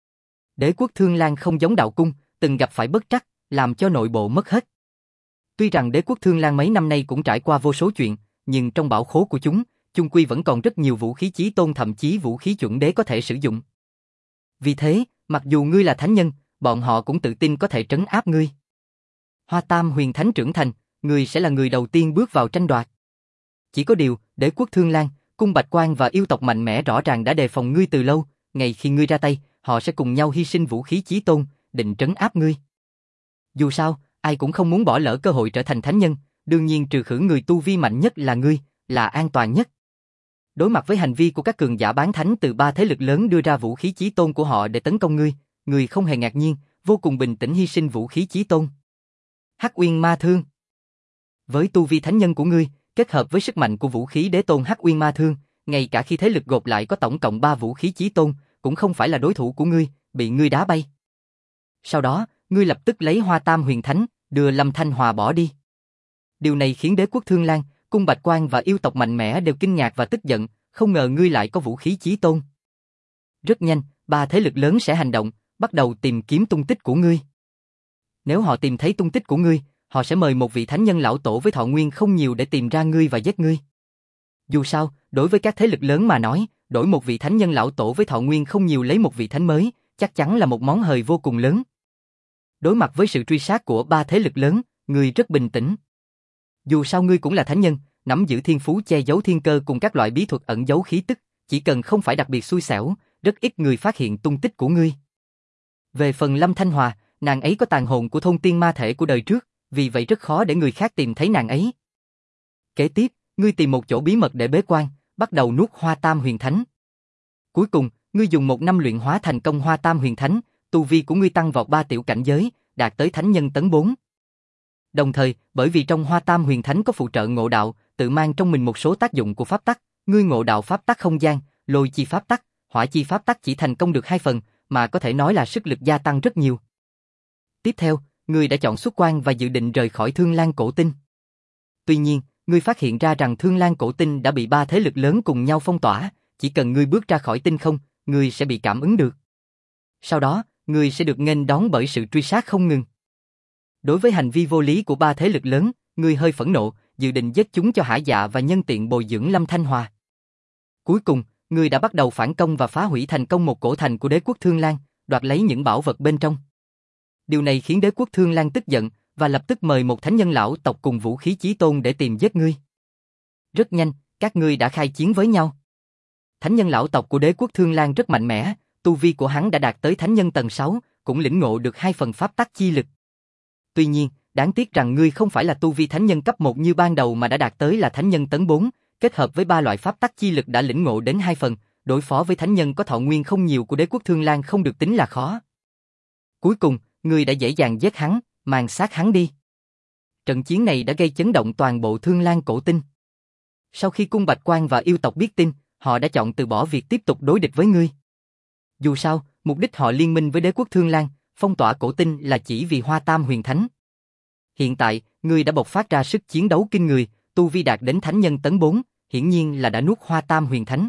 Đế quốc Thương Lan không giống đạo cung, từng gặp phải bất trắc, làm cho nội bộ mất hết. Tuy rằng đế quốc Thương Lan mấy năm nay cũng trải qua vô số chuyện, nhưng trong bảo khố của chúng, chung quy vẫn còn rất nhiều vũ khí chí tôn, thậm chí vũ khí chuẩn đế có thể sử dụng. Vì thế, mặc dù ngươi là thánh nhân, bọn họ cũng tự tin có thể trấn áp ngươi. Hoa Tam huyền thánh trưởng thành, ngươi sẽ là người đầu tiên bước vào tranh đoạt. Chỉ có điều, đế quốc Thương Lan, cung Bạch Quan và yêu tộc mạnh mẽ rõ ràng đã đề phòng ngươi từ lâu, ngày khi ngươi ra tay, họ sẽ cùng nhau hy sinh vũ khí chí tôn, định trấn áp ngươi. Dù sao, ai cũng không muốn bỏ lỡ cơ hội trở thành thánh nhân, đương nhiên trừ khử người tu vi mạnh nhất là ngươi, là an toàn nhất. Đối mặt với hành vi của các cường giả bán thánh từ ba thế lực lớn đưa ra vũ khí chí tôn của họ để tấn công ngươi, ngươi không hề ngạc nhiên, vô cùng bình tĩnh hy sinh vũ khí chí tôn. Hắc Uyên Ma Thương. Với tu vi thánh nhân của ngươi, kết hợp với sức mạnh của vũ khí đế tôn Hắc Uyên Ma Thương, ngay cả khi thế lực gộp lại có tổng cộng ba vũ khí chí tôn, cũng không phải là đối thủ của ngươi, bị ngươi đá bay. Sau đó, ngươi lập tức lấy Hoa Tam huyền thánh, đưa Lâm Thanh Hòa bỏ đi. Điều này khiến đế quốc Thương Lan, cung Bạch Quan và yêu tộc mạnh mẽ đều kinh ngạc và tức giận, không ngờ ngươi lại có vũ khí chí tôn. Rất nhanh, ba thế lực lớn sẽ hành động, bắt đầu tìm kiếm tung tích của ngươi. Nếu họ tìm thấy tung tích của ngươi, họ sẽ mời một vị thánh nhân lão tổ với thọ nguyên không nhiều để tìm ra ngươi và giết ngươi. Dù sao, đối với các thế lực lớn mà nói, đổi một vị thánh nhân lão tổ với thọ nguyên không nhiều lấy một vị thánh mới, chắc chắn là một món hời vô cùng lớn. Đối mặt với sự truy sát của ba thế lực lớn, ngươi rất bình tĩnh. Dù sao ngươi cũng là thánh nhân, nắm giữ thiên phú che giấu thiên cơ cùng các loại bí thuật ẩn giấu khí tức, chỉ cần không phải đặc biệt xui xẻo, rất ít người phát hiện tung tích của ngươi. Về phần Lâm Thanh Hòa, nàng ấy có tàn hồn của thôn tiên ma thể của đời trước, vì vậy rất khó để người khác tìm thấy nàng ấy. Kế tiếp, ngươi tìm một chỗ bí mật để bế quan, bắt đầu nuốt Hoa Tam huyền thánh. Cuối cùng, ngươi dùng một năm luyện hóa thành công Hoa Tam huyền thánh, tu vi của ngươi tăng vọt ba tiểu cảnh giới, đạt tới thánh nhân tấn bốn. Đồng thời, bởi vì trong Hoa Tam huyền thánh có phụ trợ ngộ đạo, tự mang trong mình một số tác dụng của pháp tắc, ngươi ngộ đạo pháp tắc không gian, lôi chi pháp tắc, hỏa chi pháp tắc chỉ thành công được hai phần, mà có thể nói là sức lực gia tăng rất nhiều. Tiếp theo, ngươi đã chọn xuất quan và dự định rời khỏi Thương Lan Cổ Tinh. Tuy nhiên, ngươi phát hiện ra rằng Thương Lan Cổ Tinh đã bị ba thế lực lớn cùng nhau phong tỏa, chỉ cần ngươi bước ra khỏi tinh không, ngươi sẽ bị cảm ứng được. Sau đó, ngươi sẽ được nghênh đón bởi sự truy sát không ngừng. Đối với hành vi vô lý của ba thế lực lớn, ngươi hơi phẫn nộ, dự định giết chúng cho hả dạ và nhân tiện bồi dưỡng Lâm Thanh Hòa. Cuối cùng, ngươi đã bắt đầu phản công và phá hủy thành công một cổ thành của đế quốc Thương Lan, đoạt lấy những bảo vật bên trong. Điều này khiến đế quốc Thương Lan tức giận và lập tức mời một thánh nhân lão tộc cùng vũ khí chí tôn để tìm giết ngươi. Rất nhanh, các ngươi đã khai chiến với nhau. Thánh nhân lão tộc của đế quốc Thương Lan rất mạnh mẽ, tu vi của hắn đã đạt tới thánh nhân tầng sáu, cũng lĩnh ngộ được hai phần pháp tắc chi lực. Tuy nhiên, đáng tiếc rằng ngươi không phải là tu vi thánh nhân cấp một như ban đầu mà đã đạt tới là thánh nhân tấn bốn, kết hợp với ba loại pháp tắc chi lực đã lĩnh ngộ đến hai phần, đối phó với thánh nhân có thọ nguyên không nhiều của đế quốc Thương Lan không được tính là khó. Cuối cùng, ngươi đã dễ dàng giết hắn, màn sát hắn đi. Trận chiến này đã gây chấn động toàn bộ Thương Lan Cổ Tinh. Sau khi cung Bạch Quan và yêu tộc biết tin, họ đã chọn từ bỏ việc tiếp tục đối địch với ngươi. Dù sao, mục đích họ liên minh với đế quốc Thương Lan, phong tỏa Cổ Tinh là chỉ vì Hoa Tam huyền thánh. Hiện tại, ngươi đã bộc phát ra sức chiến đấu kinh người, tu vi đạt đến thánh nhân tấn bốn, hiển nhiên là đã nuốt Hoa Tam huyền thánh.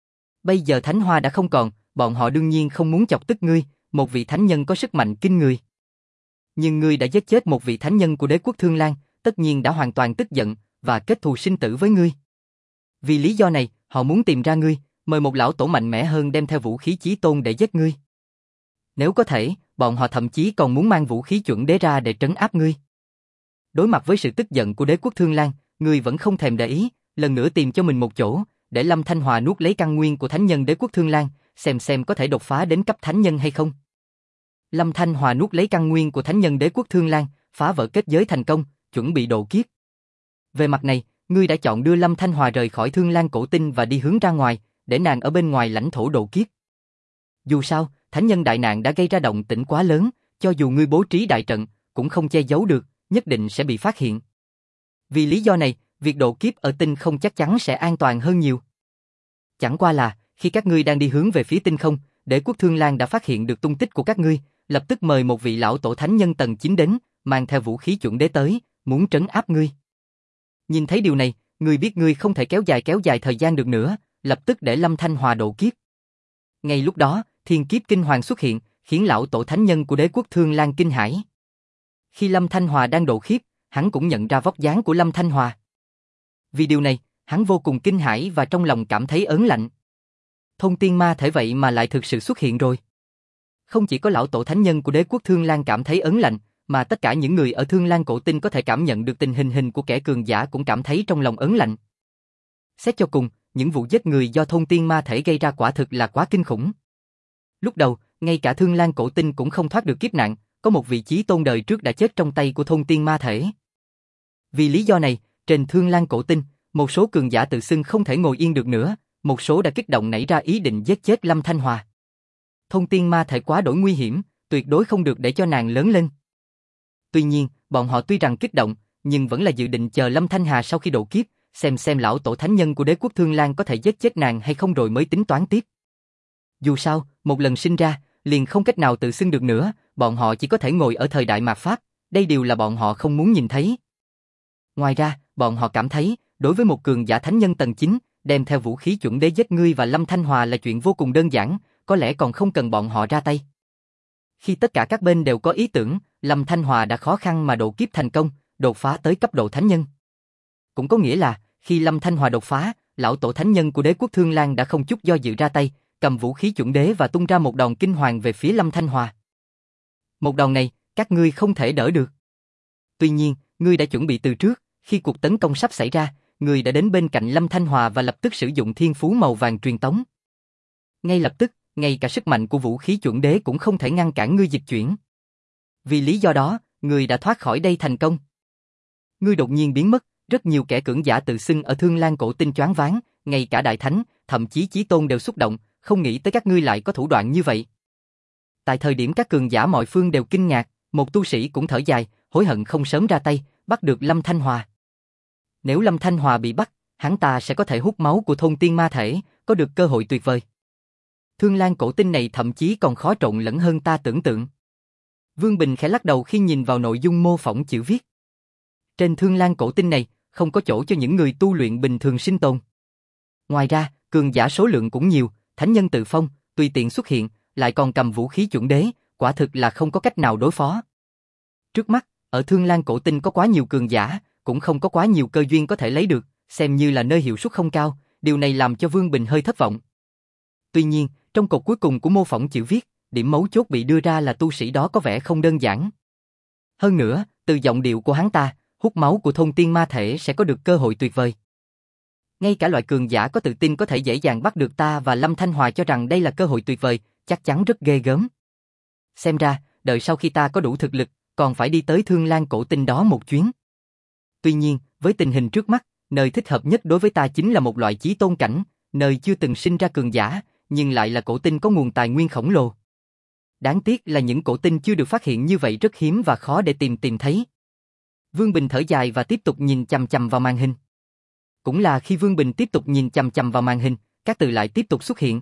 Bây giờ thánh hoa đã không còn, bọn họ đương nhiên không muốn chọc tức ngươi, một vị thánh nhân có sức mạnh kinh người. Nhưng ngươi đã giết chết một vị thánh nhân của đế quốc Thương Lan, tất nhiên đã hoàn toàn tức giận và kết thù sinh tử với ngươi. Vì lý do này, họ muốn tìm ra ngươi, mời một lão tổ mạnh mẽ hơn đem theo vũ khí chí tôn để giết ngươi. Nếu có thể, bọn họ thậm chí còn muốn mang vũ khí chuẩn đế ra để trấn áp ngươi. Đối mặt với sự tức giận của đế quốc Thương Lan, ngươi vẫn không thèm để ý, lần nữa tìm cho mình một chỗ, để Lâm Thanh Hòa nuốt lấy căn nguyên của thánh nhân đế quốc Thương Lan, xem xem có thể đột phá đến cấp thánh nhân hay không. Lâm Thanh Hòa nuốt lấy căn nguyên của thánh nhân đế quốc Thương Lan, phá vỡ kết giới thành công, chuẩn bị độ kiếp. Về mặt này, ngươi đã chọn đưa Lâm Thanh Hòa rời khỏi Thương Lan cổ tinh và đi hướng ra ngoài, để nàng ở bên ngoài lãnh thổ độ kiếp. Dù sao, thánh nhân đại nạn đã gây ra động tĩnh quá lớn, cho dù ngươi bố trí đại trận, cũng không che giấu được, nhất định sẽ bị phát hiện. Vì lý do này, việc độ kiếp ở tinh không chắc chắn sẽ an toàn hơn nhiều. Chẳng qua là, khi các ngươi đang đi hướng về phía tinh không, đế quốc Thương Lan đã phát hiện được tung tích của các ngươi, lập tức mời một vị lão tổ thánh nhân tầng chín đến, mang theo vũ khí chuẩn đế tới, muốn trấn áp ngươi. Nhìn thấy điều này, ngươi biết ngươi không thể kéo dài kéo dài thời gian được nữa, lập tức để Lâm Thanh Hòa độ kiếp. Ngay lúc đó, thiên kiếp kinh hoàng xuất hiện, khiến lão tổ thánh nhân của đế quốc Thương Lan kinh hãi. Khi Lâm Thanh Hòa đang độ kiếp, hắn cũng nhận ra vóc dáng của Lâm Thanh Hòa. Vì điều này, hắn vô cùng kinh hãi và trong lòng cảm thấy ớn lạnh. Thông tiên ma thể vậy mà lại thực sự xuất hiện rồi. Không chỉ có lão tổ thánh nhân của đế quốc Thương Lan cảm thấy ớn lạnh, mà tất cả những người ở Thương Lan cổ tinh có thể cảm nhận được tình hình hình của kẻ cường giả cũng cảm thấy trong lòng ớn lạnh. Xét cho cùng, những vụ giết người do thông tiên ma thể gây ra quả thực là quá kinh khủng. Lúc đầu, ngay cả Thương Lan cổ tinh cũng không thoát được kiếp nạn, có một vị chí tôn đời trước đã chết trong tay của thông tiên ma thể. Vì lý do này, trên Thương Lan cổ tinh, một số cường giả tự xưng không thể ngồi yên được nữa, một số đã kích động nảy ra ý định giết chết Lâm Thanh Hòa. Thông tiên ma thể quá đổi nguy hiểm, tuyệt đối không được để cho nàng lớn lên. Tuy nhiên, bọn họ tuy rằng kích động, nhưng vẫn là dự định chờ Lâm Thanh Hà sau khi độ kiếp, xem xem lão tổ thánh nhân của đế quốc Thương Lan có thể giết chết nàng hay không rồi mới tính toán tiếp. Dù sao, một lần sinh ra, liền không cách nào tự xưng được nữa, bọn họ chỉ có thể ngồi ở thời đại mạt Pháp, đây đều là bọn họ không muốn nhìn thấy. Ngoài ra, bọn họ cảm thấy, đối với một cường giả thánh nhân tầng chín, đem theo vũ khí chuẩn đế giết ngươi và Lâm Thanh Hòa là chuyện vô cùng đơn giản, có lẽ còn không cần bọn họ ra tay. Khi tất cả các bên đều có ý tưởng, Lâm Thanh Hòa đã khó khăn mà độ kiếp thành công, đột phá tới cấp độ thánh nhân. Cũng có nghĩa là, khi Lâm Thanh Hòa đột phá, lão tổ thánh nhân của đế quốc Thương Lan đã không chút do dự ra tay, cầm vũ khí chuẩn đế và tung ra một đòn kinh hoàng về phía Lâm Thanh Hòa. Một đòn này, các ngươi không thể đỡ được. Tuy nhiên, ngươi đã chuẩn bị từ trước, khi cuộc tấn công sắp xảy ra, ngươi đã đến bên cạnh Lâm Thanh Hòa và lập tức sử dụng thiên phú màu vàng truyền tống. Ngay lập tức, ngay cả sức mạnh của vũ khí chuẩn đế cũng không thể ngăn cản ngươi dịch chuyển. Vì lý do đó, ngươi đã thoát khỏi đây thành công. Ngươi đột nhiên biến mất, rất nhiều kẻ cưỡng giả tự xưng ở Thương Lan cổ tinh choáng váng, ngay cả đại thánh, thậm chí chí tôn đều xúc động, không nghĩ tới các ngươi lại có thủ đoạn như vậy. Tại thời điểm các cường giả mọi phương đều kinh ngạc, một tu sĩ cũng thở dài, hối hận không sớm ra tay, bắt được Lâm Thanh Hòa. Nếu Lâm Thanh Hòa bị bắt, hắn ta sẽ có thể hút máu của thôn tiên ma thể, có được cơ hội tuyệt vời. Thương Lan cổ tinh này thậm chí còn khó trộn lẫn hơn ta tưởng tượng. Vương Bình khẽ lắc đầu khi nhìn vào nội dung mô phỏng chữ viết. Trên Thương Lan cổ tinh này, không có chỗ cho những người tu luyện bình thường sinh tồn. Ngoài ra, cường giả số lượng cũng nhiều, thánh nhân tự phong, tùy tiện xuất hiện, lại còn cầm vũ khí chuẩn đế, quả thực là không có cách nào đối phó. Trước mắt, ở Thương Lan cổ tinh có quá nhiều cường giả, cũng không có quá nhiều cơ duyên có thể lấy được, xem như là nơi hiệu suất không cao, điều này làm cho Vương Bình hơi thất vọng. Tuy nhiên, trong cột cuối cùng của mô phỏng chữ viết, điểm mấu chốt bị đưa ra là tu sĩ đó có vẻ không đơn giản. Hơn nữa, từ giọng điệu của hắn ta, hút máu của thôn tiên ma thể sẽ có được cơ hội tuyệt vời. Ngay cả loại cường giả có tự tin có thể dễ dàng bắt được ta và Lâm Thanh Hòa cho rằng đây là cơ hội tuyệt vời, chắc chắn rất ghê gớm. Xem ra, đợi sau khi ta có đủ thực lực, còn phải đi tới Thương Lan cổ tinh đó một chuyến. Tuy nhiên, với tình hình trước mắt, nơi thích hợp nhất đối với ta chính là một loại chí tôn cảnh, nơi chưa từng sinh ra cường giả, nhưng lại là cổ tinh có nguồn tài nguyên khổng lồ. Đáng tiếc là những cổ tinh chưa được phát hiện như vậy rất hiếm và khó để tìm tìm thấy. Vương Bình thở dài và tiếp tục nhìn chằm chằm vào màn hình. Cũng là khi Vương Bình tiếp tục nhìn chằm chằm vào màn hình, các từ lại tiếp tục xuất hiện.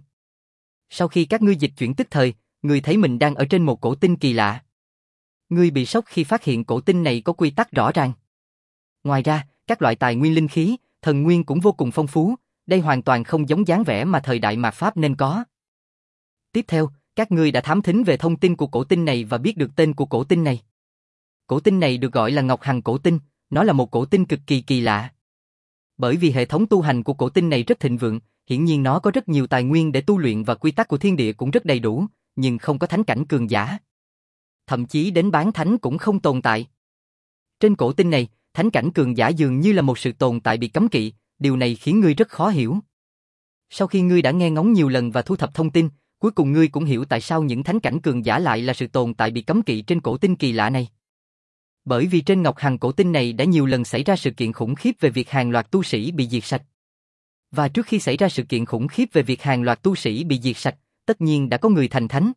Sau khi các ngươi dịch chuyển tức thời, ngươi thấy mình đang ở trên một cổ tinh kỳ lạ. Ngươi bị sốc khi phát hiện cổ tinh này có quy tắc rõ ràng. Ngoài ra, các loại tài nguyên linh khí, thần nguyên cũng vô cùng phong phú, đây hoàn toàn không giống dáng vẻ mà thời đại mạt Pháp nên có. Tiếp theo, các ngươi đã thám thính về thông tin của cổ tinh này và biết được tên của cổ tinh này. Cổ tinh này được gọi là Ngọc Hằng cổ tinh, nó là một cổ tinh cực kỳ kỳ lạ. Bởi vì hệ thống tu hành của cổ tinh này rất thịnh vượng, hiển nhiên nó có rất nhiều tài nguyên để tu luyện và quy tắc của thiên địa cũng rất đầy đủ, nhưng không có thánh cảnh cường giả. Thậm chí đến bán thánh cũng không tồn tại. Trên cổ tinh này, thánh cảnh cường giả dường như là một sự tồn tại bị cấm kỵ, điều này khiến ngươi rất khó hiểu. Sau khi ngươi đã nghe ngóng nhiều lần và thu thập thông tin, cuối cùng ngươi cũng hiểu tại sao những thánh cảnh cường giả lại là sự tồn tại bị cấm kỵ trên cổ tinh kỳ lạ này. Bởi vì trên Ngọc Hằng cổ tinh này đã nhiều lần xảy ra sự kiện khủng khiếp về việc hàng loạt tu sĩ bị diệt sạch. Và trước khi xảy ra sự kiện khủng khiếp về việc hàng loạt tu sĩ bị diệt sạch, tất nhiên đã có người thành thánh.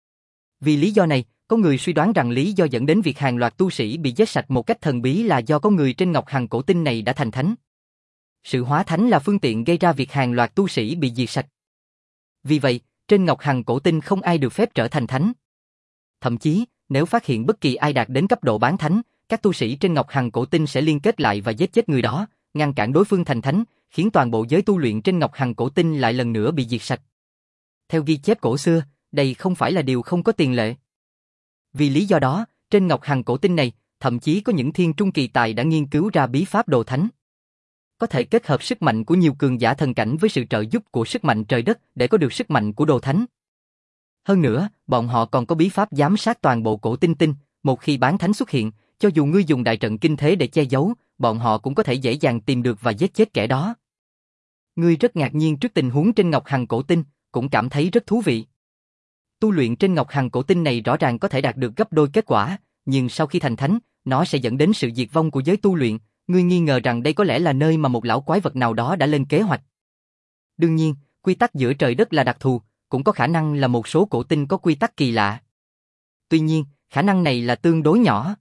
Vì lý do này, có người suy đoán rằng lý do dẫn đến việc hàng loạt tu sĩ bị giết sạch một cách thần bí là do có người trên Ngọc Hằng cổ tinh này đã thành thánh. Sự hóa thánh là phương tiện gây ra việc hàng loạt tu sĩ bị diệt sạch. Vì vậy, trên Ngọc Hằng cổ tinh không ai được phép trở thành thánh. Thậm chí, nếu phát hiện bất kỳ ai đạt đến cấp độ bán thánh, các tu sĩ trên Ngọc Hằng cổ tinh sẽ liên kết lại và giết chết người đó, ngăn cản đối phương thành thánh, khiến toàn bộ giới tu luyện trên Ngọc Hằng cổ tinh lại lần nữa bị diệt sạch. Theo ghi chép cổ xưa, đây không phải là điều không có tiền lệ. Vì lý do đó, trên Ngọc Hằng cổ tinh này, thậm chí có những thiên trung kỳ tài đã nghiên cứu ra bí pháp đồ thánh. Có thể kết hợp sức mạnh của nhiều cường giả thần cảnh với sự trợ giúp của sức mạnh trời đất để có được sức mạnh của đồ thánh. Hơn nữa, bọn họ còn có bí pháp giám sát toàn bộ cổ tinh tinh, một khi bán thánh xuất hiện, cho dù ngươi dùng đại trận kinh thế để che giấu, bọn họ cũng có thể dễ dàng tìm được và giết chết kẻ đó. Ngươi rất ngạc nhiên trước tình huống trên Ngọc Hằng cổ tinh, cũng cảm thấy rất thú vị. Tu luyện trên Ngọc Hằng cổ tinh này rõ ràng có thể đạt được gấp đôi kết quả, nhưng sau khi thành thánh, nó sẽ dẫn đến sự diệt vong của giới tu luyện, ngươi nghi ngờ rằng đây có lẽ là nơi mà một lão quái vật nào đó đã lên kế hoạch. Đương nhiên, quy tắc giữa trời đất là đặc thù, cũng có khả năng là một số cổ tinh có quy tắc kỳ lạ. Tuy nhiên, khả năng này là tương đối nhỏ.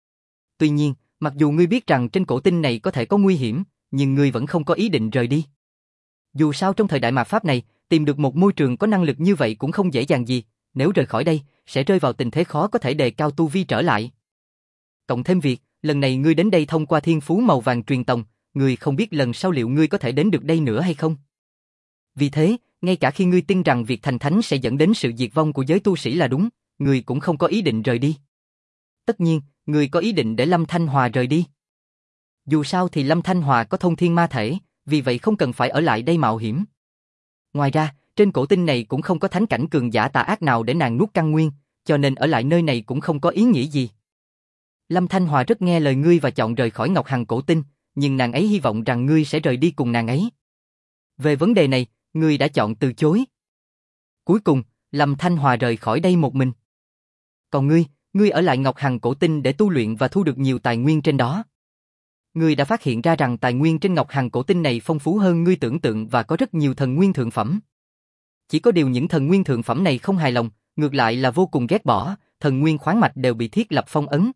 Tuy nhiên, mặc dù ngươi biết rằng trên cổ tinh này có thể có nguy hiểm, nhưng ngươi vẫn không có ý định rời đi. Dù sao trong thời đại mạt Pháp này, tìm được một môi trường có năng lực như vậy cũng không dễ dàng gì, nếu rời khỏi đây, sẽ rơi vào tình thế khó có thể đề cao tu vi trở lại. Cộng thêm việc, lần này ngươi đến đây thông qua thiên phú màu vàng truyền tông, ngươi không biết lần sau liệu ngươi có thể đến được đây nữa hay không. Vì thế, ngay cả khi ngươi tin rằng việc thành thánh sẽ dẫn đến sự diệt vong của giới tu sĩ là đúng, ngươi cũng không có ý định rời đi. Tất nhiên, ngươi có ý định để Lâm Thanh Hòa rời đi. Dù sao thì Lâm Thanh Hòa có thông thiên ma thể, vì vậy không cần phải ở lại đây mạo hiểm. Ngoài ra, trên cổ tinh này cũng không có thánh cảnh cường giả tà ác nào để nàng nuốt căn nguyên, cho nên ở lại nơi này cũng không có ý nghĩa gì. Lâm Thanh Hòa rất nghe lời ngươi và chọn rời khỏi Ngọc Hằng cổ tinh, nhưng nàng ấy hy vọng rằng ngươi sẽ rời đi cùng nàng ấy. Về vấn đề này, ngươi đã chọn từ chối. Cuối cùng, Lâm Thanh Hòa rời khỏi đây một mình. Còn ngươi, ngươi ở lại Ngọc Hằng cổ tinh để tu luyện và thu được nhiều tài nguyên trên đó. Ngươi đã phát hiện ra rằng tài nguyên trên Ngọc Hằng cổ tinh này phong phú hơn ngươi tưởng tượng và có rất nhiều thần nguyên thượng phẩm. Chỉ có điều những thần nguyên thượng phẩm này không hài lòng, ngược lại là vô cùng ghét bỏ, thần nguyên khoáng mạch đều bị thiết lập phong ấn.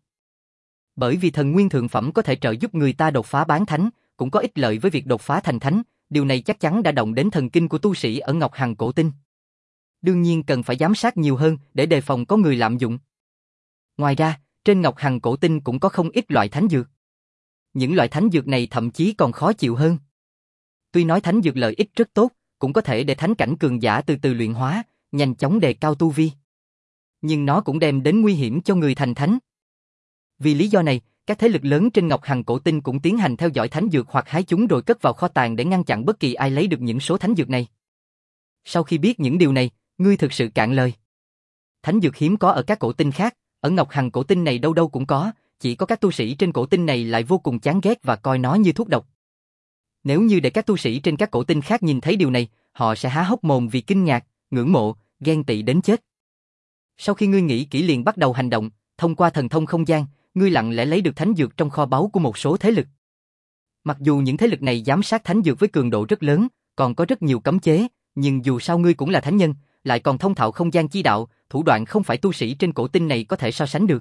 Bởi vì thần nguyên thượng phẩm có thể trợ giúp người ta đột phá bán thánh, cũng có ích lợi với việc đột phá thành thánh, điều này chắc chắn đã động đến thần kinh của tu sĩ ở Ngọc Hằng cổ tinh. Đương nhiên cần phải giám sát nhiều hơn để đề phòng có người lạm dụng. Ngoài ra, trên Ngọc Hằng cổ tinh cũng có không ít loại thánh dược. Những loại thánh dược này thậm chí còn khó chịu hơn. Tuy nói thánh dược lợi ích rất tốt, cũng có thể để thánh cảnh cường giả từ từ luyện hóa, nhanh chóng đề cao tu vi. Nhưng nó cũng đem đến nguy hiểm cho người thành thánh. Vì lý do này, các thế lực lớn trên Ngọc Hằng cổ tinh cũng tiến hành theo dõi thánh dược hoặc hái chúng rồi cất vào kho tàng để ngăn chặn bất kỳ ai lấy được những số thánh dược này. Sau khi biết những điều này, ngươi thực sự cạn lời. Thánh dược hiếm có ở các cổ tinh khác, ở Ngọc Hằng cổ tinh này đâu đâu cũng có, chỉ có các tu sĩ trên cổ tinh này lại vô cùng chán ghét và coi nó như thuốc độc. Nếu như để các tu sĩ trên các cổ tinh khác nhìn thấy điều này, họ sẽ há hốc mồm vì kinh ngạc, ngưỡng mộ, ghen tị đến chết. Sau khi ngươi nghĩ kỹ liền bắt đầu hành động, thông qua thần thông không gian, ngươi lặng lẽ lấy được thánh dược trong kho báu của một số thế lực. Mặc dù những thế lực này giám sát thánh dược với cường độ rất lớn, còn có rất nhiều cấm chế, nhưng dù sao ngươi cũng là thánh nhân, lại còn thông thạo không gian chi đạo, thủ đoạn không phải tu sĩ trên cổ tinh này có thể so sánh được.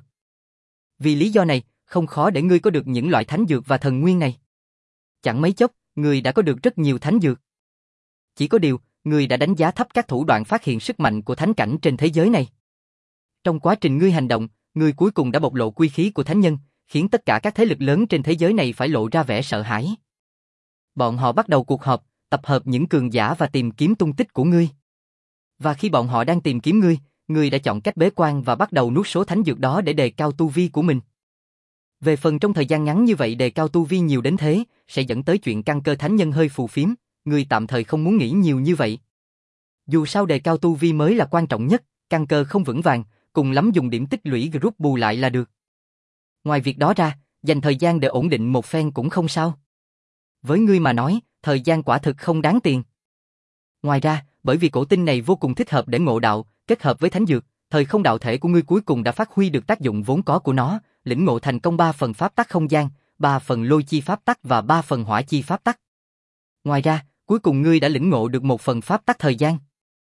Vì lý do này, không khó để ngươi có được những loại thánh dược và thần nguyên này. Chẳng mấy chốc, ngươi đã có được rất nhiều thánh dược. Chỉ có điều, ngươi đã đánh giá thấp các thủ đoạn phát hiện sức mạnh của thánh cảnh trên thế giới này. Trong quá trình ngươi hành động, ngươi cuối cùng đã bộc lộ quy khí của thánh nhân, khiến tất cả các thế lực lớn trên thế giới này phải lộ ra vẻ sợ hãi. Bọn họ bắt đầu cuộc họp, tập hợp những cường giả và tìm kiếm tung tích của ngươi. Và khi bọn họ đang tìm kiếm ngươi, ngươi đã chọn cách bế quan và bắt đầu nuốt số thánh dược đó để đề cao tu vi của mình. Về phần trong thời gian ngắn như vậy đề cao tu vi nhiều đến thế, sẽ dẫn tới chuyện căn cơ thánh nhân hơi phù phiếm, ngươi tạm thời không muốn nghĩ nhiều như vậy. Dù sao đề cao tu vi mới là quan trọng nhất, căn cơ không vững vàng, cùng lắm dùng điểm tích lũy group bù lại là được. Ngoài việc đó ra, dành thời gian để ổn định một phen cũng không sao. Với ngươi mà nói, thời gian quả thực không đáng tiền. Ngoài ra, bởi vì cổ tinh này vô cùng thích hợp để ngộ đạo, kết hợp với thánh dược, thời không đạo thể của ngươi cuối cùng đã phát huy được tác dụng vốn có của nó, lĩnh ngộ thành công ba phần pháp tắc không gian, ba phần lôi chi pháp tắc và ba phần hỏa chi pháp tắc. Ngoài ra, cuối cùng ngươi đã lĩnh ngộ được một phần pháp tắc thời gian.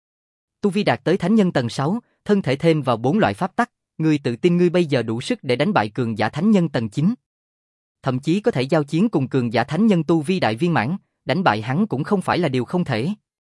Tu vi đạt tới thánh nhân tầng sáu, thân thể thêm vào bốn loại pháp tắc, ngươi tự tin ngươi bây giờ đủ sức để đánh bại cường giả thánh nhân tầng chín. Thậm chí có thể giao chiến cùng cường giả thánh nhân tu vi đại viên mãn, đánh bại hắn cũng không phải là điều không thể.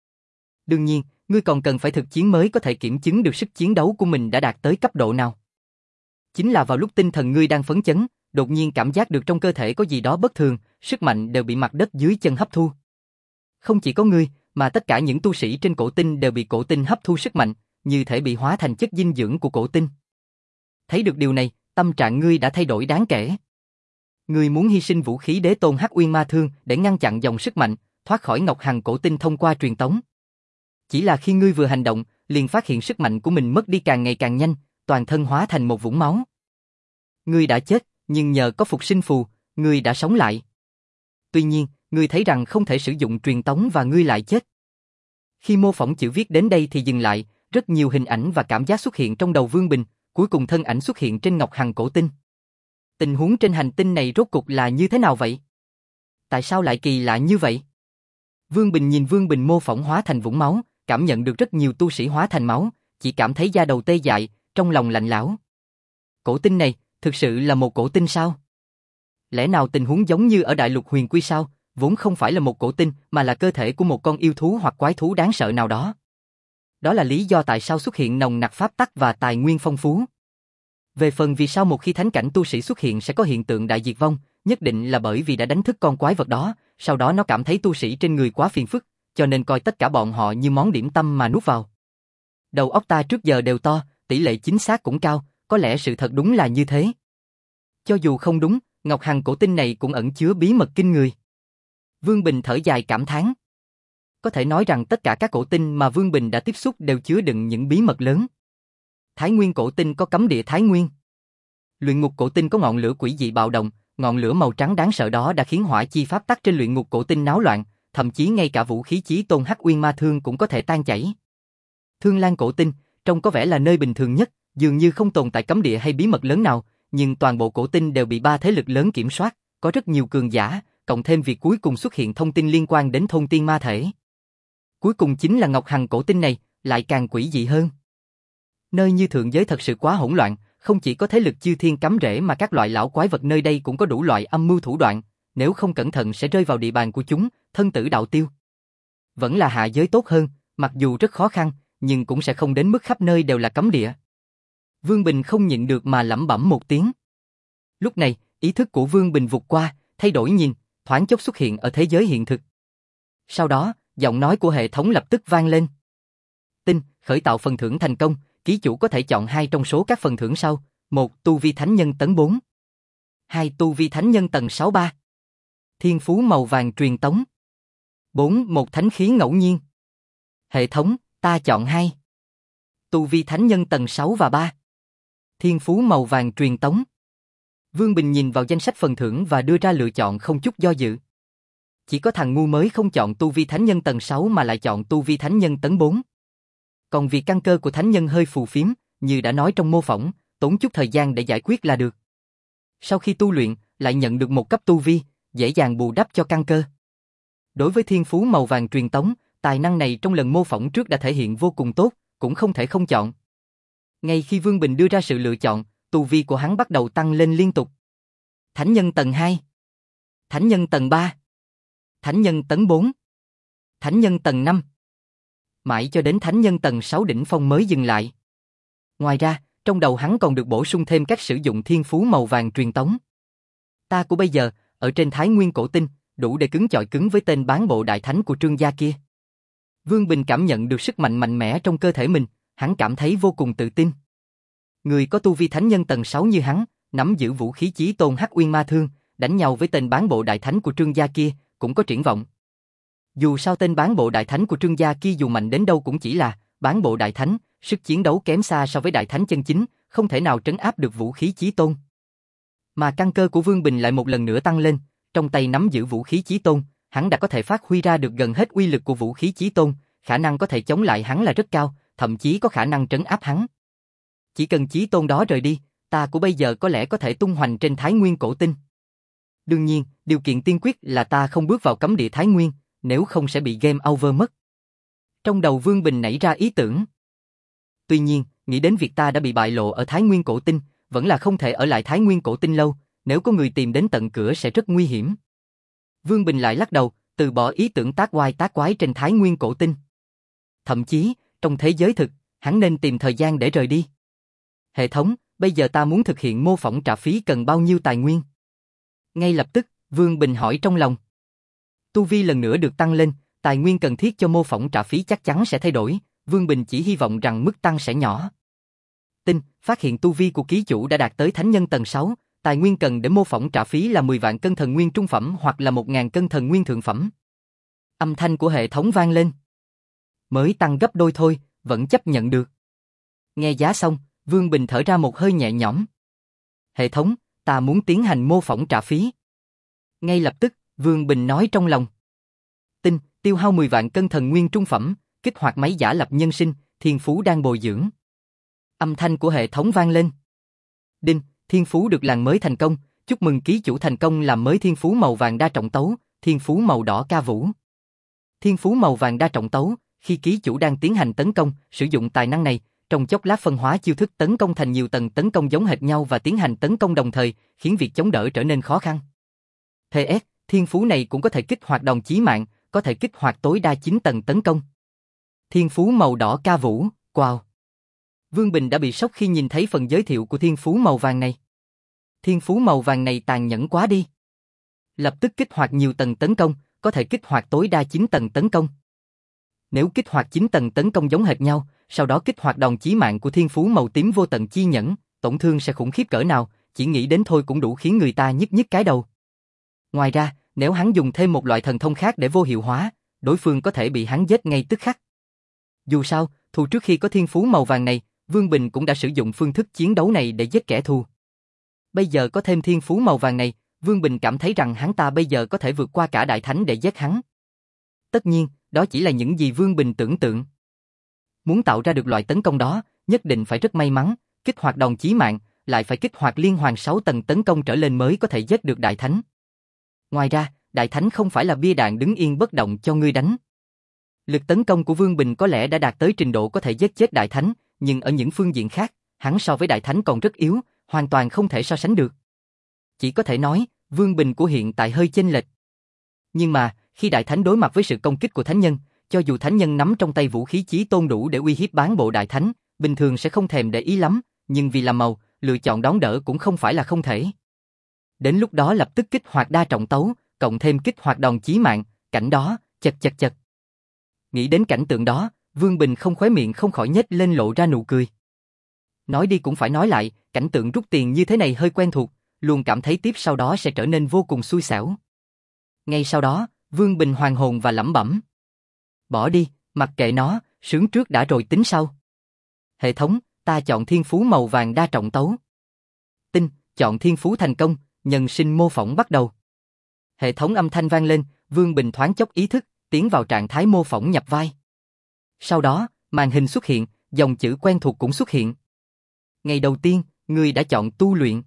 Đương nhiên, ngươi còn cần phải thực chiến mới có thể kiểm chứng được sức chiến đấu của mình đã đạt tới cấp độ nào. Chính là vào lúc tinh thần ngươi đang phấn chấn, đột nhiên cảm giác được trong cơ thể có gì đó bất thường, sức mạnh đều bị mặt đất dưới chân hấp thu. Không chỉ có ngươi, mà tất cả những tu sĩ trên cổ tinh đều bị cổ tinh hấp thu sức mạnh, như thể bị hóa thành chất dinh dưỡng của cổ tinh. Thấy được điều này, tâm trạng ngươi đã thay đổi đáng kể. Ngươi muốn hy sinh vũ khí đế tôn Hắc Uyên Ma Thương để ngăn chặn dòng sức mạnh, thoát khỏi Ngọc Hằng cổ tinh thông qua truyền tống. Chỉ là khi ngươi vừa hành động, liền phát hiện sức mạnh của mình mất đi càng ngày càng nhanh, toàn thân hóa thành một vũng máu. Ngươi đã chết, nhưng nhờ có phục sinh phù, ngươi đã sống lại. Tuy nhiên, ngươi thấy rằng không thể sử dụng truyền tống và ngươi lại chết. Khi mô phỏng chữ viết đến đây thì dừng lại, rất nhiều hình ảnh và cảm giác xuất hiện trong đầu Vương Bình, cuối cùng thân ảnh xuất hiện trên Ngọc Hằng cổ tinh. Tình huống trên hành tinh này rốt cục là như thế nào vậy? Tại sao lại kỳ lạ như vậy? Vương Bình nhìn Vương Bình mô phỏng hóa thành vũng máu, cảm nhận được rất nhiều tu sĩ hóa thành máu, chỉ cảm thấy da đầu tê dại, trong lòng lạnh lẽo. Cổ tinh này, thực sự là một cổ tinh sao? Lẽ nào tình huống giống như ở Đại Lục Huyền Quy sao, vốn không phải là một cổ tinh mà là cơ thể của một con yêu thú hoặc quái thú đáng sợ nào đó? Đó là lý do tại sao xuất hiện nồng nặc pháp tắc và tài nguyên phong phú. Về phần vì sao một khi thánh cảnh tu sĩ xuất hiện sẽ có hiện tượng đại diệt vong, nhất định là bởi vì đã đánh thức con quái vật đó, sau đó nó cảm thấy tu sĩ trên người quá phiền phức, cho nên coi tất cả bọn họ như món điểm tâm mà nuốt vào. Đầu óc ta trước giờ đều to, tỷ lệ chính xác cũng cao, có lẽ sự thật đúng là như thế. Cho dù không đúng, Ngọc Hằng cổ tinh này cũng ẩn chứa bí mật kinh người. Vương Bình thở dài cảm thán. Có thể nói rằng tất cả các cổ tinh mà Vương Bình đã tiếp xúc đều chứa đựng những bí mật lớn. Thái Nguyên cổ tinh có cấm địa Thái Nguyên. Luyện ngục cổ tinh có ngọn lửa quỷ dị bạo động, ngọn lửa màu trắng đáng sợ đó đã khiến hỏa chi pháp tắc trên luyện ngục cổ tinh náo loạn, thậm chí ngay cả vũ khí chí tôn Hắc Uyên Ma Thương cũng có thể tan chảy. Thương Lan cổ tinh, trông có vẻ là nơi bình thường nhất, dường như không tồn tại cấm địa hay bí mật lớn nào, nhưng toàn bộ cổ tinh đều bị ba thế lực lớn kiểm soát, có rất nhiều cường giả, cộng thêm việc cuối cùng xuất hiện thông tin liên quan đến thôn tiên ma thể. Cuối cùng chính là Ngọc Hằng cổ tinh này, lại càng quỷ dị hơn. Nơi như thượng giới thật sự quá hỗn loạn, không chỉ có thế lực chư thiên cắm rễ mà các loại lão quái vật nơi đây cũng có đủ loại âm mưu thủ đoạn, nếu không cẩn thận sẽ rơi vào địa bàn của chúng, thân tử đạo tiêu. Vẫn là hạ giới tốt hơn, mặc dù rất khó khăn, nhưng cũng sẽ không đến mức khắp nơi đều là cấm địa. Vương Bình không nhịn được mà lẩm bẩm một tiếng. Lúc này, ý thức của Vương Bình vụt qua, thay đổi nhìn, thoáng chốc xuất hiện ở thế giới hiện thực. Sau đó, giọng nói của hệ thống lập tức vang lên. Tinh, khởi tạo phần thưởng thành công, ký chủ có thể chọn hai trong số các phần thưởng sau. Một, tu vi thánh nhân tấn bốn. Hai, tu vi thánh nhân tầng sáu ba. Thiên phú màu vàng truyền tống. Bốn, một thánh khí ngẫu nhiên. Hệ thống, ta chọn hai. Tu vi thánh nhân tầng sáu và ba. Thiên phú màu vàng truyền tống. Vương Bình nhìn vào danh sách phần thưởng và đưa ra lựa chọn không chút do dự. Chỉ có thằng ngu mới không chọn tu vi thánh nhân tầng sáu mà lại chọn tu vi thánh nhân tấn bốn. Còn vì căn cơ của thánh nhân hơi phù phiếm, như đã nói trong mô phỏng, tốn chút thời gian để giải quyết là được. Sau khi tu luyện, lại nhận được một cấp tu vi, dễ dàng bù đắp cho căn cơ. Đối với thiên phú màu vàng truyền tống, tài năng này trong lần mô phỏng trước đã thể hiện vô cùng tốt, cũng không thể không chọn. Ngay khi Vương Bình đưa ra sự lựa chọn, tu vi của hắn bắt đầu tăng lên liên tục. Thánh nhân tầng hai, Thánh nhân tầng ba, Thánh nhân tấn bốn, Thánh nhân tầng năm. Mãi cho đến Thánh nhân tầng sáu đỉnh phong mới dừng lại. Ngoài ra, trong đầu hắn còn được bổ sung thêm cách sử dụng thiên phú màu vàng truyền tống. Ta của bây giờ, ở trên Thái Nguyên cổ tinh, đủ để cứng chọi cứng với tên bán bộ đại thánh của Trương gia kia. Vương Bình cảm nhận được sức mạnh mạnh mẽ trong cơ thể mình, hắn cảm thấy vô cùng tự tin. Người có tu vi thánh nhân tầng sáu như hắn, nắm giữ vũ khí chí tôn Hắc Uyên Ma Thương, đánh nhau với tên bán bộ đại thánh của Trương gia kia, cũng có triển vọng. Dù sao tên bán bộ đại thánh của Trương gia kia dù mạnh đến đâu cũng chỉ là bán bộ đại thánh, sức chiến đấu kém xa so với đại thánh chân chính, không thể nào trấn áp được vũ khí chí tôn. Mà căn cơ của Vương Bình lại một lần nữa tăng lên, trong tay nắm giữ vũ khí chí tôn, hắn đã có thể phát huy ra được gần hết uy lực của vũ khí chí tôn, khả năng có thể chống lại hắn là rất cao, thậm chí có khả năng trấn áp hắn. Chỉ cần chí tôn đó rời đi, ta của bây giờ có lẽ có thể tung hoành trên Thái Nguyên cổ tinh. Đương nhiên, điều kiện tiên quyết là ta không bước vào cấm địa Thái Nguyên, nếu không sẽ bị game over mất. Trong đầu Vương Bình nảy ra ý tưởng. Tuy nhiên, nghĩ đến việc ta đã bị bại lộ ở Thái Nguyên cổ tinh, vẫn là không thể ở lại Thái Nguyên cổ tinh lâu, nếu có người tìm đến tận cửa sẽ rất nguy hiểm. Vương Bình lại lắc đầu, từ bỏ ý tưởng tác oai tác quái trên Thái Nguyên cổ tinh. Thậm chí, trong thế giới thực, hắn nên tìm thời gian để rời đi. Hệ thống, bây giờ ta muốn thực hiện mô phỏng trả phí cần bao nhiêu tài nguyên? Ngay lập tức, Vương Bình hỏi trong lòng. Tu vi lần nữa được tăng lên, tài nguyên cần thiết cho mô phỏng trả phí chắc chắn sẽ thay đổi, Vương Bình chỉ hy vọng rằng mức tăng sẽ nhỏ. Tin, phát hiện tu vi của ký chủ đã đạt tới thánh nhân tầng sáu, tài nguyên cần để mô phỏng trả phí là mười vạn cân thần nguyên trung phẩm hoặc là một nghìn cân thần nguyên thượng phẩm. Âm thanh của hệ thống vang lên. Mới tăng gấp đôi thôi, vẫn chấp nhận được. Nghe giá xong, Vương Bình thở ra một hơi nhẹ nhõm. Hệ thống, ta muốn tiến hành mô phỏng trả phí. Ngay lập tức, Vương Bình nói trong lòng. Tin, tiêu hao mười vạn cân thần nguyên trung phẩm, kích hoạt máy giả lập nhân sinh, thiên phú đang bồi dưỡng. Âm thanh của hệ thống vang lên. Đinh, thiên phú được làng mới thành công, chúc mừng ký chủ thành công làm mới thiên phú màu vàng đa trọng tấu, thiên phú màu đỏ ca vũ. Thiên phú màu vàng đa trọng tấu, khi ký chủ đang tiến hành tấn công, sử dụng tài năng này, trong chốc lát phân hóa chiêu thức tấn công thành nhiều tầng tấn công giống hệt nhau và tiến hành tấn công đồng thời, khiến việc chống đỡ trở nên khó khăn. pê ét, thiên phú này cũng có thể kích hoạt đòn chí mạng, có thể kích hoạt tối đa chín tầng tấn công. Thiên phú màu đỏ ca vũ, wow. Vương Bình đã bị sốc khi nhìn thấy phần giới thiệu của thiên phú màu vàng này. Thiên phú màu vàng này tàn nhẫn quá đi. Lập tức kích hoạt nhiều tầng tấn công, có thể kích hoạt tối đa chín tầng tấn công. Nếu kích hoạt chín tầng tấn công giống hệt nhau, sau đó kích hoạt đòn chí mạng của thiên phú màu tím vô tận chi nhẫn, tổn thương sẽ khủng khiếp cỡ nào, chỉ nghĩ đến thôi cũng đủ khiến người ta nhức nhức cái đầu. Ngoài ra, nếu hắn dùng thêm một loại thần thông khác để vô hiệu hóa, đối phương có thể bị hắn giết ngay tức khắc. Dù sao, thù trước khi có thiên phú màu vàng này, Vương Bình cũng đã sử dụng phương thức chiến đấu này để giết kẻ thù. Bây giờ có thêm thiên phú màu vàng này, Vương Bình cảm thấy rằng hắn ta bây giờ có thể vượt qua cả đại thánh để giết hắn. Tất nhiên, đó chỉ là những gì Vương Bình tưởng tượng. Muốn tạo ra được loại tấn công đó, nhất định phải rất may mắn, kích hoạt đòn chí mạng, lại phải kích hoạt liên hoàn sáu tầng tấn công trở lên mới có thể giết được đại thánh. Ngoài ra, đại thánh không phải là bia đạn đứng yên bất động cho ngươi đánh. Lực tấn công của Vương Bình có lẽ đã đạt tới trình độ có thể giết chết đại thánh, nhưng ở những phương diện khác, hắn so với đại thánh còn rất yếu, hoàn toàn không thể so sánh được. Chỉ có thể nói, Vương Bình của hiện tại hơi chênh lệch. Nhưng mà, khi đại thánh đối mặt với sự công kích của thánh nhân, cho dù thánh nhân nắm trong tay vũ khí chí tôn đủ để uy hiếp bán bộ đại thánh, bình thường sẽ không thèm để ý lắm, nhưng vì làm màu, lựa chọn đón đỡ cũng không phải là không thể. Đến lúc đó lập tức kích hoạt đa trọng tấu, cộng thêm kích hoạt đòn chí mạng, cảnh đó, chật chật chật. Nghĩ đến cảnh tượng đó, Vương Bình không khóe miệng không khỏi nhếch lên lộ ra nụ cười. Nói đi cũng phải nói lại, cảnh tượng rút tiền như thế này hơi quen thuộc, luôn cảm thấy tiếp sau đó sẽ trở nên vô cùng xui xẻo. Ngay sau đó, Vương Bình hoàn hồn và lẩm bẩm. Bỏ đi, mặc kệ nó, sướng trước đã rồi tính sau. Hệ thống, ta chọn thiên phú màu vàng đa trọng tấu. Tin, chọn thiên phú thành công, nhân sinh mô phỏng bắt đầu. Hệ thống âm thanh vang lên, Vương Bình thoáng chốc ý thức, tiến vào trạng thái mô phỏng nhập vai. Sau đó, màn hình xuất hiện, dòng chữ quen thuộc cũng xuất hiện. Ngày đầu tiên, ngươi đã chọn tu luyện.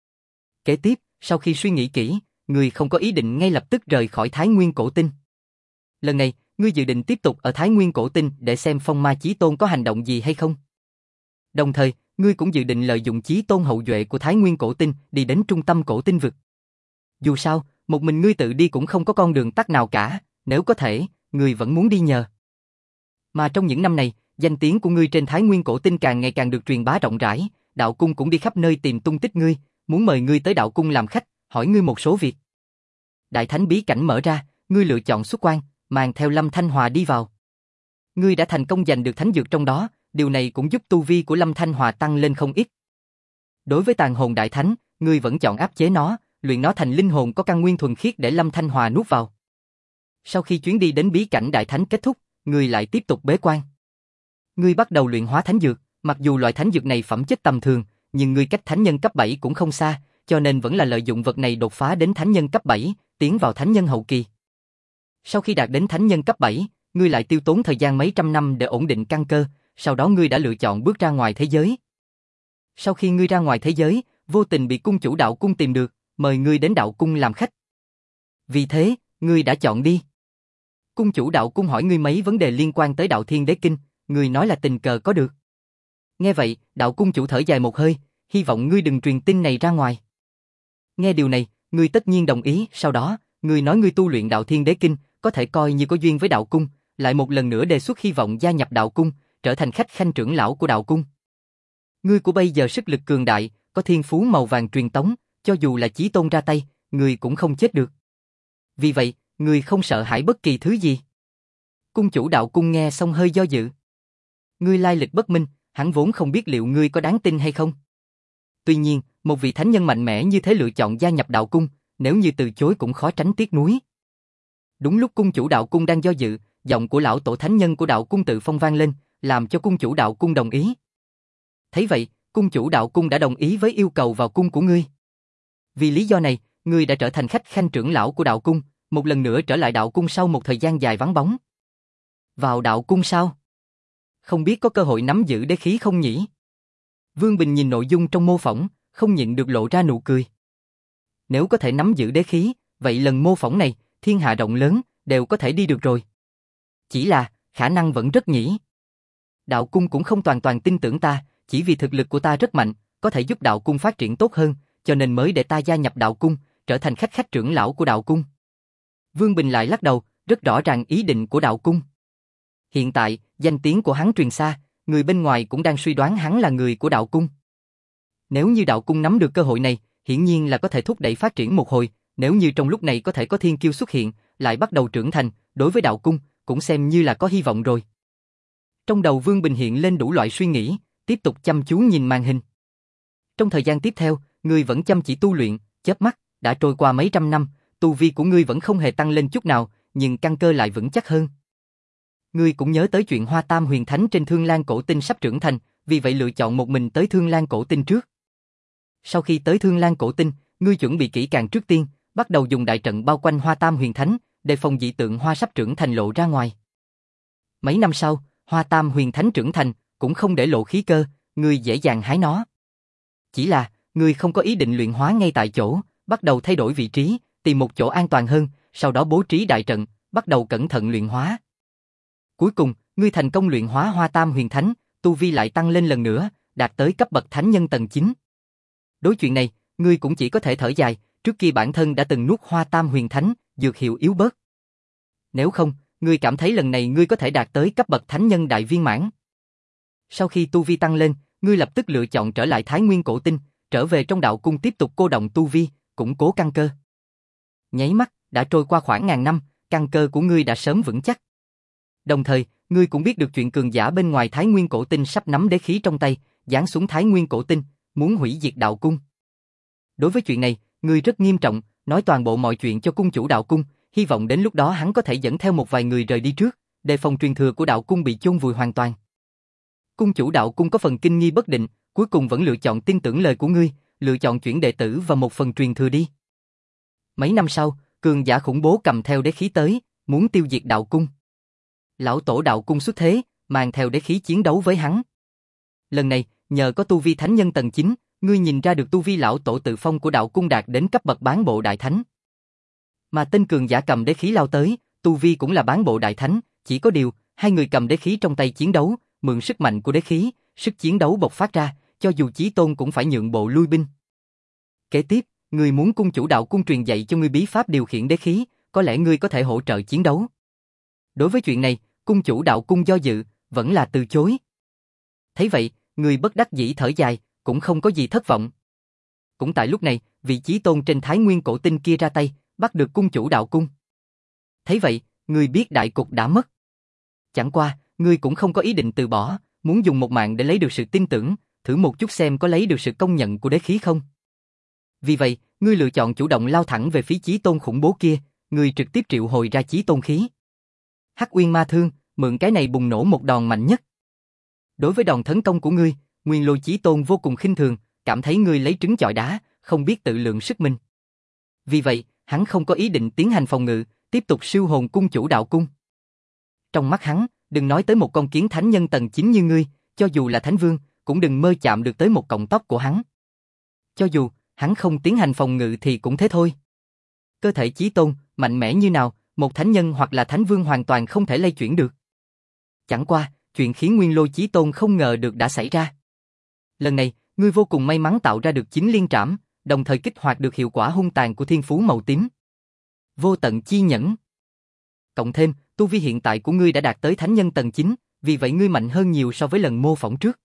Kế tiếp, sau khi suy nghĩ kỹ, ngươi không có ý định ngay lập tức rời khỏi Thái Nguyên cổ tinh. Lần này, ngươi dự định tiếp tục ở Thái Nguyên cổ tinh để xem Phong Ma Chí Tôn có hành động gì hay không. Đồng thời, ngươi cũng dự định lợi dụng Chí Tôn hậu duệ của Thái Nguyên cổ tinh đi đến trung tâm cổ tinh vực. Dù sao, một mình ngươi tự đi cũng không có con đường tắt nào cả, nếu có thể, ngươi vẫn muốn đi nhờ. Mà trong những năm này, danh tiếng của ngươi trên Thái Nguyên cổ tinh càng ngày càng được truyền bá rộng rãi, đạo cung cũng đi khắp nơi tìm tung tích ngươi, muốn mời ngươi tới đạo cung làm khách, hỏi ngươi một số việc. Đại thánh bí cảnh mở ra, ngươi lựa chọn xuất quan, mang theo Lâm Thanh Hòa đi vào. Ngươi đã thành công giành được thánh dược trong đó, điều này cũng giúp tu vi của Lâm Thanh Hòa tăng lên không ít. Đối với tàn hồn đại thánh, ngươi vẫn chọn áp chế nó, luyện nó thành linh hồn có căn nguyên thuần khiết để Lâm Thanh Hòa nuốt vào. Sau khi chuyến đi đến bí cảnh đại thánh kết thúc, ngươi lại tiếp tục bế quan. Ngươi bắt đầu luyện hóa thánh dược, mặc dù loại thánh dược này phẩm chất tầm thường, nhưng ngươi cách thánh nhân cấp bảy cũng không xa, cho nên vẫn là lợi dụng vật này đột phá đến thánh nhân cấp bảy, tiến vào thánh nhân hậu kỳ. Sau khi đạt đến thánh nhân cấp bảy, ngươi lại tiêu tốn thời gian mấy trăm năm để ổn định căn cơ, sau đó ngươi đã lựa chọn bước ra ngoài thế giới. Sau khi ngươi ra ngoài thế giới, vô tình bị cung chủ đạo cung tìm được, mời ngươi đến đạo cung làm khách. Vì thế, ngươi đã chọn đi. Cung chủ đạo cung hỏi ngươi mấy vấn đề liên quan tới đạo thiên đế kinh, ngươi nói là tình cờ có được. Nghe vậy, đạo cung chủ thở dài một hơi, hy vọng ngươi đừng truyền tin này ra ngoài. Nghe điều này, ngươi tất nhiên đồng ý, sau đó, ngươi nói ngươi tu luyện đạo thiên đế kinh, có thể coi như có duyên với đạo cung, lại một lần nữa đề xuất hy vọng gia nhập đạo cung, trở thành khách khanh trưởng lão của đạo cung. Ngươi của bây giờ sức lực cường đại, có thiên phú màu vàng truyền tống, cho dù là Chí Tôn ra tay, ngươi cũng không chết được. Vì vậy, ngươi không sợ hãi bất kỳ thứ gì. Cung chủ đạo cung nghe xong hơi do dự. Ngươi lai lịch bất minh, hắn vốn không biết liệu ngươi có đáng tin hay không. Tuy nhiên, một vị thánh nhân mạnh mẽ như thế lựa chọn gia nhập đạo cung, nếu như từ chối cũng khó tránh tiếc nuối. Đúng lúc cung chủ đạo cung đang do dự, giọng của lão tổ thánh nhân của đạo cung tự phong vang lên, làm cho cung chủ đạo cung đồng ý. Thấy vậy, cung chủ đạo cung đã đồng ý với yêu cầu vào cung của ngươi. Vì lý do này, ngươi đã trở thành khách khanh trưởng lão của đạo cung, một lần nữa trở lại đạo cung sau một thời gian dài vắng bóng. Vào đạo cung sao? Không biết có cơ hội nắm giữ đế khí không nhỉ? Vương Bình nhìn nội dung trong mô phỏng, không nhịn được lộ ra nụ cười. Nếu có thể nắm giữ đế khí, vậy lần mô phỏng này, thiên hạ rộng lớn, đều có thể đi được rồi. Chỉ là, khả năng vẫn rất nhỉ. Đạo cung cũng không toàn toàn tin tưởng ta, chỉ vì thực lực của ta rất mạnh, có thể giúp đạo cung phát triển tốt hơn, cho nên mới để ta gia nhập đạo cung, trở thành khách khách trưởng lão của đạo cung. Vương Bình lại lắc đầu, rất rõ ràng ý định của đạo cung. Hiện tại, danh tiếng của hắn truyền xa, người bên ngoài cũng đang suy đoán hắn là người của đạo cung. Nếu như đạo cung nắm được cơ hội này, hiển nhiên là có thể thúc đẩy phát triển một hồi, nếu như trong lúc này có thể có thiên kiêu xuất hiện, lại bắt đầu trưởng thành, đối với đạo cung, cũng xem như là có hy vọng rồi. Trong đầu Vương Bình hiện lên đủ loại suy nghĩ, tiếp tục chăm chú nhìn màn hình. Trong thời gian tiếp theo, ngươi vẫn chăm chỉ tu luyện, chớp mắt, đã trôi qua mấy trăm năm, tu vi của ngươi vẫn không hề tăng lên chút nào, nhưng căn cơ lại vững chắc hơn. Ngươi cũng nhớ tới chuyện Hoa Tam Huyền Thánh trên Thương Lan Cổ Tinh sắp trưởng thành, vì vậy lựa chọn một mình tới Thương Lan Cổ Tinh trước. Sau khi tới Thương Lan Cổ Tinh, ngươi chuẩn bị kỹ càng trước tiên, bắt đầu dùng đại trận bao quanh Hoa Tam Huyền Thánh, đề phòng dị tượng hoa sắp trưởng thành lộ ra ngoài. Mấy năm sau, Hoa Tam Huyền Thánh trưởng thành, cũng không để lộ khí cơ, ngươi dễ dàng hái nó. Chỉ là, ngươi không có ý định luyện hóa ngay tại chỗ, bắt đầu thay đổi vị trí, tìm một chỗ an toàn hơn, sau đó bố trí đại trận, bắt đầu cẩn thận luyện hóa. Cuối cùng, ngươi thành công luyện hóa Hoa Tam Huyền Thánh, tu vi lại tăng lên lần nữa, đạt tới cấp bậc thánh nhân tầng chín. Đối chuyện này, ngươi cũng chỉ có thể thở dài, trước kia bản thân đã từng nuốt Hoa Tam Huyền Thánh, dược hiệu yếu bớt. Nếu không, ngươi cảm thấy lần này ngươi có thể đạt tới cấp bậc thánh nhân đại viên mãn. Sau khi tu vi tăng lên, ngươi lập tức lựa chọn trở lại Thái Nguyên Cổ Tinh, trở về trong đạo cung tiếp tục cô động tu vi, củng cố căn cơ. Nháy mắt, đã trôi qua khoảng ngàn năm, căn cơ của ngươi đã sớm vững chắc. Đồng thời, ngươi cũng biết được chuyện cường giả bên ngoài Thái Nguyên Cổ Tinh sắp nắm đế khí trong tay, giáng xuống Thái Nguyên Cổ Tinh, muốn hủy diệt đạo cung. Đối với chuyện này, ngươi rất nghiêm trọng, nói toàn bộ mọi chuyện cho cung chủ đạo cung, hy vọng đến lúc đó hắn có thể dẫn theo một vài người rời đi trước, đề phòng truyền thừa của đạo cung bị chôn vùi hoàn toàn. Cung chủ đạo cung có phần kinh nghi bất định, cuối cùng vẫn lựa chọn tin tưởng lời của ngươi, lựa chọn chuyển đệ tử và một phần truyền thừa đi. Mấy năm sau, cường giả khủng bố cầm theo đế khí tới, muốn tiêu diệt đạo cung. Lão tổ đạo cung xuất thế, mang theo đế khí chiến đấu với hắn. Lần này, nhờ có tu vi thánh nhân tầng chín, ngươi nhìn ra được tu vi lão tổ tự phong của đạo cung đạt đến cấp bậc bán bộ đại thánh. Mà tên cường giả cầm đế khí lao tới, tu vi cũng là bán bộ đại thánh, chỉ có điều, hai người cầm đế khí trong tay chiến đấu, mượn sức mạnh của đế khí, sức chiến đấu bộc phát ra, cho dù Chí Tôn cũng phải nhượng bộ lui binh. Kế tiếp, ngươi muốn cung chủ đạo cung truyền dạy cho ngươi bí pháp điều khiển đế khí, có lẽ ngươi có thể hỗ trợ chiến đấu. Đối với chuyện này, cung chủ đạo cung do dự, vẫn là từ chối. Thấy vậy, ngươi bất đắc dĩ thở dài, cũng không có gì thất vọng. Cũng tại lúc này, vị Chí Tôn trên Thái Nguyên Cổ Tinh kia ra tay, bắt được cung chủ đạo cung. Thấy vậy, ngươi biết đại cục đã mất. Chẳng qua, ngươi cũng không có ý định từ bỏ, muốn dùng một mạng để lấy được sự tin tưởng, thử một chút xem có lấy được sự công nhận của đế khí không. Vì vậy, ngươi lựa chọn chủ động lao thẳng về phía chí tôn khủng bố kia, ngươi trực tiếp triệu hồi ra chí tôn khí. Hắc Uyên Ma Thương, mượn cái này bùng nổ một đòn mạnh nhất. Đối với đòn tấn công của ngươi, Nguyên Lôi Chí Tôn vô cùng khinh thường, cảm thấy ngươi lấy trứng chọi đá, không biết tự lượng sức mình. Vì vậy, hắn không có ý định tiến hành phòng ngự, tiếp tục siêu hồn cung chủ đạo cung. Trong mắt hắn, đừng nói tới một con kiến thánh nhân tầng chín như ngươi, cho dù là thánh vương, cũng đừng mơ chạm được tới một cọng tóc của hắn. Cho dù hắn không tiến hành phòng ngự thì cũng thế thôi. Cơ thể Chí Tôn mạnh mẽ như nào, một thánh nhân hoặc là thánh vương hoàn toàn không thể lay chuyển được. Chẳng qua, chuyện khiến Nguyên Lôi Chí Tôn không ngờ được đã xảy ra. Lần này, ngươi vô cùng may mắn tạo ra được chín liên trảm, đồng thời kích hoạt được hiệu quả hung tàn của thiên phú màu tím. Vô tận chi nhẫn. Cộng thêm, tu vi hiện tại của ngươi đã đạt tới thánh nhân tầng chín, vì vậy ngươi mạnh hơn nhiều so với lần mô phỏng trước.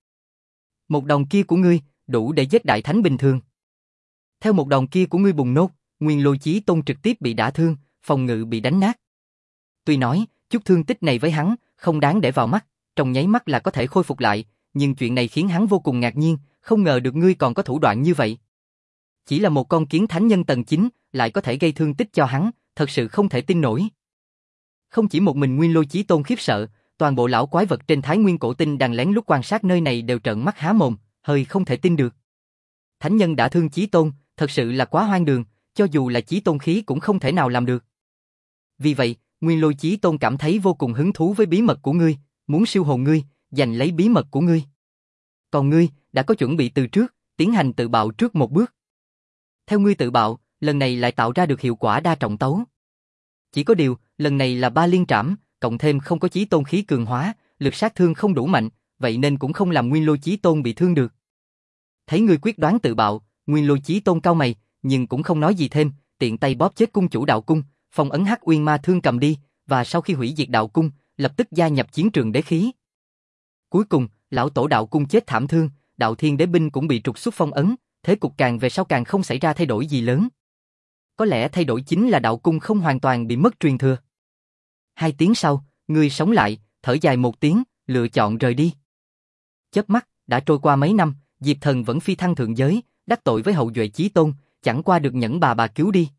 Một đòn kia của ngươi, đủ để giết đại thánh bình thường. Theo một đòn kia của ngươi bùng nốt, Nguyên Lôi Chí Tôn trực tiếp bị đả thương, phòng ngự bị đánh nát. Tuy nói, chút thương tích này với hắn, không đáng để vào mắt, trong nháy mắt là có thể khôi phục lại, nhưng chuyện này khiến hắn vô cùng ngạc nhiên, không ngờ được ngươi còn có thủ đoạn như vậy. Chỉ là một con kiến thánh nhân tầng chín, lại có thể gây thương tích cho hắn, thật sự không thể tin nổi. Không chỉ một mình Nguyên Lôi Chí Tôn khiếp sợ, toàn bộ lão quái vật trên Thái Nguyên cổ tinh đang lén lút quan sát nơi này đều trợn mắt há mồm, hơi không thể tin được. Thánh nhân đã thương Chí Tôn, thật sự là quá hoang đường, cho dù là Chí Tôn khí cũng không thể nào làm được. Vì vậy, Nguyên Lôi Chí Tôn cảm thấy vô cùng hứng thú với bí mật của ngươi, muốn siêu hồn ngươi, giành lấy bí mật của ngươi. Còn ngươi, đã có chuẩn bị từ trước, tiến hành tự bạo trước một bước. Theo ngươi tự bạo, lần này lại tạo ra được hiệu quả đa trọng tấu. Chỉ có điều, lần này là ba liên trảm, cộng thêm không có Chí Tôn khí cường hóa, lực sát thương không đủ mạnh, vậy nên cũng không làm Nguyên Lôi Chí Tôn bị thương được. Thấy ngươi quyết đoán tự bạo, Nguyên Lôi Chí Tôn cau mày, nhưng cũng không nói gì thêm, tiện tay bóp chết cung chủ đạo cung, phong ấn Hắc Uyên Ma Thương cầm đi, và sau khi hủy diệt đạo cung, lập tức gia nhập chiến trường đế khí. Cuối cùng, lão tổ đạo cung chết thảm thương, đạo thiên đế binh cũng bị trục xuất phong ấn, thế cục càng về sau càng không xảy ra thay đổi gì lớn. Có lẽ thay đổi chính là đạo cung không hoàn toàn bị mất truyền thừa. Hai tiếng sau, ngươi sống lại, thở dài một tiếng, lựa chọn rời đi. Chớp mắt, đã trôi qua mấy năm, Diệp Thần vẫn phi thăng thượng giới, đắc tội với hậu duệ Chí Tôn, chẳng qua được nhẫn bà bà cứu đi.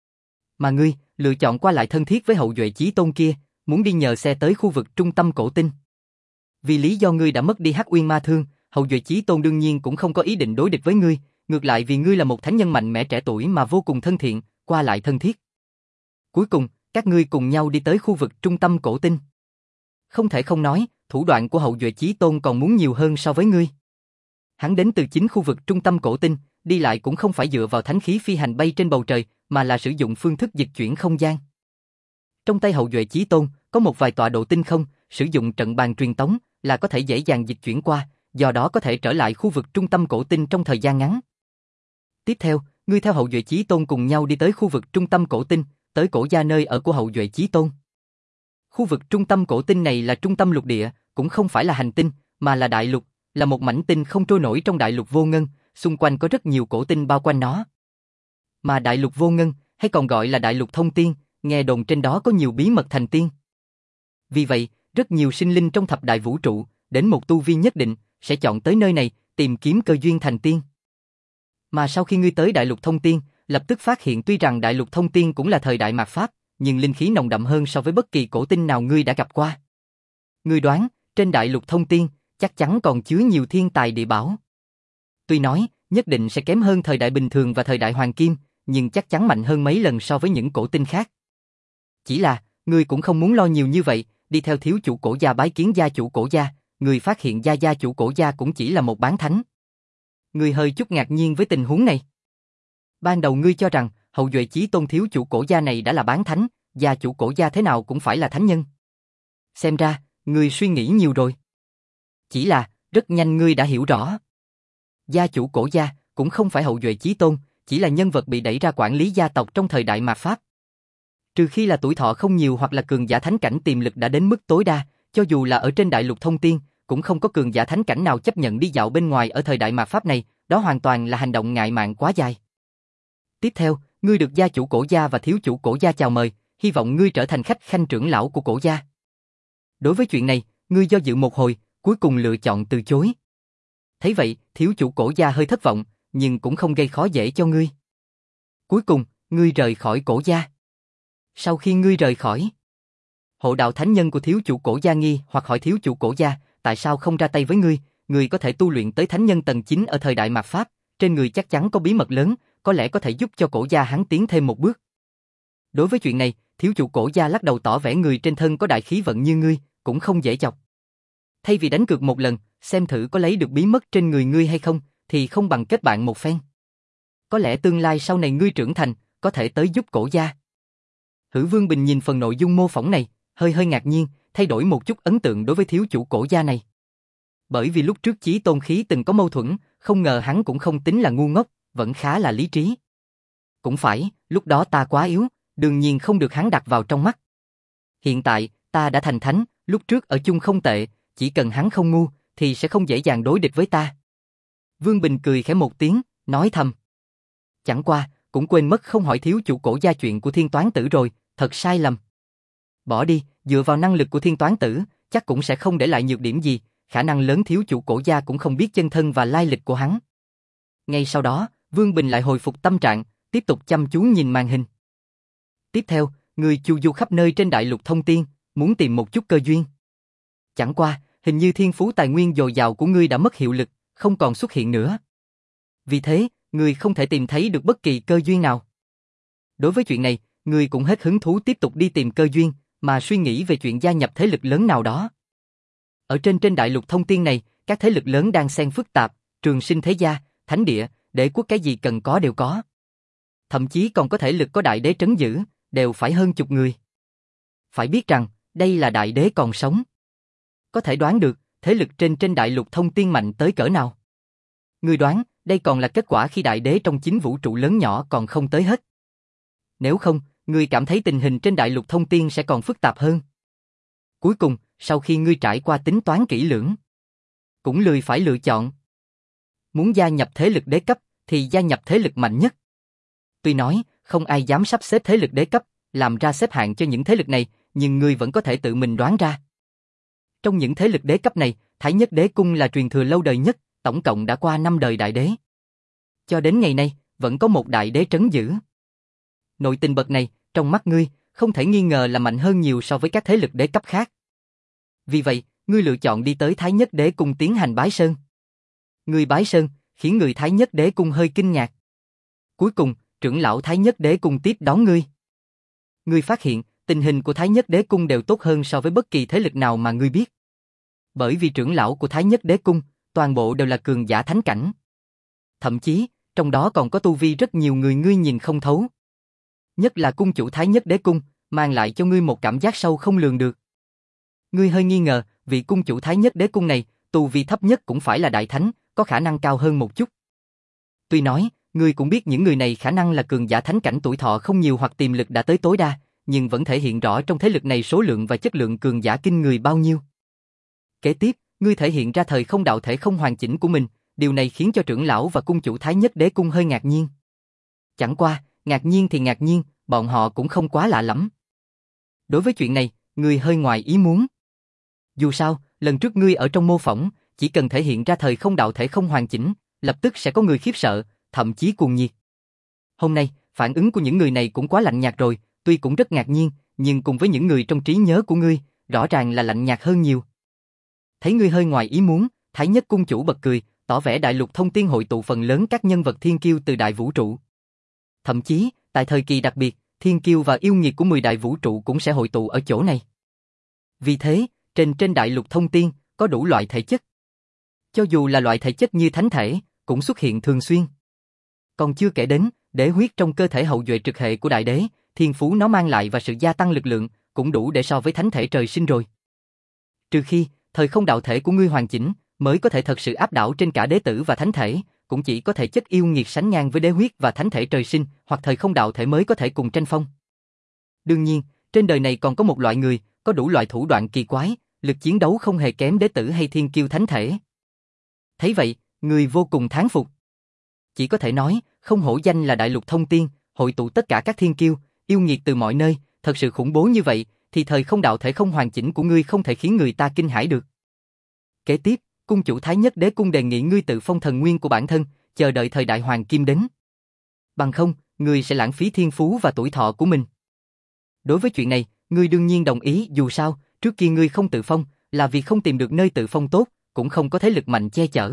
Mà ngươi, lựa chọn qua lại thân thiết với hậu duệ Chí Tôn kia, muốn đi nhờ xe tới khu vực trung tâm cổ tinh. Vì lý do ngươi đã mất đi Hắc Uyên Ma Thương, hậu duệ Chí Tôn đương nhiên cũng không có ý định đối địch với ngươi, ngược lại vì ngươi là một thánh nhân mạnh mẽ trẻ tuổi mà vô cùng thân thiện, qua lại thân thiết. Cuối cùng, các ngươi cùng nhau đi tới khu vực trung tâm cổ tinh. Không thể không nói, thủ đoạn của hậu duệ Chí Tôn còn muốn nhiều hơn so với ngươi. Hắn đến từ chính khu vực trung tâm cổ tinh, đi lại cũng không phải dựa vào thánh khí phi hành bay trên bầu trời, mà là sử dụng phương thức dịch chuyển không gian. Trong tay hậu duệ Chí Tôn, có một vài tọa độ tinh không, sử dụng trận bàn truyền tống, là có thể dễ dàng dịch chuyển qua, do đó có thể trở lại khu vực trung tâm cổ tinh trong thời gian ngắn. Tiếp theo, ngươi theo hậu duệ Chí Tôn cùng nhau đi tới khu vực trung tâm cổ tinh, tới cổ gia nơi ở của hậu duệ Chí Tôn. Khu vực trung tâm cổ tinh này là trung tâm lục địa, cũng không phải là hành tinh, mà là đại lục, là một mảnh tinh không trôi nổi trong đại lục vô ngân, xung quanh có rất nhiều cổ tinh bao quanh nó. Mà đại lục vô ngân, hay còn gọi là đại lục thông tiên, nghe đồn trên đó có nhiều bí mật thành tiên. Vì vậy, rất nhiều sinh linh trong thập đại vũ trụ, đến một tu vi nhất định, sẽ chọn tới nơi này, tìm kiếm cơ duyên thành tiên. Mà sau khi ngươi tới đại lục thông tiên, lập tức phát hiện tuy rằng đại lục thông tiên cũng là thời đại mạt Pháp, nhưng linh khí nồng đậm hơn so với bất kỳ cổ tinh nào ngươi đã gặp qua. Ngươi đoán, trên đại lục thông tiên, chắc chắn còn chứa nhiều thiên tài địa bảo. Tuy nói, nhất định sẽ kém hơn thời đại bình thường và thời đại hoàng kim, nhưng chắc chắn mạnh hơn mấy lần so với những cổ tinh khác. Chỉ là, ngươi cũng không muốn lo nhiều như vậy, đi theo thiếu chủ cổ gia bái kiến gia chủ cổ gia, ngươi phát hiện gia gia chủ cổ gia cũng chỉ là một bán thánh. Ngươi hơi chút ngạc nhiên với tình huống này. Ban đầu ngươi cho rằng, hậu duệ Chí Tôn thiếu chủ cổ gia này đã là bán thánh, gia chủ cổ gia thế nào cũng phải là thánh nhân. Xem ra, ngươi suy nghĩ nhiều rồi. Chỉ là, rất nhanh ngươi đã hiểu rõ. Gia chủ cổ gia cũng không phải hậu duệ Chí Tôn, chỉ là nhân vật bị đẩy ra quản lý gia tộc trong thời đại mạt Pháp. Trừ khi là tuổi thọ không nhiều hoặc là cường giả thánh cảnh tiềm lực đã đến mức tối đa, cho dù là ở trên đại lục thông tiên, cũng không có cường giả thánh cảnh nào chấp nhận đi dạo bên ngoài ở thời đại mạt Pháp này, đó hoàn toàn là hành động ngại mạn quá dài. Tiếp theo, ngươi được gia chủ cổ gia và thiếu chủ cổ gia chào mời, hy vọng ngươi trở thành khách khanh trưởng lão của cổ gia. Đối với chuyện này, ngươi do dự một hồi, cuối cùng lựa chọn từ chối. Thấy vậy, thiếu chủ cổ gia hơi thất vọng, nhưng cũng không gây khó dễ cho ngươi. Cuối cùng, ngươi rời khỏi cổ gia. Sau khi ngươi rời khỏi, hộ đạo thánh nhân của thiếu chủ cổ gia nghi hoặc hỏi thiếu chủ cổ gia, tại sao không ra tay với ngươi, ngươi có thể tu luyện tới thánh nhân tầng chín ở thời đại mạt Pháp, trên người chắc chắn có bí mật lớn, có lẽ có thể giúp cho cổ gia hắn tiến thêm một bước. Đối với chuyện này, thiếu chủ cổ gia lắc đầu tỏ vẻ người trên thân có đại khí vận như ngươi, cũng không dễ chọc. Thay vì đánh cược một lần, xem thử có lấy được bí mật trên người ngươi hay không, thì không bằng kết bạn một phen. Có lẽ tương lai sau này ngươi trưởng thành, có thể tới giúp cổ gia. Hử Vương Bình nhìn phần nội dung mô phỏng này, hơi hơi ngạc nhiên, thay đổi một chút ấn tượng đối với thiếu chủ cổ gia này. Bởi vì lúc trước Chí Tôn Khí từng có mâu thuẫn, không ngờ hắn cũng không tính là ngu ngốc, vẫn khá là lý trí. Cũng phải, lúc đó ta quá yếu, đương nhiên không được hắn đặt vào trong mắt. Hiện tại, ta đã thành thánh, lúc trước ở chung không tệ, chỉ cần hắn không ngu, thì sẽ không dễ dàng đối địch với ta. Vương Bình cười khẽ một tiếng, nói thầm. Chẳng qua, cũng quên mất không hỏi thiếu chủ cổ gia chuyện của Thiên Toán Tử rồi, thật sai lầm. Bỏ đi, dựa vào năng lực của Thiên Toán Tử, chắc cũng sẽ không để lại nhược điểm gì, khả năng lớn thiếu chủ cổ gia cũng không biết chân thân và lai lịch của hắn. Ngay sau đó, Vương Bình lại hồi phục tâm trạng, tiếp tục chăm chú nhìn màn hình. Tiếp theo, người chu du khắp nơi trên đại lục thông tiên, muốn tìm một chút cơ duyên. Chẳng qua, hình như thiên phú tài nguyên dồi dào của ngươi đã mất hiệu lực, không còn xuất hiện nữa. Vì thế, ngươi không thể tìm thấy được bất kỳ cơ duyên nào. Đối với chuyện này, ngươi cũng hết hứng thú tiếp tục đi tìm cơ duyên, mà suy nghĩ về chuyện gia nhập thế lực lớn nào đó. Ở trên trên đại lục thông tiên này, các thế lực lớn đang xen phức tạp, trường sinh thế gia, thánh địa, đế quốc cái gì cần có đều có. Thậm chí còn có thể lực có đại đế trấn giữ, đều phải hơn chục người. Phải biết rằng, đây là đại đế còn sống. Có thể đoán được, thế lực trên trên đại lục thông tiên mạnh tới cỡ nào. Ngươi đoán, đây còn là kết quả khi đại đế trong chính vũ trụ lớn nhỏ còn không tới hết. Nếu không, ngươi cảm thấy tình hình trên đại lục thông tiên sẽ còn phức tạp hơn. Cuối cùng, sau khi ngươi trải qua tính toán kỹ lưỡng, cũng lười phải lựa chọn. Muốn gia nhập thế lực đế cấp, thì gia nhập thế lực mạnh nhất. Tuy nói, không ai dám sắp xếp thế lực đế cấp, làm ra xếp hạng cho những thế lực này, nhưng ngươi vẫn có thể tự mình đoán ra. Trong những thế lực đế cấp này, Thái Nhất Đế Cung là truyền thừa lâu đời nhất, tổng cộng đã qua năm đời đại đế. Cho đến ngày nay, vẫn có một đại đế trấn giữ. Nội tình bậc này, trong mắt ngươi, không thể nghi ngờ là mạnh hơn nhiều so với các thế lực đế cấp khác. Vì vậy, ngươi lựa chọn đi tới Thái Nhất Đế Cung tiến hành bái sơn. Ngươi bái sơn, khiến người Thái Nhất Đế Cung hơi kinh ngạc. Cuối cùng, trưởng lão Thái Nhất Đế Cung tiếp đón ngươi. Ngươi phát hiện, tình hình của Thái Nhất Đế Cung đều tốt hơn so với bất kỳ thế lực nào mà ngươi biết. Bởi vì trưởng lão của Thái Nhất Đế Cung, toàn bộ đều là cường giả thánh cảnh. Thậm chí, trong đó còn có tu vi rất nhiều người ngươi nhìn không thấu. Nhất là cung chủ Thái Nhất Đế Cung, mang lại cho ngươi một cảm giác sâu không lường được. Ngươi hơi nghi ngờ, vị cung chủ Thái Nhất Đế Cung này, tu vi thấp nhất cũng phải là đại thánh, có khả năng cao hơn một chút. Tuy nói, ngươi cũng biết những người này khả năng là cường giả thánh cảnh tuổi thọ không nhiều hoặc tiềm lực đã tới tối đa, nhưng vẫn thể hiện rõ trong thế lực này số lượng và chất lượng cường giả kinh người bao nhiêu. Kế tiếp, ngươi thể hiện ra thời không đạo thể không hoàn chỉnh của mình, điều này khiến cho trưởng lão và cung chủ Thái Nhất Đế Cung hơi ngạc nhiên. Chẳng qua, ngạc nhiên thì ngạc nhiên, bọn họ cũng không quá lạ lắm. Đối với chuyện này, ngươi hơi ngoài ý muốn. Dù sao, lần trước ngươi ở trong mô phỏng, chỉ cần thể hiện ra thời không đạo thể không hoàn chỉnh, lập tức sẽ có người khiếp sợ, thậm chí cuồng nhiệt. Hôm nay, phản ứng của những người này cũng quá lạnh nhạt rồi, tuy cũng rất ngạc nhiên, nhưng cùng với những người trong trí nhớ của ngươi, rõ ràng là lạnh nhạt hơn nhiều. Thấy ngươi hơi ngoài ý muốn, Thái Nhất Cung chủ bật cười, tỏ vẻ đại lục thông tiên hội tụ phần lớn các nhân vật thiên kiêu từ đại vũ trụ. Thậm chí, tại thời kỳ đặc biệt, thiên kiêu và yêu nghiệt của mười đại vũ trụ cũng sẽ hội tụ ở chỗ này. Vì thế, trên trên đại lục thông tiên, có đủ loại thể chất. Cho dù là loại thể chất như thánh thể, cũng xuất hiện thường xuyên. Còn chưa kể đến, đế huyết trong cơ thể hậu duệ trực hệ của đại đế, thiên phú nó mang lại và sự gia tăng lực lượng, cũng đủ để so với thánh thể trời sinh rồi. Trừ khi, thời không đạo thể của ngươi hoàn chỉnh, mới có thể thật sự áp đảo trên cả đế tử và thánh thể, cũng chỉ có thể chất yêu nghiệt sánh ngang với đế huyết và thánh thể trời sinh, hoặc thời không đạo thể mới có thể cùng tranh phong. Đương nhiên, trên đời này còn có một loại người, có đủ loại thủ đoạn kỳ quái, lực chiến đấu không hề kém đế tử hay thiên kiêu thánh thể. Thấy vậy, người vô cùng thán phục. Chỉ có thể nói, không hổ danh là đại lục thông tiên, hội tụ tất cả các thiên kiêu, yêu nghiệt từ mọi nơi, thật sự khủng bố như vậy, thì thời không đạo thể không hoàn chỉnh của ngươi không thể khiến người ta kinh hãi được. Kế tiếp, cung chủ Thái Nhất Đế Cung đề nghị ngươi tự phong thần nguyên của bản thân, chờ đợi thời đại hoàng kim đến. Bằng không, ngươi sẽ lãng phí thiên phú và tuổi thọ của mình. Đối với chuyện này, ngươi đương nhiên đồng ý, dù sao, trước kia ngươi không tự phong, là vì không tìm được nơi tự phong tốt, cũng không có thế lực mạnh che chở.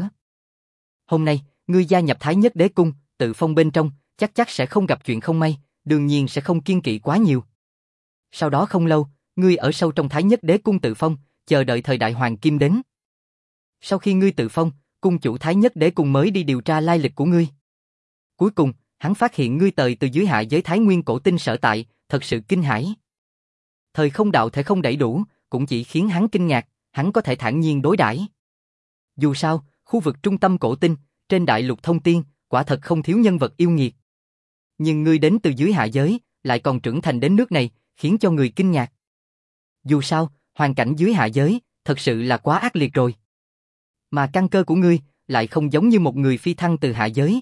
Hôm nay, ngươi gia nhập Thái Nhất Đế Cung, tự phong bên trong, chắc chắc sẽ không gặp chuyện không may, đương nhiên sẽ không kiên kỵ quá nhiều. Sau đó không lâu, ngươi ở sâu trong Thái Nhất Đế Cung tự phong, chờ đợi thời đại hoàng kim đến. Sau khi ngươi tự phong, cung chủ Thái Nhất Đế Cung mới đi điều tra lai lịch của ngươi. Cuối cùng, hắn phát hiện ngươi tời từ dưới hạ giới Thái Nguyên cổ tinh sở tại, thật sự kinh hãi. Thời không đạo thể không đầy đủ, cũng chỉ khiến hắn kinh ngạc, hắn có thể thản nhiên đối đãi. Dù sao, khu vực trung tâm cổ tinh, trên đại lục thông tiên, quả thật không thiếu nhân vật yêu nghiệt. Nhưng ngươi đến từ dưới hạ giới, lại còn trưởng thành đến nước này, khiến cho người kinh ngạc. Dù sao, hoàn cảnh dưới hạ giới, thật sự là quá ác liệt rồi. Mà căn cơ của ngươi, lại không giống như một người phi thăng từ hạ giới.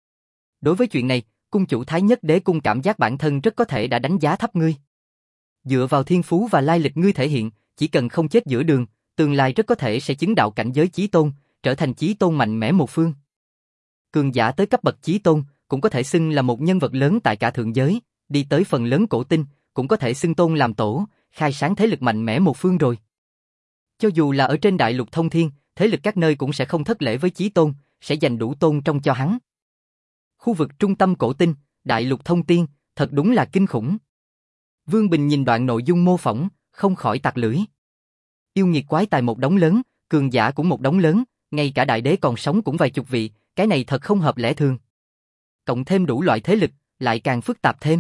Đối với chuyện này, cung chủ Thái Nhất Đế Cung cảm giác bản thân rất có thể đã đánh giá thấp ngươi. Dựa vào thiên phú và lai lịch ngươi thể hiện, chỉ cần không chết giữa đường, tương lai rất có thể sẽ chứng đạo cảnh giới chí tôn, trở thành chí tôn mạnh mẽ một phương. Cường giả tới cấp bậc chí tôn, cũng có thể xưng là một nhân vật lớn tại cả thượng giới, đi tới phần lớn cổ tinh, cũng có thể xưng tôn làm tổ, khai sáng thế lực mạnh mẽ một phương rồi. Cho dù là ở trên đại lục thông thiên, thế lực các nơi cũng sẽ không thất lễ với chí tôn, sẽ dành đủ tôn trọng cho hắn. Khu vực trung tâm cổ tinh, đại lục thông tiên, thật đúng là kinh khủng. Vương Bình nhìn đoạn nội dung mô phỏng, không khỏi tặc lưỡi. Yêu nghiệt quái tài một đống lớn, cường giả cũng một đống lớn, ngay cả đại đế còn sống cũng vài chục vị, cái này thật không hợp lẽ thường. Cộng thêm đủ loại thế lực, lại càng phức tạp thêm.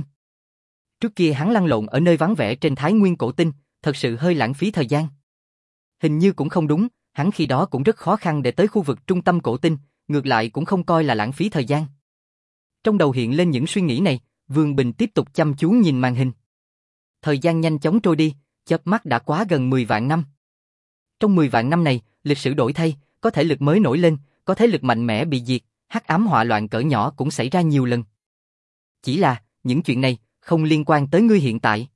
Trước kia hắn lăn lộn ở nơi vắng vẻ trên Thái Nguyên cổ tinh, thật sự hơi lãng phí thời gian. Hình như cũng không đúng, hắn khi đó cũng rất khó khăn để tới khu vực trung tâm cổ tinh, ngược lại cũng không coi là lãng phí thời gian. Trong đầu hiện lên những suy nghĩ này, Vương Bình tiếp tục chăm chú nhìn màn hình. Thời gian nhanh chóng trôi đi, chớp mắt đã quá gần mười vạn năm. Trong mười vạn năm này, lịch sử đổi thay, có thể lực mới nổi lên, có thế lực mạnh mẽ bị diệt, hắc ám họa loạn cỡ nhỏ cũng xảy ra nhiều lần. Chỉ là, những chuyện này không liên quan tới ngươi hiện tại.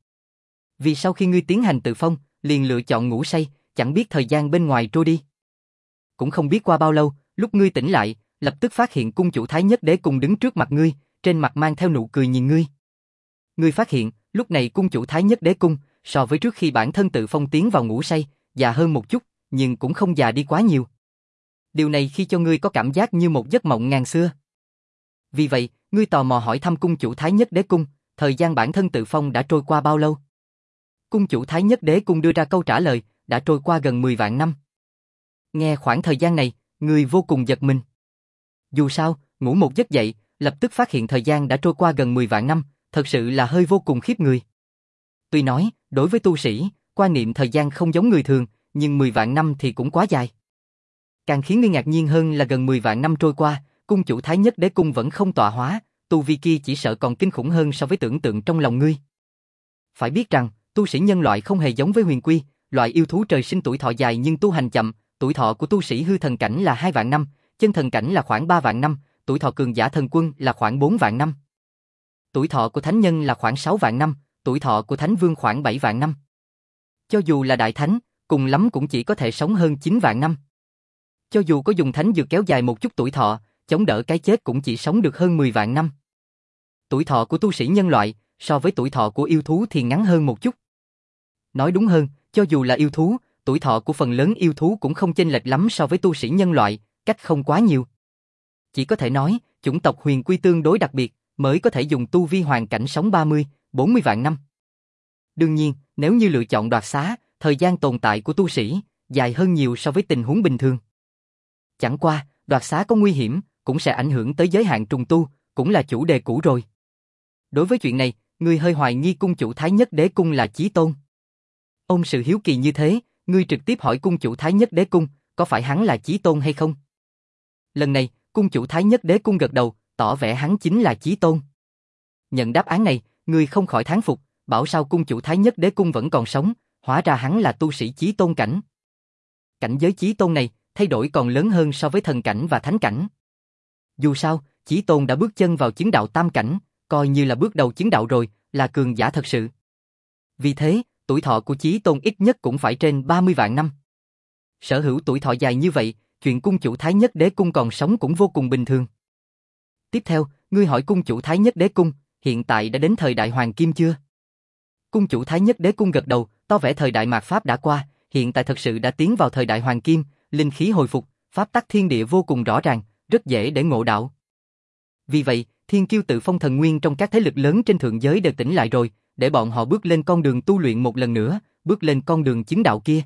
Vì sau khi ngươi tiến hành tự phong, liền lựa chọn ngủ say, chẳng biết thời gian bên ngoài trôi đi. Cũng không biết qua bao lâu, lúc ngươi tỉnh lại, lập tức phát hiện cung chủ Thái Nhất Đế Cung đứng trước mặt ngươi, trên mặt mang theo nụ cười nhìn ngươi. Ngươi phát hiện, lúc này cung chủ Thái Nhất Đế Cung, so với trước khi bản thân tự phong tiến vào ngủ say, già hơn một chút, nhưng cũng không già đi quá nhiều. Điều này khi cho ngươi có cảm giác như một giấc mộng ngàn xưa. Vì vậy, ngươi tò mò hỏi thăm cung chủ Thái Nhất Đế Cung, thời gian bản thân tự phong đã trôi qua bao lâu? Cung chủ Thái Nhất Đế Cung đưa ra câu trả lời, đã trôi qua gần mười vạn năm. Nghe khoảng thời gian này, ngươi vô cùng giật mình. Dù sao, ngủ một giấc dậy, lập tức phát hiện thời gian đã trôi qua gần mười vạn năm, thật sự là hơi vô cùng khiếp người. Tuy nói, đối với tu sĩ, quan niệm thời gian không giống người thường, nhưng mười vạn năm thì cũng quá dài. Càng khiến ngươi ngạc nhiên hơn là gần mười vạn năm trôi qua, cung chủ Thái Nhất Đế Cung vẫn không tọa hóa, tu vi kia chỉ sợ còn kinh khủng hơn so với tưởng tượng trong lòng ngươi. Phải biết rằng, tu sĩ nhân loại không hề giống với huyền quy, loại yêu thú trời sinh tuổi thọ dài nhưng tu hành chậm, tuổi thọ của tu sĩ hư thần cảnh là hai vạn năm, chân thần cảnh là khoảng ba vạn năm, tuổi thọ cường giả thần quân là khoảng bốn vạn năm. Tuổi thọ của thánh nhân là khoảng sáu vạn năm, tuổi thọ của thánh vương khoảng bảy vạn năm. Cho dù là đại thánh, cùng lắm cũng chỉ có thể sống hơn chín vạn năm. Cho dù có dùng thánh dược kéo dài một chút tuổi thọ, chống đỡ cái chết cũng chỉ sống được hơn mười vạn năm. Tuổi thọ của tu sĩ nhân loại, so với tuổi thọ của yêu thú thì ngắn hơn một chút. Nói đúng hơn, cho dù là yêu thú, tuổi thọ của phần lớn yêu thú cũng không chênh lệch lắm so với tu sĩ nhân loại, cách không quá nhiều. Chỉ có thể nói, chủng tộc huyền quy tương đối đặc biệt, mới có thể dùng tu vi hoàn cảnh sống ba mươi, bốn mươi vạn năm. Đương nhiên, nếu như lựa chọn đoạt xá, thời gian tồn tại của tu sĩ, dài hơn nhiều so với tình huống bình thường. Chẳng qua, đoạt xá có nguy hiểm, cũng sẽ ảnh hưởng tới giới hạn trùng tu, cũng là chủ đề cũ rồi. Đối với chuyện này, ngươi hơi hoài nghi cung chủ Thái Nhất Đế Cung là chí tôn. Ôm sự hiếu kỳ như thế, ngươi trực tiếp hỏi cung chủ Thái Nhất Đế Cung, có phải hắn là chí tôn hay không? Lần này, cung chủ Thái Nhất Đế Cung gật đầu, tỏ vẻ hắn chính là chí tôn. Nhận đáp án này, ngươi không khỏi thán phục, bảo sao cung chủ Thái Nhất Đế Cung vẫn còn sống, hóa ra hắn là tu sĩ chí tôn cảnh. Cảnh giới chí tôn này, thay đổi còn lớn hơn so với thần cảnh và thánh cảnh. Dù sao, chí tôn đã bước chân vào chứng đạo tam cảnh, coi như là bước đầu chứng đạo rồi, là cường giả thật sự. Vì thế, tuổi thọ của chí tôn ít nhất cũng phải trên ba mươi vạn năm. Sở hữu tuổi thọ dài như vậy, chuyện cung chủ Thái Nhất Đế Cung còn sống cũng vô cùng bình thường. Tiếp theo, ngươi hỏi cung chủ Thái Nhất Đế Cung, hiện tại đã đến thời đại Hoàng Kim chưa? Cung chủ Thái Nhất Đế Cung gật đầu, tỏ vẻ thời đại mạt Pháp đã qua, hiện tại thật sự đã tiến vào thời đại Hoàng Kim, linh khí hồi phục, pháp tắc thiên địa vô cùng rõ ràng, rất dễ để ngộ đạo. Vì vậy, thiên kiêu tự phong thần nguyên trong các thế lực lớn trên thượng giới đều tỉnh lại rồi, để bọn họ bước lên con đường tu luyện một lần nữa, bước lên con đường chứng đạo kia.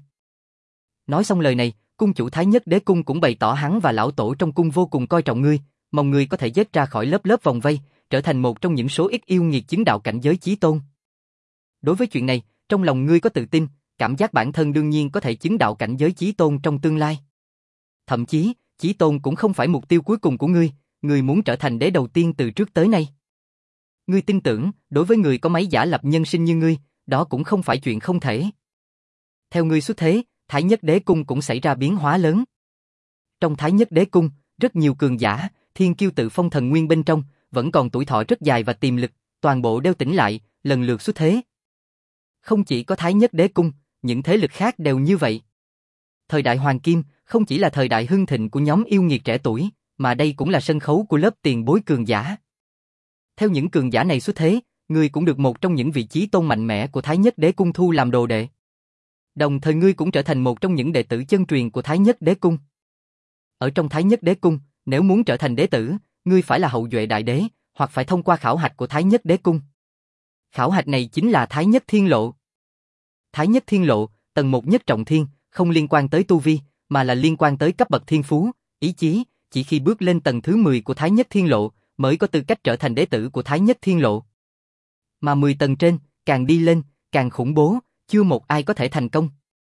Nói xong lời này, cung chủ Thái Nhất Đế Cung cũng bày tỏ hắn và lão tổ trong cung vô cùng coi trọng ngươi, mong ngươi có thể dứt ra khỏi lớp lớp vòng vây, trở thành một trong những số ít yêu nghiệt chứng đạo cảnh giới chí tôn. Đối với chuyện này, trong lòng ngươi có tự tin, cảm giác bản thân đương nhiên có thể chứng đạo cảnh giới chí tôn trong tương lai. Thậm chí, chí tôn cũng không phải mục tiêu cuối cùng của ngươi, ngươi muốn trở thành đế đầu tiên từ trước tới nay. Ngươi tin tưởng, đối với người có máy giả lập nhân sinh như ngươi, đó cũng không phải chuyện không thể. Theo ngươi xuất thế, Thái Nhất Đế Cung cũng xảy ra biến hóa lớn. Trong Thái Nhất Đế Cung, rất nhiều cường giả, thiên kiêu tự phong thần nguyên bên trong, vẫn còn tuổi thọ rất dài và tiềm lực, toàn bộ đều tỉnh lại, lần lượt xuất thế. Không chỉ có Thái Nhất Đế Cung, những thế lực khác đều như vậy. Thời đại Hoàng Kim không chỉ là thời đại hưng thịnh của nhóm yêu nghiệt trẻ tuổi, mà đây cũng là sân khấu của lớp tiền bối cường giả. Theo những cường giả này xuất thế, ngươi cũng được một trong những vị chí tôn mạnh mẽ của Thái Nhất Đế Cung thu làm đồ đệ. Đồng thời ngươi cũng trở thành một trong những đệ tử chân truyền của Thái Nhất Đế Cung. Ở trong Thái Nhất Đế Cung, nếu muốn trở thành đế tử, ngươi phải là hậu duệ đại đế, hoặc phải thông qua khảo hạch của Thái Nhất Đế Cung. Khảo hạch này chính là Thái Nhất Thiên Lộ. Thái Nhất Thiên Lộ, tầng một nhất trọng thiên, không liên quan tới tu vi, mà là liên quan tới cấp bậc thiên phú, ý chí, chỉ khi bước lên tầng thứ mười của Thái Nhất Thiên Lộ, mới có tư cách trở thành đế tử của Thái Nhất Thiên Lộ. Mà mười tầng trên, càng đi lên, càng khủng bố, chưa một ai có thể thành công.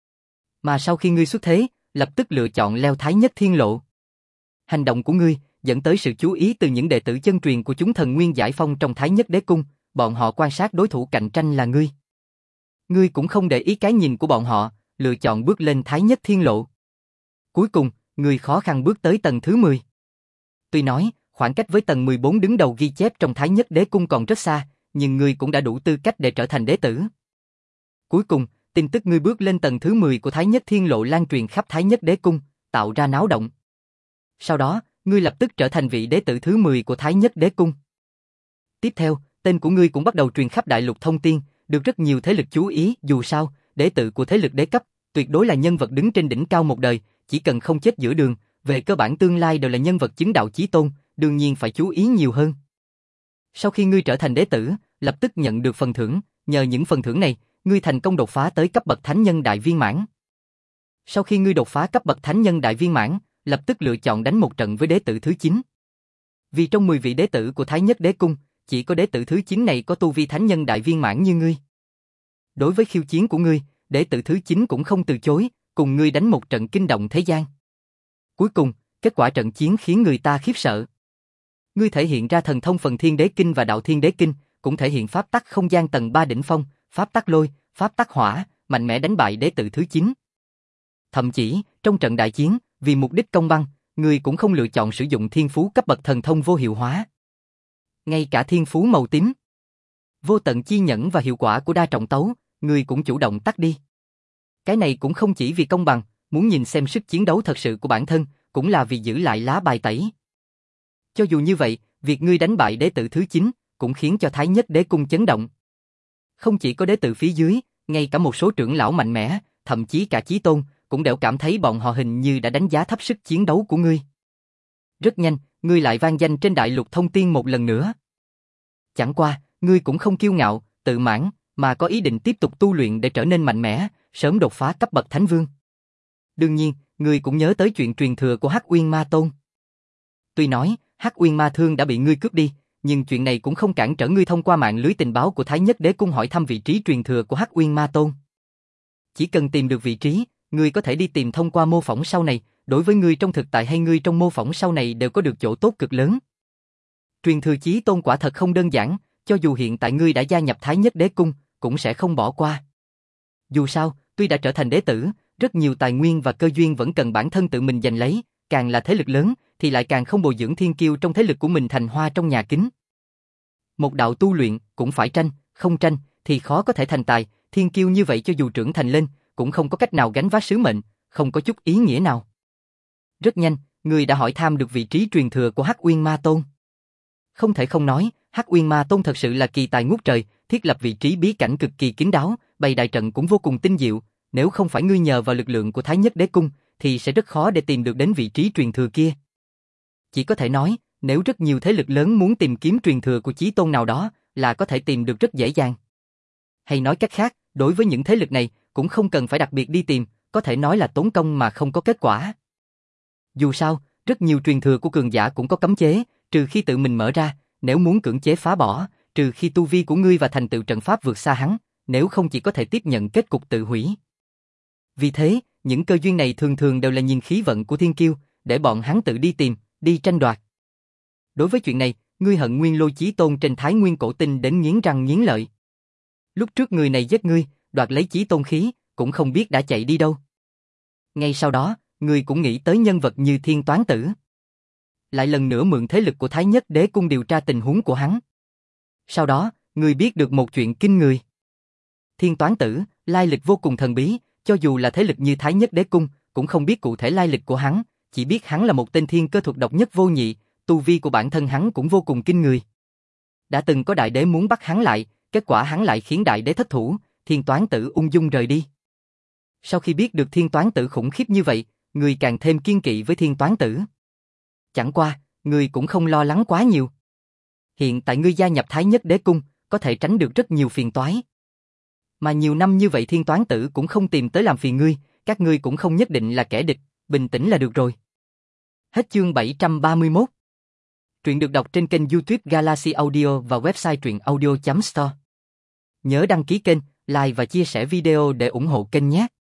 Mà sau khi ngươi xuất thế, lập tức lựa chọn leo Thái Nhất Thiên Lộ. Hành động của ngươi dẫn tới sự chú ý từ những đệ tử chân truyền của chúng thần nguyên giải phong trong Thái Nhất Đế Cung, bọn họ quan sát đối thủ cạnh tranh là ngươi. Ngươi cũng không để ý cái nhìn của bọn họ, lựa chọn bước lên Thái Nhất Thiên Lộ. Cuối cùng, ngươi khó khăn bước tới tầng thứ mười. Tuy nói, khoảng cách với tầng mười bốn đứng đầu ghi chép trong Thái Nhất Đế Cung còn rất xa, nhưng ngươi cũng đã đủ tư cách để trở thành đế tử. Cuối cùng, tin tức ngươi bước lên tầng thứ mười của Thái Nhất Thiên Lộ lan truyền khắp Thái Nhất Đế Cung, tạo ra náo động. Sau đó, ngươi lập tức trở thành vị đế tử thứ mười của Thái Nhất Đế Cung. Tiếp theo, tên của ngươi cũng bắt đầu truyền khắp đại lục thông tiên, được rất nhiều thế lực chú ý, dù sao, đế tử của thế lực đế cấp, tuyệt đối là nhân vật đứng trên đỉnh cao một đời, chỉ cần không chết giữa đường, về cơ bản tương lai đều là nhân vật chứng đạo chí tôn, đương nhiên phải chú ý nhiều hơn. Sau khi ngươi trở thành đế tử, lập tức nhận được phần thưởng, nhờ những phần thưởng này, ngươi thành công đột phá tới cấp bậc thánh nhân đại viên mãn. Sau khi ngươi đột phá cấp bậc thánh nhân đại viên mãn, lập tức lựa chọn đánh một trận với đế tử thứ chín. Vì trong mười vị đế tử của Thái Nhất Đế Cung, chỉ có đế tử thứ chín này có tu vi thánh nhân đại viên mãn như ngươi. Đối với khiêu chiến của ngươi, đế tử thứ chín cũng không từ chối, cùng ngươi đánh một trận kinh động thế gian. Cuối cùng, kết quả trận chiến khiến người ta khiếp sợ. Ngươi thể hiện ra thần thông phần Thiên Đế Kinh và Đạo Thiên Đế Kinh, cũng thể hiện pháp tắc không gian tầng ba đỉnh phong, pháp tắc lôi, pháp tắc hỏa, mạnh mẽ đánh bại đế tử thứ chín. Thậm chí, trong trận đại chiến, vì mục đích công bằng, ngươi cũng không lựa chọn sử dụng thiên phú cấp bậc thần thông vô hiệu hóa. Ngay cả thiên phú màu tím, vô tận chi nhẫn và hiệu quả của đa trọng tấu, ngươi cũng chủ động tắt đi. Cái này cũng không chỉ vì công bằng, muốn nhìn xem sức chiến đấu thật sự của bản thân, cũng là vì giữ lại lá bài tẩy. Cho dù như vậy, việc ngươi đánh bại đế tử thứ chín cũng khiến cho Thái Nhất Đế Cung chấn động. Không chỉ có đế tử phía dưới, ngay cả một số trưởng lão mạnh mẽ, thậm chí cả chí tôn, cũng đều cảm thấy bọn họ hình như đã đánh giá thấp sức chiến đấu của ngươi. Rất nhanh, ngươi lại vang danh trên đại lục thông tiên một lần nữa. Chẳng qua, ngươi cũng không kiêu ngạo, tự mãn, mà có ý định tiếp tục tu luyện để trở nên mạnh mẽ, sớm đột phá cấp bậc thánh vương. Đương nhiên, ngươi cũng nhớ tới chuyện truyền thừa của Hắc Uyên Ma Tôn. Tuy nói, Hắc Uyên Ma Thương đã bị ngươi cướp đi, nhưng chuyện này cũng không cản trở ngươi thông qua mạng lưới tình báo của Thái Nhất Đế Cung hỏi thăm vị trí truyền thừa của Hắc Uyên Ma Tôn. Chỉ cần tìm được vị trí, ngươi có thể đi tìm thông qua mô phỏng sau này, đối với ngươi trong thực tại hay ngươi trong mô phỏng sau này đều có được chỗ tốt cực lớn. Truyền thừa chí tôn quả thật không đơn giản, cho dù hiện tại ngươi đã gia nhập Thái Nhất Đế Cung, cũng sẽ không bỏ qua. Dù sao, tuy đã trở thành đế tử, rất nhiều tài nguyên và cơ duyên vẫn cần bản thân tự mình giành lấy, càng là thế lực lớn, thì lại càng không bồi dưỡng thiên kiêu trong thế lực của mình thành hoa trong nhà kính. Một đạo tu luyện, cũng phải tranh, không tranh, thì khó có thể thành tài, thiên kiêu như vậy cho dù trưởng thành lên, cũng không có cách nào gánh vác sứ mệnh, không có chút ý nghĩa nào. Rất nhanh, ngươi đã hỏi thăm được vị trí truyền thừa của Hắc Uyên Ma Tôn. Không thể không nói, Hắc Uyên Ma Tôn thật sự là kỳ tài ngút trời, thiết lập vị trí bí cảnh cực kỳ kín đáo, bày đại trận cũng vô cùng tinh diệu, nếu không phải ngươi nhờ vào lực lượng của Thái Nhất Đế Cung, thì sẽ rất khó để tìm được đến vị trí truyền thừa kia. Chỉ có thể nói, nếu rất nhiều thế lực lớn muốn tìm kiếm truyền thừa của chí tôn nào đó, là có thể tìm được rất dễ dàng. Hay nói cách khác, đối với những thế lực này, cũng không cần phải đặc biệt đi tìm, có thể nói là tốn công mà không có kết quả. Dù sao, rất nhiều truyền thừa của cường giả cũng có cấm chế, trừ khi tự mình mở ra, nếu muốn cưỡng chế phá bỏ, trừ khi tu vi của ngươi và thành tựu trận pháp vượt xa hắn, nếu không chỉ có thể tiếp nhận kết cục tự hủy. Vì thế, những cơ duyên này thường thường đều là nhìn khí vận của thiên kiêu, để bọn hắn tự đi tìm, đi tranh đoạt. Đối với chuyện này, ngươi hận Nguyên Lôi Chí Tôn trên Thái Nguyên Cổ Tinh đến nghiến răng nghiến lợi. Lúc trước người này giết ngươi, đoạt lấy Chí Tôn khí, cũng không biết đã chạy đi đâu. Ngay sau đó, ngươi cũng nghĩ tới nhân vật như Thiên Toán Tử. Lại lần nữa mượn thế lực của Thái Nhất Đế Cung điều tra tình huống của hắn. Sau đó, ngươi biết được một chuyện kinh người. Thiên Toán Tử, lai lịch vô cùng thần bí, cho dù là thế lực như Thái Nhất Đế Cung, cũng không biết cụ thể lai lịch của hắn, chỉ biết hắn là một tên thiên cơ thuật độc nhất vô nhị, tu vi của bản thân hắn cũng vô cùng kinh người. Đã từng có đại đế muốn bắt hắn lại, kết quả hắn lại khiến đại đế thất thủ, Thiên Toán Tử ung dung rời đi. Sau khi biết được Thiên Toán Tử khủng khiếp như vậy, người càng thêm kiên kỵ với Thiên Toán Tử. Chẳng qua, người cũng không lo lắng quá nhiều. Hiện tại ngươi gia nhập Thái Nhất Đế Cung, có thể tránh được rất nhiều phiền toái. Mà nhiều năm như vậy Thiên Toán Tử cũng không tìm tới làm phiền ngươi, các ngươi cũng không nhất định là kẻ địch, bình tĩnh là được rồi. Hết chương bảy trăm ba mươi mốt. Truyện được đọc trên kênh YouTube Galaxy Audio và website truyện audio chấm store. Nhớ đăng ký kênh, like và chia sẻ video để ủng hộ kênh nhé.